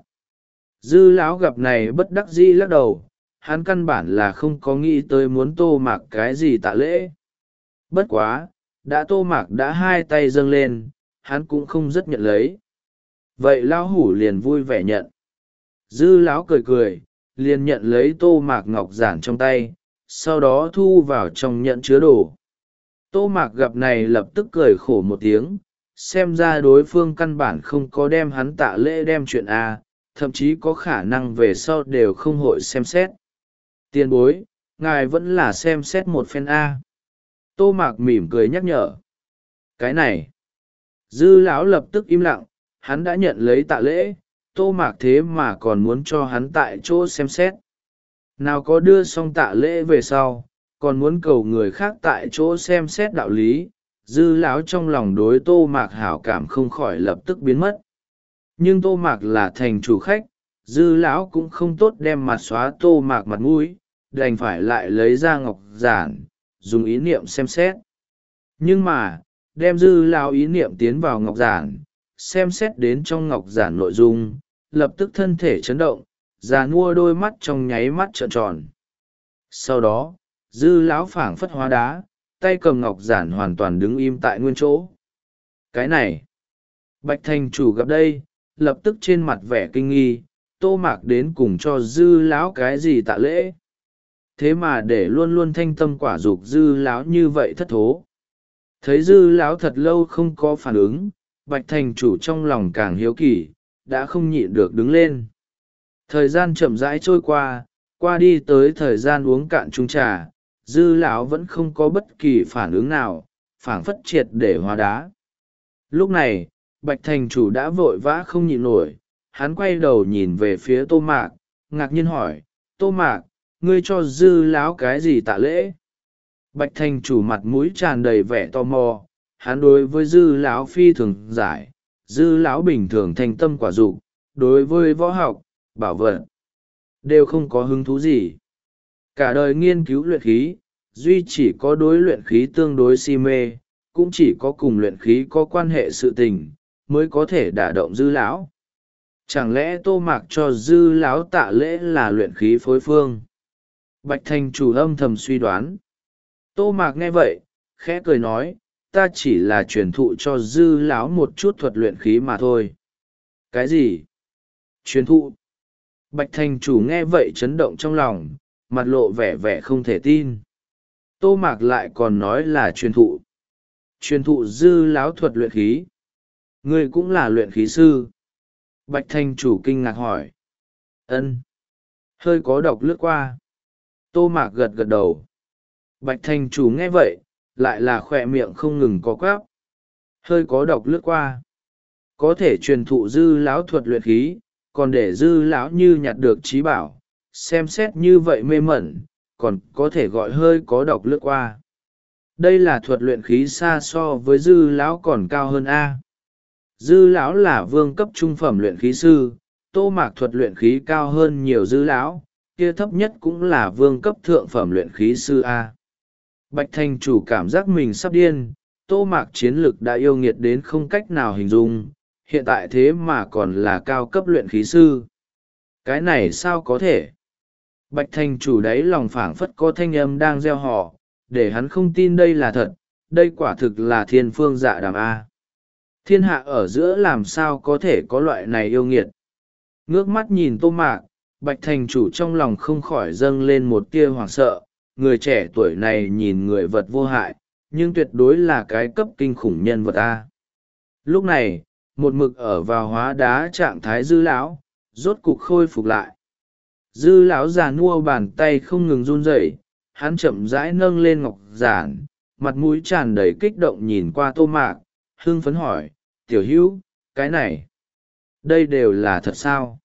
Dư Lão gặp này bất đắc dĩ lắc đầu, hắn căn bản là không có nghĩ tới muốn Tô Mạc cái gì tạ lễ. Bất quá, đã Tô Mạc đã hai tay dâng lên, hắn cũng không rất nhận lấy. Vậy Lão hủ liền vui vẻ nhận. Dư Lão cười cười, liền nhận lấy Tô Mạc ngọc giản trong tay, sau đó thu vào trong nhẫn chứa đồ. Tô Mạc gặp này lập tức cười khổ một tiếng, xem ra đối phương căn bản không có đem hắn tạ lễ đem chuyện A, thậm chí có khả năng về sau đều không hội xem xét. Tiền bối, ngài vẫn là xem xét một phen A. Tô Mạc mỉm cười nhắc nhở. Cái này, Dư Lão lập tức im lặng, hắn đã nhận lấy tạ lễ, Tô Mạc thế mà còn muốn cho hắn tại chỗ xem xét. Nào có đưa xong tạ lễ về sau, còn muốn cầu người khác tại chỗ xem xét đạo lý. Dư Lão trong lòng đối Tô Mạc hảo cảm không khỏi lập tức biến mất. Nhưng Tô Mạc là thành chủ khách, Dư Lão cũng không tốt đem mặt xóa Tô Mạc mặt mũi, đành phải lại lấy ra ngọc giản, dùng ý niệm xem xét. Nhưng mà, đem Dư Lão ý niệm tiến vào ngọc giản, xem xét đến trong ngọc giản nội dung, lập tức thân thể chấn động, già nua đôi mắt trong nháy mắt trợn tròn. Sau đó, Dư Lão phảng phất hóa đá, tay cầm ngọc giản hoàn toàn đứng im tại nguyên chỗ. Cái này, Bạch thành chủ gặp đây, lập tức trên mặt vẻ kinh nghi, Tô Mạc đến cùng cho Dư Lão cái gì tạ lễ. Thế mà để luôn luôn thanh tâm quả dục Dư Lão như vậy thất thố. Thấy Dư Lão thật lâu không có phản ứng, Bạch thành chủ trong lòng càng hiếu kỳ, đã không nhịn được đứng lên. Thời gian chậm rãi trôi qua, qua đi tới thời gian uống cạn chung trà, Dư Lão vẫn không có bất kỳ phản ứng nào, phảng phất triệt để hóa đá. Lúc này, Bạch thành chủ đã vội vã không nhịn nổi, hắn quay đầu nhìn về phía Tô Mạc, ngạc nhiên hỏi, Tô Mạc, ngươi cho Dư Lão cái gì tạ lễ? Bạch thành chủ mặt mũi tràn đầy vẻ tò mò, hắn đối với Dư Lão phi thường giải, Dư Lão bình thường thành tâm quả dục, đối với võ học, bảo vật, đều không có hứng thú gì. Cả đời nghiên cứu luyện khí, duy chỉ có đối luyện khí tương đối si mê, cũng chỉ có cùng luyện khí có quan hệ sự tình, mới có thể đả động Dư Lão. Chẳng lẽ Tô Mạc cho Dư Lão tạ lễ là luyện khí phối phương? Bạch thành chủ âm thầm suy đoán. Tô Mạc nghe vậy, khẽ cười nói, ta chỉ là truyền thụ cho Dư Lão một chút thuật luyện khí mà thôi. Cái gì? Truyền thụ? Bạch thành chủ nghe vậy chấn động trong lòng, mặt lộ vẻ vẻ không thể tin. Tô Mạc lại còn nói là truyền thụ. Truyền thụ Dư Lão thuật luyện khí. Ngươi cũng là luyện khí sư. Bạch thành chủ kinh ngạc hỏi. Ân. Hơi có độc lướt qua. Tô Mạc gật gật đầu. Bạch thành chủ nghe vậy, lại là khỏe miệng không ngừng có quáp. Hơi có độc lướt qua. Có thể truyền thụ Dư Lão thuật luyện khí, còn để Dư Lão như nhặt được trí bảo, xem xét như vậy mê mẩn, còn có thể gọi hơi có độc lướt qua. Đây là thuật luyện khí xa so với Dư Lão còn cao hơn A. Dư Lão là vương cấp trung phẩm luyện khí sư, Tô Mạc thuật luyện khí cao hơn nhiều Dư Lão, kia thấp nhất cũng là vương cấp thượng phẩm luyện khí sư A. Bạch thành chủ cảm giác mình sắp điên, Tô Mạc chiến lực đã yêu nghiệt đến không cách nào hình dung, hiện tại thế mà còn là cao cấp luyện khí sư. Cái này sao có thể? Bạch thành chủ đáy lòng phảng phất có thanh âm đang gieo họ, để hắn không tin đây là thật, đây quả thực là thiên phương dạ đàm A. Thiên hạ ở giữa làm sao có thể có loại này yêu nghiệt. Ngước mắt nhìn Tô Mạc, Bạch thành chủ trong lòng không khỏi dâng lên một tia hoảng sợ, người trẻ tuổi này nhìn người vật vô hại, nhưng tuyệt đối là cái cấp kinh khủng nhân vật A. Lúc này, một mực ở vào hóa đá trạng thái Dư Lão rốt cục khôi phục lại. Dư Lão già nua bàn tay không ngừng run rẩy, hắn chậm rãi nâng lên ngọc giản, mặt mũi tràn đầy kích động nhìn qua Tô Mạc, hưng phấn hỏi, tiểu hữu, cái này, đây đều là thật sao?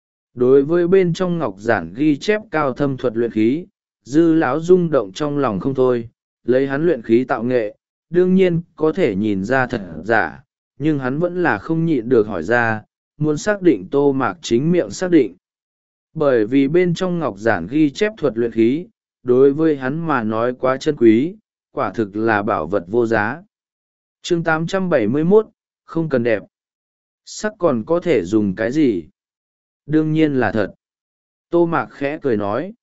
Đối với bên trong ngọc giản ghi chép cao thâm thuật luyện khí, Dư lão rung động trong lòng không thôi, lấy hắn luyện khí tạo nghệ, đương nhiên có thể nhìn ra thật giả, nhưng hắn vẫn là không nhịn được hỏi ra, muốn xác định Tô Mạc chính miệng xác định. Bởi vì bên trong ngọc giản ghi chép thuật luyện khí, đối với hắn mà nói quá chân quý, quả thực là bảo vật vô giá. Chương tám trăm bảy mươi mốt, không cần đẹp. Sắc còn có thể dùng cái gì? Đương nhiên là thật. Tô Mạc khẽ cười nói.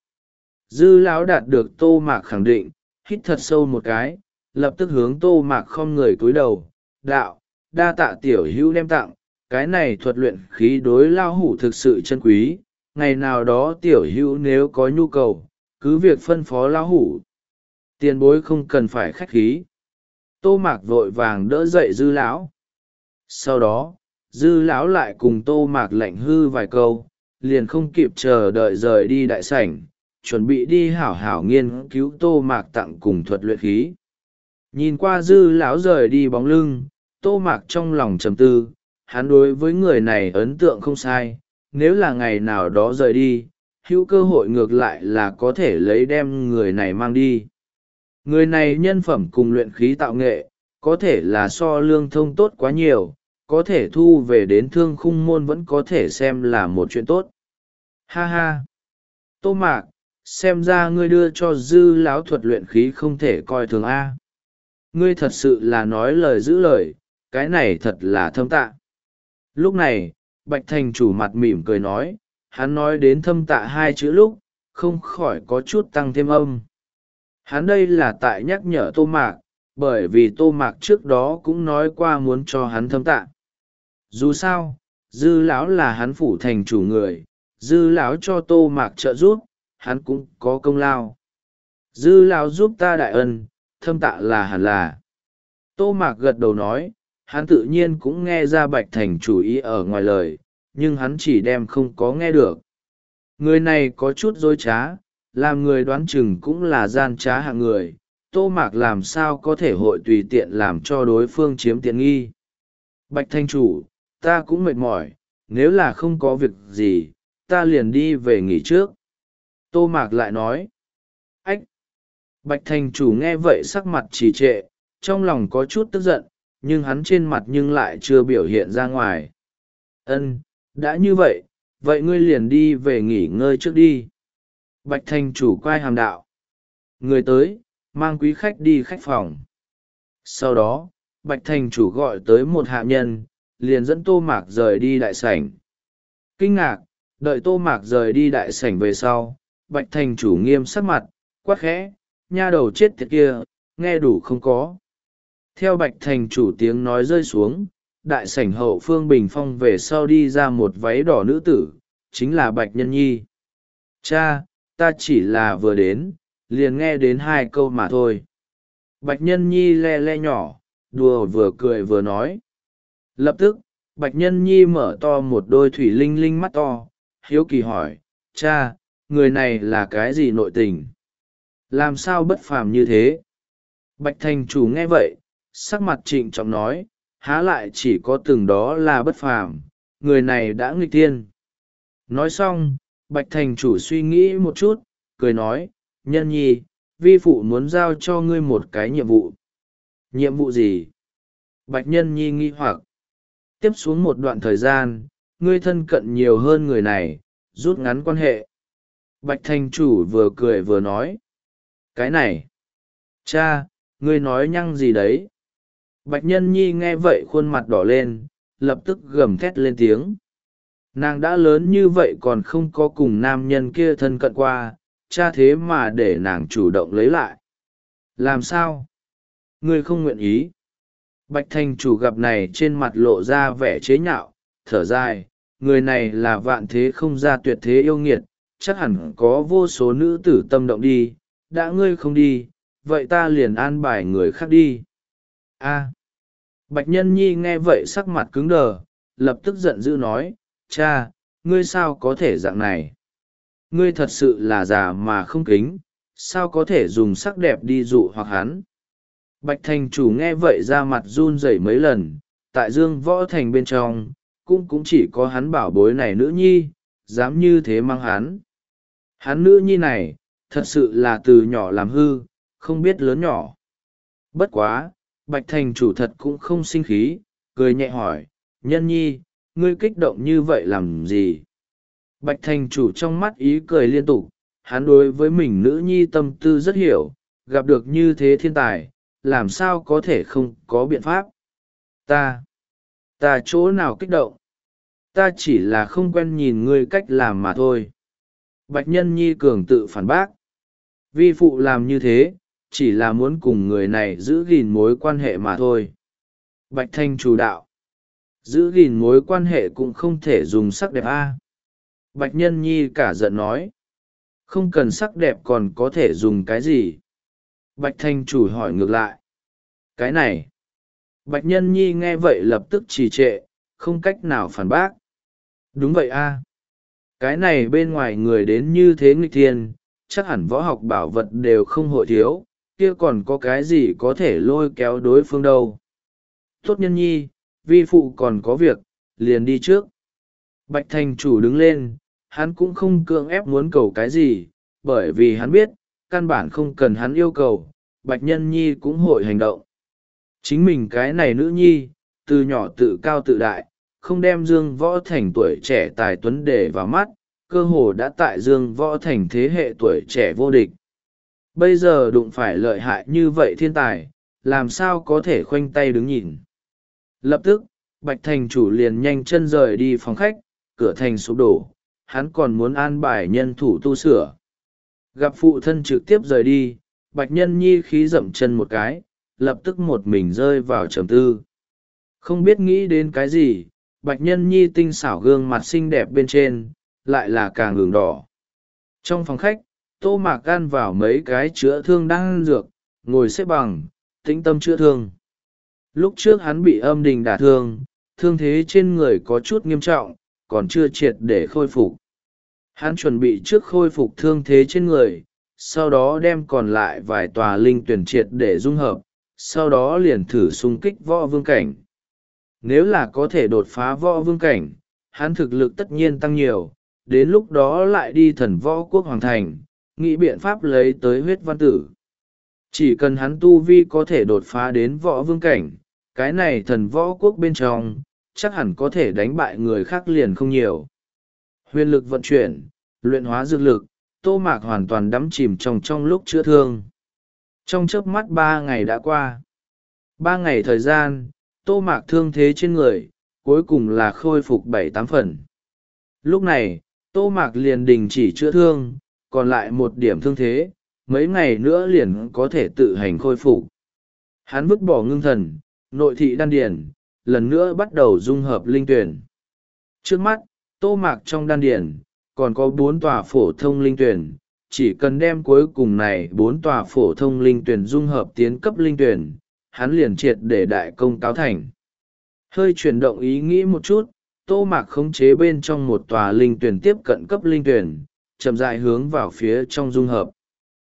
Dư lão đạt được Tô Mạc khẳng định, hít thật sâu một cái, lập tức hướng Tô Mạc không người cúi đầu. Đạo, đa tạ tiểu hữu đem tặng, cái này thuật luyện khí đối lao hủ thực sự chân quý, ngày nào đó tiểu hữu nếu có nhu cầu, cứ việc phân phó lao hủ. Tiền bối không cần phải khách khí. Tô Mạc vội vàng đỡ dậy Dư lão. Sau đó, Dư lão lại cùng Tô Mạc lạnh hư vài câu, liền không kịp chờ đợi rời đi đại sảnh, chuẩn bị đi hảo hảo nghiên cứu Tô Mạc tặng cùng thuật luyện khí. Nhìn qua Dư lão rời đi bóng lưng, Tô Mạc trong lòng trầm tư, hắn đối với người này ấn tượng không sai, nếu là ngày nào đó rời đi, hữu cơ hội ngược lại là có thể lấy đem người này mang đi. Người này nhân phẩm cùng luyện khí tạo nghệ, có thể là so lương thông tốt quá nhiều, có thể thu về đến thương khung môn vẫn có thể xem là một chuyện tốt. Ha ha! Tô Mạc, xem ra ngươi đưa cho Dư lão thuật luyện khí không thể coi thường A. Ngươi thật sự là nói lời giữ lời, cái này thật là thâm tạ. Lúc này, Bạch Thành chủ mặt mỉm cười nói, hắn nói đến thâm tạ hai chữ lúc, không khỏi có chút tăng thêm âm. Hắn đây là tại nhắc nhở Tô Mạc, bởi vì Tô Mạc trước đó cũng nói qua muốn cho hắn thâm tạ. Dù sao, Dư lão là hắn phủ thành chủ người, Dư lão cho Tô Mạc trợ giúp, hắn cũng có công lao. Dư lão giúp ta đại ân, thâm tạ là hẳn là. Tô Mạc gật đầu nói, hắn tự nhiên cũng nghe ra Bạch Thành chủ ý ở ngoài lời, nhưng hắn chỉ đem không có nghe được. Người này có chút dối trá, làm người đoán chừng cũng là gian trá hạng người, Tô Mạc làm sao có thể hội tùy tiện làm cho đối phương chiếm tiện nghi. Bạch Thành chủ, ta cũng mệt mỏi, nếu là không có việc gì, ta liền đi về nghỉ trước. Tô Mạc lại nói. Ách! Bạch Thành chủ nghe vậy sắc mặt trì trệ, trong lòng có chút tức giận, nhưng hắn trên mặt nhưng lại chưa biểu hiện ra ngoài. Ân, đã như vậy, vậy ngươi liền đi về nghỉ ngơi trước đi. Bạch Thành chủ quay hàm đạo. Người tới, mang quý khách đi khách phòng. Sau đó, Bạch Thành chủ gọi tới một hạ nhân, liền dẫn Tô Mạc rời đi đại sảnh. Kinh ngạc, đợi Tô Mạc rời đi đại sảnh về sau, Bạch Thành chủ nghiêm sắc mặt, quát khẽ, nha đầu chết tiệt kia, nghe đủ không có. Theo Bạch Thành chủ tiếng nói rơi xuống, đại sảnh hậu phương bình phong về sau đi ra một váy đỏ nữ tử, chính là Bạch Nhân Nhi. Cha, ta chỉ là vừa đến, liền nghe đến hai câu mà thôi. Bạch Nhân Nhi le le nhỏ, đùa vừa cười vừa nói. Lập tức, Bạch Nhân Nhi mở to một đôi thủy linh linh mắt to, hiếu kỳ hỏi, cha, người này là cái gì nội tình? Làm sao bất phàm như thế? Bạch Thành chủ nghe vậy, sắc mặt trịnh trọng nói, há lại chỉ có từng đó là bất phàm, người này đã nghịch thiên. Nói xong, Bạch Thành chủ suy nghĩ một chút, cười nói, Nhân Nhi, vi phụ muốn giao cho ngươi một cái nhiệm vụ. Nhiệm vụ gì? Bạch Nhân Nhi nghi hoặc. Tiếp xuống một đoạn thời gian, ngươi thân cận nhiều hơn người này, rút ngắn quan hệ. Bạch Thành chủ vừa cười vừa nói. Cái này, cha, ngươi nói nhăng gì đấy? Bạch Nhân Nhi nghe vậy khuôn mặt đỏ lên, lập tức gầm thét lên tiếng. Nàng đã lớn như vậy còn không có cùng nam nhân kia thân cận qua, cha thế mà để nàng chủ động lấy lại. Làm sao? Ngươi không nguyện ý. Bạch Thành chủ gặp này trên mặt lộ ra vẻ chế nhạo, thở dài, người này là vạn thế không ra tuyệt thế yêu nghiệt, chắc hẳn có vô số nữ tử tâm động đi, đã ngươi không đi, vậy ta liền an bài người khác đi. A. Bạch Nhân Nhi nghe vậy sắc mặt cứng đờ, lập tức giận dữ nói, cha, ngươi sao có thể dạng này? Ngươi thật sự là già mà không kính, sao có thể dùng sắc đẹp đi dụ hoặc hắn? Bạch thành chủ nghe vậy ra mặt run rẩy mấy lần, tại Dương Võ Thành bên trong, cũng cũng chỉ có hắn bảo bối này nữ nhi, dám như thế mang hắn. Hắn nữ nhi này, thật sự là từ nhỏ làm hư, không biết lớn nhỏ. Bất quá, Bạch thành chủ thật cũng không sinh khí, cười nhẹ hỏi, nhân nhi, ngươi kích động như vậy làm gì? Bạch thành chủ trong mắt ý cười liên tục, hắn đối với mình nữ nhi tâm tư rất hiểu, gặp được như thế thiên tài, làm sao có thể không có biện pháp. Ta, ta chỗ nào kích động? Ta chỉ là không quen nhìn ngươi cách làm mà thôi. Bạch nhân nhi cường tự phản bác. Vi phụ làm như thế, chỉ là muốn cùng người này giữ gìn mối quan hệ mà thôi. Bạch thanh chủ đạo. Giữ gìn mối quan hệ cũng không thể dùng sắc đẹp a. Bạch nhân nhi cả giận nói. Không cần sắc đẹp còn có thể dùng cái gì? Bạch thanh chủ hỏi ngược lại. Cái này. Bạch nhân nhi nghe vậy lập tức trì trệ, không cách nào phản bác. Đúng vậy a. Cái này bên ngoài người đến như thế nghịch thiên, chắc hẳn võ học bảo vật đều không hội thiếu, kia còn có cái gì có thể lôi kéo đối phương đâu. Tốt nhân nhi, vi phụ còn có việc, liền đi trước. Bạch thành chủ đứng lên, hắn cũng không cưỡng ép muốn cầu cái gì, bởi vì hắn biết, căn bản không cần hắn yêu cầu, bạch nhân nhi cũng hội hành động. Chính mình cái này nữ nhi, từ nhỏ tự cao tự đại, không đem Dương Võ Thành tuổi trẻ tài tuấn để vào mắt, cơ hồ đã tại Dương Võ Thành thế hệ tuổi trẻ vô địch. Bây giờ đụng phải lợi hại như vậy thiên tài, làm sao có thể khoanh tay đứng nhìn. Lập tức, Bạch Thành chủ liền nhanh chân rời đi phòng khách, cửa thành sụp đổ, hắn còn muốn an bài nhân thủ tu sửa. Gặp phụ thân trực tiếp rời đi, Bạch Nhân Nhi khí dậm chân một cái, lập tức một mình rơi vào trầm tư. Không biết nghĩ đến cái gì, Bạch Nhân Nhi tinh xảo gương mặt xinh đẹp bên trên, lại là càng ửng đỏ. Trong phòng khách, Tô Mạc ăn vào mấy cái chữa thương đang ăn dược, ngồi xếp bằng, tĩnh tâm chữa thương. Lúc trước hắn bị âm đình đả thương, thương thế trên người có chút nghiêm trọng, còn chưa triệt để khôi phục. Hắn chuẩn bị trước khôi phục thương thế trên người, sau đó đem còn lại vài tòa linh tuyển triệt để dung hợp, sau đó liền thử xung kích võ vương cảnh. Nếu là có thể đột phá võ vương cảnh, hắn thực lực tất nhiên tăng nhiều, đến lúc đó lại đi thần võ quốc hoàng thành, nghĩ biện pháp lấy tới huyết văn tử. Chỉ cần hắn tu vi có thể đột phá đến võ vương cảnh, cái này thần võ quốc bên trong, chắc hẳn có thể đánh bại người khác liền không nhiều. Huyền lực vận chuyển, luyện hóa dược lực, Tô Mạc hoàn toàn đắm chìm trong trong lúc chữa thương. Trong chớp mắt ba ngày đã qua. Ba ngày thời gian, Tô Mạc thương thế trên người, cuối cùng là khôi phục bảy tám phần. Lúc này, Tô Mạc liền đình chỉ chữa thương, còn lại một điểm thương thế, mấy ngày nữa liền có thể tự hành khôi phục. Hắn vứt bỏ ngưng thần, nội thị đan điển, lần nữa bắt đầu dung hợp linh tuyển. Trước mắt, Tô Mạc trong đan điển, còn có bốn tòa phổ thông linh tuyển, chỉ cần đem cuối cùng này bốn tòa phổ thông linh tuyển dung hợp tiến cấp linh tuyển, hắn liền triệt để đại công cáo thành. Hơi chuyển động ý nghĩ một chút, Tô Mạc khống chế bên trong một tòa linh tuyển tiếp cận cấp linh tuyển, chậm rãi hướng vào phía trong dung hợp.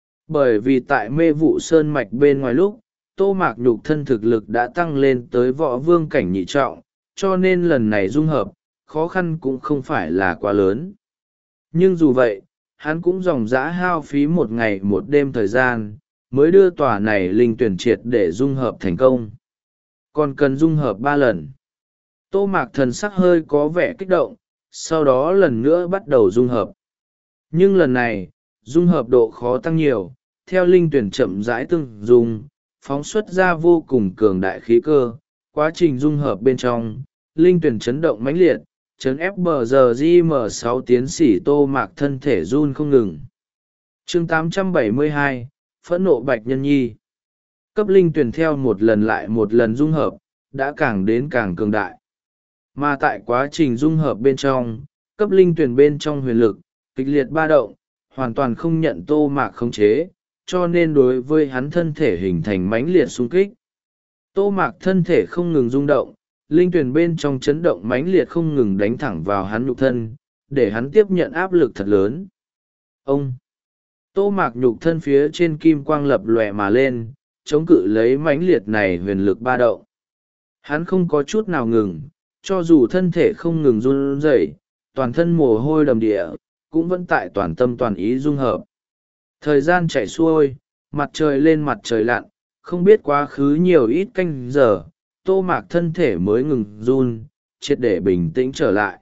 Bởi vì tại mê vụ sơn mạch bên ngoài lúc, Tô Mạc nhục thân thực lực đã tăng lên tới võ vương cảnh nhị trọng, cho nên lần này dung hợp, khó khăn cũng không phải là quá lớn. Nhưng dù vậy, hắn cũng dòng dã hao phí một ngày một đêm thời gian, mới đưa tòa này linh tuyển triệt để dung hợp thành công. Còn cần dung hợp ba lần. Tô Mạc thần sắc hơi có vẻ kích động, sau đó lần nữa bắt đầu dung hợp. Nhưng lần này, dung hợp độ khó tăng nhiều, theo linh tuyển chậm rãi tương dung, phóng xuất ra vô cùng cường đại khí cơ. Quá trình dung hợp bên trong, linh tuyển chấn động mãnh liệt, chấn ép bờ giờ gi em sáu tiến sĩ Tô Mạc thân thể run không ngừng. Chương tám trăm bảy mươi hai, Phẫn nộ Bạch Nhân Nhi. Cấp linh tuyển theo một lần lại một lần dung hợp, đã càng đến càng cường đại. Mà tại quá trình dung hợp bên trong, cấp linh tuyển bên trong huyền lực, kịch liệt ba động, hoàn toàn không nhận Tô Mạc khống chế, cho nên đối với hắn thân thể hình thành mãnh liệt xung kích. Tô Mạc thân thể không ngừng rung động, linh tuyển bên trong chấn động mãnh liệt không ngừng đánh thẳng vào hắn nhục thân, để hắn tiếp nhận áp lực thật lớn. Ông! Tô Mạc nhục thân phía trên kim quang lập lòe mà lên, chống cự lấy mãnh liệt này huyền lực ba động. Hắn không có chút nào ngừng, cho dù thân thể không ngừng run rẩy, toàn thân mồ hôi đầm địa, cũng vẫn tại toàn tâm toàn ý dung hợp. Thời gian chạy xuôi, mặt trời lên mặt trời lặn, không biết quá khứ nhiều ít canh giờ, Tô Mạc thân thể mới ngừng run, triệt để bình tĩnh trở lại.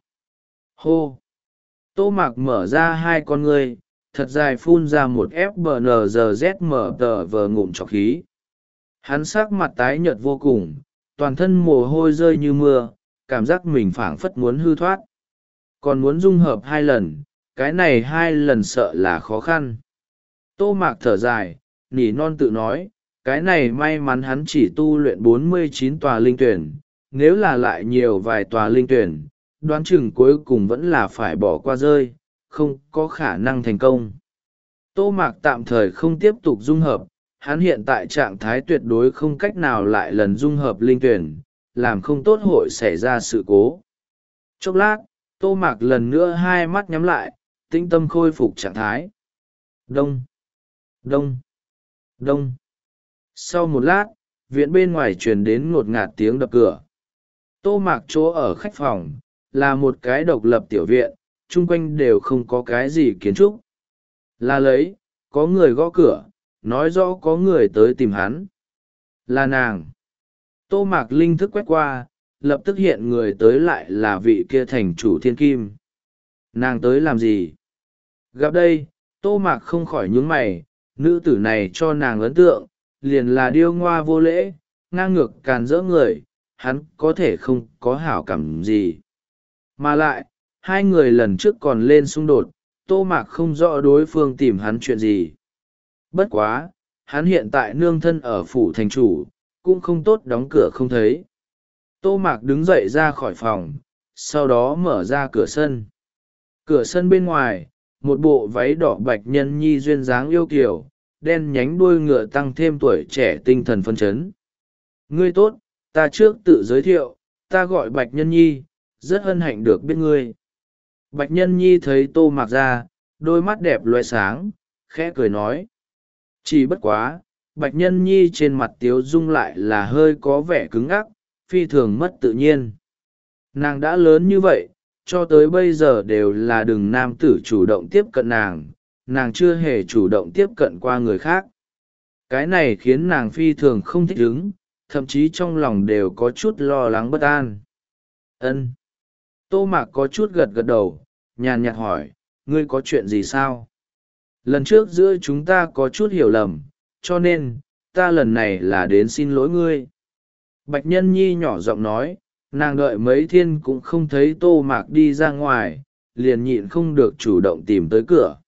Hô! Tô Mạc mở ra hai con ngươi, thật dài phun ra một ép bê en giê dét em tờ vờ ngụm trọc khí. Hắn sắc mặt tái nhợt vô cùng, toàn thân mồ hôi rơi như mưa, cảm giác mình phảng phất muốn hư thoát. Còn muốn dung hợp hai lần, cái này hai lần sợ là khó khăn. Tô Mạc thở dài, nỉ non tự nói, cái này may mắn hắn chỉ tu luyện bốn mươi chín tòa linh tuyển, nếu là lại nhiều vài tòa linh tuyển, đoán chừng cuối cùng vẫn là phải bỏ qua rơi, không có khả năng thành công. Tô Mạc tạm thời không tiếp tục dung hợp, hắn hiện tại trạng thái tuyệt đối không cách nào lại lần dung hợp linh tuyển, làm không tốt hội xảy ra sự cố. Chốc lát, Tô Mạc lần nữa hai mắt nhắm lại, tĩnh tâm khôi phục trạng thái. Đông, đông, đông. Sau một lát, viện bên ngoài truyền đến ngột ngạt tiếng đập cửa. Tô Mạc chỗ ở khách phòng, là một cái độc lập tiểu viện, chung quanh đều không có cái gì kiến trúc. Là lấy, có người gõ cửa, nói rõ có người tới tìm hắn. Là nàng. Tô Mạc linh thức quét qua, lập tức hiện người tới lại là vị kia thành chủ thiên kim. Nàng tới làm gì? Gặp đây, Tô Mạc không khỏi nhướng mày, nữ tử này cho nàng ấn tượng, liền là điêu ngoa vô lễ, ngang ngược càn rỡ người, hắn có thể không có hảo cảm gì. Mà lại, hai người lần trước còn lên xung đột, Tô Mạc không rõ đối phương tìm hắn chuyện gì. Bất quá, hắn hiện tại nương thân ở phủ thành chủ, cũng không tốt đóng cửa không thấy. Tô Mạc đứng dậy ra khỏi phòng, sau đó mở ra cửa sân. Cửa sân bên ngoài, một bộ váy đỏ bạch nhân nhi duyên dáng yêu kiều, đen nhánh đuôi ngựa tăng thêm tuổi trẻ tinh thần phấn chấn. Ngươi tốt, ta trước tự giới thiệu, ta gọi Bạch Nhân Nhi, rất hân hạnh được biết ngươi. Bạch Nhân Nhi thấy Tô Mạc ra, đôi mắt đẹp loe sáng, khẽ cười nói. Chỉ bất quá, Bạch Nhân Nhi trên mặt tiếu dung lại là hơi có vẻ cứng ngắc, phi thường mất tự nhiên. Nàng đã lớn như vậy, cho tới bây giờ đều là đừng nam tử chủ động tiếp cận nàng, nàng chưa hề chủ động tiếp cận qua người khác. Cái này khiến nàng phi thường không thích ứng, thậm chí trong lòng đều có chút lo lắng bất an. Ân. Tô Mạc có chút gật gật đầu, nhàn nhạt hỏi, ngươi có chuyện gì sao? Lần trước giữa chúng ta có chút hiểu lầm, cho nên, ta lần này là đến xin lỗi ngươi. Bạch Nhân Nhi nhỏ giọng nói, nàng đợi mấy thiên cũng không thấy Tô Mạc đi ra ngoài, liền nhịn không được chủ động tìm tới cửa.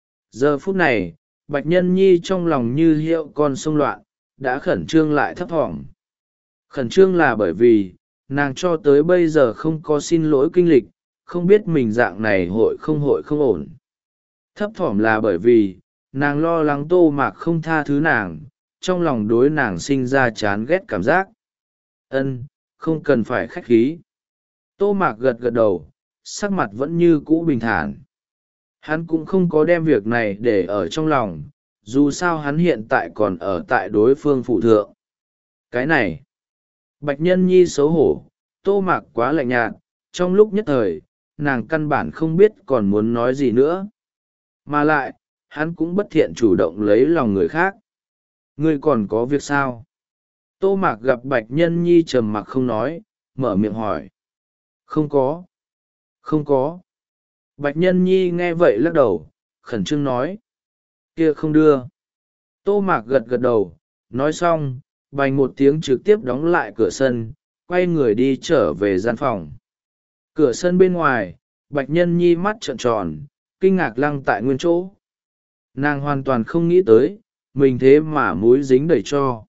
Giờ phút này, Bạch Nhân Nhi trong lòng như hiệu con sông loạn, đã khẩn trương lại thấp thỏm. Khẩn trương là bởi vì, nàng cho tới bây giờ không có xin lỗi kinh lịch, không biết mình dạng này hội không hội không ổn. Thấp thỏm là bởi vì, nàng lo lắng Tô Mạc không tha thứ nàng, trong lòng đối nàng sinh ra chán ghét cảm giác. Ân, không cần phải khách khí. Tô Mạc gật gật đầu, sắc mặt vẫn như cũ bình thản. Hắn cũng không có đem việc này để ở trong lòng, dù sao hắn hiện tại còn ở tại đối phương phụ thượng. Cái này, Bạch Nhân Nhi xấu hổ, Tô Mạc quá lạnh nhạt, trong lúc nhất thời, nàng căn bản không biết còn muốn nói gì nữa. Mà lại, hắn cũng bất thiện chủ động lấy lòng người khác. Ngươi còn có việc sao? Tô Mạc gặp Bạch Nhân Nhi trầm mặc không nói, mở miệng hỏi. Không có. Không có. Bạch Nhân Nhi nghe vậy lắc đầu, khẩn trương nói. Kia không đưa. Tô Mạc gật gật đầu, nói xong, bành một tiếng trực tiếp đóng lại cửa sân, quay người đi trở về gian phòng. Cửa sân bên ngoài, Bạch Nhân Nhi mắt trợn tròn, kinh ngạc lăng tại nguyên chỗ. Nàng hoàn toàn không nghĩ tới, mình thế mà múi dính đầy cho.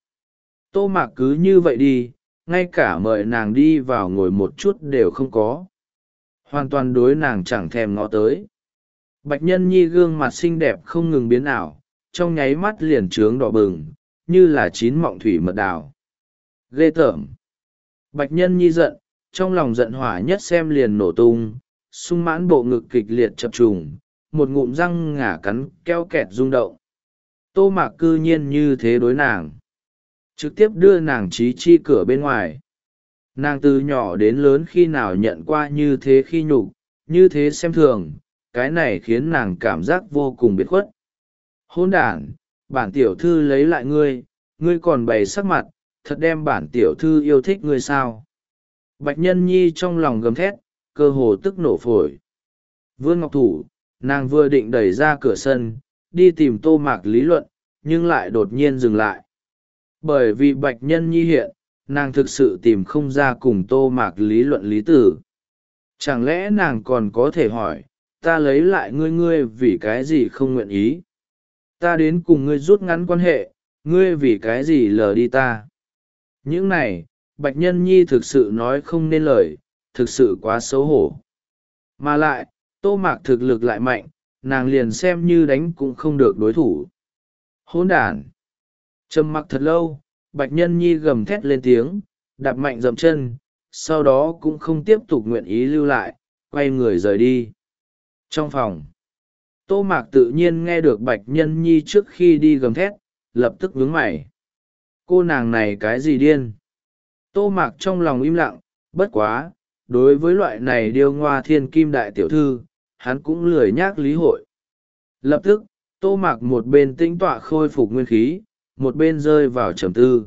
Tô Mạc cứ như vậy đi, ngay cả mời nàng đi vào ngồi một chút đều không có. Hoàn toàn đối nàng chẳng thèm ngó tới. Bạch Nhân Nhi gương mặt xinh đẹp không ngừng biến ảo, trong nháy mắt liền trướng đỏ bừng, như là chín mọng thủy mật đào. Ghê tởm. Bạch Nhân Nhi giận, trong lòng giận hỏa nhất xem liền nổ tung, sung mãn bộ ngực kịch liệt chập trùng, một ngụm răng ngả cắn keo kẹt rung động. Tô Mạc cư nhiên như thế đối nàng. trực tiếp đưa nàng trí chi cửa bên ngoài. Nàng từ nhỏ đến lớn khi nào nhận qua như thế khi nhục, như thế xem thường, cái này khiến nàng cảm giác vô cùng biệt khuất. Hôn đản, bản tiểu thư lấy lại ngươi, ngươi còn bày sắc mặt, thật đem bản tiểu thư yêu thích ngươi sao? Bạch Nhân Nhi trong lòng gầm thét, cơ hồ tức nổ phổi. Vươn ngọc thủ, nàng vừa định đẩy ra cửa sân, đi tìm Tô Mạc lý luận, nhưng lại đột nhiên dừng lại. Bởi vì Bạch Nhân Nhi hiện, nàng thực sự tìm không ra cùng Tô Mạc lý luận lý tử. Chẳng lẽ nàng còn có thể hỏi, ta lấy lại ngươi ngươi vì cái gì không nguyện ý? Ta đến cùng ngươi rút ngắn quan hệ, ngươi vì cái gì lờ đi ta? Những này, Bạch Nhân Nhi thực sự nói không nên lời, thực sự quá xấu hổ. Mà lại, Tô Mạc thực lực lại mạnh, nàng liền xem như đánh cũng không được đối thủ. Hỗn đản! Trầm mặc thật lâu, Bạch Nhân Nhi gầm thét lên tiếng, đạp mạnh dậm chân, sau đó cũng không tiếp tục nguyện ý lưu lại, quay người rời đi. Trong phòng, Tô Mạc tự nhiên nghe được Bạch Nhân Nhi trước khi đi gầm thét, lập tức nhướng mày. Cô nàng này cái gì điên? Tô Mạc trong lòng im lặng, bất quá, đối với loại này điêu ngoa thiên kim đại tiểu thư, hắn cũng lười nhác lý hội. Lập tức, Tô Mạc một bên tĩnh tọa khôi phục nguyên khí, một bên rơi vào trầm tư.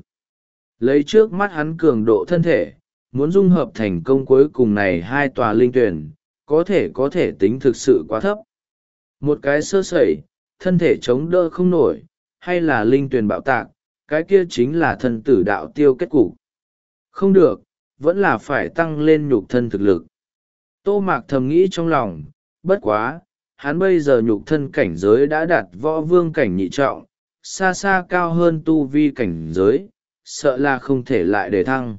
Lấy trước mắt hắn cường độ thân thể, muốn dung hợp thành công cuối cùng này hai tòa linh tuyển, có thể có thể tính thực sự quá thấp. Một cái sơ sẩy, thân thể chống đỡ không nổi, hay là linh tuyển bạo tạc, cái kia chính là thân tử đạo tiêu kết cục. Không được, vẫn là phải tăng lên nhục thân thực lực. Tô Mạc thầm nghĩ trong lòng, bất quá, hắn bây giờ nhục thân cảnh giới đã đạt võ vương cảnh nhị trọng, xa xa cao hơn tu vi cảnh giới, sợ là không thể lại để thăng.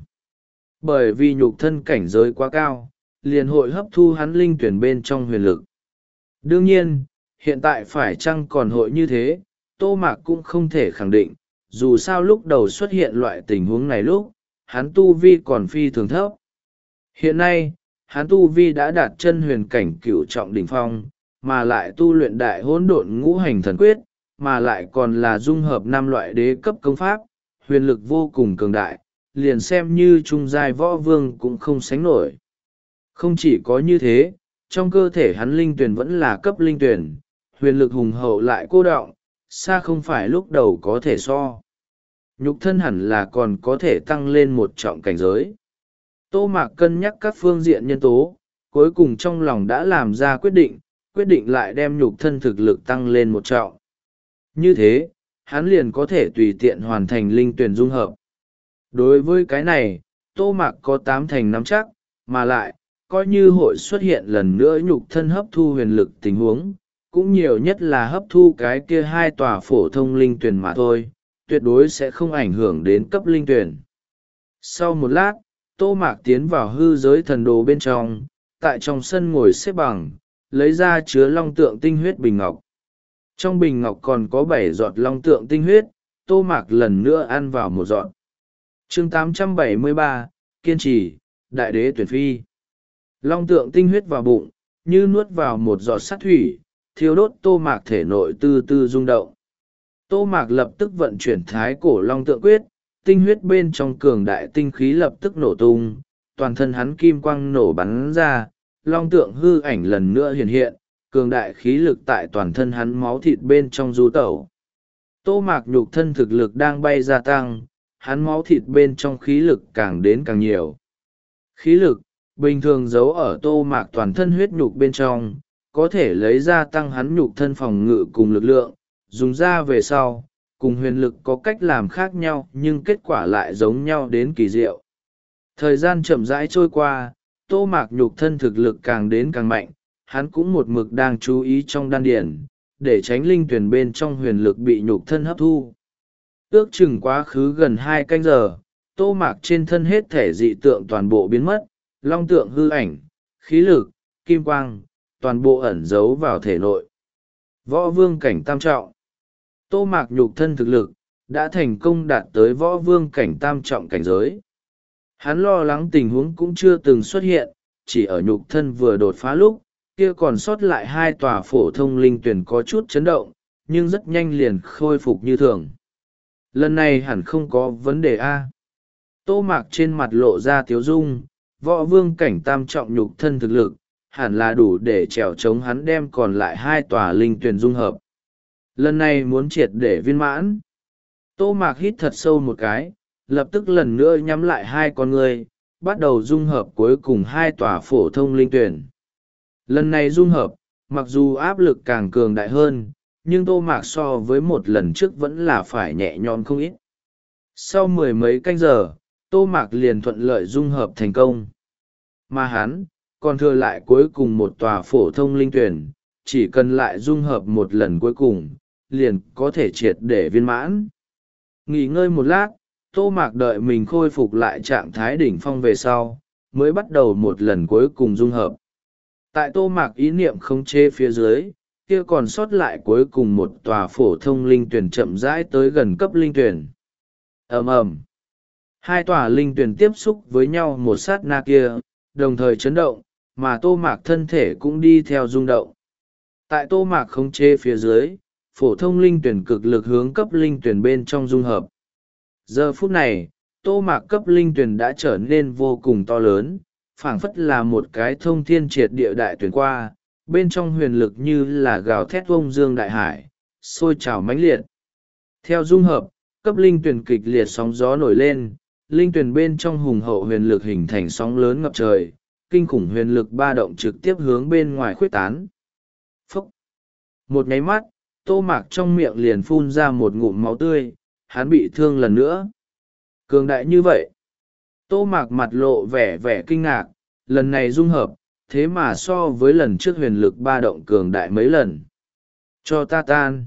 Bởi vì nhục thân cảnh giới quá cao, liền hội hấp thu hắn linh tuyển bên trong huyền lực. Đương nhiên, hiện tại phải chăng còn hội như thế, Tô Mạc cũng không thể khẳng định, dù sao lúc đầu xuất hiện loại tình huống này lúc, hắn tu vi còn phi thường thấp. Hiện nay, hắn tu vi đã đạt chân huyền cảnh cửu trọng đỉnh phong, mà lại tu luyện đại hỗn độn ngũ hành thần quyết, mà lại còn là dung hợp năm loại đế cấp công pháp, huyền lực vô cùng cường đại, liền xem như trung giai võ vương cũng không sánh nổi. Không chỉ có như thế, trong cơ thể hắn linh tuyển vẫn là cấp linh tuyển, huyền lực hùng hậu lại cô đọng, xa không phải lúc đầu có thể so. Nhục thân hẳn là còn có thể tăng lên một trọng cảnh giới. Tô Mạc cân nhắc các phương diện nhân tố, cuối cùng trong lòng đã làm ra quyết định, quyết định lại đem nhục thân thực lực tăng lên một trọng. Như thế, hắn liền có thể tùy tiện hoàn thành linh tuyển dung hợp. Đối với cái này, Tô Mạc có tám thành nắm chắc, mà lại, coi như hội xuất hiện lần nữa nhục thân hấp thu huyền lực tình huống, cũng nhiều nhất là hấp thu cái kia hai tòa phổ thông linh tuyển mà thôi, tuyệt đối sẽ không ảnh hưởng đến cấp linh tuyển. Sau một lát, Tô Mạc tiến vào hư giới thần đồ bên trong, tại trong sân ngồi xếp bằng, lấy ra chứa long tượng tinh huyết bình ngọc. Trong bình ngọc còn có bảy giọt long tượng tinh huyết, Tô Mạc lần nữa ăn vào một giọt. Chương tám trăm bảy mươi ba, Kiên trì, Đại đế tuyển phi. Long tượng tinh huyết vào bụng, như nuốt vào một giọt sát thủy, thiêu đốt Tô Mạc thể nội tư tư rung động. Tô Mạc lập tức vận chuyển thái cổ long tượng quyết, tinh huyết bên trong cường đại tinh khí lập tức nổ tung, toàn thân hắn kim quang nổ bắn ra, long tượng hư ảnh lần nữa hiện hiện, cường đại khí lực tại toàn thân hắn máu thịt bên trong du tẩu. Tô Mạc nhục thân thực lực đang bay gia tăng, hắn máu thịt bên trong khí lực càng đến càng nhiều. Khí lực, bình thường giấu ở Tô Mạc toàn thân huyết nhục bên trong, có thể lấy ra tăng hắn nhục thân phòng ngự cùng lực lượng, dùng ra về sau, cùng huyền lực có cách làm khác nhau nhưng kết quả lại giống nhau đến kỳ diệu. Thời gian chậm rãi trôi qua, Tô Mạc nhục thân thực lực càng đến càng mạnh, hắn cũng một mực đang chú ý trong đan điển, để tránh linh tuyển bên trong huyền lực bị nhục thân hấp thu. Ước chừng quá khứ gần hai canh giờ, Tô Mạc trên thân hết thể dị tượng toàn bộ biến mất, long tượng hư ảnh, khí lực, kim quang, toàn bộ ẩn giấu vào thể nội. Võ vương cảnh tam trọng. Tô Mạc nhục thân thực lực, đã thành công đạt tới võ vương cảnh tam trọng cảnh giới. Hắn lo lắng tình huống cũng chưa từng xuất hiện, chỉ ở nhục thân vừa đột phá lúc, kia còn sót lại hai tòa phổ thông linh tuyển có chút chấn động, nhưng rất nhanh liền khôi phục như thường. lần này hẳn không có vấn đề a. Tô Mạc trên mặt lộ ra tiếu dung, võ vương cảnh tam trọng nhục thân thực lực, hẳn là đủ để trèo chống hắn đem còn lại hai tòa linh tuyển dung hợp. Lần này muốn triệt để viên mãn. Tô Mạc hít thật sâu một cái, lập tức lần nữa nhắm lại hai con ngươi, bắt đầu dung hợp cuối cùng hai tòa phổ thông linh tuyển. Lần này dung hợp, mặc dù áp lực càng cường đại hơn, nhưng Tô Mạc so với một lần trước vẫn là phải nhẹ nhõm không ít. Sau mười mấy canh giờ, Tô Mạc liền thuận lợi dung hợp thành công. Mà hắn, còn thừa lại cuối cùng một tòa phổ thông linh tuyển, chỉ cần lại dung hợp một lần cuối cùng, liền có thể triệt để viên mãn. Nghỉ ngơi một lát, Tô Mạc đợi mình khôi phục lại trạng thái đỉnh phong về sau, mới bắt đầu một lần cuối cùng dung hợp. Tại Tô Mạc ý niệm khống chế phía dưới, kia còn sót lại cuối cùng một tòa phổ thông linh tuyển chậm rãi tới gần cấp linh tuyển. Ầm ầm, hai tòa linh tuyển tiếp xúc với nhau một sát na kia, đồng thời chấn động, mà Tô Mạc thân thể cũng đi theo rung động. Tại Tô Mạc khống chế phía dưới, phổ thông linh tuyển cực lực hướng cấp linh tuyển bên trong dung hợp. Giờ phút này, Tô Mạc cấp linh tuyển đã trở nên vô cùng to lớn, phảng phất là một cái thông thiên triệt địa đại tuyển qua, bên trong huyền lực như là gào thét vông dương đại hải, sôi trào mãnh liệt. Theo dung hợp, cấp linh tuyển kịch liệt sóng gió nổi lên, linh tuyển bên trong hùng hậu huyền lực hình thành sóng lớn ngập trời, kinh khủng huyền lực ba động trực tiếp hướng bên ngoài khuếch tán. Phúc! Một nháy mắt, Tô Mạc trong miệng liền phun ra một ngụm máu tươi, hắn bị thương lần nữa. Cường đại như vậy. Tô Mạc mặt lộ vẻ vẻ kinh ngạc, lần này dung hợp, thế mà so với lần trước huyền lực ba động cường đại mấy lần. Cho ta tan.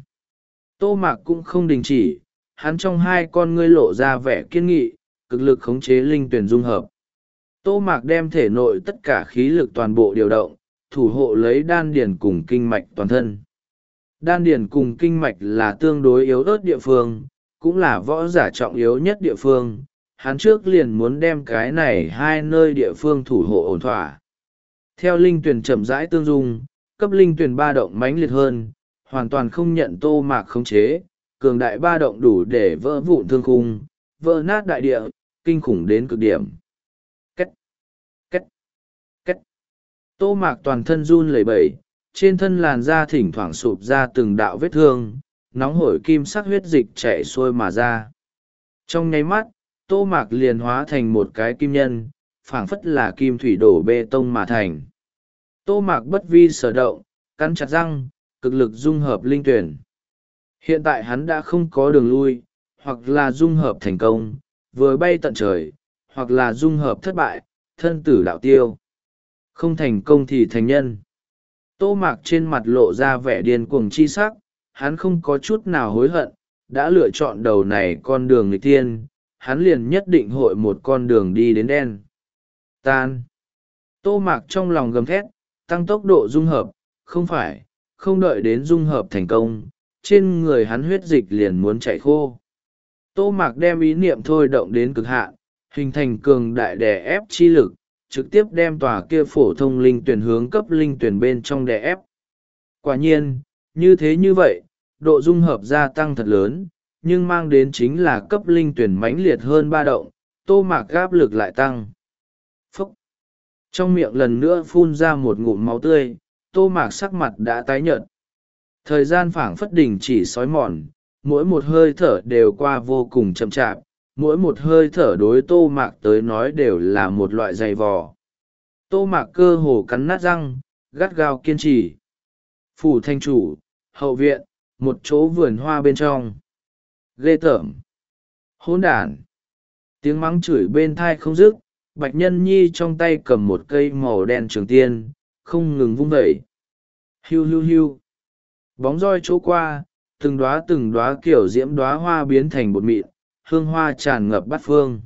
Tô Mạc cũng không đình chỉ, hắn trong hai con ngươi lộ ra vẻ kiên nghị, cực lực khống chế linh tuyển dung hợp. Tô Mạc đem thể nội tất cả khí lực toàn bộ điều động, thủ hộ lấy đan điền cùng kinh mạch toàn thân. Đan điền cùng kinh mạch là tương đối yếu ớt địa phương, cũng là võ giả trọng yếu nhất địa phương. Hắn trước liền muốn đem cái này hai nơi địa phương thủ hộ ổn thỏa. Theo linh tuyển chậm rãi tương dung, cấp linh tuyển ba động mãnh liệt hơn, hoàn toàn không nhận Tô Mạc khống chế, cường đại ba động đủ để vỡ vụn thương khung, vỡ nát đại địa, kinh khủng đến cực điểm. Cách, cách, cách. Tô Mạc toàn thân run lẩy bẩy, trên thân làn da thỉnh thoảng sụp ra từng đạo vết thương, nóng hổi kim sắc huyết dịch chảy xuôi mà ra. Trong nháy mắt, Tô Mạc liền hóa thành một cái kim nhân, phảng phất là kim thủy đổ bê tông mà thành. Tô Mạc bất vi sở động, cắn chặt răng, cực lực dung hợp linh tuyển. Hiện tại hắn đã không có đường lui, hoặc là dung hợp thành công, vừa bay tận trời, hoặc là dung hợp thất bại, thân tử đạo tiêu. Không thành công thì thành nhân. Tô Mạc trên mặt lộ ra vẻ điên cuồng chi sắc, hắn không có chút nào hối hận, đã lựa chọn đầu này con đường nghịch tiên, hắn liền nhất định hội một con đường đi đến đen. Tan. Tô Mạc trong lòng gầm thét, tăng tốc độ dung hợp, không phải, không đợi đến dung hợp thành công, trên người hắn huyết dịch liền muốn chảy khô. Tô Mạc đem ý niệm thôi động đến cực hạn, hình thành cường đại đè ép chi lực, trực tiếp đem tòa kia phổ thông linh tuyển hướng cấp linh tuyển bên trong đè ép. Quả nhiên, như thế như vậy, độ dung hợp gia tăng thật lớn, nhưng mang đến chính là cấp linh tuyển mãnh liệt hơn ba động, Tô Mạc áp lực lại tăng. Phúc! Trong miệng lần nữa phun ra một ngụm máu tươi, Tô Mạc sắc mặt đã tái nhợt. Thời gian phảng phất đình chỉ sói mòn, mỗi một hơi thở đều qua vô cùng chậm chạp, mỗi một hơi thở đối Tô Mạc tới nói đều là một loại dày vò. Tô Mạc cơ hồ cắn nát răng, gắt gao kiên trì. Phủ thanh chủ, hậu viện, một chỗ vườn hoa bên trong. Ghê tởm! Hỗn đản! Tiếng mắng chửi bên thai không dứt, Bạch Nhân Nhi trong tay cầm một cây màu đen trường tiên, không ngừng vung vẩy. Hiu hiu hiu! Bóng roi chỗ qua, từng đóa từng đóa kiểu diễm đóa hoa biến thành bột mịn, hương hoa tràn ngập bát phương.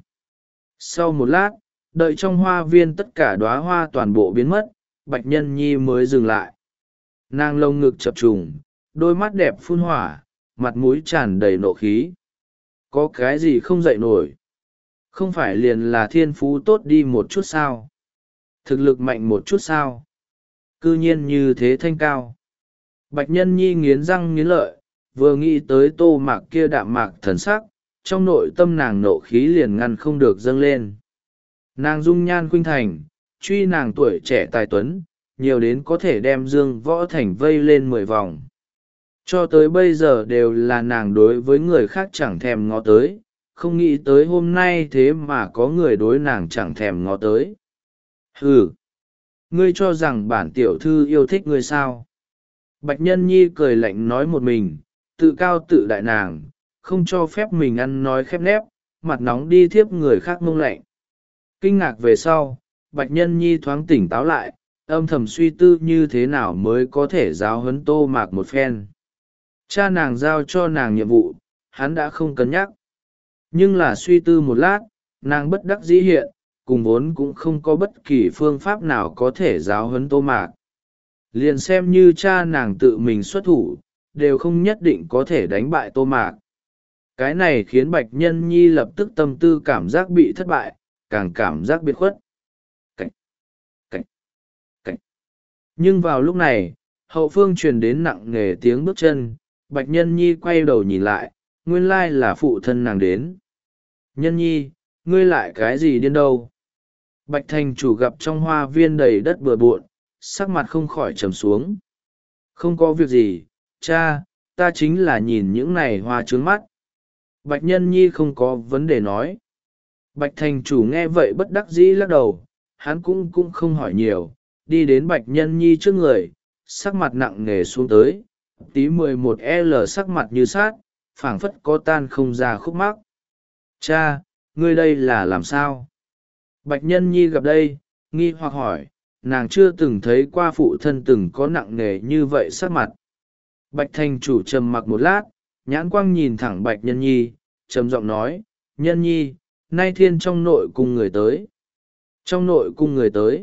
Sau một lát, đợi trong hoa viên tất cả đóa hoa toàn bộ biến mất, Bạch Nhân Nhi mới dừng lại. Nàng lông ngực chập trùng, đôi mắt đẹp phun hỏa, mặt mũi tràn đầy nộ khí. Có cái gì không dậy nổi? Không phải liền là thiên phú tốt đi một chút sao? Thực lực mạnh một chút sao? Cư nhiên như thế thanh cao. Bạch Nhân Nhi nghiến răng nghiến lợi, vừa nghĩ tới Tô Mạc kia đạm mạc thần sắc, trong nội tâm nàng nộ khí liền ngăn không được dâng lên. Nàng dung nhan khuynh thành, truy nàng tuổi trẻ tài tuấn, nhiều đến có thể đem Dương Võ Thành vây lên mười vòng. Cho tới bây giờ đều là nàng đối với người khác chẳng thèm ngó tới, không nghĩ tới hôm nay thế mà có người đối nàng chẳng thèm ngó tới. Ừ, ngươi cho rằng bản tiểu thư yêu thích ngươi sao? Bạch Nhân Nhi cười lạnh nói một mình, tự cao tự đại nàng, không cho phép mình ăn nói khép nép, mặt nóng đi thiếp người khác mông lạnh. Kinh ngạc về sau, Bạch Nhân Nhi thoáng tỉnh táo lại, âm thầm suy tư như thế nào mới có thể giáo huấn Tô Mạc một phen. Cha nàng giao cho nàng nhiệm vụ, hắn đã không cân nhắc. Nhưng là suy tư một lát, nàng bất đắc dĩ hiện, cùng vốn cũng không có bất kỳ phương pháp nào có thể giáo huấn Tô Mạc. Liền xem như cha nàng tự mình xuất thủ, đều không nhất định có thể đánh bại Tô Mạc. Cái này khiến Bạch Nhân Nhi lập tức tâm tư cảm giác bị thất bại, càng cảm giác biệt khuất. Cảnh, cảnh, cảnh. Nhưng vào lúc này, hậu phương truyền đến nặng nề tiếng bước chân, Bạch Nhân Nhi quay đầu nhìn lại, nguyên lai là phụ thân nàng đến. Nhân Nhi, ngươi lại cái gì điên đâu? Bạch Thành chủ gặp trong hoa viên đầy đất bừa bộn, sắc mặt không khỏi trầm xuống. Không có việc gì, cha, ta chính là nhìn những này hoa trướng mắt. Bạch Nhân Nhi không có vấn đề nói. Bạch Thành chủ nghe vậy bất đắc dĩ lắc đầu, hắn cũng cũng không hỏi nhiều, đi đến Bạch Nhân Nhi trước người, sắc mặt nặng nề xuống tới, tí mười một L sắc mặt như sát, phảng phất có tan không ra khúc mắc. Cha, ngươi đây là làm sao? Bạch Nhân Nhi gặp đây, nghi hoặc hỏi, nàng chưa từng thấy qua phụ thân từng có nặng nề như vậy sắc mặt. Bạch Thành chủ trầm mặc một lát, nhãn quang nhìn thẳng Bạch Nhân Nhi, trầm giọng nói, Nhân Nhi, nay thiên trong nội cung người tới. Trong nội cung người tới.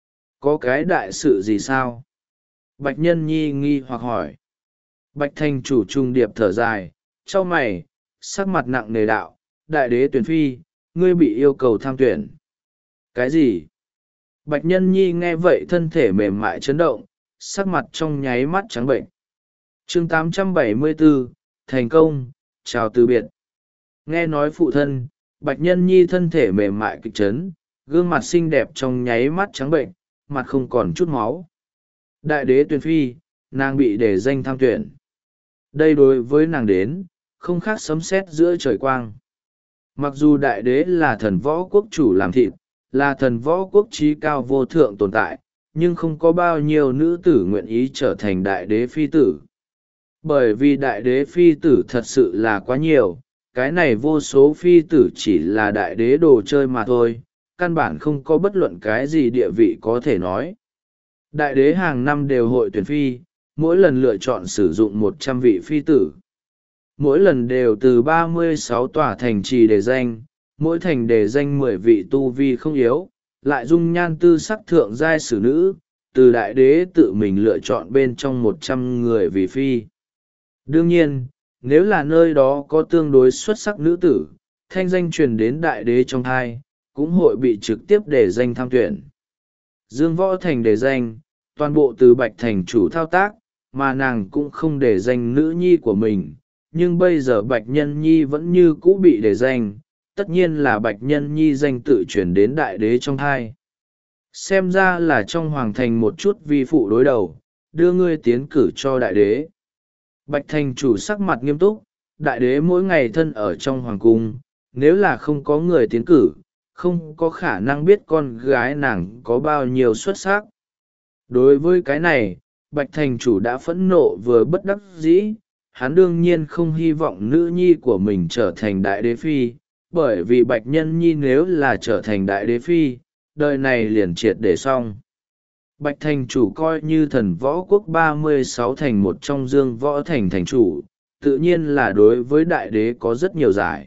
Có cái đại sự gì sao? Bạch Nhân Nhi nghi hoặc hỏi. Bạch Thành chủ trung điệp thở dài, chau mày, sắc mặt nặng nề đạo, đại đế tuyển phi, ngươi bị yêu cầu tham tuyển. Cái gì? Bạch Nhân Nhi nghe vậy thân thể mềm mại chấn động, sắc mặt trong nháy mắt trắng bệnh. Chương tám trăm bảy mươi bốn, thành công, chào từ biệt. Nghe nói phụ thân, Bạch Nhân Nhi thân thể mềm mại kịch chấn, gương mặt xinh đẹp trong nháy mắt trắng bệnh, mặt không còn chút máu. Đại đế tuyển phi, nàng bị để danh tham tuyển. Đây đối với nàng đến, không khác sấm sét giữa trời quang. Mặc dù đại đế là thần võ quốc chủ làm thịt, là thần võ quốc trí cao vô thượng tồn tại, nhưng không có bao nhiêu nữ tử nguyện ý trở thành đại đế phi tử. Bởi vì đại đế phi tử thật sự là quá nhiều, cái này vô số phi tử chỉ là đại đế đồ chơi mà thôi, căn bản không có bất luận cái gì địa vị có thể nói. Đại đế hàng năm đều hội tuyển phi, mỗi lần lựa chọn sử dụng một trăm vị phi tử. Mỗi lần đều từ ba mươi sáu tòa thành trì đề danh, mỗi thành đề danh mười vị tu vi không yếu, lại dung nhan tư sắc thượng giai xử nữ, từ đại đế tự mình lựa chọn bên trong một trăm người vì phi. Đương nhiên, nếu là nơi đó có tương đối xuất sắc nữ tử, thanh danh truyền đến đại đế trong hai, cũng hội bị trực tiếp đề danh tham tuyển. Dương Võ Thành đề danh, toàn bộ từ Bạch Thành chủ thao tác, mà nàng cũng không đề danh nữ nhi của mình, nhưng bây giờ Bạch Nhân Nhi vẫn như cũ bị đề danh, tất nhiên là Bạch Nhân Nhi danh tự chuyển đến đại đế trong hai. Xem ra là trong hoàng thành một chút vi phụ đối đầu, đưa ngươi tiến cử cho đại đế. Bạch Thành chủ sắc mặt nghiêm túc, đại đế mỗi ngày thân ở trong hoàng cung, nếu là không có người tiến cử, không có khả năng biết con gái nàng có bao nhiêu xuất sắc. Đối với cái này, Bạch Thành chủ đã phẫn nộ vừa bất đắc dĩ, hắn đương nhiên không hy vọng nữ nhi của mình trở thành đại đế phi, bởi vì Bạch Nhân Nhi nếu là trở thành đại đế phi, đời này liền triệt để xong. Bạch Thành chủ coi như thần võ quốc ba mươi sáu thành một trong Dương Võ Thành thành chủ, tự nhiên là đối với đại đế có rất nhiều giải.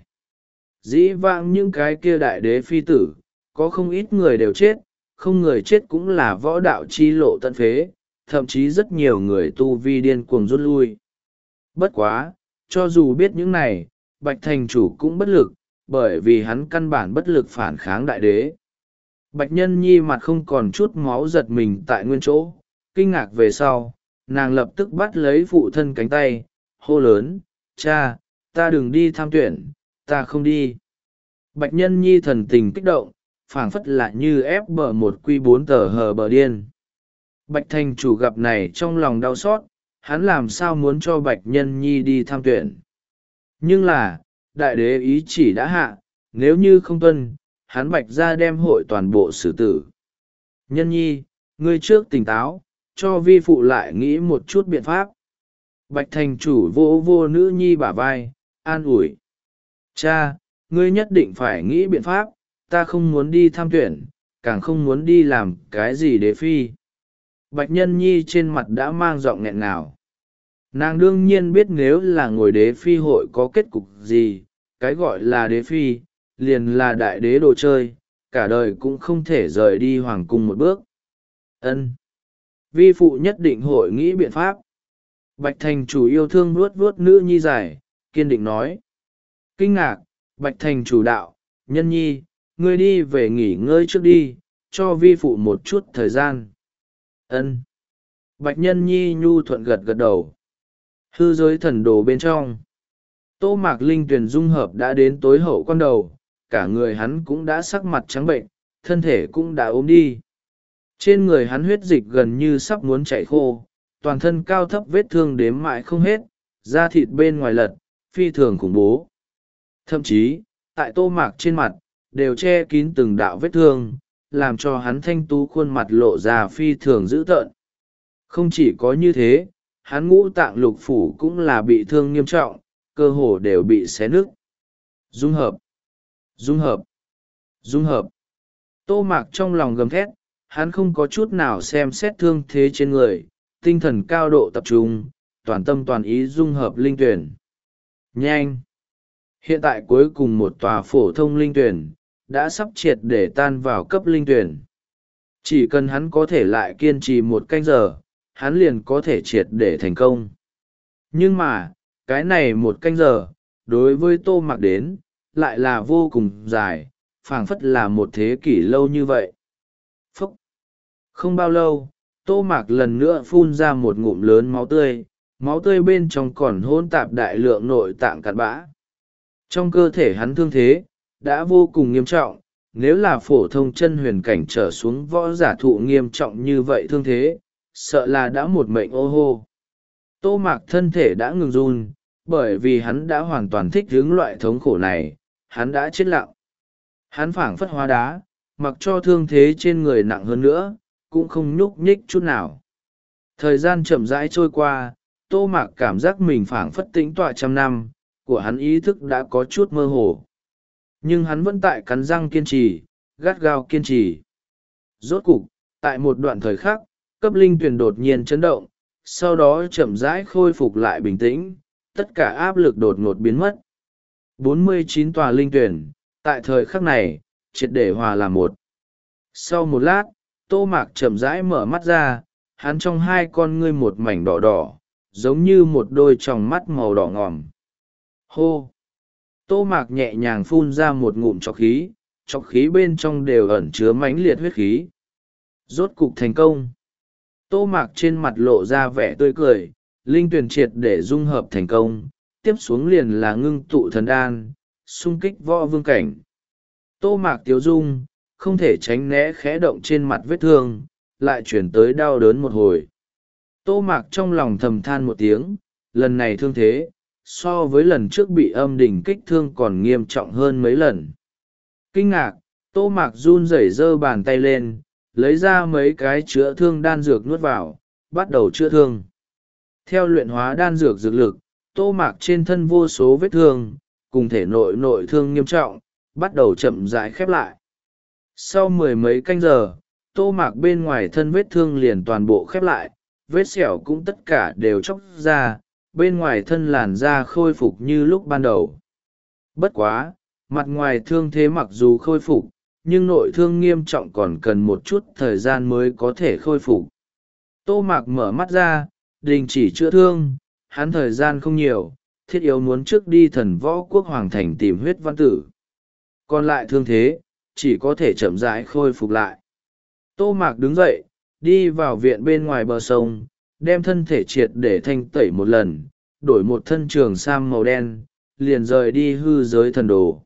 Dĩ vãng những cái kia đại đế phi tử, có không ít người đều chết, không người chết cũng là võ đạo chi lộ tận phế, thậm chí rất nhiều người tu vi điên cuồng rút lui. Bất quá, cho dù biết những này, Bạch Thành chủ cũng bất lực, bởi vì hắn căn bản bất lực phản kháng đại đế. Bạch Nhân Nhi mặt không còn chút máu giật mình tại nguyên chỗ, kinh ngạc về sau, nàng lập tức bắt lấy phụ thân cánh tay, hô lớn, cha, ta đừng đi tham tuyển, ta không đi. Bạch Nhân Nhi thần tình kích động, phảng phất là như ép bờ một quy bốn tờ hờ bờ điên. Bạch thành chủ gặp này trong lòng đau xót, hắn làm sao muốn cho Bạch Nhân Nhi đi tham tuyển. Nhưng là, đại đế ý chỉ đã hạ, nếu như không tuân, hắn Bạch ra đem hội toàn bộ xử tử. Nhân Nhi, ngươi trước tỉnh táo, cho vi phụ lại nghĩ một chút biện pháp. Bạch thành chủ vô vô nữ nhi bả vai, an ủi. Cha, ngươi nhất định phải nghĩ biện pháp, ta không muốn đi tham tuyển, càng không muốn đi làm cái gì đế phi. Bạch Nhân Nhi trên mặt đã mang giọng nghẹn ngào. Nàng đương nhiên biết nếu là ngồi đế phi hội có kết cục gì, cái gọi là đế phi, liền là đại đế đồ chơi, cả đời cũng không thể rời đi hoàng cung một bước. Ân, vi phụ nhất định hội nghĩ biện pháp. Bạch thành chủ yêu thương vuốt vuốt nữ nhi dài, kiên định nói. Kinh ngạc, Bạch thành chủ đạo, Nhân Nhi, ngươi đi về nghỉ ngơi trước đi, cho vi phụ một chút thời gian. Ân. Bạch Nhân Nhi nhu thuận gật gật đầu. Hư giới thần đồ bên trong, Tô Mạc Linh Tuyền dung hợp đã đến tối hậu quan đầu, cả người hắn cũng đã sắc mặt trắng bệnh, thân thể cũng đã ốm đi. Trên người hắn huyết dịch gần như sắp muốn chảy khô, toàn thân cao thấp vết thương đếm mãi không hết, da thịt bên ngoài lật, phi thường khủng bố. Thậm chí, tại Tô Mạc trên mặt, đều che kín từng đạo vết thương, làm cho hắn thanh tú khuôn mặt lộ ra phi thường dữ tợn. Không chỉ có như thế, hắn ngũ tạng lục phủ cũng là bị thương nghiêm trọng, cơ hồ đều bị xé nứt. Dung hợp, dung hợp, dung hợp. Tô Mạc trong lòng gầm thét, hắn không có chút nào xem xét thương thế trên người, tinh thần cao độ tập trung, toàn tâm toàn ý dung hợp linh tuyển. Nhanh! Hiện tại cuối cùng một tòa phổ thông linh tuyển, đã sắp triệt để tan vào cấp linh tuyển. Chỉ cần hắn có thể lại kiên trì một canh giờ, hắn liền có thể triệt để thành công. Nhưng mà, cái này một canh giờ, đối với Tô Mạc đến, lại là vô cùng dài, phảng phất là một thế kỷ lâu như vậy. Phúc! Không bao lâu, Tô Mạc lần nữa phun ra một ngụm lớn máu tươi, máu tươi bên trong còn hỗn tạp đại lượng nội tạng cặn bã. Trong cơ thể hắn thương thế, đã vô cùng nghiêm trọng, nếu là phổ thông chân huyền cảnh trở xuống võ giả thụ nghiêm trọng như vậy thương thế, sợ là đã một mệnh ô hô. Tô Mạc thân thể đã ngừng run, bởi vì hắn đã hoàn toàn thích ứng loại thống khổ này, hắn đã chết lặng. Hắn phảng phất hóa đá, mặc cho thương thế trên người nặng hơn nữa, cũng không nhúc nhích chút nào. Thời gian chậm rãi trôi qua, Tô Mạc cảm giác mình phảng phất tĩnh tọa trăm năm, của hắn ý thức đã có chút mơ hồ. Nhưng hắn vẫn tại cắn răng kiên trì, gắt gao kiên trì. Rốt cục, tại một đoạn thời khắc, cấp linh tuyển đột nhiên chấn động, sau đó chậm rãi khôi phục lại bình tĩnh, tất cả áp lực đột ngột biến mất. bốn mươi chín tòa linh tuyển, tại thời khắc này, triệt để hòa làm một. Sau một lát, Tô Mạc chậm rãi mở mắt ra, hắn trong hai con ngươi một mảnh đỏ đỏ, giống như một đôi tròng mắt màu đỏ ngòm. Hô! Tô Mạc nhẹ nhàng phun ra một ngụm trọc khí, trọc khí bên trong đều ẩn chứa mãnh liệt huyết khí. Rốt cục thành công. Tô Mạc trên mặt lộ ra vẻ tươi cười, linh tuyển triệt để dung hợp thành công, tiếp xuống liền là ngưng tụ thần đan, xung kích võ vương cảnh. Tô Mạc tiếu dung, không thể tránh né khẽ động trên mặt vết thương, lại chuyển tới đau đớn một hồi. Tô Mạc trong lòng thầm than một tiếng, lần này thương thế, so với lần trước bị âm đỉnh kích thương còn nghiêm trọng hơn mấy lần. Kinh ngạc, Tô Mạc run rẩy giơ bàn tay lên, lấy ra mấy cái chữa thương đan dược nuốt vào, bắt đầu chữa thương. Theo luyện hóa đan dược dược lực, Tô Mạc trên thân vô số vết thương, cùng thể nội nội thương nghiêm trọng, bắt đầu chậm rãi khép lại. Sau mười mấy canh giờ, Tô Mạc bên ngoài thân vết thương liền toàn bộ khép lại, vết sẹo cũng tất cả đều chóc ra, bên ngoài thân làn da khôi phục như lúc ban đầu. Bất quá, mặt ngoài thương thế mặc dù khôi phục, nhưng nội thương nghiêm trọng còn cần một chút thời gian mới có thể khôi phục. Tô Mạc mở mắt ra, đình chỉ chữa thương, hắn thời gian không nhiều, thiết yếu muốn trước đi thần võ quốc hoàng thành tìm huyết văn tử. Còn lại thương thế, chỉ có thể chậm rãi khôi phục lại. Tô Mạc đứng dậy, đi vào viện bên ngoài bờ sông, đem thân thể triệt để thanh tẩy một lần, đổi một thân trường sam màu đen, liền rời đi hư giới thần đồ.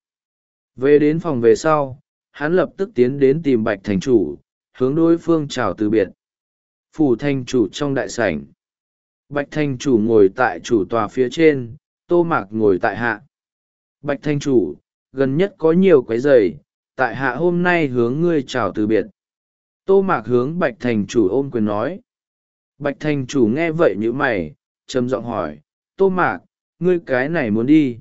Về đến phòng về sau, hắn lập tức tiến đến tìm Bạch thành chủ, hướng đối phương chào từ biệt. Phủ thành chủ trong đại sảnh. Bạch thành chủ ngồi tại chủ tòa phía trên, Tô Mạc ngồi tại hạ. Bạch thành chủ, gần nhất có nhiều quấy rầy, tại hạ hôm nay hướng ngươi chào từ biệt. Tô Mạc hướng Bạch thành chủ ôm quyền nói. Bạch thành chủ nghe vậy nhíu mày, trầm giọng hỏi, Tô Mạc, ngươi cái này muốn đi?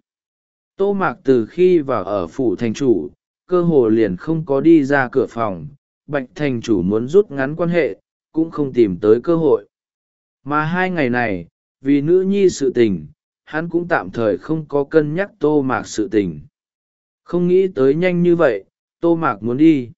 Tô Mạc từ khi vào ở phủ thành chủ, cơ hồ liền không có đi ra cửa phòng, Bạch thành chủ muốn rút ngắn quan hệ, cũng không tìm tới cơ hội. Mà hai ngày này, vì nữ nhi sự tình, hắn cũng tạm thời không có cân nhắc Tô Mạc sự tình. Không nghĩ tới nhanh như vậy, Tô Mạc muốn đi.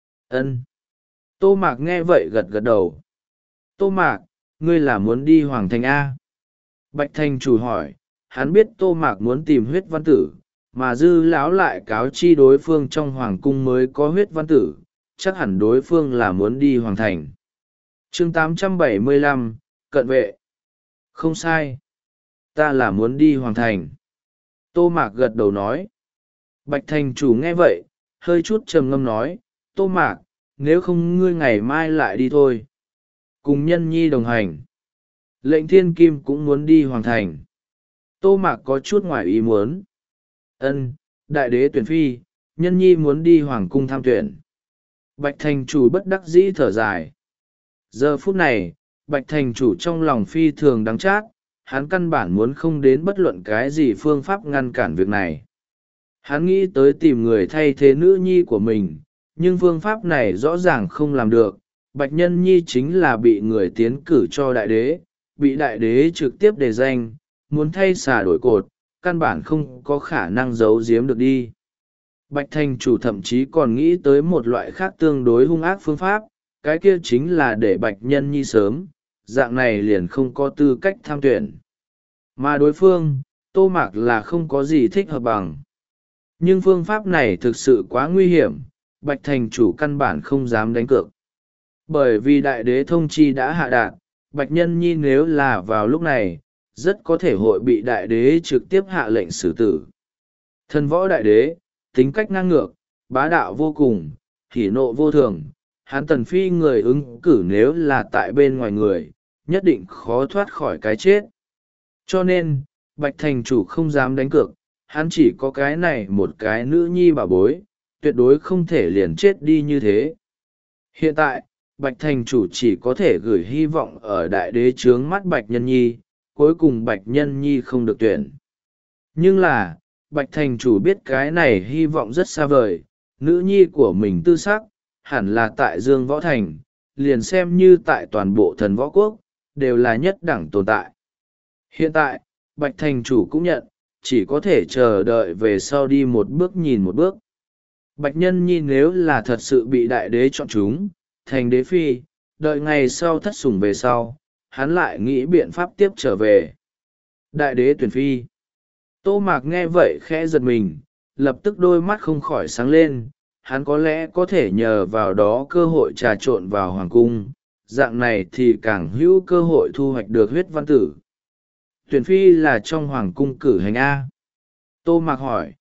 Ân. Tô Mạc nghe vậy gật gật đầu. Tô Mạc, ngươi là muốn đi Hoàng Thành A? Bạch thành chủ hỏi, hắn biết Tô Mạc muốn tìm huyết văn tử, mà dư lão lại cáo chi đối phương trong hoàng cung mới có huyết văn tử, chắc hẳn đối phương là muốn đi Hoàng Thành. chương tám trăm bảy mươi lăm, cận vệ. Không sai. Ta là muốn đi Hoàng Thành. Tô Mạc gật đầu nói. Bạch thành chủ nghe vậy, hơi chút trầm ngâm nói, Tô Mạc, nếu không ngươi ngày mai lại đi thôi. Cùng nhân nhi đồng hành. Lệnh thiên kim cũng muốn đi Hoàng Thành. Tô Mạc có chút ngoài ý muốn. Ân, đại đế tuyển phi, nhân nhi muốn đi Hoàng cung tham tuyển. Bạch thành chủ bất đắc dĩ thở dài. Giờ phút này, Bạch thành chủ trong lòng phi thường đắng chát, hắn căn bản muốn không đến bất luận cái gì phương pháp ngăn cản việc này. Hắn nghĩ tới tìm người thay thế nữ nhi của mình, nhưng phương pháp này rõ ràng không làm được. Bạch nhân nhi chính là bị người tiến cử cho đại đế, bị đại đế trực tiếp đề danh, muốn thay xà đổi cột, căn bản không có khả năng giấu giếm được đi. Bạch thành chủ thậm chí còn nghĩ tới một loại khác tương đối hung ác phương pháp, cái kia chính là để Bạch nhân nhi sớm, dạng này liền không có tư cách tham tuyển. Mà đối phương, Tô Mạc là không có gì thích hợp bằng. Nhưng phương pháp này thực sự quá nguy hiểm, Bạch thành chủ căn bản không dám đánh cược. Bởi vì đại đế thông chi đã hạ đạt, Bạch nhân nhi nếu là vào lúc này, rất có thể hội bị đại đế trực tiếp hạ lệnh xử tử. Thần võ đại đế, tính cách ngang ngược, bá đạo vô cùng, hỉ nộ vô thường, hắn tần phi người ứng cử nếu là tại bên ngoài người, nhất định khó thoát khỏi cái chết. Cho nên, Bạch thành chủ không dám đánh cược, hắn chỉ có cái này một cái nữ nhi bảo bối, tuyệt đối không thể liền chết đi như thế. Hiện tại, Bạch thành chủ chỉ có thể gửi hy vọng ở đại đế trướng mắt Bạch nhân nhi, cuối cùng Bạch nhân nhi không được tuyển. Nhưng là, Bạch thành chủ biết cái này hy vọng rất xa vời, nữ nhi của mình tư sắc, hẳn là tại Dương Võ Thành, liền xem như tại toàn bộ thần võ quốc, đều là nhất đẳng tồn tại. Hiện tại, Bạch thành chủ cũng nhận, chỉ có thể chờ đợi về sau đi một bước nhìn một bước. Bạch nhân nhi nếu là thật sự bị đại đế chọn chúng, thành đế phi, đợi ngày sau thất sủng về sau, hắn lại nghĩ biện pháp tiếp trở về. Đại đế tuyển phi. Tô Mạc nghe vậy khẽ giật mình, lập tức đôi mắt không khỏi sáng lên, hắn có lẽ có thể nhờ vào đó cơ hội trà trộn vào hoàng cung, dạng này thì càng hữu cơ hội thu hoạch được huyết văn tử. Tuyển phi là trong hoàng cung cử hành A. Tô Mạc hỏi.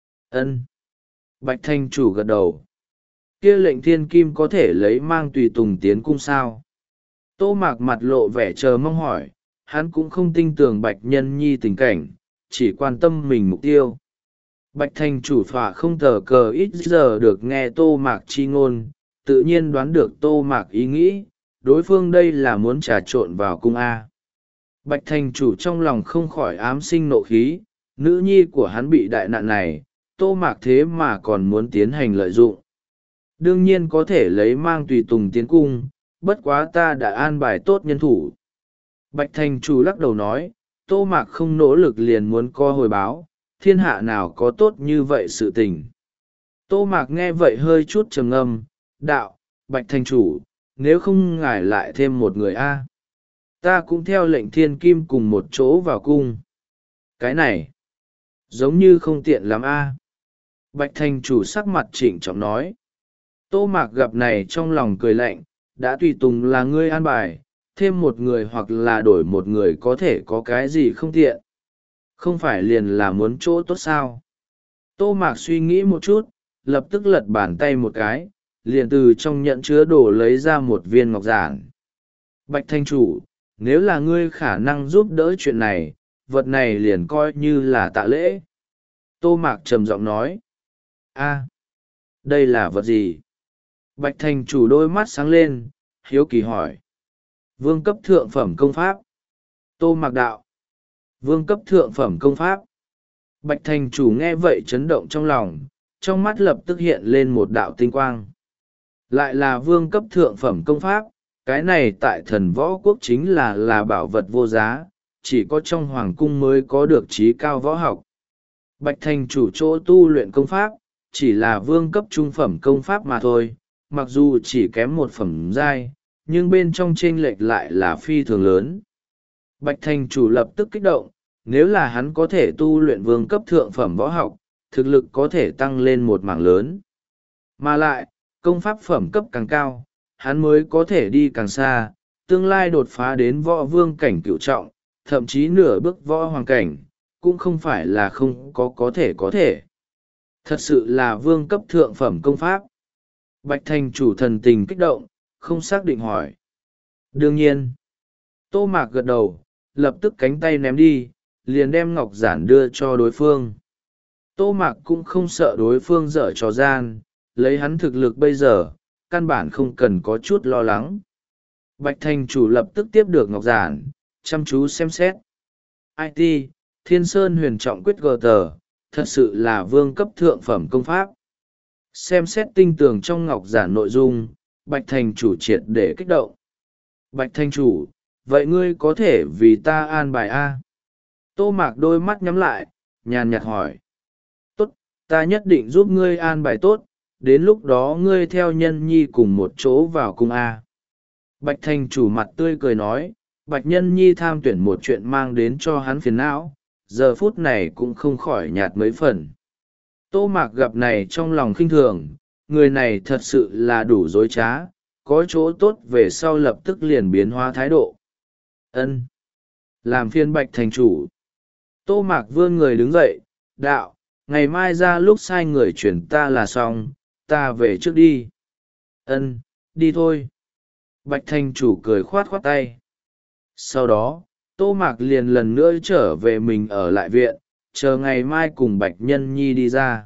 Ân. Bạch thành chủ gật đầu. Kia lệnh thiên kim có thể lấy mang tùy tùng tiến cung sao? Tô Mạc mặt lộ vẻ chờ mong hỏi, hắn cũng không tin tưởng Bạch nhân nhi tình cảnh, chỉ quan tâm mình mục tiêu. Bạch thành chủ phả không tờ cờ ít giờ được nghe Tô Mạc chi ngôn, tự nhiên đoán được Tô Mạc ý nghĩ, đối phương đây là muốn trà trộn vào cung A. Bạch thành chủ trong lòng không khỏi ám sinh nộ khí, nữ nhi của hắn bị đại nạn này, Tô Mạc thế mà còn muốn tiến hành lợi dụng. Đương nhiên có thể lấy mang tùy tùng tiến cung, bất quá ta đã an bài tốt nhân thủ. Bạch thành chủ lắc đầu nói, Tô Mạc không nỗ lực liền muốn co hồi báo, thiên hạ nào có tốt như vậy sự tình. Tô Mạc nghe vậy hơi chút trầm ngâm, đạo, Bạch thành chủ, nếu không ngài lại thêm một người A. Ta cũng theo lệnh thiên kim cùng một chỗ vào cung. Cái này, giống như không tiện lắm A. Bạch thành chủ sắc mặt trịnh trọng nói. Tô Mạc gặp này trong lòng cười lạnh, đã tùy tùng là ngươi an bài, thêm một người hoặc là đổi một người có thể có cái gì không tiện. Không phải liền là muốn chỗ tốt sao? Tô Mạc suy nghĩ một chút, lập tức lật bàn tay một cái, liền từ trong nhẫn chứa đồ lấy ra một viên ngọc giản. Bạch thanh chủ, nếu là ngươi khả năng giúp đỡ chuyện này, vật này liền coi như là tạ lễ. Tô Mạc trầm giọng nói. A, đây là vật gì? Bạch thành chủ đôi mắt sáng lên, hiếu kỳ hỏi. Vương cấp thượng phẩm công pháp. Tô Mạc đạo. Vương cấp thượng phẩm công pháp. Bạch thành chủ nghe vậy chấn động trong lòng, trong mắt lập tức hiện lên một đạo tinh quang. Lại là vương cấp thượng phẩm công pháp, cái này tại thần võ quốc chính là là bảo vật vô giá, chỉ có trong hoàng cung mới có được trí cao võ học. Bạch thành chủ chỗ tu luyện công pháp, chỉ là vương cấp trung phẩm công pháp mà thôi, mặc dù chỉ kém một phẩm giai, nhưng bên trong chênh lệch lại là phi thường lớn. Bạch thành chủ lập tức kích động, nếu là hắn có thể tu luyện vương cấp thượng phẩm võ học, thực lực có thể tăng lên một mảng lớn. Mà lại, công pháp phẩm cấp càng cao, hắn mới có thể đi càng xa, tương lai đột phá đến võ vương cảnh cửu trọng, thậm chí nửa bước võ hoàng cảnh, cũng không phải là không có có thể có thể. Thật sự là vương cấp thượng phẩm công pháp. Bạch thành chủ thần tình kích động, không xác định hỏi. Đương nhiên. Tô Mạc gật đầu, lập tức cánh tay ném đi, liền đem ngọc giản đưa cho đối phương. Tô Mạc cũng không sợ đối phương dở trò gian, lấy hắn thực lực bây giờ, căn bản không cần có chút lo lắng. Bạch thành chủ lập tức tiếp được ngọc giản, chăm chú xem xét. i tê, Thiên Sơn huyền trọng quyết gờ tờ, thật sự là vương cấp thượng phẩm công pháp. Xem xét tinh tường trong ngọc giản nội dung, Bạch thành chủ triệt để kích động. Bạch thành chủ, vậy ngươi có thể vì ta an bài A? Tô Mạc đôi mắt nhắm lại, nhàn nhạt hỏi. Tốt, ta nhất định giúp ngươi an bài tốt, đến lúc đó ngươi theo nhân nhi cùng một chỗ vào cung A. Bạch thành chủ mặt tươi cười nói, Bạch nhân nhi tham tuyển một chuyện mang đến cho hắn phiền não, giờ phút này cũng không khỏi nhạt mấy phần. Tô Mạc gặp này trong lòng khinh thường, người này thật sự là đủ dối trá, có chỗ tốt về sau lập tức liền biến hóa thái độ. Ân, làm phiên Bạch thành chủ. Tô Mạc vươn người đứng dậy, đạo, ngày mai ra lúc sai người chuyển ta là xong, ta về trước đi. Ân, đi thôi. Bạch thành chủ cười khoát khoát tay. Sau đó, Tô Mạc liền lần nữa trở về mình ở lại viện, chờ ngày mai cùng Bạch Nhân Nhi đi ra.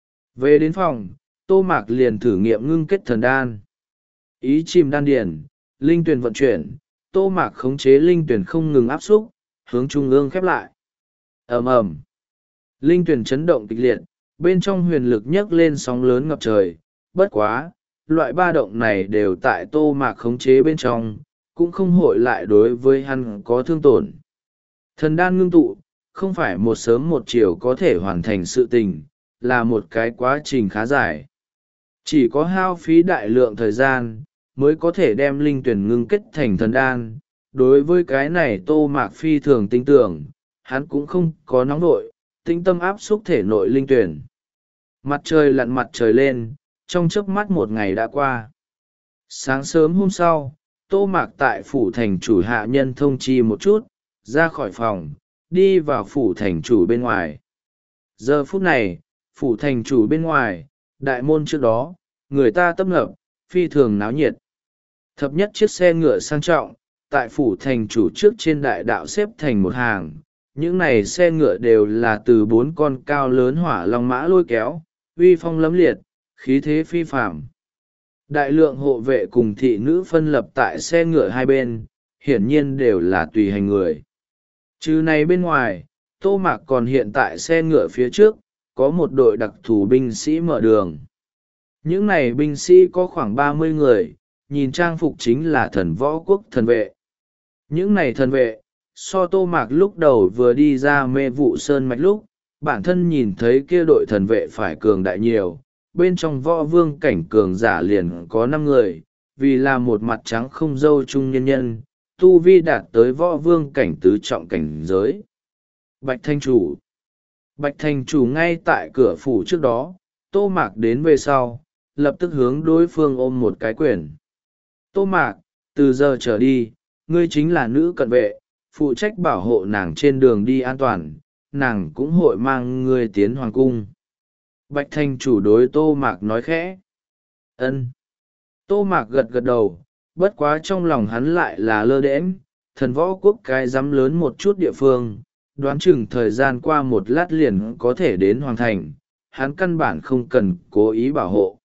Về đến phòng, Tô Mạc liền thử nghiệm ngưng kết thần đan. Ý chìm đan điển, linh tuyển vận chuyển, Tô Mạc khống chế linh tuyển không ngừng áp xúc, hướng trung ương khép lại. Ầm ầm, linh tuyển chấn động kịch liệt, bên trong huyền lực nhấc lên sóng lớn ngập trời. Bất quá, loại ba động này đều tại Tô Mạc khống chế bên trong, cũng không hội lại đối với hắn có thương tổn. Thần đan ngưng tụ, không phải một sớm một chiều có thể hoàn thành sự tình, là một cái quá trình khá dài. Chỉ có hao phí đại lượng thời gian, mới có thể đem linh tuyển ngưng kết thành thần đan. Đối với cái này Tô Mạc phi thường tin tưởng, hắn cũng không có nóng nội, tĩnh tâm áp xúc thể nội linh tuyển. Mặt trời lặn mặt trời lên, trong chớp mắt một ngày đã qua. Sáng sớm hôm sau, Tô Mạc tại phủ thành chủ hạ nhân thông chi một chút, ra khỏi phòng, đi vào phủ thành chủ bên ngoài. Giờ phút này, phủ thành chủ bên ngoài, đại môn trước đó, người ta tấp nập, phi thường náo nhiệt. Thập nhất chiếc xe ngựa sang trọng, tại phủ thành chủ trước trên đại đạo xếp thành một hàng. Những này xe ngựa đều là từ bốn con cao lớn hỏa long mã lôi kéo, uy phong lẫm liệt, khí thế phi phạm. Đại lượng hộ vệ cùng thị nữ phân lập tại xe ngựa hai bên, hiển nhiên đều là tùy hành người. Trừ này bên ngoài, Tô Mạc còn hiện tại xe ngựa phía trước, có một đội đặc thù binh sĩ mở đường. Những này binh sĩ có khoảng ba mươi người, nhìn trang phục chính là thần võ quốc thần vệ. Những này thần vệ, so Tô Mạc lúc đầu vừa đi ra mê vụ sơn mạch lúc, bản thân nhìn thấy kia đội thần vệ phải cường đại nhiều, bên trong võ vương cảnh cường giả liền có năm người, vì là một mặt trắng không dâu trung nhân nhân, tu vi đạt tới võ vương cảnh tứ trọng cảnh giới. Bạch Thanh Chủ Bạch Thanh Chủ ngay tại cửa phủ trước đó, Tô Mạc đến về sau, lập tức hướng đối phương ôm một cái quyền. Tô Mạc, từ giờ trở đi, ngươi chính là nữ cận vệ, phụ trách bảo hộ nàng trên đường đi an toàn, nàng cũng hội mang ngươi tiến hoàng cung. Bạch thành chủ đối tô mạc nói khẽ. Ân. Tô mạc gật gật đầu, bất quá trong lòng hắn lại là lơ đễm. Thần võ quốc cái dám lớn một chút địa phương, đoán chừng thời gian qua một lát liền có thể đến hoàng thành, hắn căn bản không cần cố ý bảo hộ.